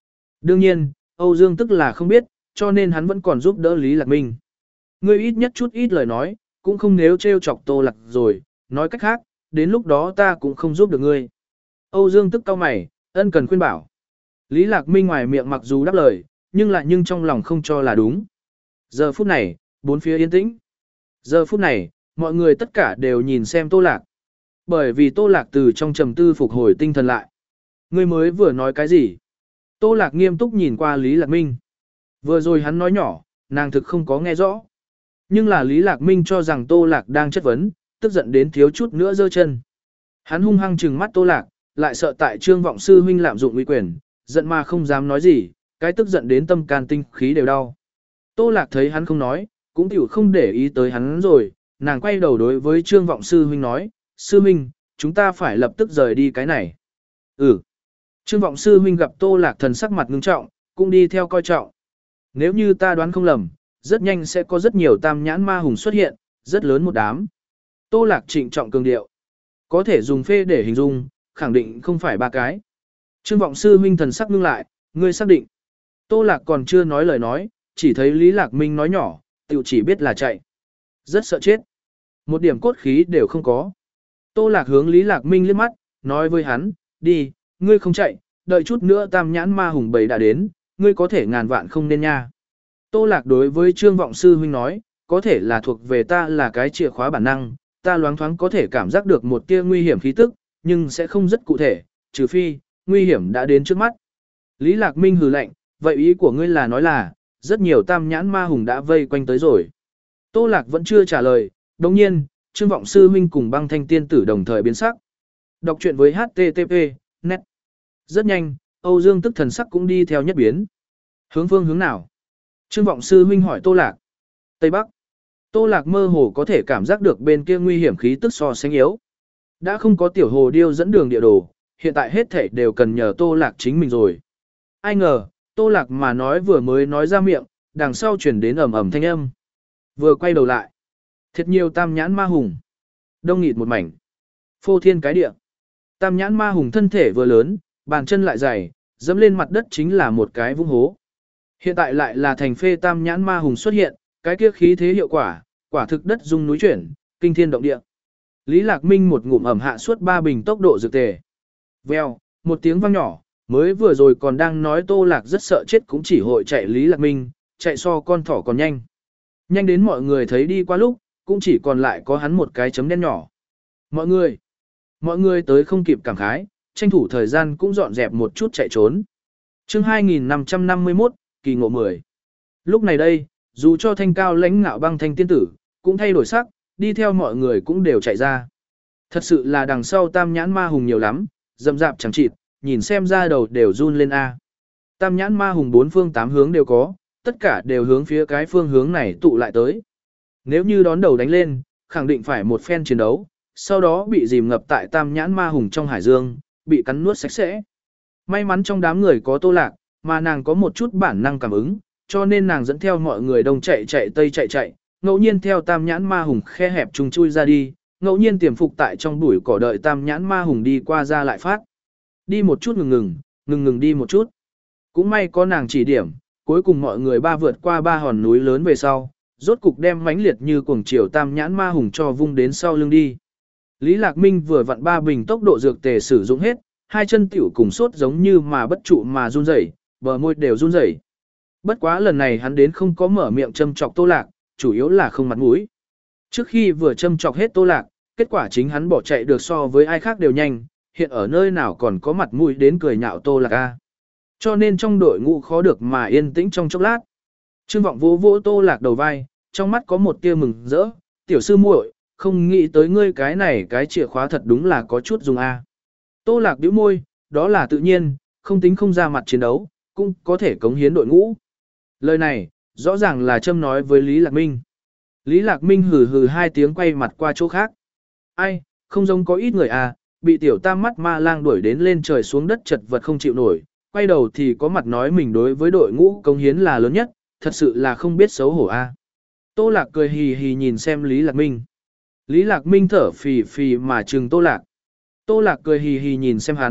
Đương nhiên, Âu Dương tức là không biết, cho nên hắn vẫn còn giúp đỡ Lý Lạc Minh. Ngươi ít nhất chút ít lời nói, cũng không nếu trêu chọc Tô Lạc rồi, nói cách khác, đến lúc đó ta cũng không giúp được ngươi. Âu Dương tức cau mày, ân cần khuyên bảo. Lý Lạc Minh ngoài miệng mặc dù đáp lời, nhưng lại nhưng trong lòng không cho là đúng. Giờ phút này, bốn phía yên tĩnh. Giờ phút này, mọi người tất cả đều nhìn xem Tô Lạc. Bởi vì Tô Lạc từ trong trầm tư phục hồi tinh thần lại. Ngươi mới vừa nói cái gì? Tô Lạc nghiêm túc nhìn qua Lý Lạc Minh. Vừa rồi hắn nói nhỏ, nàng thực không có nghe rõ. Nhưng là Lý Lạc Minh cho rằng Tô Lạc đang chất vấn, tức giận đến thiếu chút nữa giơ chân. Hắn hung hăng trừng mắt Tô Lạc, lại sợ tại Trương Vọng sư huynh lạm dụng uy quyền, giận mà không dám nói gì, cái tức giận đến tâm can tinh khí đều đau. Tô Lạc thấy hắn không nói, cũng tiểu không để ý tới hắn rồi, nàng quay đầu đối với Trương Vọng sư huynh nói, sư huynh, chúng ta phải lập tức rời đi cái này. Ừ. Trương Vọng sư huynh gặp Tô Lạc thần sắc mặt ngưng trọng, cũng đi theo coi trọng. Nếu như ta đoán không lầm, rất nhanh sẽ có rất nhiều tam nhãn ma hùng xuất hiện, rất lớn một đám. Tô Lạc trịnh trọng cường điệu. Có thể dùng phê để hình dung, khẳng định không phải ba cái. Trương Vọng sư huynh thần sắc ngưng lại, ngươi xác định. Tô Lạc còn chưa nói lời nói, chỉ thấy Lý Lạc Minh nói nhỏ, tiểu chỉ biết là chạy. Rất sợ chết. Một điểm cốt khí đều không có. Tô Lạc hướng Lý Lạc Minh liếc mắt, nói với hắn, đi, ngươi không chạy, đợi chút nữa tam nhãn ma hùng bầy đã đến, ngươi có thể ngàn vạn không nên nha. Tô Lạc đối với Trương Vọng sư huynh nói, có thể là thuộc về ta là cái chìa khóa bản năng, ta loáng thoáng có thể cảm giác được một tia nguy hiểm khí tức, nhưng sẽ không rất cụ thể, trừ phi, nguy hiểm đã đến trước mắt. Lý Lạc Minh hừ lạnh, vậy ý của ngươi là nói là, rất nhiều tam nhãn ma hùng đã vây quanh tới rồi. Tô Lạc vẫn chưa trả lời, đồng nhiên, Trương Vọng sư huynh cùng băng thanh tiên tử đồng thời biến sắc. Đọc truyện với hát tê tê pê, net. Rất nhanh, Âu Dương tức thần sắc cũng đi theo nhất biến. Hướng phương hướng nào? Trương Vọng sư huynh hỏi Tô Lạc. Tây Bắc. Tô Lạc mơ hồ có thể cảm giác được bên kia nguy hiểm khí tức so sánh yếu. Đã không có tiểu hồ điêu dẫn đường địa đồ, hiện tại hết thảy đều cần nhờ Tô Lạc chính mình rồi. Ai ngờ, Tô Lạc mà nói vừa mới nói ra miệng, đằng sau chuyển đến ầm ầm thanh âm. Vừa quay đầu lại. Thiệt nhiều tam nhãn ma hùng. Đông nghịt một mảnh. Phô thiên cái địa. Tam nhãn ma hùng thân thể vừa lớn, bàn chân lại dày, dẫm lên mặt đất chính là một cái vũng hố. Hiện tại lại là thành phê tam nhãn ma hùng xuất hiện, cái kia khí thế hiệu quả, quả thực đất rung núi chuyển, kinh thiên động địa. Lý Lạc Minh một ngụm ẩm hạ suốt ba bình tốc độ dược tề. Vèo, một tiếng vang nhỏ, mới vừa rồi còn đang nói Tô Lạc rất sợ chết cũng chỉ hội chạy Lý Lạc Minh, chạy so con thỏ còn nhanh. Nhanh đến mọi người thấy đi qua lúc, cũng chỉ còn lại có hắn một cái chấm đen nhỏ. Mọi người, mọi người tới không kịp cảm khái, tranh thủ thời gian cũng dọn dẹp một chút chạy trốn. Chương hai nghìn năm trăm năm mươi mốt, kỳ ngộ mười. Lúc này đây, dù cho thanh cao lãnh ngạo băng thanh tiên tử, cũng thay đổi sắc, đi theo mọi người cũng đều chạy ra. Thật sự là đằng sau tam nhãn ma hùng nhiều lắm, rậm rạp chẳng chịt, nhìn xem ra đầu đều run lên A. Tam nhãn ma hùng bốn phương tám hướng đều có, tất cả đều hướng phía cái phương hướng này tụ lại tới. Nếu như đón đầu đánh lên, khẳng định phải một phen chiến đấu, sau đó bị dìm ngập tại tam nhãn ma hùng trong hải dương, bị cắn nuốt sạch sẽ. May mắn trong đám người có Tô Lạc, mà nàng có một chút bản năng cảm ứng, cho nên nàng dẫn theo mọi người đông chạy chạy tây chạy chạy, ngẫu nhiên theo tam nhãn ma hùng khe hẹp trùng chui ra đi, ngẫu nhiên tiềm phục tại trong bụi cỏ đợi tam nhãn ma hùng đi qua ra lại phát. Đi một chút ngừng ngừng, ngừng ngừng đi một chút. Cũng may có nàng chỉ điểm, cuối cùng mọi người ba vượt qua ba hòn núi lớn về sau, rốt cục đem mãnh liệt như cuồng chiều tam nhãn ma hùng cho vung đến sau lưng đi. Lý Lạc Minh vừa vặn ba bình tốc độ dược tề sử dụng hết, hai chân tiểu cùng sốt giống như mà bất trụ mà run rẩy, bờ môi đều run rẩy. Bất quá lần này hắn đến không có mở miệng châm chọc Tô Lạc, chủ yếu là không mặt mũi. Trước khi vừa châm chọc hết Tô Lạc, kết quả chính hắn bỏ chạy được so với ai khác đều nhanh, hiện ở nơi nào còn có mặt mũi đến cười nhạo Tô Lạc a. Cho nên trong đội ngũ khó được mà yên tĩnh trong chốc lát. Trương Vọng vỗ vỗ Tô Lạc đầu vai, trong mắt có một tia mừng rỡ, "Tiểu sư muội, không nghĩ tới ngươi cái này cái chìa khóa thật đúng là có chút dùng a." Tô Lạc bĩu môi, đó là tự nhiên, không tính không ra mặt chiến đấu, cũng có thể cống hiến đội ngũ. Lời này, rõ ràng là châm nói với Lý Lạc Minh. Lý Lạc Minh hừ hừ hai tiếng quay mặt qua chỗ khác. Ai, không giống có ít người à, bị tiểu tam mắt ma lang đuổi đến lên trời xuống đất chật vật không chịu nổi, quay đầu thì có mặt nói mình đối với đội ngũ cống hiến là lớn nhất, thật sự là không biết xấu hổ a. À. Tô Lạc cười hì hì nhìn xem Lý Lạc Minh. Lý Lạc Minh thở phì phì mà trừng Tô Lạc. Tô Lạc cười hì hì nhìn xem hắn,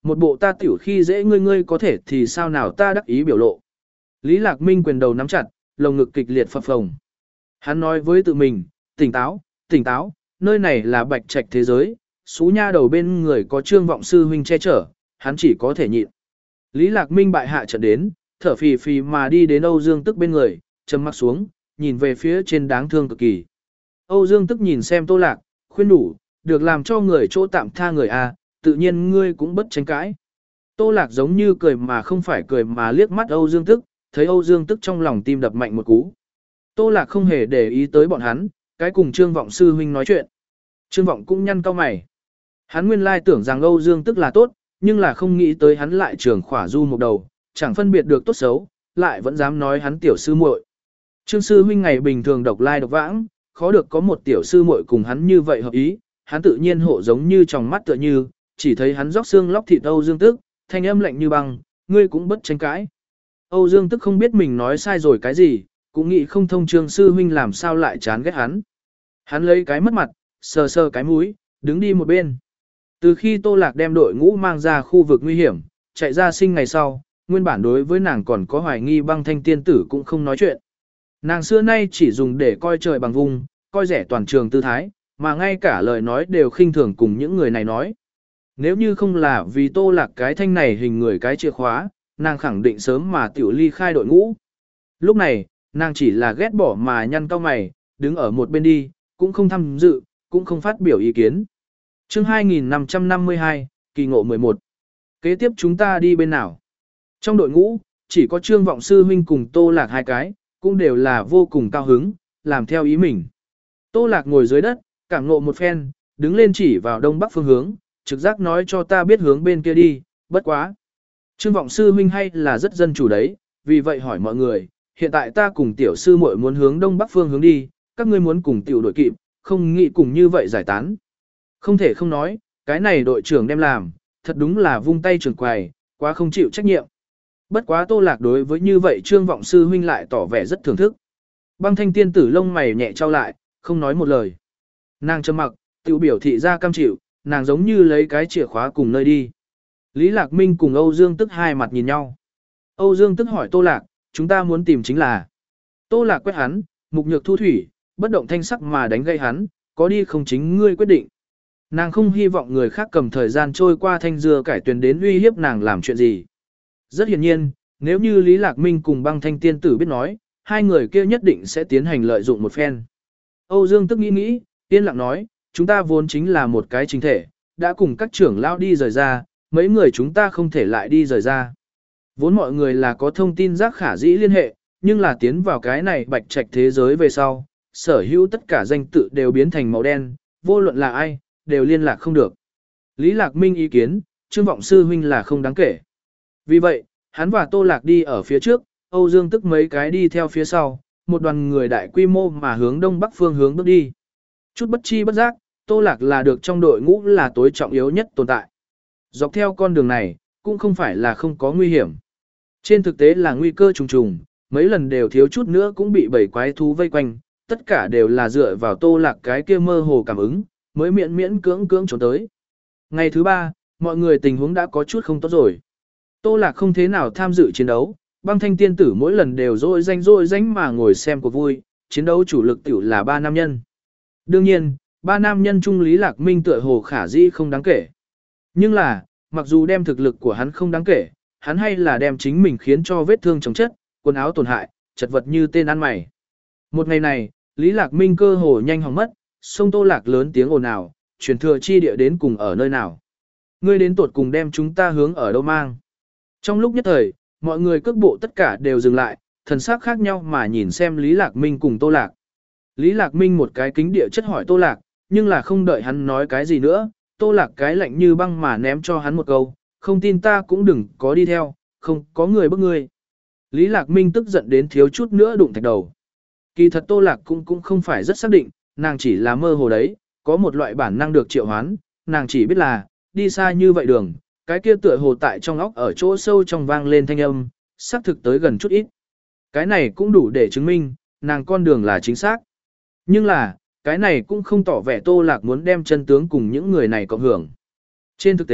Một bộ ta tiểu khi dễ ngươi ngươi có thể thì sao nào ta đắc ý biểu lộ. Lý Lạc Minh quyền đầu nắm chặt, lồng ngực kịch liệt phập phồng. Hắn nói với tự mình, tỉnh táo, tỉnh táo, nơi này là bạch trạch thế giới, xú nha đầu bên người có trương vọng sư huynh che chở, hắn chỉ có thể nhịn. Lý Lạc Minh bại hạ trận đến, thở phì phì mà đi đến Âu Dương Tức bên người, trầm mắt xuống, nhìn về phía trên đáng thương cực kỳ. Âu Dương Tức nhìn xem Tô Lạc, khuyên đủ, được làm cho người chỗ tạm tha người a, tự nhiên ngươi cũng bất tranh cãi. Tô Lạc giống như cười mà không phải cười mà liếc mắt Âu Dương Tức, thấy Âu Dương Tức trong lòng tim đập mạnh một cú. Tô Lạc không hề để ý tới bọn hắn, cái cùng Trương Vọng sư huynh nói chuyện. Trương Vọng cũng nhăn cau mày. Hắn nguyên lai tưởng rằng Âu Dương Tức là tốt, nhưng là không nghĩ tới hắn lại trường khỏa du một đầu, chẳng phân biệt được tốt xấu, lại vẫn dám nói hắn tiểu sư muội. Trương sư huynh ngày bình thường độc lai độc vãng, khó được có một tiểu sư muội cùng hắn như vậy hợp ý, hắn tự nhiên hộ giống như trong mắt tựa như, chỉ thấy hắn róc xương lóc thịt Âu Dương Tức, thanh âm lạnh như băng, ngươi cũng bất tranh cãi. Âu Dương Tức không biết mình nói sai rồi cái gì, cũng nghĩ không thông Trương sư huynh làm sao lại chán ghét hắn. Hắn lấy cái mất mặt, sờ sờ cái mũi, đứng đi một bên. Từ khi Tô Lạc đem đội ngũ mang ra khu vực nguy hiểm, chạy ra sinh ngày sau, nguyên bản đối với nàng còn có hoài nghi băng thanh tiên tử cũng không nói chuyện. Nàng xưa nay chỉ dùng để coi trời bằng vùng, coi rẻ toàn trường tư thái, mà ngay cả lời nói đều khinh thường cùng những người này nói. Nếu như không là vì Tô Lạc cái thanh này hình người cái chìa khóa, nàng khẳng định sớm mà tiểu ly khai đội ngũ. Lúc này, nàng chỉ là ghét bỏ mà nhăn cau mày, đứng ở một bên đi, cũng không tham dự, cũng không phát biểu ý kiến. Chương hai nghìn năm trăm năm mươi hai, kỳ ngộ mười một. Kế tiếp chúng ta đi bên nào? Trong đội ngũ, chỉ có Trương Vọng sư huynh cùng Tô Lạc hai cái, cũng đều là vô cùng cao hứng, làm theo ý mình. Tô Lạc ngồi dưới đất, cảm ngộ một phen, đứng lên chỉ vào đông bắc phương hướng, trực giác nói cho ta biết hướng bên kia đi, bất quá. Trương Vọng sư huynh hay là rất dân chủ đấy, vì vậy hỏi mọi người, hiện tại ta cùng tiểu sư muội muốn hướng đông bắc phương hướng đi, các ngươi muốn cùng tiểu đội kịp, không nghĩ cùng như vậy giải tán. Không thể không nói, cái này đội trưởng đem làm, thật đúng là vung tay trường quài, quá không chịu trách nhiệm. Bất quá Tô Lạc đối với như vậy Trương Vọng sư huynh lại tỏ vẻ rất thưởng thức. Băng thanh tiên tử lông mày nhẹ trao lại, không nói một lời. Nàng trầm mặc, tiểu biểu thị ra cam chịu, nàng giống như lấy cái chìa khóa cùng nơi đi. Lý Lạc Minh cùng Âu Dương Tức hai mặt nhìn nhau. Âu Dương Tức hỏi Tô Lạc, chúng ta muốn tìm chính là. Tô Lạc quét hắn, mục nhược thu thủy, bất động thanh sắc mà đánh gây hắn, có đi không chính ngươi quyết định. Nàng không hy vọng người khác cầm thời gian trôi qua thanh dưa cải tuyền đến uy hiếp nàng làm chuyện gì. Rất hiển nhiên, nếu như Lý Lạc Minh cùng băng thanh tiên tử biết nói, hai người kia nhất định sẽ tiến hành lợi dụng một phen. Âu Dương Tức nghĩ nghĩ, yên lặng nói, chúng ta vốn chính là một cái chính thể, đã cùng các trưởng lão đi rời ra, mấy người chúng ta không thể lại đi rời ra. Vốn mọi người là có thông tin giác khả dĩ liên hệ, nhưng là tiến vào cái này bạch trạch thế giới về sau, sở hữu tất cả danh tự đều biến thành màu đen, vô luận là ai, đều liên lạc không được. Lý Lạc Minh ý kiến, Trương Vọng sư huynh là không đáng kể. Vì vậy, hắn và Tô Lạc đi ở phía trước, Âu Dương Tức mấy cái đi theo phía sau, một đoàn người đại quy mô mà hướng đông bắc phương hướng bước đi. Chút bất chi bất giác, Tô Lạc là được trong đội ngũ là tối trọng yếu nhất tồn tại. Dọc theo con đường này, cũng không phải là không có nguy hiểm. Trên thực tế là nguy cơ trùng trùng, mấy lần đều thiếu chút nữa cũng bị bảy quái thú vây quanh, tất cả đều là dựa vào Tô Lạc cái kia mơ hồ cảm ứng, mới miễn miễn cưỡng cưỡng trốn tới. Ngày thứ ba, mọi người tình huống đã có chút không tốt rồi. Tô Lạc không thế nào tham dự chiến đấu, băng thanh tiên tử mỗi lần đều rôi danh rôi danh mà ngồi xem cuộc vui, chiến đấu chủ lực tiểu là ba nam nhân. Đương nhiên, ba nam nhân trung Lý Lạc Minh tựa hồ khả dĩ không đáng kể. Nhưng là, mặc dù đem thực lực của hắn không đáng kể, hắn hay là đem chính mình khiến cho vết thương chống chất, quần áo tổn hại, chật vật như tên ăn mày. Một ngày này, Lý Lạc Minh cơ hồ nhanh hỏng mất, sông Tô Lạc lớn tiếng ồn ào, truyền thừa chi địa đến cùng ở nơi nào. Ngươi đến tuột cùng đem chúng ta hướng ở đâu mang. Trong lúc nhất thời, mọi người cước bộ tất cả đều dừng lại, thần sắc khác nhau mà nhìn xem Lý Lạc Minh cùng Tô Lạc. Lý Lạc Minh một cái kính địa chất hỏi Tô Lạc, nhưng là không đợi hắn nói cái gì nữa, Tô Lạc cái lạnh như băng mà ném cho hắn một câu, không tin ta cũng đừng có đi theo, không có người bức ngươi. Lý Lạc Minh tức giận đến thiếu chút nữa đụng thạch đầu. Kỳ thật Tô Lạc cũng cũng không phải rất xác định, nàng chỉ là mơ hồ đấy, có một loại bản năng được triệu hoán, nàng chỉ biết là, đi xa như vậy đường, cái kia tựa hồ tại trong óc ở chỗ sâu trong vang lên thanh âm, xác thực tới gần chút ít. Cái này cũng đủ để chứng minh, nàng con đường là chính xác. Nhưng là, cái này cũng không tỏ vẻ Tô Lạc muốn đem chân tướng cùng những người này cộng hưởng. Trên thực tế,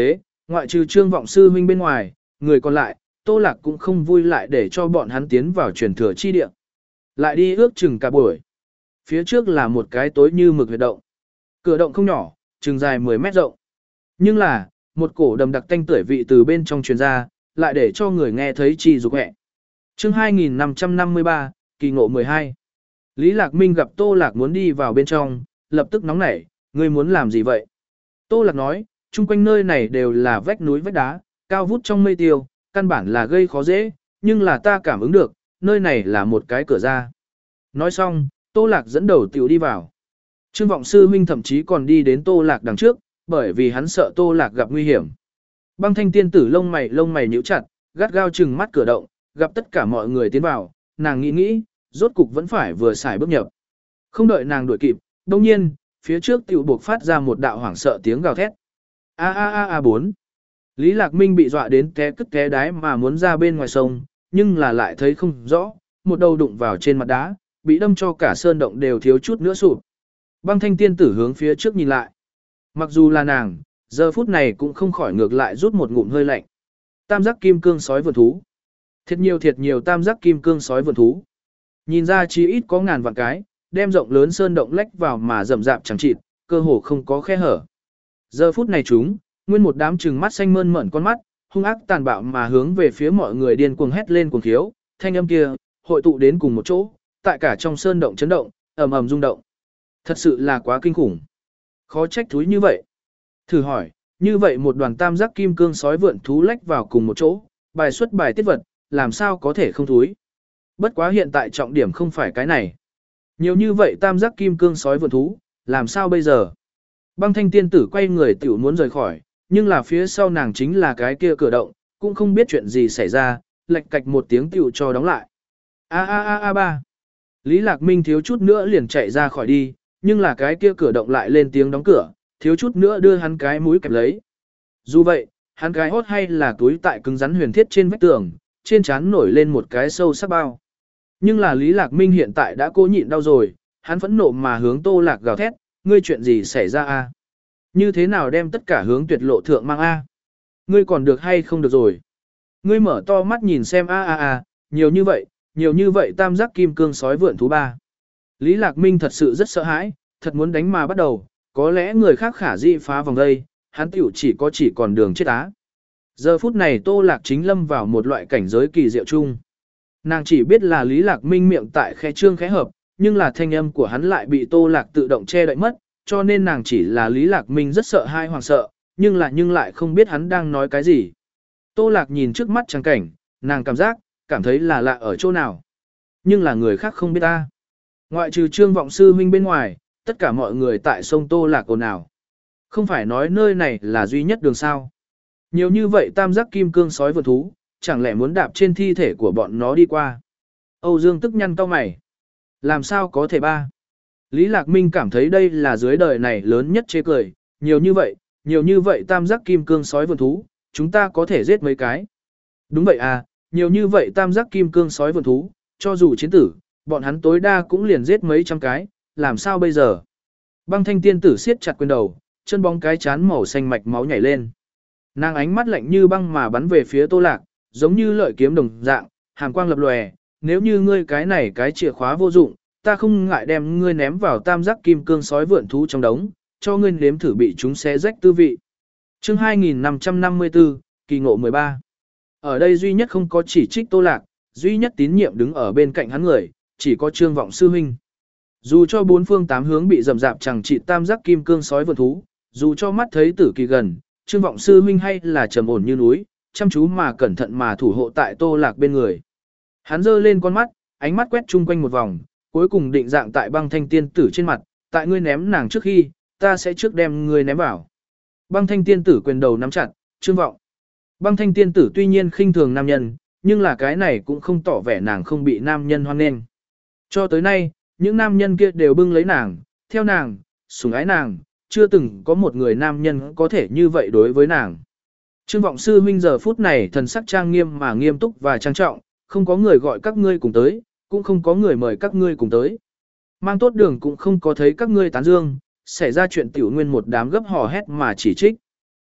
Ngoại trừ Trương Vọng Sư huynh bên ngoài, người còn lại, Tô Lạc cũng không vui lại để cho bọn hắn tiến vào truyền thừa chi địa. Lại đi ước chừng cả buổi. Phía trước là một cái tối như mực huyệt động. Cửa động không nhỏ, chừng dài mười mét rộng. Nhưng là, một cổ đầm đặc tanh tưởi vị từ bên trong truyền ra, lại để cho người nghe thấy chi dục hẹ. Chương hai nghìn năm trăm năm mươi ba, kỳ ngộ mười hai. Lý Lạc Minh gặp Tô Lạc muốn đi vào bên trong, lập tức nóng nảy, ngươi muốn làm gì vậy? Tô Lạc nói, chung quanh nơi này đều là vách núi vách đá, cao vút trong mây tiêu, căn bản là gây khó dễ, nhưng là ta cảm ứng được, nơi này là một cái cửa ra. Nói xong, Tô Lạc dẫn đầu tiểu đi vào. Trương Vọng Sư huynh thậm chí còn đi đến Tô Lạc đằng trước, bởi vì hắn sợ Tô Lạc gặp nguy hiểm. Băng Thanh tiên tử lông mày lông mày nhíu chặt, gắt gao chừng mắt cửa động, gặp tất cả mọi người tiến vào, nàng nghĩ nghĩ, rốt cục vẫn phải vừa xài bước nhập. Không đợi nàng đuổi kịp, đồng nhiên, phía trước tiểu buộc phát ra một đạo hoảng sợ tiếng gào thét. A a a a bốn. Lý Lạc Minh bị dọa đến té cất té đái mà muốn ra bên ngoài sông, nhưng là lại thấy không rõ, một đầu đụng vào trên mặt đá, bị đâm cho cả sơn động đều thiếu chút nữa sụp. Băng Thanh tiên tử hướng phía trước nhìn lại. Mặc dù là nàng, giờ phút này cũng không khỏi ngược lại rút một ngụm hơi lạnh. Tam giác kim cương sói vượn thú. Thiệt nhiều thiệt nhiều tam giác kim cương sói vượn thú. Nhìn ra chỉ ít có ngàn vạn cái, đem rộng lớn sơn động lách vào mà rậm rạp chẳng chịt, cơ hồ không có khe hở. Giờ phút này chúng, nguyên một đám trừng mắt xanh mơn mởn con mắt, hung ác tàn bạo mà hướng về phía mọi người điên cuồng hét lên cuồng khiếu, thanh âm kia hội tụ đến cùng một chỗ, tại cả trong sơn động chấn động, ầm ầm rung động. Thật sự là quá kinh khủng. Khó trách thúi như vậy. Thử hỏi, như vậy một đoàn tam giác kim cương sói vượn thú lách vào cùng một chỗ, bài xuất bài tiết vật, làm sao có thể không thúi. Bất quá hiện tại trọng điểm không phải cái này. Nhiều như vậy tam giác kim cương sói vượn thú, làm sao bây giờ? Băng Thanh tiên tử quay người tiểu muốn rời khỏi, nhưng là phía sau nàng chính là cái kia cửa động, cũng không biết chuyện gì xảy ra, lệch cạch một tiếng tiểu cho đóng lại. A a a a ba. Lý Lạc Minh thiếu chút nữa liền chạy ra khỏi đi, nhưng là cái kia cửa động lại lên tiếng đóng cửa, thiếu chút nữa đưa hắn cái mũi kẹp lấy. Dù vậy, hắn cái hốt hay là túi tại cứng rắn huyền thiết trên vách tường, trên trán nổi lên một cái sâu sắc bao. Nhưng là Lý Lạc Minh hiện tại đã cố nhịn đau rồi, hắn phẫn nộ mà hướng Tô Lạc gào thét, ngươi chuyện gì xảy ra a? Như thế nào đem tất cả hướng tuyệt lộ thượng mang a? Ngươi còn được hay không được rồi? Ngươi mở to mắt nhìn xem a a a, nhiều như vậy, nhiều như vậy tam giác kim cương sói vượn thú ba. Lý Lạc Minh thật sự rất sợ hãi, thật muốn đánh mà bắt đầu, có lẽ người khác khả dĩ phá vòng đây, hắn tiểu chỉ có chỉ còn đường chết á. Giờ phút này Tô Lạc chính lâm vào một loại cảnh giới kỳ diệu chung. Nàng chỉ biết là Lý Lạc Minh miệng tại khe trương khẽ hợp, nhưng là thanh âm của hắn lại bị Tô Lạc tự động che đậy mất, cho nên nàng chỉ là Lý Lạc Minh rất sợ hai hoàng sợ, nhưng là nhưng lại không biết hắn đang nói cái gì. Tô Lạc nhìn trước mắt trắng cảnh, nàng cảm giác, cảm thấy là lạ ở chỗ nào. Nhưng là người khác không biết ta. Ngoại trừ Trương Vọng Sư huynh bên ngoài, tất cả mọi người tại sông Tô Lạc ồn ào. Không phải nói nơi này là duy nhất đường sao. Nhiều như vậy tam giác kim cương sói vượn thú, chẳng lẽ muốn đạp trên thi thể của bọn nó đi qua. Âu Dương tức nhăn cau mày. Làm sao có thể ba? Lý Lạc Minh cảm thấy đây là dưới đời này lớn nhất chê cười, nhiều như vậy, nhiều như vậy tam giác kim cương sói vượn thú, chúng ta có thể giết mấy cái. Đúng vậy à, nhiều như vậy tam giác kim cương sói vượn thú, cho dù chiến tử, bọn hắn tối đa cũng liền giết mấy trăm cái, làm sao bây giờ? Băng Thanh tiên tử siết chặt quyền đầu, chân bóng cái chán màu xanh mạch máu nhảy lên. Nàng ánh mắt lạnh như băng mà bắn về phía Tô Lạc, giống như lợi kiếm đồng dạng, hàn quang lập lòe, nếu như ngươi cái này cái chìa khóa vô dụng, ta không ngại đem ngươi ném vào tam giác kim cương sói vượn thú trong đống, cho ngươi nếm thử bị chúng xé rách tư vị. Chương hai nghìn năm trăm năm mươi tư, kỳ ngộ mười ba. Ở đây duy nhất không có chỉ trích Tô Lạc, duy nhất tín nhiệm đứng ở bên cạnh hắn người, chỉ có Trương Vọng Sư huynh. Dù cho bốn phương tám hướng bị rầm rạp chẳng trị tam giác kim cương sói vượn thú, dù cho mắt thấy tử kỳ gần, Trương Vọng Sư huynh hay là trầm ổn như núi, chăm chú mà cẩn thận mà thủ hộ tại Tô Lạc bên người. Hắn giơ lên con mắt, ánh mắt quét chung quanh một vòng, cuối cùng định dạng tại Băng Thanh tiên tử trên mặt, tại ngươi ném nàng trước khi, ta sẽ trước đem ngươi ném vào. Băng Thanh tiên tử quyền đầu nắm chặt, Trương Vọng. Băng Thanh tiên tử tuy nhiên khinh thường nam nhân, nhưng là cái này cũng không tỏ vẻ nàng không bị nam nhân hoan nghênh. Cho tới nay, những nam nhân kia đều bưng lấy nàng, theo nàng, sủng ái nàng, chưa từng có một người nam nhân có thể như vậy đối với nàng. Trương Vọng Sư huynh giờ phút này thần sắc trang nghiêm mà nghiêm túc và trang trọng, không có người gọi các ngươi cùng tới, cũng không có người mời các ngươi cùng tới. Mang tốt đường cũng không có thấy các ngươi tán dương, xảy ra chuyện tiểu nguyên một đám gấp hò hét mà chỉ trích.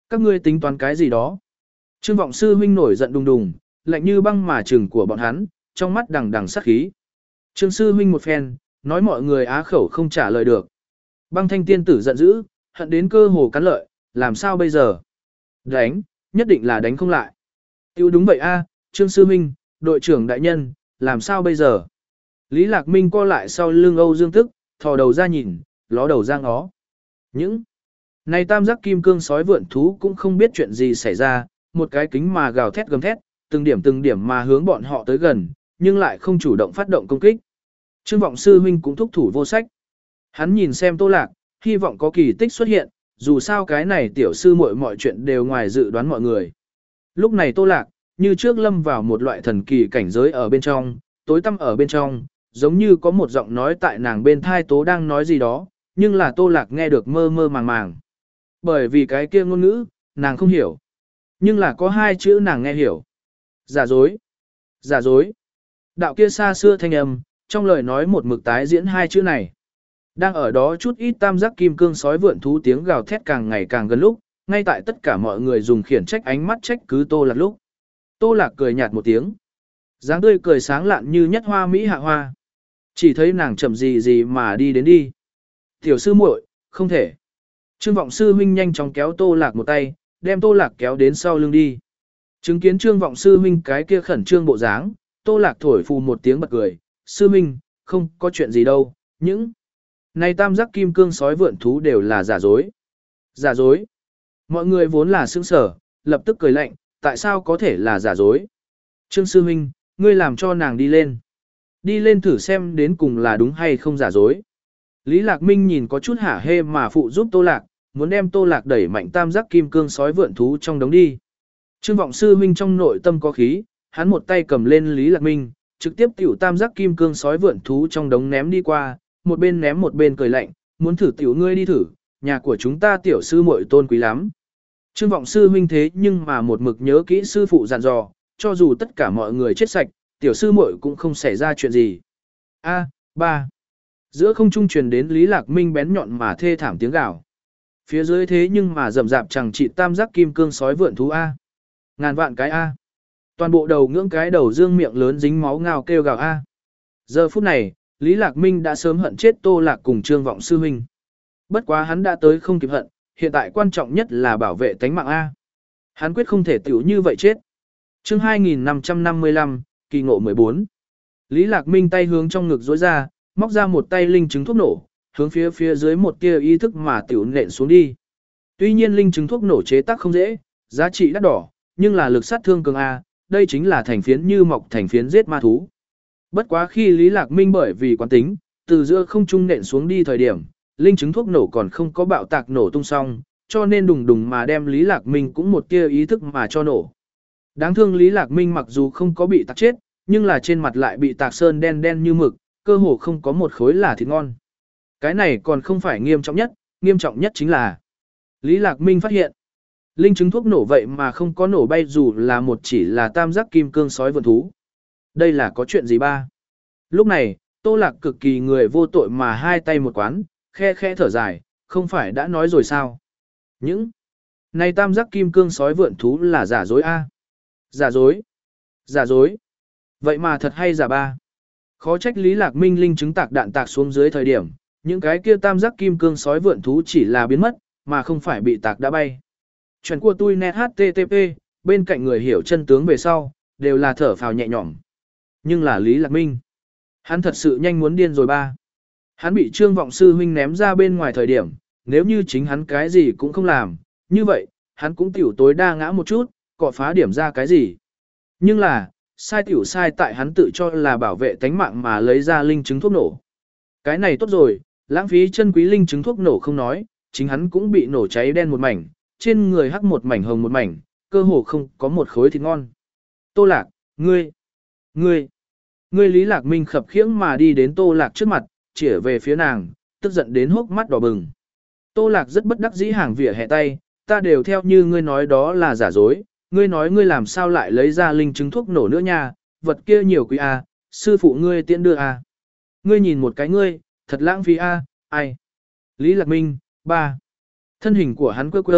Các ngươi tính toán cái gì đó? Trương Vọng Sư huynh nổi giận đùng đùng, lạnh như băng mà trừng của bọn hắn, trong mắt đằng đằng sát khí. Trương Sư huynh một phen, nói mọi người á khẩu không trả lời được. Băng Thanh tiên tử giận dữ, hận đến cơ hồ cắn lợi, làm sao bây giờ? Đánh, nhất định là đánh không lại. Tiêu đúng vậy a, Trương Sư huynh, đội trưởng đại nhân, làm sao bây giờ? Lý Lạc Minh co lại sau lưng Âu Dương Tức, thò đầu ra nhìn, ló đầu ra ngó. Những này tam giác kim cương sói vượn thú cũng không biết chuyện gì xảy ra, một cái kính mà gào thét gầm thét, từng điểm từng điểm mà hướng bọn họ tới gần, nhưng lại không chủ động phát động công kích. Trương Vọng Sư huynh cũng thúc thủ vô sách. Hắn nhìn xem Tô Lạc, hy vọng có kỳ tích xuất hiện, dù sao cái này tiểu sư muội mọi chuyện đều ngoài dự đoán mọi người. Lúc này Tô Lạc, như trước lâm vào một loại thần kỳ cảnh giới ở bên trong, tối tăm ở bên trong, giống như có một giọng nói tại nàng bên thai tố đang nói gì đó, nhưng là Tô Lạc nghe được mơ mơ màng màng. Bởi vì cái kia ngôn ngữ, nàng không hiểu. Nhưng là có hai chữ nàng nghe hiểu. Giả dối. Giả dối. Đạo kia xa xưa thanh âm, trong lời nói một mực tái diễn hai chữ này. Đang ở đó chút ít tam giác kim cương sói vượn thú tiếng gào thét càng ngày càng gần lúc, ngay tại tất cả mọi người dùng khiển trách ánh mắt trách cứ Tô Lạc lúc. Tô Lạc cười nhạt một tiếng. Dáng tươi cười sáng lạn như nhất hoa mỹ hạ hoa. Chỉ thấy nàng chậm gì gì mà đi đến đi. Tiểu sư muội, không thể. Trương Vọng Sư huynh nhanh chóng kéo Tô Lạc một tay, đem Tô Lạc kéo đến sau lưng đi. Chứng kiến Trương Vọng Sư huynh cái kia khẩn trương bộ dáng, Tô Lạc thổi phù một tiếng bật cười. Sư huynh, không có chuyện gì đâu, những này tam giác kim cương sói vượn thú đều là giả dối. Giả dối. Mọi người vốn là sững sở, lập tức cười lạnh, tại sao có thể là giả dối? Trương Sư huynh, ngươi làm cho nàng đi lên. Đi lên thử xem đến cùng là đúng hay không giả dối. Lý Lạc Minh nhìn có chút hả hê mà phụ giúp Tô Lạc, muốn đem Tô Lạc đẩy mạnh tam giác kim cương sói vượn thú trong đống đi. Trương Vọng Sư huynh trong nội tâm có khí, hắn một tay cầm lên Lý Lạc Minh, trực tiếp tiểu tam giác kim cương sói vượn thú trong đống ném đi qua, một bên ném một bên cười lạnh, muốn thử tiểu ngươi đi thử, nhà của chúng ta tiểu sư muội tôn quý lắm. Trương Vọng Sư huynh thế nhưng mà một mực nhớ kỹ sư phụ dặn dò, cho dù tất cả mọi người chết sạch, tiểu sư muội cũng không xảy ra chuyện gì. A, ba. Giữa không trung truyền đến Lý Lạc Minh bén nhọn mà thê thảm tiếng gào. Phía dưới thế nhưng mà rầm rạp chẳng trị tam giác kim cương sói vượn thú A. Ngàn vạn cái A. Toàn bộ đầu ngưỡng cái đầu dương miệng lớn dính máu ngao kêu gào A. Giờ phút này, Lý Lạc Minh đã sớm hận chết Tô Lạc cùng Trương Vọng Sư huynh. Bất quá hắn đã tới không kịp hận, hiện tại quan trọng nhất là bảo vệ tánh mạng A. Hắn quyết không thể tiểu như vậy chết. Chương hai nghìn năm trăm năm mươi lăm, kỳ ngộ mười bốn. Lý Lạc Minh tay hướng trong ngực rối ra, móc ra một tay linh chứng thuốc nổ, hướng phía phía dưới một tia ý thức mà tiểu nện xuống đi. Tuy nhiên linh chứng thuốc nổ chế tác không dễ, giá trị đắt đỏ, nhưng là lực sát thương cường A, đây chính là thành phiến như mọc thành phiến giết ma thú. Bất quá khi Lý Lạc Minh bởi vì quán tính, từ giữa không trung nện xuống đi thời điểm, linh chứng thuốc nổ còn không có bạo tạc nổ tung xong, cho nên đùng đùng mà đem Lý Lạc Minh cũng một tia ý thức mà cho nổ. Đáng thương Lý Lạc Minh mặc dù không có bị tạc chết, nhưng là trên mặt lại bị tạc sơn đen đen như mực, cơ hồ không có một khối là thịt ngon. Cái này còn không phải nghiêm trọng nhất, nghiêm trọng nhất chính là Lý Lạc Minh phát hiện, linh chứng thuốc nổ vậy mà không có nổ bay dù là một chỉ là tam giác kim cương sói vượn thú. Đây là có chuyện gì ba? Lúc này, Tô Lạc cực kỳ người vô tội mà hai tay một quán, khe khe thở dài, không phải đã nói rồi sao? Những này tam giác kim cương sói vượn thú là giả dối a? Giả dối? Giả dối? Vậy mà thật hay giả ba? Khó trách Lý Lạc Minh linh chứng tạc đạn tạc xuống dưới thời điểm, những cái kia tam giác kim cương sói vượn thú chỉ là biến mất, mà không phải bị tạc đã bay. Chuyện của tôi net hát tê tê pê, bên cạnh người hiểu chân tướng về sau, đều là thở phào nhẹ nhõm. Nhưng là Lý Lạc Minh, hắn thật sự nhanh muốn điên rồi ba. Hắn bị Trương Vọng Sư huynh ném ra bên ngoài thời điểm, nếu như chính hắn cái gì cũng không làm, như vậy, hắn cũng tiểu tối đa ngã một chút, cọ phá điểm ra cái gì. Nhưng là, sai tiểu sai tại hắn tự cho là bảo vệ tánh mạng mà lấy ra linh chứng thuốc nổ. Cái này tốt rồi, lãng phí chân quý linh chứng thuốc nổ không nói, chính hắn cũng bị nổ cháy đen một mảnh, trên người hắc một mảnh hồng một mảnh, cơ hồ không có một khối thịt ngon. Tô Lạc, ngươi, ngươi, ngươi Lý Lạc Minh khập khiễng mà đi đến Tô Lạc trước mặt, chĩa về phía nàng, tức giận đến hốc mắt đỏ bừng. Tô Lạc rất bất đắc dĩ hàng vỉa hè tay, ta đều theo như ngươi nói đó là giả dối, ngươi nói ngươi làm sao lại lấy ra linh chứng thuốc nổ nữa nha, vật kia nhiều quý a, sư phụ ngươi tiện đưa a. Ngươi nhìn một cái ngươi, thật lãng phí a, ai. Lý Lạc Minh, ba. Thân hình của hắn quơ quơ,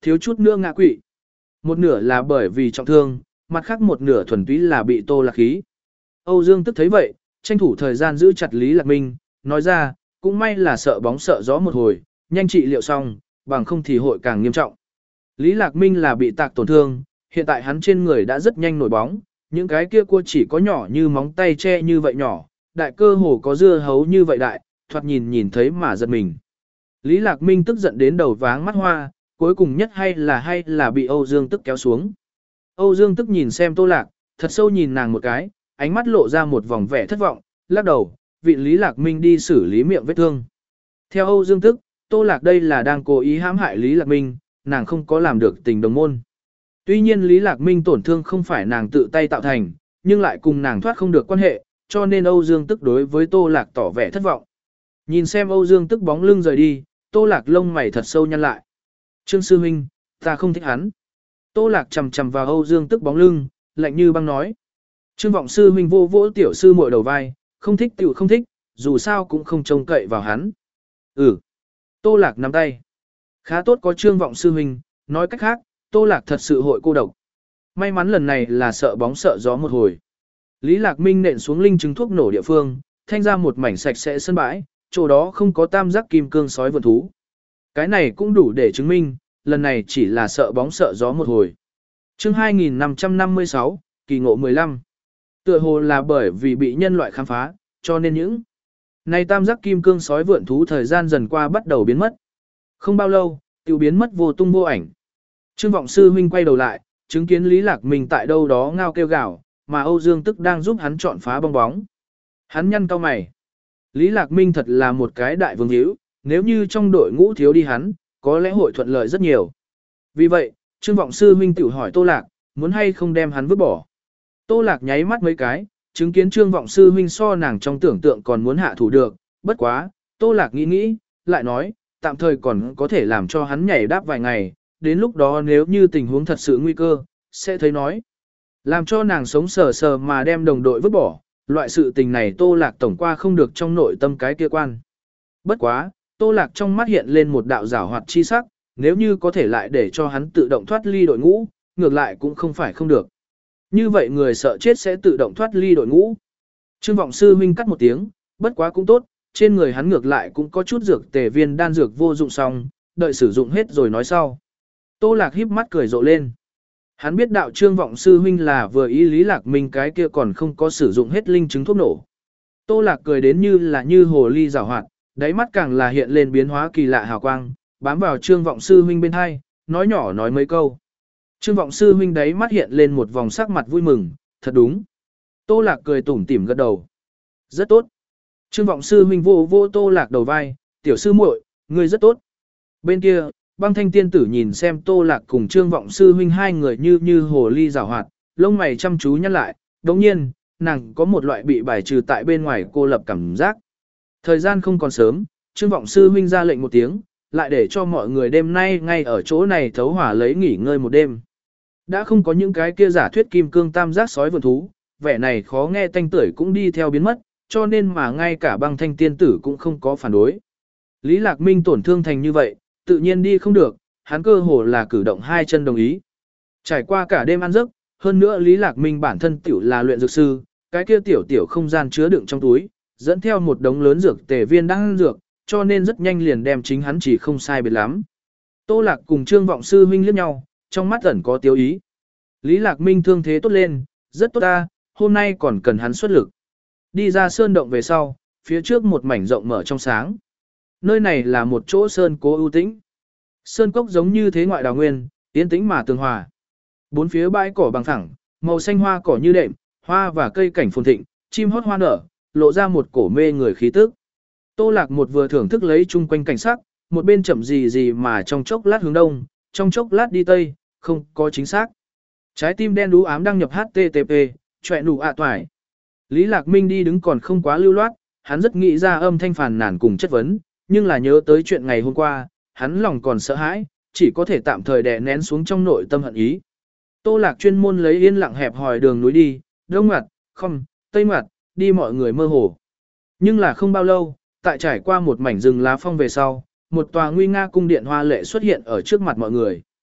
thiếu chút nữa ngã quỵ. Một nửa là bởi vì trọng thương, mặt khác một nửa thuần túy là bị Tô Lạc khí. Âu Dương Tức thấy vậy, tranh thủ thời gian giữ chặt Lý Lạc Minh, nói ra, cũng may là sợ bóng sợ gió một hồi, nhanh trị liệu xong, bằng không thì hội càng nghiêm trọng. Lý Lạc Minh là bị tạc tổn thương, hiện tại hắn trên người đã rất nhanh nổi bóng, những cái kia cua chỉ có nhỏ như móng tay che như vậy nhỏ, đại cơ hồ có dưa hấu như vậy đại, thoạt nhìn nhìn thấy mà giật mình. Lý Lạc Minh tức giận đến đầu váng mắt hoa, cuối cùng nhất hay là hay là bị Âu Dương Tức kéo xuống. Âu Dương Tức nhìn xem Tô Lạc, thật sâu nhìn nàng một cái, ánh mắt lộ ra một vòng vẻ thất vọng, lắc đầu, vị Lý Lạc Minh đi xử lý miệng vết thương. Theo Âu Dương Tức, Tô Lạc đây là đang cố ý hãm hại Lý Lạc Minh, nàng không có làm được tình đồng môn. Tuy nhiên Lý Lạc Minh tổn thương không phải nàng tự tay tạo thành, nhưng lại cùng nàng thoát không được quan hệ, cho nên Âu Dương Tức đối với Tô Lạc tỏ vẻ thất vọng. Nhìn xem Âu Dương Tức bóng lưng rời đi, Tô Lạc lông mày thật sâu nhăn lại. Trương sư huynh, ta không thích hắn. Tô Lạc chầm chầm vào Âu Dương Tức bóng lưng, lạnh như băng nói. Trương vọng sư huynh vô vỗ tiểu sư muội đầu vai, không thích tiểu không thích, dù sao cũng không trông cậy vào hắn. Ừ. Tô Lạc nắm tay. Khá tốt có Trương vọng sư huynh, nói cách khác, Tô Lạc thật sự hội cô độc. May mắn lần này là sợ bóng sợ gió một hồi. Lý Lạc Minh nện xuống linh chứng thuốc nổ địa phương, thanh ra một mảnh sạch sẽ sân bãi, chỗ đó không có tam giác kim cương sói vượn thú. Cái này cũng đủ để chứng minh, lần này chỉ là sợ bóng sợ gió một hồi. Chương hai nghìn năm trăm năm mươi sáu, kỳ ngộ mười lăm. Tựa hồ là bởi vì bị nhân loại khám phá, cho nên những này tam giác kim cương sói vượn thú thời gian dần qua bắt đầu biến mất. Không bao lâu, tiêu biến mất vô tung vô ảnh. Trương vọng sư huynh quay đầu lại, chứng kiến Lý Lạc Minh tại đâu đó ngao kêu gào, mà Âu Dương Tức đang giúp hắn chọn phá bong bóng. Hắn nhăn cau mày. Lý Lạc Minh thật là một cái đại vương hữu, nếu như trong đội ngũ thiếu đi hắn, có lẽ hội thuận lợi rất nhiều. Vì vậy, Trương vọng sư huynh tự hỏi Tô Lạc, muốn hay không đem hắn vứt bỏ. Tô Lạc nháy mắt mấy cái, chứng kiến Trương vọng sư huynh so nàng trong tưởng tượng còn muốn hạ thủ được, bất quá, Tô Lạc nghĩ nghĩ, lại nói, tạm thời còn có thể làm cho hắn nhảy đáp vài ngày, đến lúc đó nếu như tình huống thật sự nguy cơ, sẽ thấy nói. Làm cho nàng sống sờ sờ mà đem đồng đội vứt bỏ, loại sự tình này Tô Lạc tổng qua không được trong nội tâm cái kia quan. Bất quá, Tô Lạc trong mắt hiện lên một đạo giảo hoạt chi sắc, nếu như có thể lại để cho hắn tự động thoát ly đội ngũ, ngược lại cũng không phải không được. Như vậy người sợ chết sẽ tự động thoát ly đội ngũ. Trương vọng sư huynh cắt một tiếng, bất quá cũng tốt, trên người hắn ngược lại cũng có chút dược tề viên đan dược vô dụng xong, đợi sử dụng hết rồi nói sau. Tô Lạc híp mắt cười rộ lên. Hắn biết đạo Trương vọng sư huynh là vừa ý Lý Lạc Minh cái kia còn không có sử dụng hết linh chứng thuốc nổ. Tô Lạc cười đến như là như hồ ly giảo hoạt, đáy mắt càng là hiện lên biến hóa kỳ lạ hào quang, bám vào Trương vọng sư huynh bên hai, nói nhỏ nói mấy câu. Trương vọng sư huynh đáy mắt hiện lên một vòng sắc mặt vui mừng, thật đúng. Tô Lạc cười tủm tỉm gật đầu. Rất tốt. Trương vọng sư huynh vô vô Tô Lạc đầu vai, tiểu sư muội, ngươi rất tốt. Bên kia, Băng Thanh tiên tử nhìn xem Tô Lạc cùng Trương vọng sư huynh hai người như như hồ ly giảo hoạt, lông mày chăm chú nhăn lại, đồng nhiên, nàng có một loại bị bài trừ tại bên ngoài cô lập cảm giác. Thời gian không còn sớm, Trương vọng sư huynh ra lệnh một tiếng, lại để cho mọi người đêm nay ngay ở chỗ này thấu hỏa lấy nghỉ ngơi một đêm. Đã không có những cái kia giả thuyết kim cương tam giác sói vượn thú, vẻ này khó nghe tanh tưởi cũng đi theo biến mất, cho nên mà ngay cả Băng Thanh tiên tử cũng không có phản đối. Lý Lạc Minh tổn thương thành như vậy, tự nhiên đi không được, hắn cơ hồ là cử động hai chân đồng ý. Trải qua cả đêm ăn giấc, hơn nữa Lý Lạc Minh bản thân tiểu là luyện dược sư, cái kia tiểu tiểu không gian chứa đựng trong túi, dẫn theo một đống lớn dược tề viên đang ăn dược, cho nên rất nhanh liền đem chính hắn chỉ không sai biệt lắm. Tô Lạc cùng Trương vọng sư huynh liếc nhau, trong mắt ẩn có tiêu ý. Lý Lạc Minh thương thế tốt lên, rất tốt ta, hôm nay còn cần hắn xuất lực. Đi ra sơn động về sau, phía trước một mảnh rộng mở trong sáng. Nơi này là một chỗ sơn cố ưu tĩnh. Sơn cốc giống như thế ngoại đào nguyên, yên tĩnh mà tường hòa. Bốn phía bãi cỏ bằng phẳng, màu xanh hoa cỏ như đệm, hoa và cây cảnh phồn thịnh, chim hót hoa nở, lộ ra một cổ mê người khí tức. Tô Lạc một vừa thưởng thức lấy chung quanh cảnh sắc, một bên chậm gì gì mà trong chốc lát hướng đông, trong chốc lát đi tây, không có chính xác. Trái tim đen đú ám đăng nhập hát tê tê pê, chọe nụ ạ toải. Lý Lạc Minh đi đứng còn không quá lưu loát, hắn rất nghĩ ra âm thanh phàn nàn cùng chất vấn, nhưng là nhớ tới chuyện ngày hôm qua, hắn lòng còn sợ hãi, chỉ có thể tạm thời đè nén xuống trong nội tâm hận ý. Tô Lạc chuyên môn lấy yên lặng hẹp hòi đường núi đi, đông ngoặt, không, tây ngoặt, đi mọi người mơ hồ. Nhưng là không bao lâu, tại trải qua một mảnh rừng lá phong về sau, một tòa nguy nga cung điện hoa lệ xuất hiện ở trước mặt mọi người.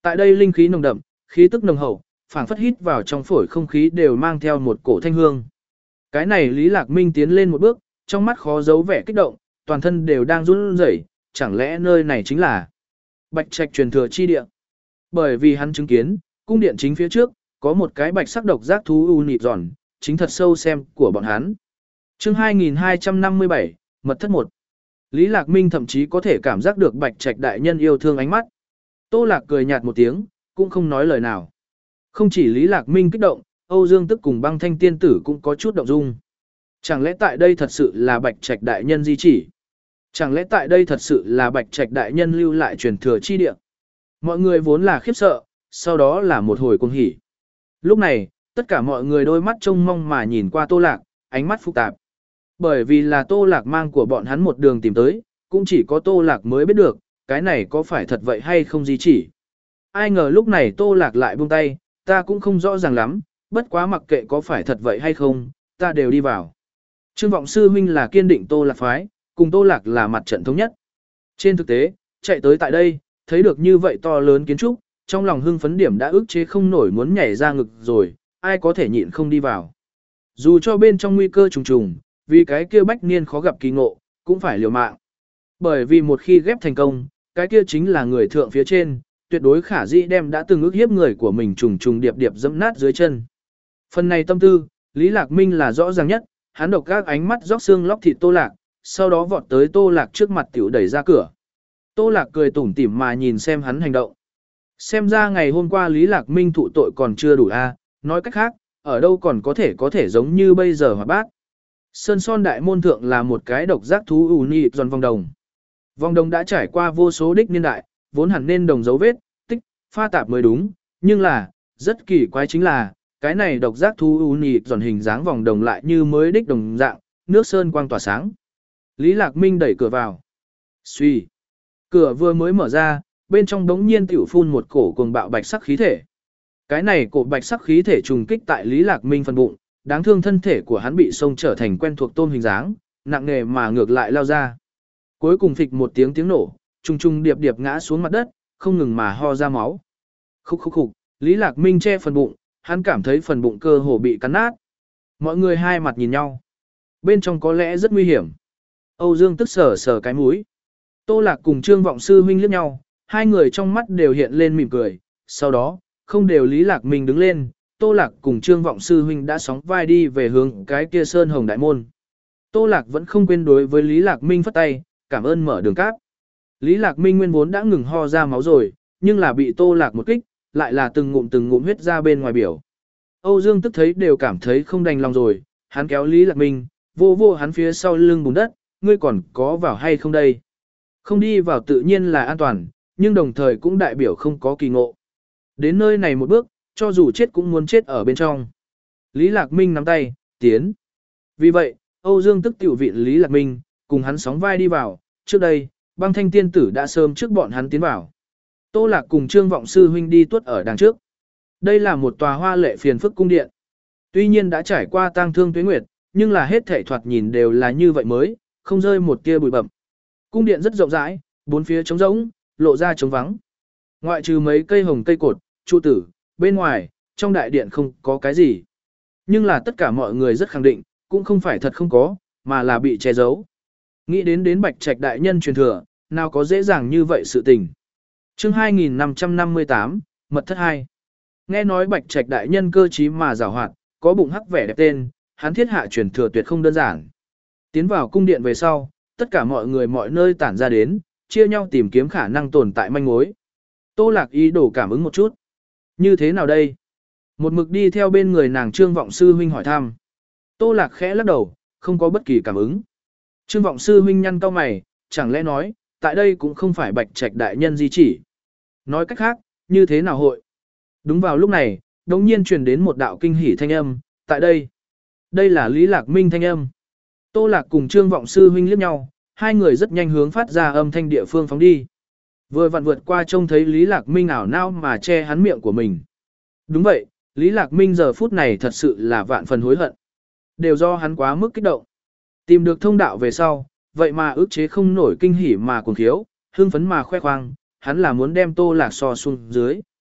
Tại đây linh khí nồng đậm, khí tức nồng hậu, phảng phất hít vào trong phổi không khí đều mang theo một cổ thanh hương. Cái này Lý Lạc Minh tiến lên một bước, trong mắt khó giấu vẻ kích động, toàn thân đều đang run rẩy, chẳng lẽ nơi này chính là Bạch Trạch truyền thừa chi địa. Bởi vì hắn chứng kiến, cung điện chính phía trước, có một cái bạch sắc độc giác thú u nịt giòn, chính thật sâu xem của bọn hắn. Chương hai nghìn hai trăm năm mươi bảy, mật thất một. Lý Lạc Minh thậm chí có thể cảm giác được Bạch Trạch đại nhân yêu thương ánh mắt. Tô Lạc cười nhạt một tiếng, cũng không nói lời nào. Không chỉ Lý Lạc Minh kích động, Âu Dương Tức cùng Băng Thanh tiên tử cũng có chút động dung. Chẳng lẽ tại đây thật sự là Bạch Trạch đại nhân di chỉ? Chẳng lẽ tại đây thật sự là Bạch Trạch đại nhân lưu lại truyền thừa chi địa? Mọi người vốn là khiếp sợ, sau đó là một hồi cuồng hỉ. Lúc này, tất cả mọi người đôi mắt trông mong mà nhìn qua Tô Lạc, ánh mắt phức tạp. Bởi vì là Tô Lạc mang của bọn hắn một đường tìm tới, cũng chỉ có Tô Lạc mới biết được, cái này có phải thật vậy hay không di chỉ. Ai ngờ lúc này Tô Lạc lại buông tay, ta cũng không rõ ràng lắm, bất quá mặc kệ có phải thật vậy hay không, ta đều đi vào. Trương Vọng Sư huynh là kiên định Tô Lạc phái, cùng Tô Lạc là mặt trận thống nhất. Trên thực tế, chạy tới tại đây, thấy được như vậy to lớn kiến trúc, trong lòng hưng phấn điểm đã ức chế không nổi muốn nhảy ra ngực rồi, ai có thể nhịn không đi vào. Dù cho bên trong nguy cơ trùng trùng, vì cái kia bách niên khó gặp kỳ ngộ, cũng phải liều mạng. Bởi vì một khi ghép thành công, cái kia chính là người thượng phía trên, tuyệt đối khả dĩ đem đã từng ức hiếp người của mình trùng trùng điệp điệp dẫm nát dưới chân. Phần này tâm tư, Lý Lạc Minh là rõ ràng nhất, hắn độc các ánh mắt róc xương lóc thịt Tô Lạc, sau đó vọt tới Tô Lạc trước mặt tiểu đẩy ra cửa. Tô Lạc cười tủm tỉm mà nhìn xem hắn hành động. Xem ra ngày hôm qua Lý Lạc Minh thụ tội còn chưa đủ a, nói cách khác, ở đâu còn có thể có thể giống như bây giờ hoạt bát. Sơn Son Đại Môn Thượng là một cái độc giác thú ù nị giòn vòng đồng. Vòng đồng đã trải qua vô số đích niên đại, vốn hẳn nên đồng dấu vết, tích, pha tạp mới đúng, nhưng là, rất kỳ quái chính là, cái này độc giác thú ù nị giòn hình dáng vòng đồng lại như mới đích đồng dạng, nước sơn quang tỏa sáng. Lý Lạc Minh đẩy cửa vào. Xuy. Cửa vừa mới mở ra, bên trong đống nhiên tiểu phun một cổ cuồng bạo bạch sắc khí thể. Cái này cổ bạch sắc khí thể trùng kích tại Lý Lạc Minh phần bụng, đáng thương thân thể của hắn bị xông trở thành quen thuộc tôm hình dáng, nặng nề mà ngược lại lao ra. Cuối cùng phịch một tiếng tiếng nổ, trùng trùng điệp điệp ngã xuống mặt đất, không ngừng mà ho ra máu. Khúc khúc khúc, Lý Lạc Minh che phần bụng, hắn cảm thấy phần bụng cơ hồ bị cắn nát. Mọi người hai mặt nhìn nhau. Bên trong có lẽ rất nguy hiểm. Âu Dương Tức sờ sờ cái mũi. Tô Lạc cùng Trương Vọng Sư huynh liếc nhau, hai người trong mắt đều hiện lên mỉm cười. Sau đó, không đều Lý Lạc Minh đứng lên, Tô Lạc cùng Trương Vọng Sư huynh đã sóng vai đi về hướng cái kia Sơn Hồng Đại Môn. Tô Lạc vẫn không quên đối với Lý Lạc Minh phất tay, cảm ơn mở đường cáp. Lý Lạc Minh nguyên vốn đã ngừng ho ra máu rồi, nhưng là bị Tô Lạc một kích, lại là từng ngụm từng ngụm huyết ra bên ngoài biểu. Âu Dương Tức thấy đều cảm thấy không đành lòng rồi, hắn kéo Lý Lạc Minh, vô vô hắn phía sau lưng bùn đất, ngươi còn có vào hay không đây? Không đi vào tự nhiên là an toàn, nhưng đồng thời cũng đại biểu không có kỳ ngộ. Đến nơi này một bước, cho dù chết cũng muốn chết ở bên trong. Lý Lạc Minh nắm tay, tiến. Vì vậy, Âu Dương Tức tiểu viện Lý Lạc Minh, cùng hắn sóng vai đi vào, trước đây, Băng Thanh tiên tử đã sớm trước bọn hắn tiến vào. Tô Lạc cùng Trương Vọng Sư huynh đi tuốt ở đằng trước. Đây là một tòa hoa lệ phiền phức cung điện. Tuy nhiên đã trải qua tang thương tuế nguyệt, nhưng là hết thảy thoạt nhìn đều là như vậy mới, không rơi một tia bụi bặm. Cung điện rất rộng rãi, bốn phía trống rỗng, lộ ra trống vắng. Ngoại trừ mấy cây hồng cây cột, trụ tử, bên ngoài, trong đại điện không có cái gì. Nhưng là tất cả mọi người rất khẳng định, cũng không phải thật không có, mà là bị che giấu. Nghĩ đến đến Bạch Trạch đại nhân truyền thừa, nào có dễ dàng như vậy sự tình. Chương hai nghìn năm trăm năm mươi tám, mật thất hai. Nghe nói Bạch Trạch đại nhân cơ trí mà giàu hoạt, có bụng hắc vẻ đẹp tên, hắn thiết hạ truyền thừa tuyệt không đơn giản. Tiến vào cung điện về sau, tất cả mọi người mọi nơi tản ra đến, chia nhau tìm kiếm khả năng tồn tại manh mối. Tô Lạc ý đồ cảm ứng một chút. Như thế nào đây? Một mực đi theo bên người nàng Trương Vọng Sư huynh hỏi thăm. Tô Lạc khẽ lắc đầu, không có bất kỳ cảm ứng. Trương Vọng Sư huynh nhăn cau mày, chẳng lẽ nói, tại đây cũng không phải Bạch Trạch đại nhân di chỉ. Nói cách khác, như thế nào hội? Đúng vào lúc này, đống nhiên truyền đến một đạo kinh hỉ thanh âm, tại đây. Đây là Lý Lạc Minh thanh âm. Tô Lạc cùng Trương Vọng Sư huynh liếc nhau, hai người rất nhanh hướng phát ra âm thanh địa phương phóng đi. Vừa vặn vượt qua trông thấy Lý Lạc Minh ảo nao mà che hắn miệng của mình. Đúng vậy, Lý Lạc Minh giờ phút này thật sự là vạn phần hối hận. Đều do hắn quá mức kích động. Tìm được thông đạo về sau, vậy mà ức chế không nổi kinh hỉ mà cuồng khiếu, hưng phấn mà khoe khoang, hắn là muốn đem Tô Lạc so xuống dưới.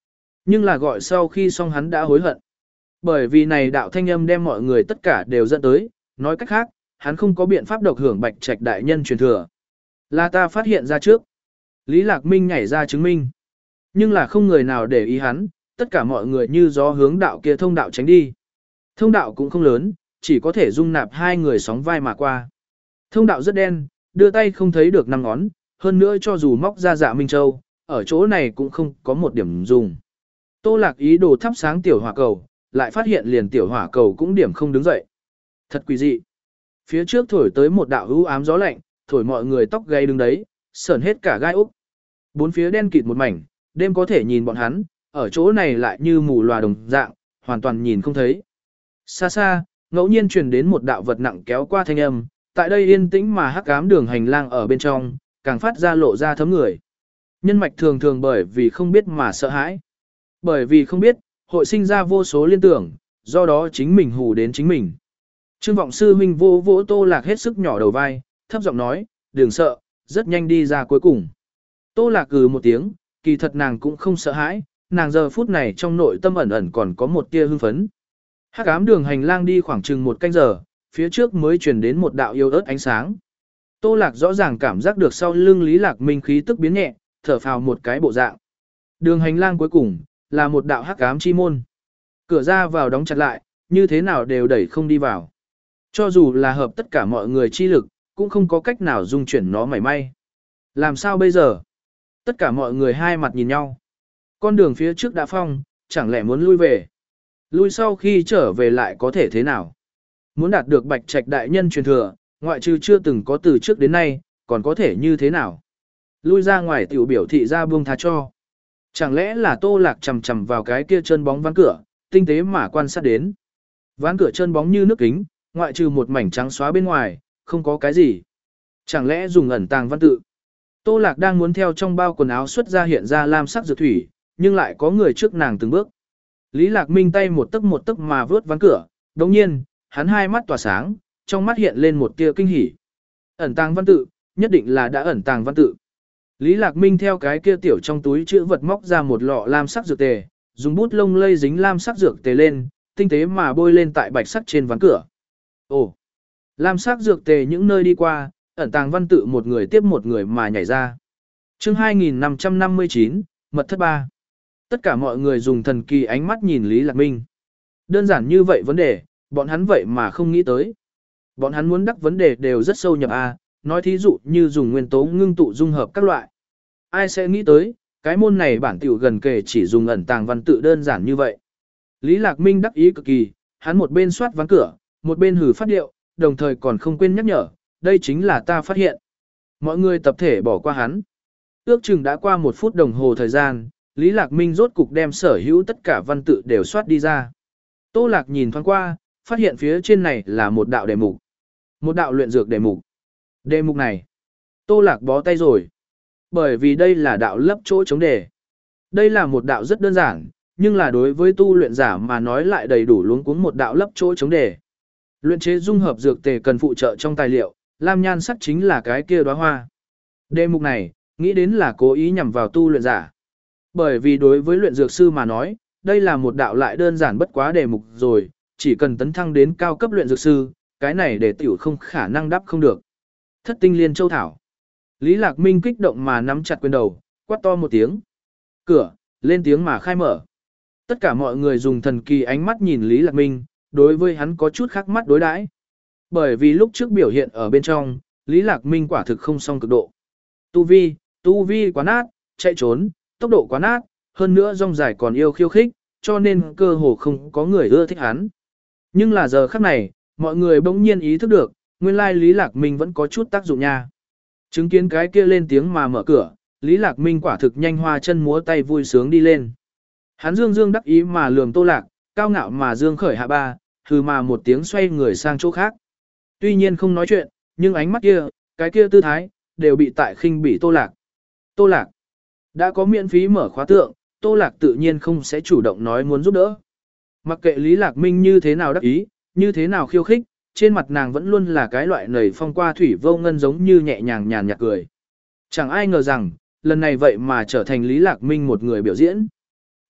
Nhưng là gọi sau khi xong hắn đã hối hận. Bởi vì này đạo thanh âm đem mọi người tất cả đều dẫn tới, nói cách khác, hắn không có biện pháp độc hưởng bạch trạch đại nhân truyền thừa. Là ta phát hiện ra trước. Lý Lạc Minh nhảy ra chứng minh. Nhưng là không người nào để ý hắn, tất cả mọi người như gió hướng đạo kia thông đạo tránh đi. Thông đạo cũng không lớn, chỉ có thể dung nạp hai người sóng vai mà qua. Thông đạo rất đen, đưa tay không thấy được năm ngón, hơn nữa cho dù móc ra dạ Minh Châu, ở chỗ này cũng không có một điểm dùng. Tô Lạc ý đồ thắp sáng tiểu hỏa cầu, lại phát hiện liền tiểu hỏa cầu cũng điểm không đứng dậy. Thật quỷ dị. Phía trước thổi tới một đạo u ám gió lạnh, thổi mọi người tóc gáy đứng đấy, sởn hết cả gai úc. Bốn phía đen kịt một mảnh, đêm có thể nhìn bọn hắn, ở chỗ này lại như mù lòa đồng dạng, hoàn toàn nhìn không thấy. Xa xa, ngẫu nhiên truyền đến một đạo vật nặng kéo qua thanh âm, tại đây yên tĩnh mà hắc ám đường hành lang ở bên trong, càng phát ra lộ ra thấm người. Nhân mạch thường thường bởi vì không biết mà sợ hãi. Bởi vì không biết, hội sinh ra vô số liên tưởng, do đó chính mình hù đến chính mình. Trương Vọng Sư huynh vô vỗ Tô Lạc hết sức nhỏ đầu vai, thấp giọng nói, đừng sợ, rất nhanh đi ra cuối cùng. Tô Lạc cừ một tiếng, kỳ thật nàng cũng không sợ hãi, nàng giờ phút này trong nội tâm ẩn ẩn còn có một tia hưng phấn. Hắc ám đường hành lang đi khoảng chừng một canh giờ, phía trước mới truyền đến một đạo yêu ớt ánh sáng. Tô Lạc rõ ràng cảm giác được sau lưng Lý Lạc Minh khí tức biến nhẹ, thở phào một cái bộ dạng. Đường hành lang cuối cùng là một đạo hắc ám chi môn. Cửa ra vào đóng chặt lại, như thế nào đều đẩy không đi vào. Cho dù là hợp tất cả mọi người chi lực, cũng không có cách nào dung chuyển nó mảy may. Làm sao bây giờ? Tất cả mọi người hai mặt nhìn nhau. Con đường phía trước đã phong, chẳng lẽ muốn lui về? Lui sau khi trở về lại có thể thế nào? Muốn đạt được bạch trạch đại nhân truyền thừa, ngoại trừ chưa từng có từ trước đến nay, còn có thể như thế nào? Lui ra ngoài tiểu biểu thị ra buông tha cho. Chẳng lẽ là Tô Lạc chầm chầm vào cái kia chân bóng ván cửa, tinh tế mà quan sát đến. Ván cửa chân bóng như nước kính, ngoại trừ một mảnh trắng xóa bên ngoài, không có cái gì. Chẳng lẽ dùng ẩn tàng văn tự? Tô Lạc đang muốn theo trong bao quần áo xuất ra hiện ra lam sắc dược thủy, nhưng lại có người trước nàng từng bước. Lý Lạc Minh tay một tấc một tấc mà vướt ván cửa, đồng nhiên, hắn hai mắt tỏa sáng, trong mắt hiện lên một tia kinh hỉ. Ẩn tàng văn tự, nhất định là đã ẩn tàng văn tự. Lý Lạc Minh theo cái kia tiểu trong túi chữ vật móc ra một lọ lam sắc dược tề, dùng bút lông lây dính lam sắc dược tề lên, tinh tế mà bôi lên tại bạch sắc trên ván cửa. Ồ, lam sắc dược tề những nơi đi qua, ẩn tàng văn tự một người tiếp một người mà nhảy ra. Chương hai nghìn năm trăm năm mươi chín, mật thất ba. Tất cả mọi người dùng thần kỳ ánh mắt nhìn Lý Lạc Minh. Đơn giản như vậy vấn đề, bọn hắn vậy mà không nghĩ tới. Bọn hắn muốn đắc vấn đề đều rất sâu nhập a, nói thí dụ như dùng nguyên tố ngưng tụ dung hợp các loại. Ai sẽ nghĩ tới, cái môn này bản tiểu gần kề chỉ dùng ẩn tàng văn tự đơn giản như vậy. Lý Lạc Minh đắc ý cực kỳ, hắn một bên soát ván cửa, một bên hử phát điệu, đồng thời còn không quên nhắc nhở, đây chính là ta phát hiện. Mọi người tập thể bỏ qua hắn. Ước chừng đã qua một phút đồng hồ thời gian, Lý Lạc Minh rốt cục đem sở hữu tất cả văn tự đều soát đi ra. Tô Lạc nhìn thoáng qua, phát hiện phía trên này là một đạo đề mục. Một đạo luyện dược đề mục. Đề mục này, Tô Lạc bó tay rồi. Bởi vì đây là đạo lấp chỗ chống đề. Đây là một đạo rất đơn giản, nhưng là đối với tu luyện giả mà nói lại đầy đủ luống cuống một đạo lấp chỗ chống đề. Luyện chế dung hợp dược tề cần phụ trợ trong tài liệu, lam nhan sắc chính là cái kia đóa hoa. Đề mục này, nghĩ đến là cố ý nhằm vào tu luyện giả. Bởi vì đối với luyện dược sư mà nói, đây là một đạo lại đơn giản bất quá đề mục rồi, chỉ cần tấn thăng đến cao cấp luyện dược sư, cái này để tiểu không khả năng đáp không được. Thất tinh liên châu thảo. Lý Lạc Minh kích động mà nắm chặt quyền đầu, quát to một tiếng. Cửa, lên tiếng mà khai mở. Tất cả mọi người dùng thần kỳ ánh mắt nhìn Lý Lạc Minh, đối với hắn có chút khác mắt đối đãi. Bởi vì lúc trước biểu hiện ở bên trong, Lý Lạc Minh quả thực không song cực độ. Tu vi, tu vi quá nát, chạy trốn, tốc độ quá nát, hơn nữa rong dài còn yêu khiêu khích, cho nên cơ hồ không có người ưa thích hắn. Nhưng là giờ khắc này, mọi người bỗng nhiên ý thức được, nguyên lai Lý Lạc Minh vẫn có chút tác dụng nha. Chứng kiến cái kia lên tiếng mà mở cửa, Lý Lạc Minh quả thực nhanh hoa chân múa tay vui sướng đi lên. Hắn dương dương đắc ý mà lườm Tô Lạc, cao ngạo mà dương khởi hạ ba, hừ mà một tiếng xoay người sang chỗ khác. Tuy nhiên không nói chuyện, nhưng ánh mắt kia, cái kia tư thái, đều bị tại khinh bỉ Tô Lạc. Tô Lạc, đã có miễn phí mở khóa tượng, Tô Lạc tự nhiên không sẽ chủ động nói muốn giúp đỡ. Mặc kệ Lý Lạc Minh như thế nào đắc ý, như thế nào khiêu khích, trên mặt nàng vẫn luôn là cái loại nầy phong qua thủy vô ngân giống như nhẹ nhàng nhàn nhạt cười. Chẳng ai ngờ rằng, lần này vậy mà trở thành Lý Lạc Minh một người biểu diễn.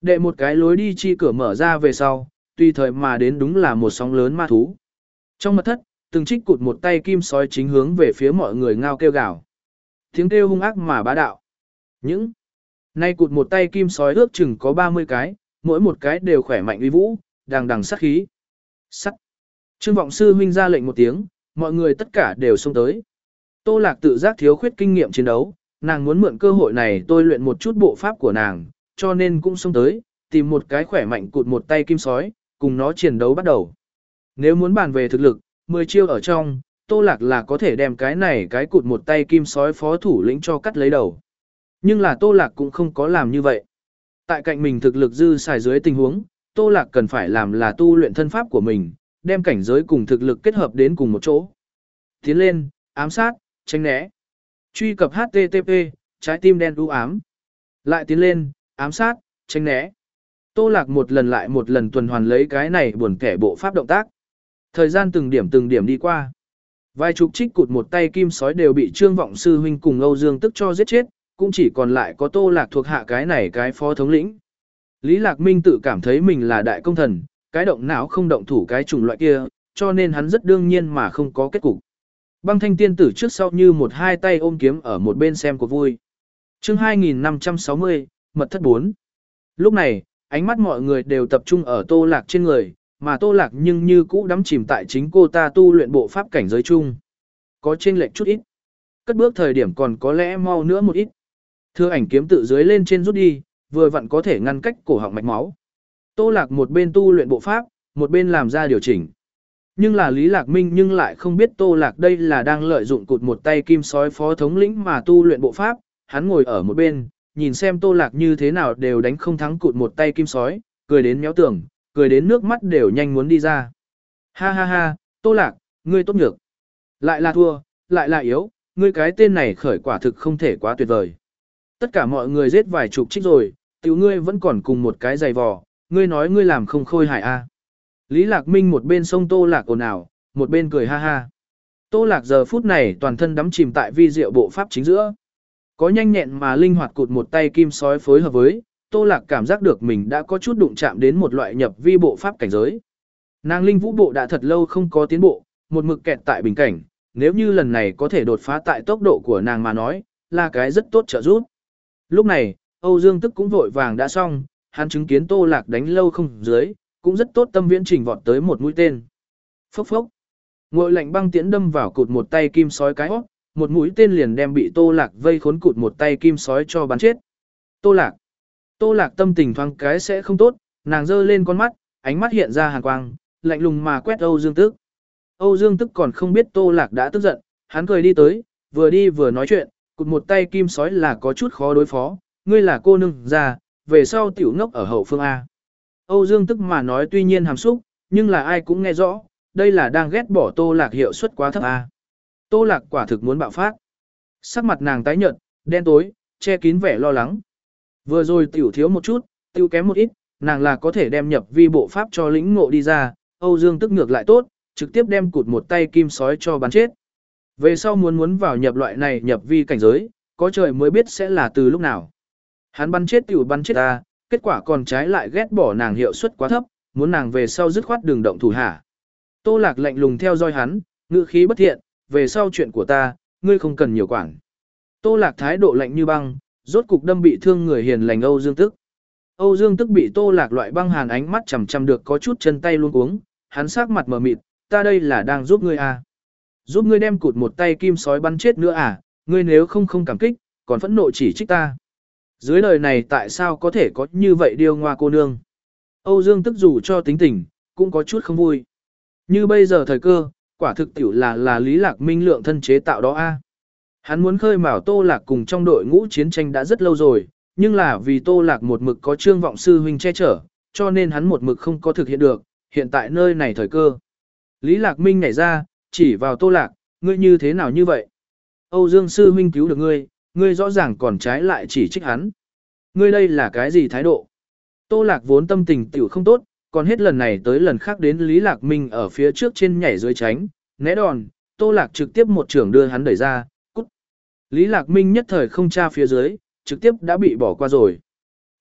Đệ một cái lối đi chi cửa mở ra về sau, tùy thời mà đến đúng là một sóng lớn ma thú. Trong mật thất, từng trích cụt một tay kim sói chính hướng về phía mọi người ngao kêu gào. Tiếng kêu hung ác mà bá đạo. Những nay cụt một tay kim sói ước chừng có ba mươi cái, mỗi một cái đều khỏe mạnh uy vũ, đằng đằng sát khí. Sắt. Trương Vọng Sư huynh ra lệnh một tiếng, mọi người tất cả đều xông tới. Tô Lạc tự giác thiếu khuyết kinh nghiệm chiến đấu, nàng muốn mượn cơ hội này tôi luyện một chút bộ pháp của nàng, cho nên cũng xông tới, tìm một cái khỏe mạnh cụt một tay kim sói, cùng nó chiến đấu bắt đầu. Nếu muốn bàn về thực lực, mười chiêu ở trong, Tô Lạc là có thể đem cái này cái cụt một tay kim sói phó thủ lĩnh cho cắt lấy đầu. Nhưng là Tô Lạc cũng không có làm như vậy. Tại cạnh mình thực lực dư xài dưới tình huống, Tô Lạc cần phải làm là tu luyện thân pháp của mình, đem cảnh giới cùng thực lực kết hợp đến cùng một chỗ. Tiến lên, ám sát, tránh né. Truy cập hát tê tê pê, trái tim đen u ám. Lại tiến lên, ám sát, tránh né. Tô Lạc một lần lại một lần tuần hoàn lấy cái này buồn kẻ bộ pháp động tác. Thời gian từng điểm từng điểm đi qua. Vài chục trích cụt một tay kim sói đều bị Trương Vọng Sư huynh cùng Âu Dương Tức cho giết chết, cũng chỉ còn lại có Tô Lạc thuộc hạ cái này cái phó thống lĩnh. Lý Lạc Minh tự cảm thấy mình là đại công thần, cái động não không động thủ cái chủng loại kia, cho nên hắn rất đương nhiên mà không có kết cục. Băng Thanh tiên tử trước sau như một hai tay ôm kiếm ở một bên xem cuộc vui. Chương hai nghìn năm trăm sáu mươi, mật thất bốn. Lúc này, ánh mắt mọi người đều tập trung ở Tô Lạc trên người, mà Tô Lạc nhưng như cũ đắm chìm tại chính cô ta tu luyện bộ pháp cảnh giới chung. Có chênh lệch chút ít. Cất bước thời điểm còn có lẽ mau nữa một ít. Thưa ảnh kiếm tự dưới lên trên rút đi, vừa vặn có thể ngăn cách cổ họng mạch máu. Tô Lạc một bên tu luyện bộ pháp, một bên làm ra điều chỉnh. Nhưng là Lý Lạc Minh nhưng lại không biết Tô Lạc đây là đang lợi dụng cụt một tay kim sói phó thống lĩnh mà tu luyện bộ pháp, hắn ngồi ở một bên, nhìn xem Tô Lạc như thế nào đều đánh không thắng cụt một tay kim sói, cười đến méo tưởng, cười đến nước mắt đều nhanh muốn đi ra. Ha ha ha, Tô Lạc, ngươi tốt nhược. Lại là thua, lại là yếu, ngươi cái tên này khởi quả thực không thể quá tuyệt vời. Tất cả mọi người giết vài chục trích rồi, tiểu ngươi vẫn còn cùng một cái giày vò, ngươi nói ngươi làm không khôi hài a. À. Lý Lạc Minh một bên sông Tô Lạc ồn ào, một bên cười ha ha. Tô Lạc giờ phút này toàn thân đắm chìm tại vi diệu bộ pháp chính giữa. Có nhanh nhẹn mà linh hoạt cụt một tay kim sói phối hợp với, Tô Lạc cảm giác được mình đã có chút đụng chạm đến một loại nhập vi bộ pháp cảnh giới. Nàng linh vũ bộ đã thật lâu không có tiến bộ, một mực kẹt tại bình cảnh, nếu như lần này có thể đột phá tại tốc độ của nàng mà nói, là cái rất tốt trợ giúp. Lúc này, Âu Dương Tức cũng vội vàng đã xong, hắn chứng kiến Tô Lạc đánh lâu không dưới, cũng rất tốt tâm viễn trình vọt tới một mũi tên. Phốc phốc. Ngội lạnh băng tiễn đâm vào cụt một tay kim sói cái hót, một mũi tên liền đem bị Tô Lạc vây khốn cụt một tay kim sói cho bắn chết. Tô Lạc. Tô Lạc tâm tình thoáng cái sẽ không tốt, nàng giơ lên con mắt, ánh mắt hiện ra hàn quang, lạnh lùng mà quét Âu Dương Tức. Âu Dương Tức còn không biết Tô Lạc đã tức giận, hắn cười đi tới, vừa đi vừa nói chuyện, cụt một tay kim sói là có chút khó đối phó, ngươi là cô nương già, về sau tiểu ngốc ở hậu phương A. Âu Dương Tức mà nói tuy nhiên hàm xúc, nhưng là ai cũng nghe rõ, đây là đang ghét bỏ Tô Lạc hiệu suất quá thấp A. Tô Lạc quả thực muốn bạo phát. Sắc mặt nàng tái nhợt, đen tối, che kín vẻ lo lắng. Vừa rồi tiểu thiếu một chút, tiểu kém một ít, nàng là có thể đem nhập vi bộ pháp cho lĩnh ngộ đi ra, Âu Dương Tức ngược lại tốt, trực tiếp đem cụt một tay kim sói cho bắn chết. Về sau muốn muốn vào nhập loại này nhập vi cảnh giới, có trời mới biết sẽ là từ lúc nào. Hắn bắn chết tiểu bắn chết ta, kết quả còn trái lại ghét bỏ nàng hiệu suất quá thấp, muốn nàng về sau dứt khoát đường động thủ hả. Tô Lạc lạnh lùng theo dõi hắn, ngữ khí bất thiện, về sau chuyện của ta, ngươi không cần nhiều quản. Tô Lạc thái độ lạnh như băng, rốt cục đâm bị thương người hiền lành Âu Dương Tức. Âu Dương Tức bị Tô Lạc loại băng hàn ánh mắt chằm chằm được có chút chân tay luống cuống, hắn sắc mặt mờ mịt, ta đây là đang giúp ngươi à. Giúp ngươi đem cụt một tay kim sói bắn chết nữa à, ngươi nếu không không cảm kích, còn phẫn nộ chỉ trích ta. Dưới đời này tại sao có thể có như vậy điêu ngoa cô nương. Âu Dương Tức dù cho tính tình, cũng có chút không vui. Như bây giờ thời cơ, quả thực tiểu là là Lý Lạc Minh lượng thân chế tạo đó a. Hắn muốn khơi mào Tô Lạc cùng trong đội ngũ chiến tranh đã rất lâu rồi, nhưng là vì Tô Lạc một mực có Trương Vọng Sư huynh che chở, cho nên hắn một mực không có thực hiện được, hiện tại nơi này thời cơ. Lý Lạc Minh nhảy ra, chỉ vào Tô Lạc, ngươi như thế nào như vậy? Âu Dương Sư huynh cứu được ngươi, ngươi rõ ràng còn trái lại chỉ trích hắn. Ngươi đây là cái gì thái độ? Tô Lạc vốn tâm tình tiểu không tốt, còn hết lần này tới lần khác đến Lý Lạc Minh ở phía trước trên nhảy dưới tránh, né đòn, Tô Lạc trực tiếp một trưởng đưa hắn đẩy ra, cút. Lý Lạc Minh nhất thời không tra phía dưới, trực tiếp đã bị bỏ qua rồi.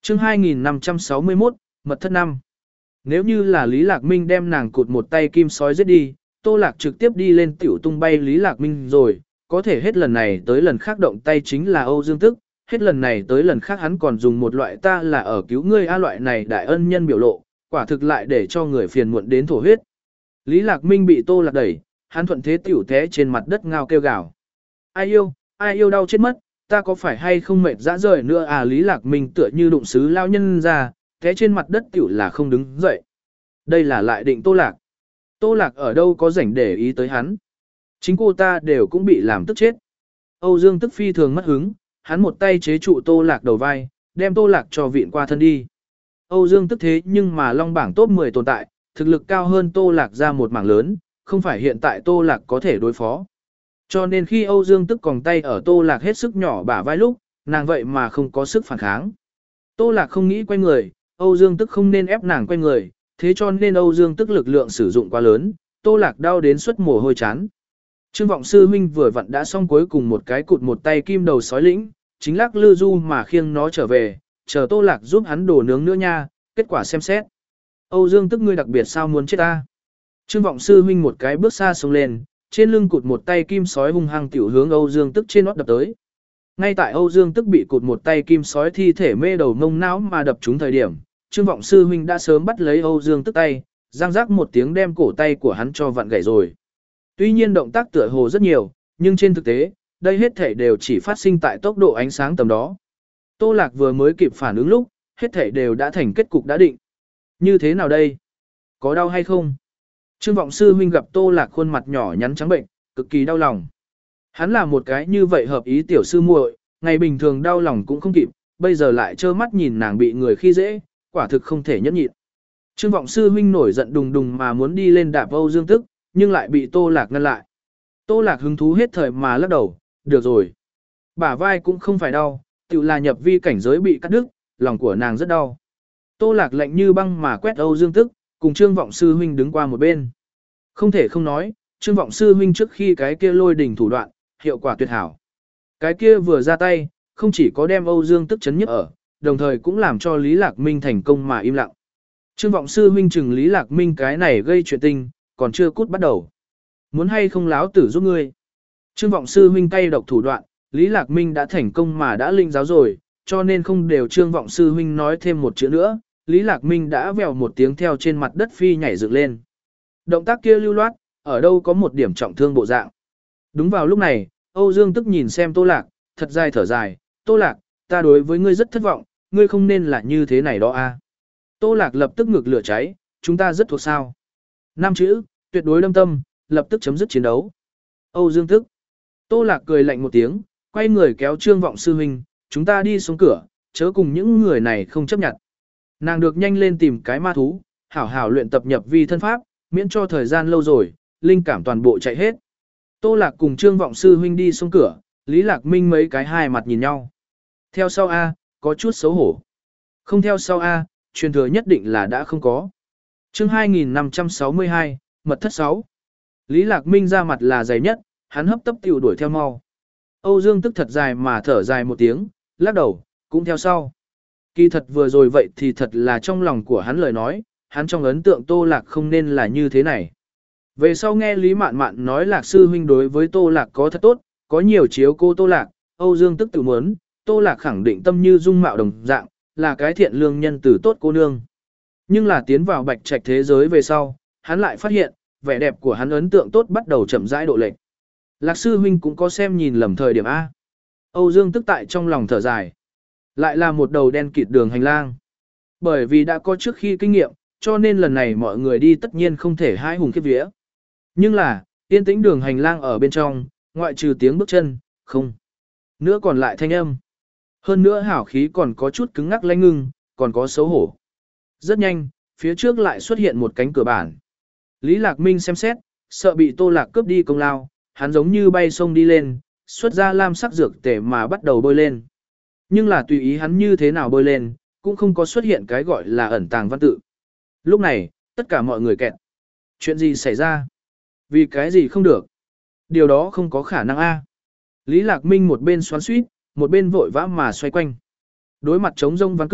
Chương hai nghìn năm trăm sáu mươi mốt, mật thất năm. Nếu như là Lý Lạc Minh đem nàng cụt một tay kim sói giết đi, Tô Lạc trực tiếp đi lên tiểu tung bay Lý Lạc Minh rồi, có thể hết lần này tới lần khác động tay chính là Âu Dương Tức, hết lần này tới lần khác hắn còn dùng một loại ta là ở cứu ngươi a loại này đại ân nhân biểu lộ, quả thực lại để cho người phiền muộn đến thổ huyết. Lý Lạc Minh bị Tô Lạc đẩy, hắn thuận thế tiểu té trên mặt đất ngao kêu gào. Ai yêu, ai yêu đau chết mất, ta có phải hay không mệt dã rời nữa à? Lý Lạc Minh tựa như đụng sứ lao nhân ra, té trên mặt đất tiểu là không đứng dậy. Đây là lại định Tô Lạc. Tô Lạc ở đâu có rảnh để ý tới hắn. Chính cô ta đều cũng bị làm tức chết. Âu Dương Tức phi thường mất hứng, hắn một tay chế trụ Tô Lạc đầu vai, đem Tô Lạc cho viện qua thân đi. Âu Dương Tức thế nhưng mà long bảng top mười tồn tại, thực lực cao hơn Tô Lạc ra một mảng lớn, không phải hiện tại Tô Lạc có thể đối phó. Cho nên khi Âu Dương Tức còng tay ở Tô Lạc hết sức nhỏ bả vai lúc, nàng vậy mà không có sức phản kháng. Tô Lạc không nghĩ quay người, Âu Dương Tức không nên ép nàng quay người, thế cho nên Âu Dương Tức lực lượng sử dụng quá lớn, Tô Lạc đau đến suất mồ hôi chán. Trương Vọng Sư huynh vừa vặn đã xong cuối cùng một cái cụt một tay kim đầu sói lĩnh, chính lắc lư du mà khiêng nó trở về, chờ Tô Lạc giúp hắn đổ nướng nữa nha, kết quả xem xét. Âu Dương Tức ngươi đặc biệt sao muốn chết ta? Trương Vọng Sư huynh một cái bước xa xông lên, trên lưng cụt một tay kim sói hung hăng tiểu hướng Âu Dương Tức trên nót đập tới. Ngay tại Âu Dương Tức bị cụt một tay kim sói thi thể mê đầu mông não mà đập trúng thời điểm, Trương Vọng Sư huynh đã sớm bắt lấy Âu Dương Tức tay, giang rắc một tiếng đem cổ tay của hắn cho vặn gãy rồi. Tuy nhiên động tác tựa hồ rất nhiều, nhưng trên thực tế, đây hết thể đều chỉ phát sinh tại tốc độ ánh sáng tầm đó. Tô Lạc vừa mới kịp phản ứng lúc, hết thể đều đã thành kết cục đã định. Như thế nào đây? Có đau hay không? Trương Vọng Sư huynh gặp Tô Lạc khuôn mặt nhỏ nhắn trắng bệnh, cực kỳ đau lòng. Hắn là một cái như vậy hợp ý tiểu sư muội, ngày bình thường đau lòng cũng không kịp, bây giờ lại trơ mắt nhìn nàng bị người khi dễ, quả thực không thể nhẫn nhịn. Trương Vọng Sư huynh nổi giận đùng đùng mà muốn đi lên đạp Âu Dương Tức, nhưng lại bị Tô Lạc ngăn lại. Tô Lạc hứng thú hết thời mà lắc đầu, được rồi. Bả vai cũng không phải đau, tự là nhập vi cảnh giới bị cắt đứt, lòng của nàng rất đau. Tô Lạc lạnh như băng mà quét Âu Dương Tức, cùng Trương Vọng Sư huynh đứng qua một bên. Không thể không nói, Trương Vọng Sư huynh trước khi cái kia lôi đỉnh thủ đoạn, hiệu quả tuyệt hảo. Cái kia vừa ra tay, không chỉ có đem Âu Dương Tức chấn nhức ở, đồng thời cũng làm cho Lý Lạc Minh thành công mà im lặng. Trương Vọng Sư huynh chừng Lý Lạc Minh cái này gây chuyện tình, còn chưa cút bắt đầu. Muốn hay không láo tử giúp ngươi. Trương Vọng Sư huynh cay độc thủ đoạn, Lý Lạc Minh đã thành công mà đã linh giáo rồi, cho nên không đều Trương Vọng Sư huynh nói thêm một chữ nữa, Lý Lạc Minh đã vèo một tiếng theo trên mặt đất phi nhảy dựng lên. Động tác kia lưu loát, ở đâu có một điểm trọng thương bộ dạng. Đúng vào lúc này, Âu Dương Tức nhìn xem Tô Lạc, thật dài thở dài, Tô Lạc, ta đối với ngươi rất thất vọng, ngươi không nên là như thế này đó a. Tô Lạc lập tức ngực lửa cháy, chúng ta rất thuộc sao. Năm chữ, tuyệt đối đâm tâm, lập tức chấm dứt chiến đấu. Âu Dương Tức. Tô Lạc cười lạnh một tiếng, quay người kéo Trương Vọng Sư huynh, chúng ta đi xuống cửa, chớ cùng những người này không chấp nhận. Nàng được nhanh lên tìm cái ma thú, hảo hảo luyện tập nhập vi thân pháp, miễn cho thời gian lâu rồi, linh cảm toàn bộ chạy hết. Tô Lạc cùng Trương Vọng Sư huynh đi xuống cửa, Lý Lạc Minh mấy cái hai mặt nhìn nhau. Theo sau A, có chút xấu hổ. Không theo sau A, truyền thừa nhất định là đã không có. Chương hai nghìn năm trăm sáu mươi hai, mật thất sáu. Lý Lạc Minh ra mặt là dày nhất, hắn hấp tấp tiểu đuổi theo mau. Âu Dương Tức thật dài mà thở dài một tiếng, lắc đầu, cũng theo sau. Kỳ thật vừa rồi vậy thì thật là trong lòng của hắn lời nói, hắn trong ấn tượng Tô Lạc không nên là như thế này. Về sau nghe Lý Mạn Mạn nói Lạc sư huynh đối với Tô Lạc có thật tốt, có nhiều chiếu cô Tô Lạc, Âu Dương Tức tự muốn, Tô Lạc khẳng định tâm như dung mạo đồng dạng, là cái thiện lương nhân tử tốt cô nương. Nhưng là tiến vào bạch trạch thế giới về sau, hắn lại phát hiện, vẻ đẹp của hắn ấn tượng tốt bắt đầu chậm rãi độ lệch. Lạc sư huynh cũng có xem nhìn lầm thời điểm A. Âu Dương Tức tại trong lòng thở dài. Lại là một đầu đen kịt đường hành lang. Bởi vì đã có trước khi kinh nghiệm, cho nên lần này mọi người đi tất nhiên không thể hãi hùng khiếp vía. Nhưng là, yên tĩnh đường hành lang ở bên trong, ngoại trừ tiếng bước chân, không. Nữa còn lại thanh âm. Hơn nữa hảo khí còn có chút cứng ngắc lanh ngưng, còn có xấu hổ. Rất nhanh, phía trước lại xuất hiện một cánh cửa bản. Lý Lạc Minh xem xét, sợ bị Tô Lạc cướp đi công lao, hắn giống như bay sông đi lên, xuất ra lam sắc dược tể mà bắt đầu bôi lên. Nhưng là tùy ý hắn như thế nào bôi lên, cũng không có xuất hiện cái gọi là ẩn tàng văn tự. Lúc này, tất cả mọi người kẹt. Chuyện gì xảy ra? Vì cái gì không được? Điều đó không có khả năng a. Lý Lạc Minh một bên xoắn xuýt, một bên vội vã mà xoay quanh. Đối mặt trống rông ván cửa,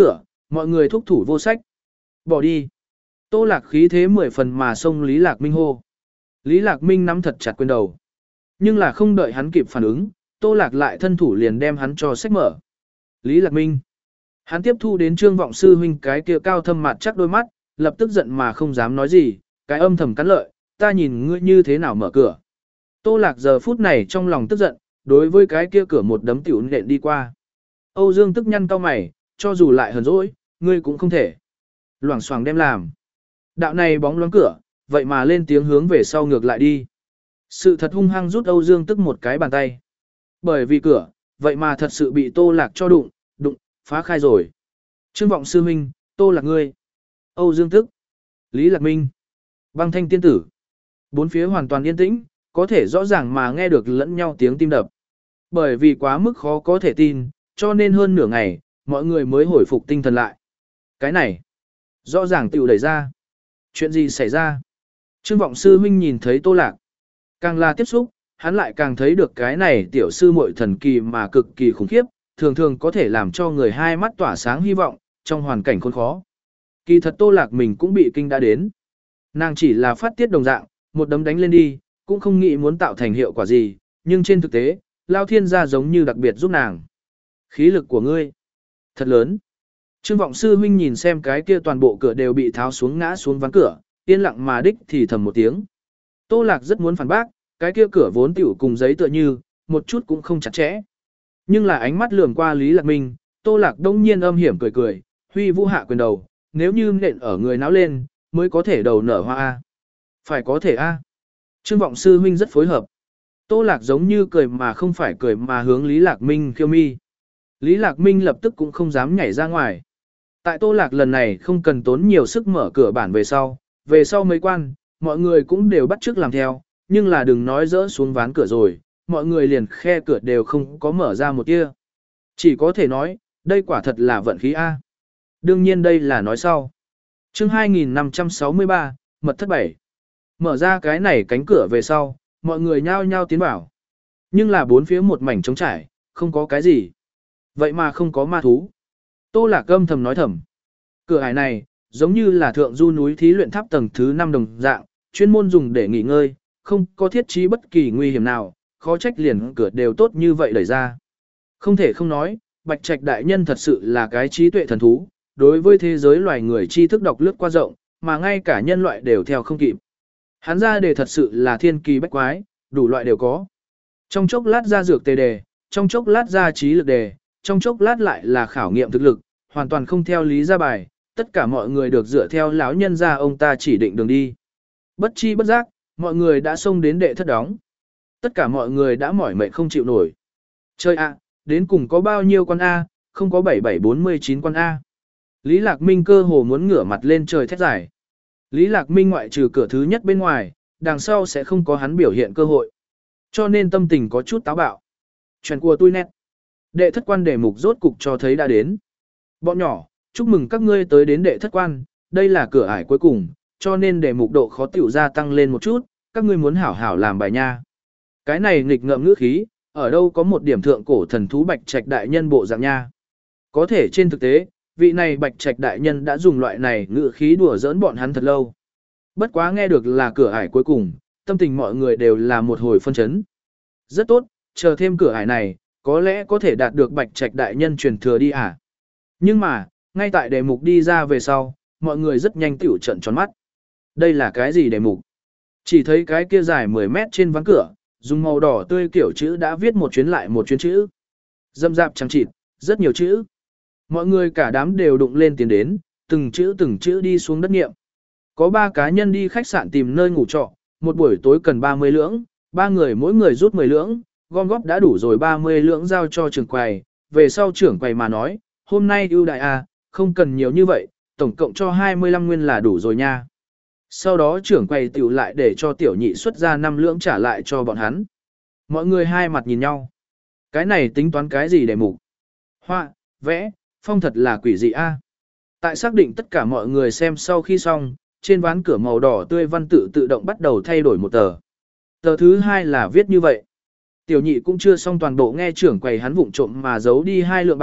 mọi người thúc thủ vô sách. Bỏ đi. Tô Lạc khí thế mười phần mà xông Lý Lạc Minh hô. Lý Lạc Minh nắm thật chặt quyền đầu. Nhưng là không đợi hắn kịp phản ứng, Tô Lạc lại thân thủ liền đem hắn cho sách mở. Lý Lạc Minh. Hắn tiếp thu đến Trương Vọng sư huynh cái kia cao thâm mặt chắc đôi mắt, lập tức giận mà không dám nói gì, cái âm thầm cắn lợi, ta nhìn ngươi như thế nào mở cửa. Tô Lạc giờ phút này trong lòng tức giận, đối với cái kia cửa một đấm tiểu nện đi qua. Âu Dương tức nhăn cau mày, cho dù lại hờn dỗi, ngươi cũng không thể. Loảng xoảng đem làm. Đạo này bóng loáng cửa, vậy mà lên tiếng hướng về sau ngược lại đi. Sự thật hung hăng rút Âu Dương tức một cái bàn tay. Bởi vì cửa, vậy mà thật sự bị Tô Lạc cho đụng, đụng, phá khai rồi. Trương Vọng sư huynh, Tô Lạc ngươi. Âu Dương tức. Lý Lạc Minh. Băng Thanh tiên tử. Bốn phía hoàn toàn yên tĩnh, có thể rõ ràng mà nghe được lẫn nhau tiếng tim đập. Bởi vì quá mức khó có thể tin, cho nên hơn nửa ngày, mọi người mới hồi phục tinh thần lại. Cái này, rõ ràng tiểu đẩy ra. Chuyện gì xảy ra? Trương Vọng sư huynh nhìn thấy Tô Lạc. Càng là tiếp xúc, hắn lại càng thấy được cái này tiểu sư muội thần kỳ mà cực kỳ khủng khiếp, thường thường có thể làm cho người hai mắt tỏa sáng hy vọng, trong hoàn cảnh khốn khó. Kỳ thật Tô Lạc mình cũng bị kinh đã đến. Nàng chỉ là phát tiết đồng dạng, một đấm đánh lên đi, cũng không nghĩ muốn tạo thành hiệu quả gì, nhưng trên thực tế, Lao Thiên gia giống như đặc biệt giúp nàng. Khí lực của ngươi, thật lớn. Trương Vọng sư huynh nhìn xem cái kia toàn bộ cửa đều bị tháo xuống ngã xuống ván cửa, yên lặng mà đích thì thầm một tiếng. Tô Lạc rất muốn phản bác, cái kia cửa vốn tiểu cùng giấy tựa như, một chút cũng không chặt chẽ. Nhưng là ánh mắt lườm qua Lý Lạc Minh, Tô Lạc đông nhiên âm hiểm cười cười, huy vũ hạ quyền đầu, nếu như nện ở người náo lên, mới có thể đầu nở hoa A. Phải có thể A. Trương Vọng sư huynh rất phối hợp. Tô Lạc giống như cười mà không phải cười mà hướng Lý Lạc Minh khiêu mi. Lý Lạc Minh lập tức cũng không dám nhảy ra ngoài. Tại Tô Lạc lần này không cần tốn nhiều sức mở cửa bản về sau, về sau mấy quan, mọi người cũng đều bắt chước làm theo, nhưng là đừng nói dỡ xuống ván cửa rồi, mọi người liền khe cửa đều không có mở ra một tia. Chỉ có thể nói, đây quả thật là vận khí A. Đương nhiên đây là nói sau. Chương hai nghìn năm trăm sáu mươi ba, mật thất bảy. Mở ra cái này cánh cửa về sau, mọi người nhao nhao tiến vào. Nhưng là bốn phía một mảnh trống trải, không có cái gì. Vậy mà không có ma thú. Tô Lạc âm thầm nói thầm. Cửa ải này, giống như là thượng du núi thí luyện tháp tầng thứ năm đồng dạng, chuyên môn dùng để nghỉ ngơi, không có thiết trí bất kỳ nguy hiểm nào, khó trách liền cửa đều tốt như vậy đẩy ra. Không thể không nói, Bạch Trạch đại nhân thật sự là cái trí tuệ thần thú, đối với thế giới loài người tri thức đọc lướt qua rộng, mà ngay cả nhân loại đều theo không kịp. Hắn ra đề thật sự là thiên kỳ bách quái, đủ loại đều có. Trong chốc lát ra dược tề đề, trong chốc lát ra trí lực đề, trong chốc lát lại là khảo nghiệm thực lực, hoàn toàn không theo lý ra bài, tất cả mọi người được dựa theo lão nhân ra ông ta chỉ định đường đi. Bất chi bất giác, mọi người đã xông đến đệ thất đóng. Tất cả mọi người đã mỏi mệt không chịu nổi. Chơi ạ, đến cùng có bao nhiêu con A, không có bảy bảy bốn mươi chín con A. Lý Lạc Minh cơ hồ muốn ngửa mặt lên trời thét giải. Lý Lạc Minh ngoại trừ cửa thứ nhất bên ngoài, đằng sau sẽ không có hắn biểu hiện cơ hội. Cho nên tâm tình có chút táo bạo. Chuyện của tôi nét. Đệ thất quan đề mục rốt cục cho thấy đã đến. Bọn nhỏ, chúc mừng các ngươi tới đến đệ thất quan, đây là cửa ải cuối cùng, cho nên đề mục độ khó tiểu gia tăng lên một chút, các ngươi muốn hảo hảo làm bài nha. Cái này nghịch ngợm ngữ khí, ở đâu có một điểm thượng cổ thần thú Bạch Trạch đại nhân bộ dạng nha. Có thể trên thực tế, vị này Bạch Trạch đại nhân đã dùng loại này ngữ khí đùa giỡn bọn hắn thật lâu. Bất quá nghe được là cửa ải cuối cùng, tâm tình mọi người đều là một hồi phân chấn. Rất tốt, chờ thêm cửa ải này, có lẽ có thể đạt được Bạch Trạch đại nhân truyền thừa đi à. Nhưng mà, ngay tại đề mục đi ra về sau, mọi người rất nhanh tiểu trận tròn mắt. Đây là cái gì đề mục? Chỉ thấy cái kia dài mười mét trên ván cửa, dùng màu đỏ tươi kiểu chữ đã viết một chuyến lại một chuyến chữ. Dâm dạp chẳng chịt, rất nhiều chữ. Mọi người cả đám đều đụng lên tiến đến, từng chữ từng chữ đi xuống đất nghiệm. Có ba cá nhân đi khách sạn tìm nơi ngủ trọ, một buổi tối cần ba mươi lưỡng, ba người mỗi người rút mười lưỡng, gom góp đã đủ rồi ba mươi lưỡng giao cho trưởng quầy. Về sau trưởng quầy mà nói, hôm nay ưu đại à, không cần nhiều như vậy, tổng cộng cho hai mươi lăm nguyên là đủ rồi nha. Sau đó trưởng quầy tiểu lại để cho tiểu nhị xuất ra năm lưỡng trả lại cho bọn hắn. Mọi người hai mặt nhìn nhau. Cái này tính toán cái gì để mục? Họa, vẽ, phong thật là quỷ dị a. Tại xác định tất cả mọi người xem sau khi xong, trên ván cửa màu đỏ tươi văn tự tự động bắt đầu thay đổi một tờ. Tờ thứ hai là viết như vậy. Tiểu nhị cũng chưa xong toàn bộ nghe trưởng quầy hắn vụng trộm mà giấu đi hai lượng bạc,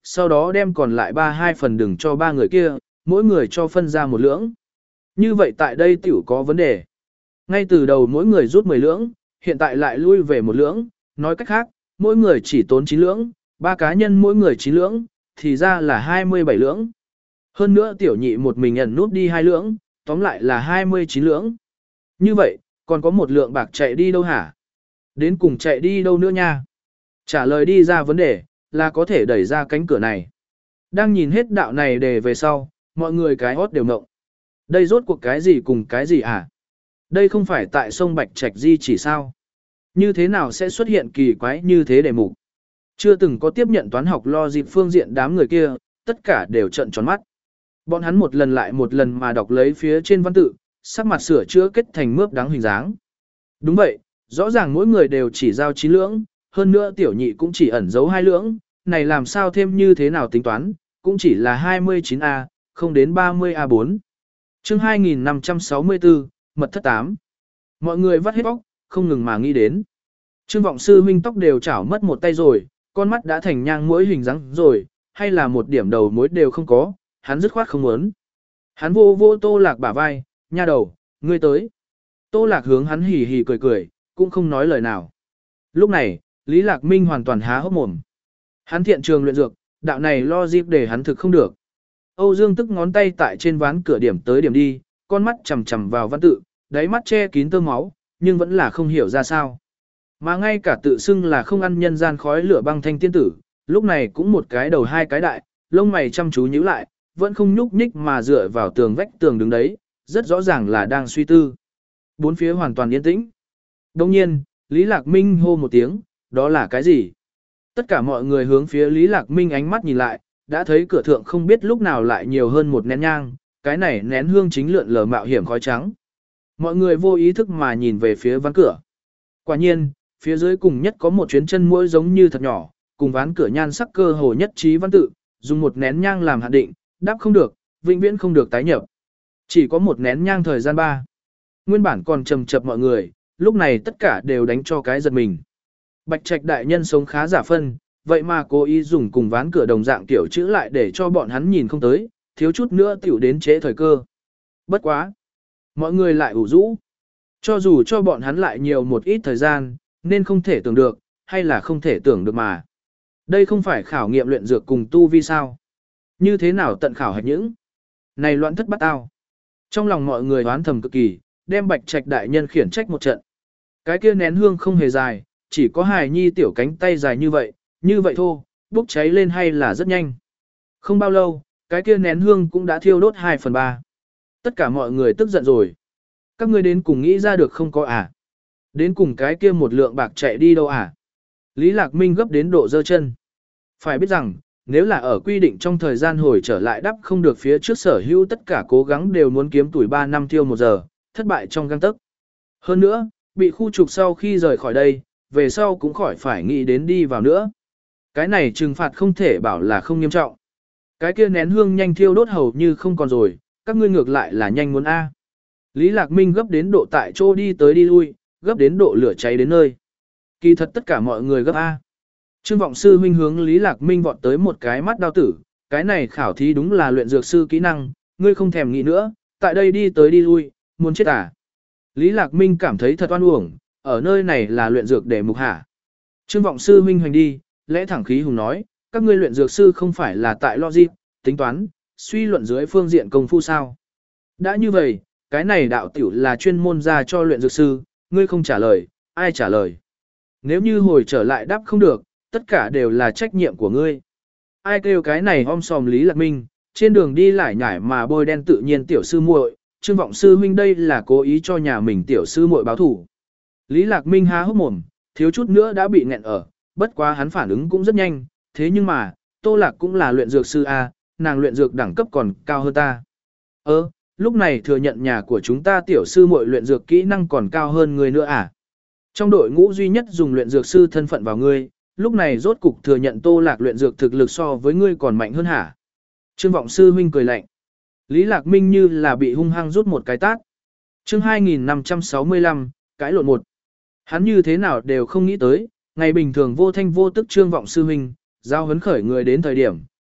sau đó đem còn lại ba hai phần đừng cho ba người kia, mỗi người cho phân ra một lưỡng. Như vậy tại đây tiểu có vấn đề. Ngay từ đầu mỗi người rút mười lưỡng, hiện tại lại lui về một lưỡng, nói cách khác, mỗi người chỉ tốn chín lưỡng, ba cá nhân mỗi người chín lưỡng, thì ra là hai mươi bảy lưỡng. Hơn nữa tiểu nhị một mình ẩn nút đi hai lưỡng, tóm lại là hai mươi chín lưỡng. Như vậy, còn có một lượng bạc chạy đi đâu hả? Đến cùng chạy đi đâu nữa nha? Trả lời đi ra vấn đề, là có thể đẩy ra cánh cửa này. Đang nhìn hết đạo này để về sau, mọi người cái hót đều ngộng. Đây rốt cuộc cái gì cùng cái gì hả? Đây không phải tại sông Bạch Trạch Di chỉ sao? Như thế nào sẽ xuất hiện kỳ quái như thế đề mục? Chưa từng có tiếp nhận toán học logic phương diện đám người kia, tất cả đều trợn tròn mắt. Bọn hắn một lần lại một lần mà đọc lấy phía trên văn tự, sắc mặt sửa chữa kết thành mướp đáng hình dáng. Đúng vậy, rõ ràng mỗi người đều chỉ giao chín lưỡng, hơn nữa tiểu nhị cũng chỉ ẩn giấu hai lưỡng, này làm sao thêm như thế nào tính toán, cũng chỉ là hai mươi chín A, không đến ba mươi A bốn. Chương hai nghìn năm trăm sáu mươi tư, mật thất tám. Mọi người vắt hết óc, không ngừng mà nghĩ đến. Trương Vọng Sư huynh tóc đều chảo mất một tay rồi, con mắt đã thành nhang mũi hình dáng rồi, hay là một điểm đầu mối đều không có, hắn dứt khoát không muốn. Hắn vô vô Tô Lạc bả vai, nha đầu, ngươi tới. Tô Lạc hướng hắn hì hì cười cười, cũng không nói lời nào. Lúc này, Lý Lạc Minh hoàn toàn há hốc mồm. Hắn thiện trường luyện dược, đạo này lo dịp để hắn thực không được. Âu Dương tức ngón tay tại trên ván cửa điểm tới điểm đi, con mắt chằm chằm vào văn tự, đáy mắt che kín tơ máu, nhưng vẫn là không hiểu ra sao. Mà ngay cả tự xưng là không ăn nhân gian khói lửa băng thanh tiên tử, lúc này cũng một cái đầu hai cái đại, lông mày chăm chú nhíu lại, vẫn không nhúc nhích mà dựa vào tường vách tường đứng đấy, rất rõ ràng là đang suy tư. Bốn phía hoàn toàn yên tĩnh. Đồng nhiên, Lý Lạc Minh hô một tiếng, đó là cái gì? Tất cả mọi người hướng phía Lý Lạc Minh ánh mắt nhìn lại, đã thấy cửa thượng không biết lúc nào lại nhiều hơn một nén nhang, cái này nén hương chính lượn lờ mạo hiểm khói trắng. Mọi người vô ý thức mà nhìn về phía ván cửa. Quả nhiên, phía dưới cùng nhất có một chuyến chân mũi giống như thật nhỏ, cùng ván cửa nhan sắc cơ hồ nhất trí văn tự, dùng một nén nhang làm hạn định, đáp không được, vĩnh viễn không được tái nhập. Chỉ có một nén nhang thời gian ba. Nguyên bản còn trầm chập mọi người, lúc này tất cả đều đánh cho cái giật mình. Bạch Trạch đại nhân sống khá giả phân, vậy mà cố ý dùng cùng ván cửa đồng dạng kiểu chữ lại để cho bọn hắn nhìn không tới, thiếu chút nữa tiểu đến chế thời cơ. Bất quá. Mọi người lại ủ rũ. Cho dù cho bọn hắn lại nhiều một ít thời gian, nên không thể tưởng được, hay là không thể tưởng được mà. Đây không phải khảo nghiệm luyện dược cùng tu vi sao. Như thế nào tận khảo hạch những? Này loạn thất bắt tao. Trong lòng mọi người đoán thầm cực kỳ, đem Bạch Trạch đại nhân khiển trách một trận. Cái kia nén hương không hề dài, chỉ có hài nhi tiểu cánh tay dài như vậy, như vậy thôi, bốc cháy lên hay là rất nhanh. Không bao lâu, cái kia nén hương cũng đã thiêu đốt hai phần ba. Tất cả mọi người tức giận rồi. Các ngươi đến cùng nghĩ ra được không có à? Đến cùng cái kia một lượng bạc chạy đi đâu à? Lý Lạc Minh gấp đến độ giơ chân. Phải biết rằng, nếu là ở quy định trong thời gian hồi trở lại đắp không được phía trước sở hữu tất cả cố gắng đều muốn kiếm tuổi ba năm tiêu một giờ, thất bại trong gang tấc. Hơn nữa, bị khu trục sau khi rời khỏi đây, về sau cũng khỏi phải nghĩ đến đi vào nữa. Cái này trừng phạt không thể bảo là không nghiêm trọng. Cái kia nén hương nhanh thiêu đốt hầu như không còn rồi, các ngươi ngược lại là nhanh muốn A. Lý Lạc Minh gấp đến độ tại chỗ đi tới đi lui, gấp đến độ lửa cháy đến nơi. Kỳ thật tất cả mọi người gấp A. Trương Vọng Sư huynh hướng Lý Lạc Minh vọt tới một cái mắt đao tử, cái này khảo thí đúng là luyện dược sư kỹ năng, ngươi không thèm nghĩ nữa, tại đây đi tới đi lui, muốn chết à. Lý Lạc Minh cảm thấy thật oan uổng, ở nơi này là luyện dược để mục hả. Trương Vọng Sư huynh hoành đi, lẽ thẳng khí hùng nói, các ngươi luyện dược sư không phải là tại logic, tính toán, suy luận dưới phương diện công phu sao. Đã như vậy, cái này đạo tiểu là chuyên môn ra cho luyện dược sư, ngươi không trả lời, ai trả lời. Nếu như hồi trở lại đáp không được, tất cả đều là trách nhiệm của ngươi. Ai kêu cái này om sòm Lý Lạc Minh, trên đường đi lại nhải mà bôi đen tự nhiên tiểu sư muội, Trương Vọng Sư huynh đây là cố ý cho nhà mình tiểu sư muội báo thủ. Lý Lạc Minh há hốc mồm, thiếu chút nữa đã bị nghẹn ở, bất quá hắn phản ứng cũng rất nhanh, thế nhưng mà, Tô Lạc cũng là luyện dược sư A, nàng luyện dược đẳng cấp còn cao hơn ta. Ơ, lúc này thừa nhận nhà của chúng ta tiểu sư muội luyện dược kỹ năng còn cao hơn người nữa à? Trong đội ngũ duy nhất dùng luyện dược sư thân phận vào ngươi, lúc này rốt cục thừa nhận Tô Lạc luyện dược thực lực so với ngươi còn mạnh hơn hả? Trương Vọng Sư huynh cười lạnh. Lý Lạc Minh như là bị hung hăng rút một cái tát. Chương hai nghìn năm trăm sáu mươi lăm, cãi lộn một. Hắn như thế nào đều không nghĩ tới, ngày bình thường vô thanh vô tức Trương Vọng Sư huynh, giao hấn khởi người đến thời điểm,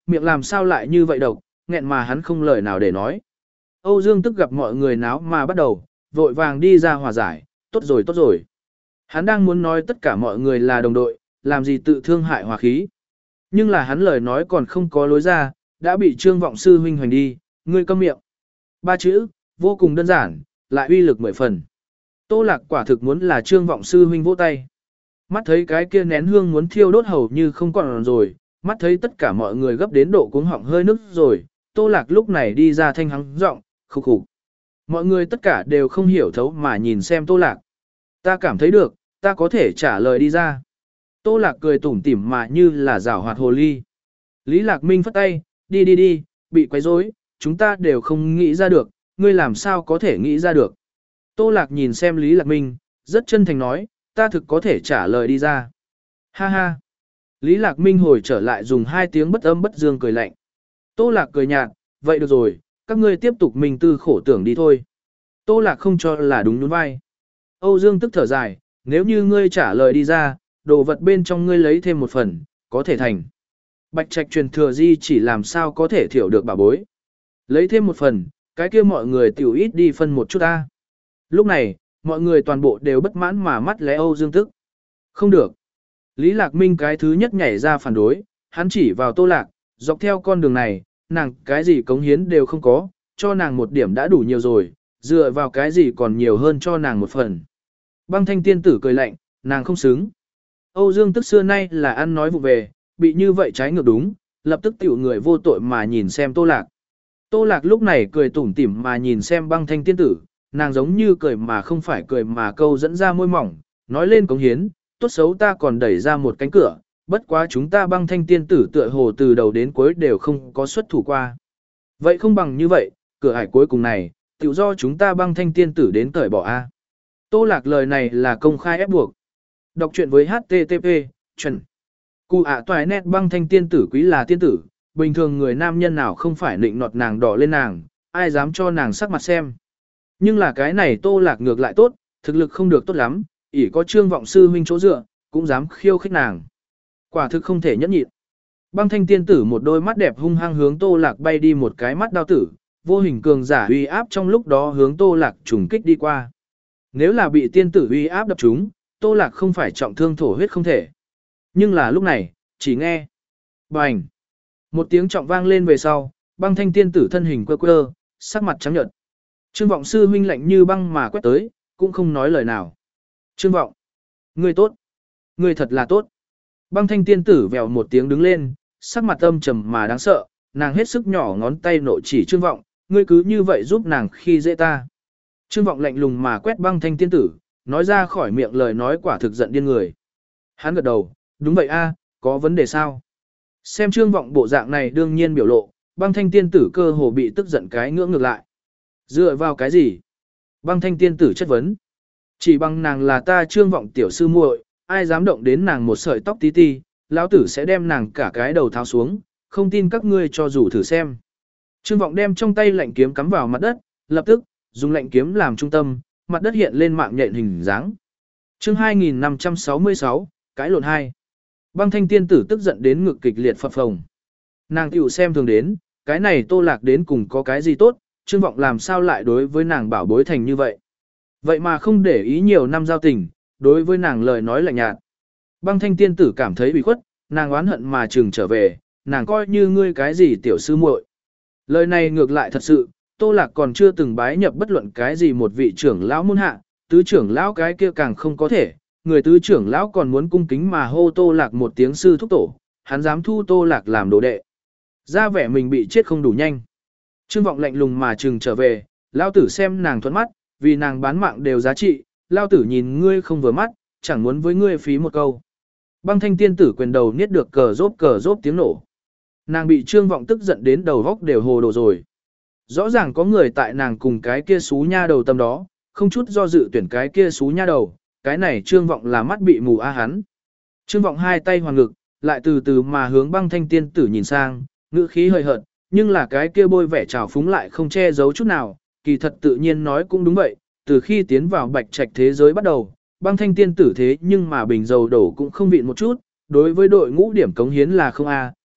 miệng làm sao lại như vậy độc, nghẹn mà hắn không lời nào để nói. Âu Dương Tức gặp mọi người náo mà bắt đầu, vội vàng đi ra hòa giải, tốt rồi tốt rồi. Hắn đang muốn nói tất cả mọi người là đồng đội, làm gì tự thương hại hòa khí. Nhưng là hắn lời nói còn không có lối ra, đã bị Trương Vọng Sư huynh hoành đi, ngươi câm miệng. Ba chữ, vô cùng đơn giản, lại uy lực mười phần. Tô Lạc quả thực muốn là Trương Vọng Sư huynh vỗ tay. Mắt thấy cái kia nén hương muốn thiêu đốt hầu như không còn rồi, mắt thấy tất cả mọi người gấp đến độ cuống họng hơi nức rồi, Tô Lạc lúc này đi ra thanh hắng giọng, khục khục. Mọi người tất cả đều không hiểu thấu mà nhìn xem Tô Lạc. Ta cảm thấy được, ta có thể trả lời đi ra. Tô Lạc cười tủm tỉm mà như là giảo hoạt hồ ly. Lý Lạc Minh phất tay, đi đi đi, bị quấy rối, chúng ta đều không nghĩ ra được, ngươi làm sao có thể nghĩ ra được. Tô Lạc nhìn xem Lý Lạc Minh, rất chân thành nói, ta thực có thể trả lời đi ra. Ha ha. Lý Lạc Minh hồi trở lại dùng hai tiếng bất âm bất dương cười lạnh. Tô Lạc cười nhạt, vậy được rồi, các ngươi tiếp tục mình tư khổ tưởng đi thôi. Tô Lạc không cho là đúng nhún vai. Âu Dương Tức thở dài, nếu như ngươi trả lời đi ra, đồ vật bên trong ngươi lấy thêm một phần, có thể thành. Bạch Trạch truyền thừa di chỉ làm sao có thể thiểu được bà bối. Lấy thêm một phần, cái kia mọi người tiểu ít đi phân một chút ta. Lúc này, mọi người toàn bộ đều bất mãn mà mắt lẽ Âu Dương Tức. Không được. Lý Lạc Minh cái thứ nhất nhảy ra phản đối, hắn chỉ vào Tô Lạc, dọc theo con đường này, nàng cái gì cống hiến đều không có, cho nàng một điểm đã đủ nhiều rồi, dựa vào cái gì còn nhiều hơn cho nàng một phần. Băng Thanh tiên tử cười lạnh, nàng không xứng. Âu Dương Tức xưa nay là ăn nói vụ về, bị như vậy trái ngược đúng, lập tức tiểu người vô tội mà nhìn xem Tô Lạc. Tô Lạc lúc này cười tủm tỉm mà nhìn xem Băng Thanh tiên tử, nàng giống như cười mà không phải cười mà câu dẫn ra môi mỏng, nói lên cống hiến, tốt xấu ta còn đẩy ra một cánh cửa, bất quá chúng ta Băng Thanh tiên tử tựa hồ từ đầu đến cuối đều không có xuất thủ qua. Vậy không bằng như vậy, cửa ải cuối cùng này, tự do chúng ta Băng Thanh tiên tử đến cởi bỏ a. Tô Lạc lời này là công khai ép buộc. Đọc truyện với hát tê tê pê, chuẩn. Cụ ạ toài nét Băng Thanh tiên tử quý là tiên tử, bình thường người nam nhân nào không phải nịnh nọt nàng đỏ lên nàng, ai dám cho nàng sắc mặt xem. Nhưng là cái này Tô Lạc ngược lại tốt, thực lực không được tốt lắm, ỷ có Trương Vọng Sư huynh chỗ dựa, cũng dám khiêu khích nàng. Quả thực không thể nhẫn nhịn. Băng Thanh tiên tử một đôi mắt đẹp hung hăng hướng Tô Lạc bay đi một cái mắt đao tử, vô hình cường giả uy áp trong lúc đó hướng Tô Lạc trùng kích đi qua. Nếu là bị tiên tử uy áp đập trúng, Tô Lạc không phải trọng thương thổ huyết không thể. Nhưng là lúc này, chỉ nghe bành, một tiếng trọng vang lên về sau, Băng Thanh tiên tử thân hình quơ quơ, sắc mặt trắng nhợt. Trương Vọng Sư huynh lạnh như băng mà quét tới, cũng không nói lời nào. Trương Vọng, ngươi tốt, ngươi thật là tốt. Băng Thanh tiên tử vèo một tiếng đứng lên, sắc mặt âm trầm mà đáng sợ, nàng hết sức nhỏ ngón tay nộ chỉ Trương Vọng, ngươi cứ như vậy giúp nàng khi dễ ta. Trương Vọng lạnh lùng mà quét Băng Thanh tiên tử, nói ra khỏi miệng lời nói quả thực giận điên người. Hắn gật đầu, đúng vậy a, có vấn đề sao? Xem Trương Vọng bộ dạng này đương nhiên biểu lộ, Băng Thanh tiên tử cơ hồ bị tức giận cái ngưỡng ngược lại. Dựa vào cái gì? Băng Thanh tiên tử chất vấn. Chỉ bằng nàng là ta Trương Vọng tiểu sư muội, ai dám động đến nàng một sợi tóc tí ti, lão tử sẽ đem nàng cả cái đầu tháo xuống, không tin các ngươi cho dù thử xem. Trương Vọng đem trong tay lạnh kiếm cắm vào mặt đất, lập tức dùng lạnh kiếm làm trung tâm, mặt đất hiện lên mạng nhện hình dáng. Chương hai nghìn năm trăm sáu mươi sáu, cãi lộn hai. Băng Thanh tiên tử tức giận đến ngực kịch liệt phập phồng. Nàng tiểu xem thường đến, cái này Tô Lạc đến cùng có cái gì tốt, Trương Vọng làm sao lại đối với nàng bảo bối thành như vậy. Vậy mà không để ý nhiều năm giao tình, đối với nàng lời nói lạnh nhạt. Băng Thanh tiên tử cảm thấy bị khuất, nàng oán hận mà trừng trở về, nàng coi như ngươi cái gì tiểu sư muội. Lời này ngược lại thật sự, Tô Lạc còn chưa từng bái nhập bất luận cái gì một vị trưởng lão môn hạ, tứ trưởng lão cái kia càng không có thể, người tứ trưởng lão còn muốn cung kính mà hô Tô Lạc một tiếng sư thúc tổ, hắn dám thu Tô Lạc làm đồ đệ. Ra vẻ mình bị chết không đủ nhanh. Trương Vọng lạnh lùng mà trừng trở về, lão tử xem nàng thuận mắt, vì nàng bán mạng đều giá trị, lão tử nhìn ngươi không vừa mắt, chẳng muốn với ngươi phí một câu. Băng Thanh tiên tử quyền đầu niết được cờ rốp cờ rốp tiếng nổ. Nàng bị Trương Vọng tức giận đến đầu góc đều hồ đồ rồi. Rõ ràng có người tại nàng cùng cái kia xú nha đầu tâm đó, không chút do dự tuyển cái kia xú nha đầu, cái này Trương Vọng là mắt bị mù a hắn. Trương Vọng hai tay hoàn ngực, lại từ từ mà hướng Băng Thanh tiên tử nhìn sang, ngữ khí hơi hợt, nhưng là cái kia bôi vẻ trào phúng lại không che giấu chút nào, kỳ thật tự nhiên nói cũng đúng vậy, từ khi tiến vào Bạch Trạch thế giới bắt đầu, Băng Thanh tiên tử thế nhưng mà bình dầu đổ cũng không vịn một chút, đối với đội ngũ điểm cống hiến là không a,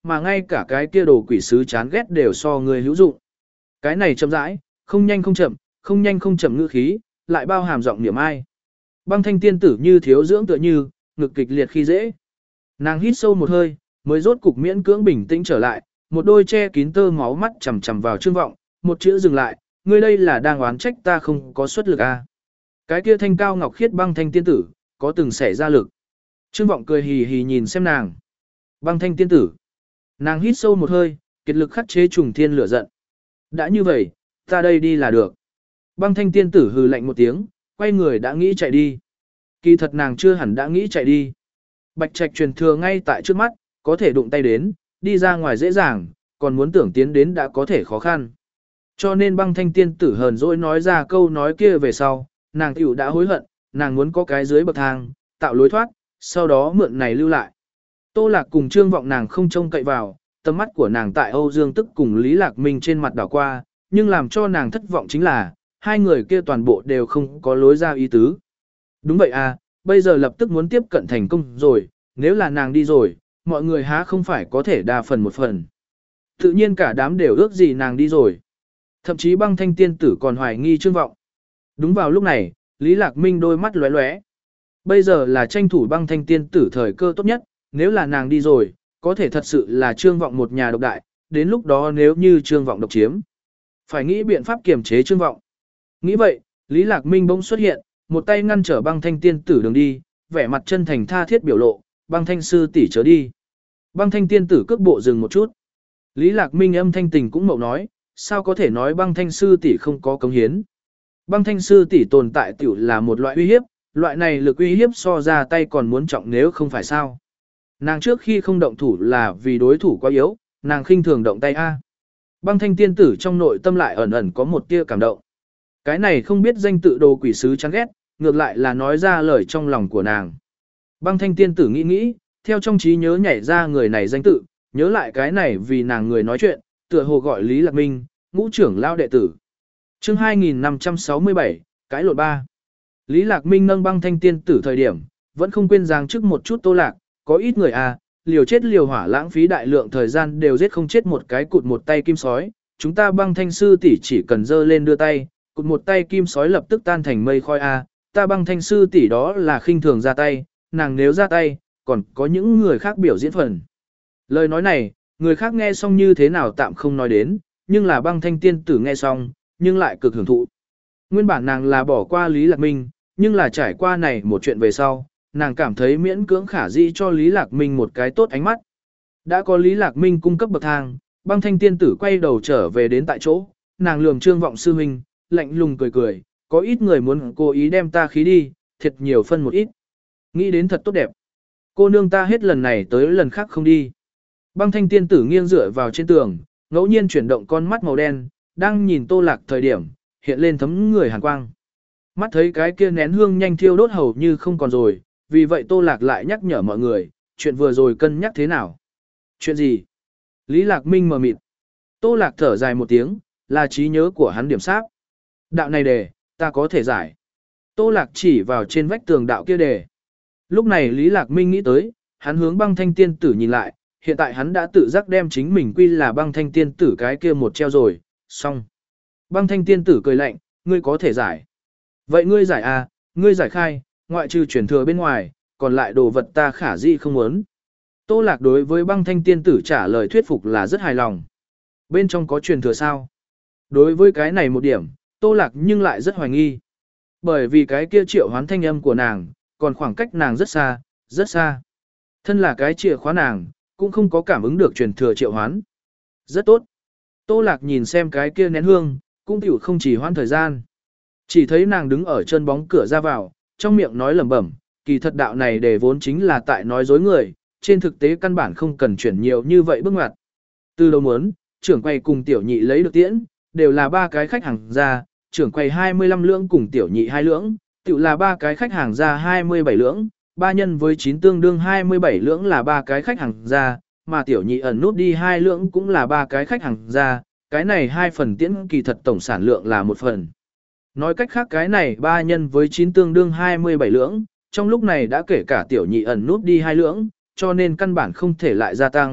mà ngay cả cái kia đồ quỷ sứ chán ghét đều so ngươi hữu dụng. Cái này chậm rãi, không nhanh không chậm, không nhanh không chậm ngữ khí, lại bao hàm giọng niệm ai. Băng thanh tiên tử như thiếu dưỡng tựa như, ngực kịch liệt khi dễ. Nàng hít sâu một hơi, mới rốt cục miễn cưỡng bình tĩnh trở lại, một đôi che kín tơ máu mắt chằm chằm vào Trương Vọng, một chữ dừng lại, ngươi đây là đang oán trách ta không có xuất lực à. Cái kia thanh cao ngọc khiết băng thanh tiên tử, có từng xảy ra lực. Trương Vọng cười hì hì nhìn xem nàng. Băng thanh tiên tử. Nàng hít sâu một hơi, kiệt lực khắc chế trùng thiên lửa giận. Đã như vậy, ta đây đi là được. Băng thanh tiên tử hừ lạnh một tiếng, quay người đã nghĩ chạy đi. Kỳ thật nàng chưa hẳn đã nghĩ chạy đi. Bạch trạch truyền thừa ngay tại trước mắt, có thể đụng tay đến, đi ra ngoài dễ dàng, còn muốn tưởng tiến đến đã có thể khó khăn. Cho nên băng thanh tiên tử hờn dỗi nói ra câu nói kia về sau, nàng tiểu đã hối hận, nàng muốn có cái dưới bậc thang, tạo lối thoát, sau đó mượn này lưu lại. Tô Lạc cùng Trương Vọng nàng không trông cậy vào, tầm mắt của nàng tại Âu Dương Tức cùng Lý Lạc Minh trên mặt đảo qua, nhưng làm cho nàng thất vọng chính là, hai người kia toàn bộ đều không có lối ra ý tứ. Đúng vậy à, bây giờ lập tức muốn tiếp cận thành công rồi, nếu là nàng đi rồi, mọi người há không phải có thể đa phần một phần. Tự nhiên cả đám đều ước gì nàng đi rồi. Thậm chí băng thanh tiên tử còn hoài nghi Trương Vọng. Đúng vào lúc này, Lý Lạc Minh đôi mắt lóe lóe. Bây giờ là tranh thủ băng thanh tiên tử thời cơ tốt nhất, nếu là nàng đi rồi, có thể thật sự là Trương Vọng một nhà độc đại, đến lúc đó nếu như Trương Vọng độc chiếm. Phải nghĩ biện pháp kiềm chế Trương Vọng. Nghĩ vậy, Lý Lạc Minh bỗng xuất hiện, một tay ngăn trở băng thanh tiên tử đường đi, vẻ mặt chân thành tha thiết biểu lộ, băng thanh sư tỷ chớ đi. Băng thanh tiên tử cước bộ dừng một chút. Lý Lạc Minh âm thanh tình cũng mậu nói, sao có thể nói băng thanh sư tỷ không có cống hiến. Băng thanh sư tỷ tồn tại tiểu là một loại uy hiếp, loại này lực uy hiếp so ra tay còn muốn trọng nếu không phải sao. Nàng trước khi không động thủ là vì đối thủ quá yếu, nàng khinh thường động tay A. Băng thanh tiên tử trong nội tâm lại ẩn ẩn có một tia cảm động. Cái này không biết danh tự đồ quỷ sứ chán ghét, ngược lại là nói ra lời trong lòng của nàng. Băng thanh tiên tử nghĩ nghĩ, theo trong trí nhớ nhảy ra người này danh tự, nhớ lại cái này vì nàng người nói chuyện, tựa hồ gọi Lý Lạc Minh, ngũ trưởng lao đệ tử. Chương hai nghìn năm trăm sáu mươi bảy, cái lột ba. Lý Lạc Minh nâng băng thanh tiên tử thời điểm, vẫn không quên giáng trước một chút Tô Lạc, có ít người à, liều chết liều hỏa lãng phí đại lượng thời gian đều giết không chết một cái cụt một tay kim sói, chúng ta băng thanh sư tỷ chỉ cần giơ lên đưa tay, cụt một tay kim sói lập tức tan thành mây khói a, ta băng thanh sư tỷ đó là khinh thường ra tay, nàng nếu ra tay, còn có những người khác biểu diễn phần. Lời nói này, người khác nghe xong như thế nào tạm không nói đến, nhưng là băng thanh tiên tử nghe xong, nhưng lại cực hưởng thụ. Nguyên bản nàng là bỏ qua Lý Lạc Minh, nhưng là trải qua này một chuyện về sau, nàng cảm thấy miễn cưỡng khả dĩ cho Lý Lạc Minh một cái tốt ánh mắt. Đã có Lý Lạc Minh cung cấp bậc thang, băng thanh tiên tử quay đầu trở về đến tại chỗ, nàng lườm Trương Vọng sư huynh, lạnh lùng cười cười, có ít người muốn cố ý đem ta khí đi, thiệt nhiều phân một ít. Nghĩ đến thật tốt đẹp. Cô nương ta hết lần này tới lần khác không đi. Băng thanh tiên tử nghiêng dựa vào trên tường, ngẫu nhiên chuyển động con mắt màu đen, đang nhìn Tô Lạc thời điểm, hiện lên thấm người hàn quang. Mắt thấy cái kia nén hương nhanh thiêu đốt hầu như không còn rồi, vì vậy Tô Lạc lại nhắc nhở mọi người, chuyện vừa rồi cân nhắc thế nào. Chuyện gì? Lý Lạc Minh mờ mịt. Tô Lạc thở dài một tiếng, là trí nhớ của hắn điểm sáp. Đạo này đề, ta có thể giải. Tô Lạc chỉ vào trên vách tường đạo kia đề. Lúc này Lý Lạc Minh nghĩ tới, hắn hướng băng thanh tiên tử nhìn lại, hiện tại hắn đã tự giác đem chính mình quy là băng thanh tiên tử cái kia một treo rồi, xong. Băng thanh tiên tử cười lạnh, ngươi có thể giải. Vậy ngươi giải à, ngươi giải khai, ngoại trừ chuyển thừa bên ngoài, còn lại đồ vật ta khả di không muốn. Tô Lạc đối với băng thanh tiên tử trả lời thuyết phục là rất hài lòng. Bên trong có truyền thừa sao? Đối với cái này một điểm, Tô Lạc nhưng lại rất hoài nghi. Bởi vì cái kia triệu hoán thanh âm của nàng, còn khoảng cách nàng rất xa, rất xa. Thân là cái chìa khóa nàng, cũng không có cảm ứng được truyền thừa triệu hoán. Rất tốt. Tô Lạc nhìn xem cái kia nén hương, cũng tiểu không chỉ hoãn thời gian. Chỉ thấy nàng đứng ở chân bóng cửa ra vào, trong miệng nói lẩm bẩm, kỳ thật đạo này để vốn chính là tại nói dối người, trên thực tế căn bản không cần chuyển nhiều như vậy bước ngoặt. Từ đầu muốn, trưởng quay cùng tiểu nhị lấy được tiễn, đều là ba cái khách hàng ra, trưởng quay hai mươi lăm lưỡng cùng tiểu nhị hai lưỡng, tiểu là ba cái khách hàng ra hai mươi bảy lưỡng, ba nhân với chín tương đương hai mươi bảy lưỡng là ba cái khách hàng ra, mà tiểu nhị ẩn nút đi hai lưỡng cũng là ba cái khách hàng ra, cái này hai phần tiễn kỳ thật tổng sản lượng là một phần. Nói cách khác cái này ba nhân với chín tương đương hai mươi bảy lưỡng, trong lúc này đã kể cả tiểu nhị ẩn nút đi hai lưỡng, cho nên căn bản không thể lại gia tăng,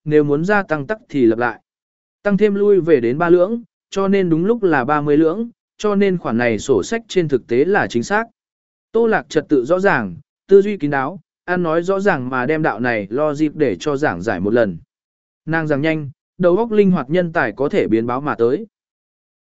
nếu muốn gia tăng tắc thì lập lại. Tăng thêm lui về đến ba lưỡng, cho nên đúng lúc là ba mươi lưỡng, cho nên khoản này sổ sách trên thực tế là chính xác. Tô Lạc trật tự rõ ràng, tư duy kín đáo, ăn nói rõ ràng mà đem đạo này lo dịp để cho giảng giải một lần. Nàng giảng nhanh, đầu óc linh hoạt nhân tài có thể biến báo mà tới.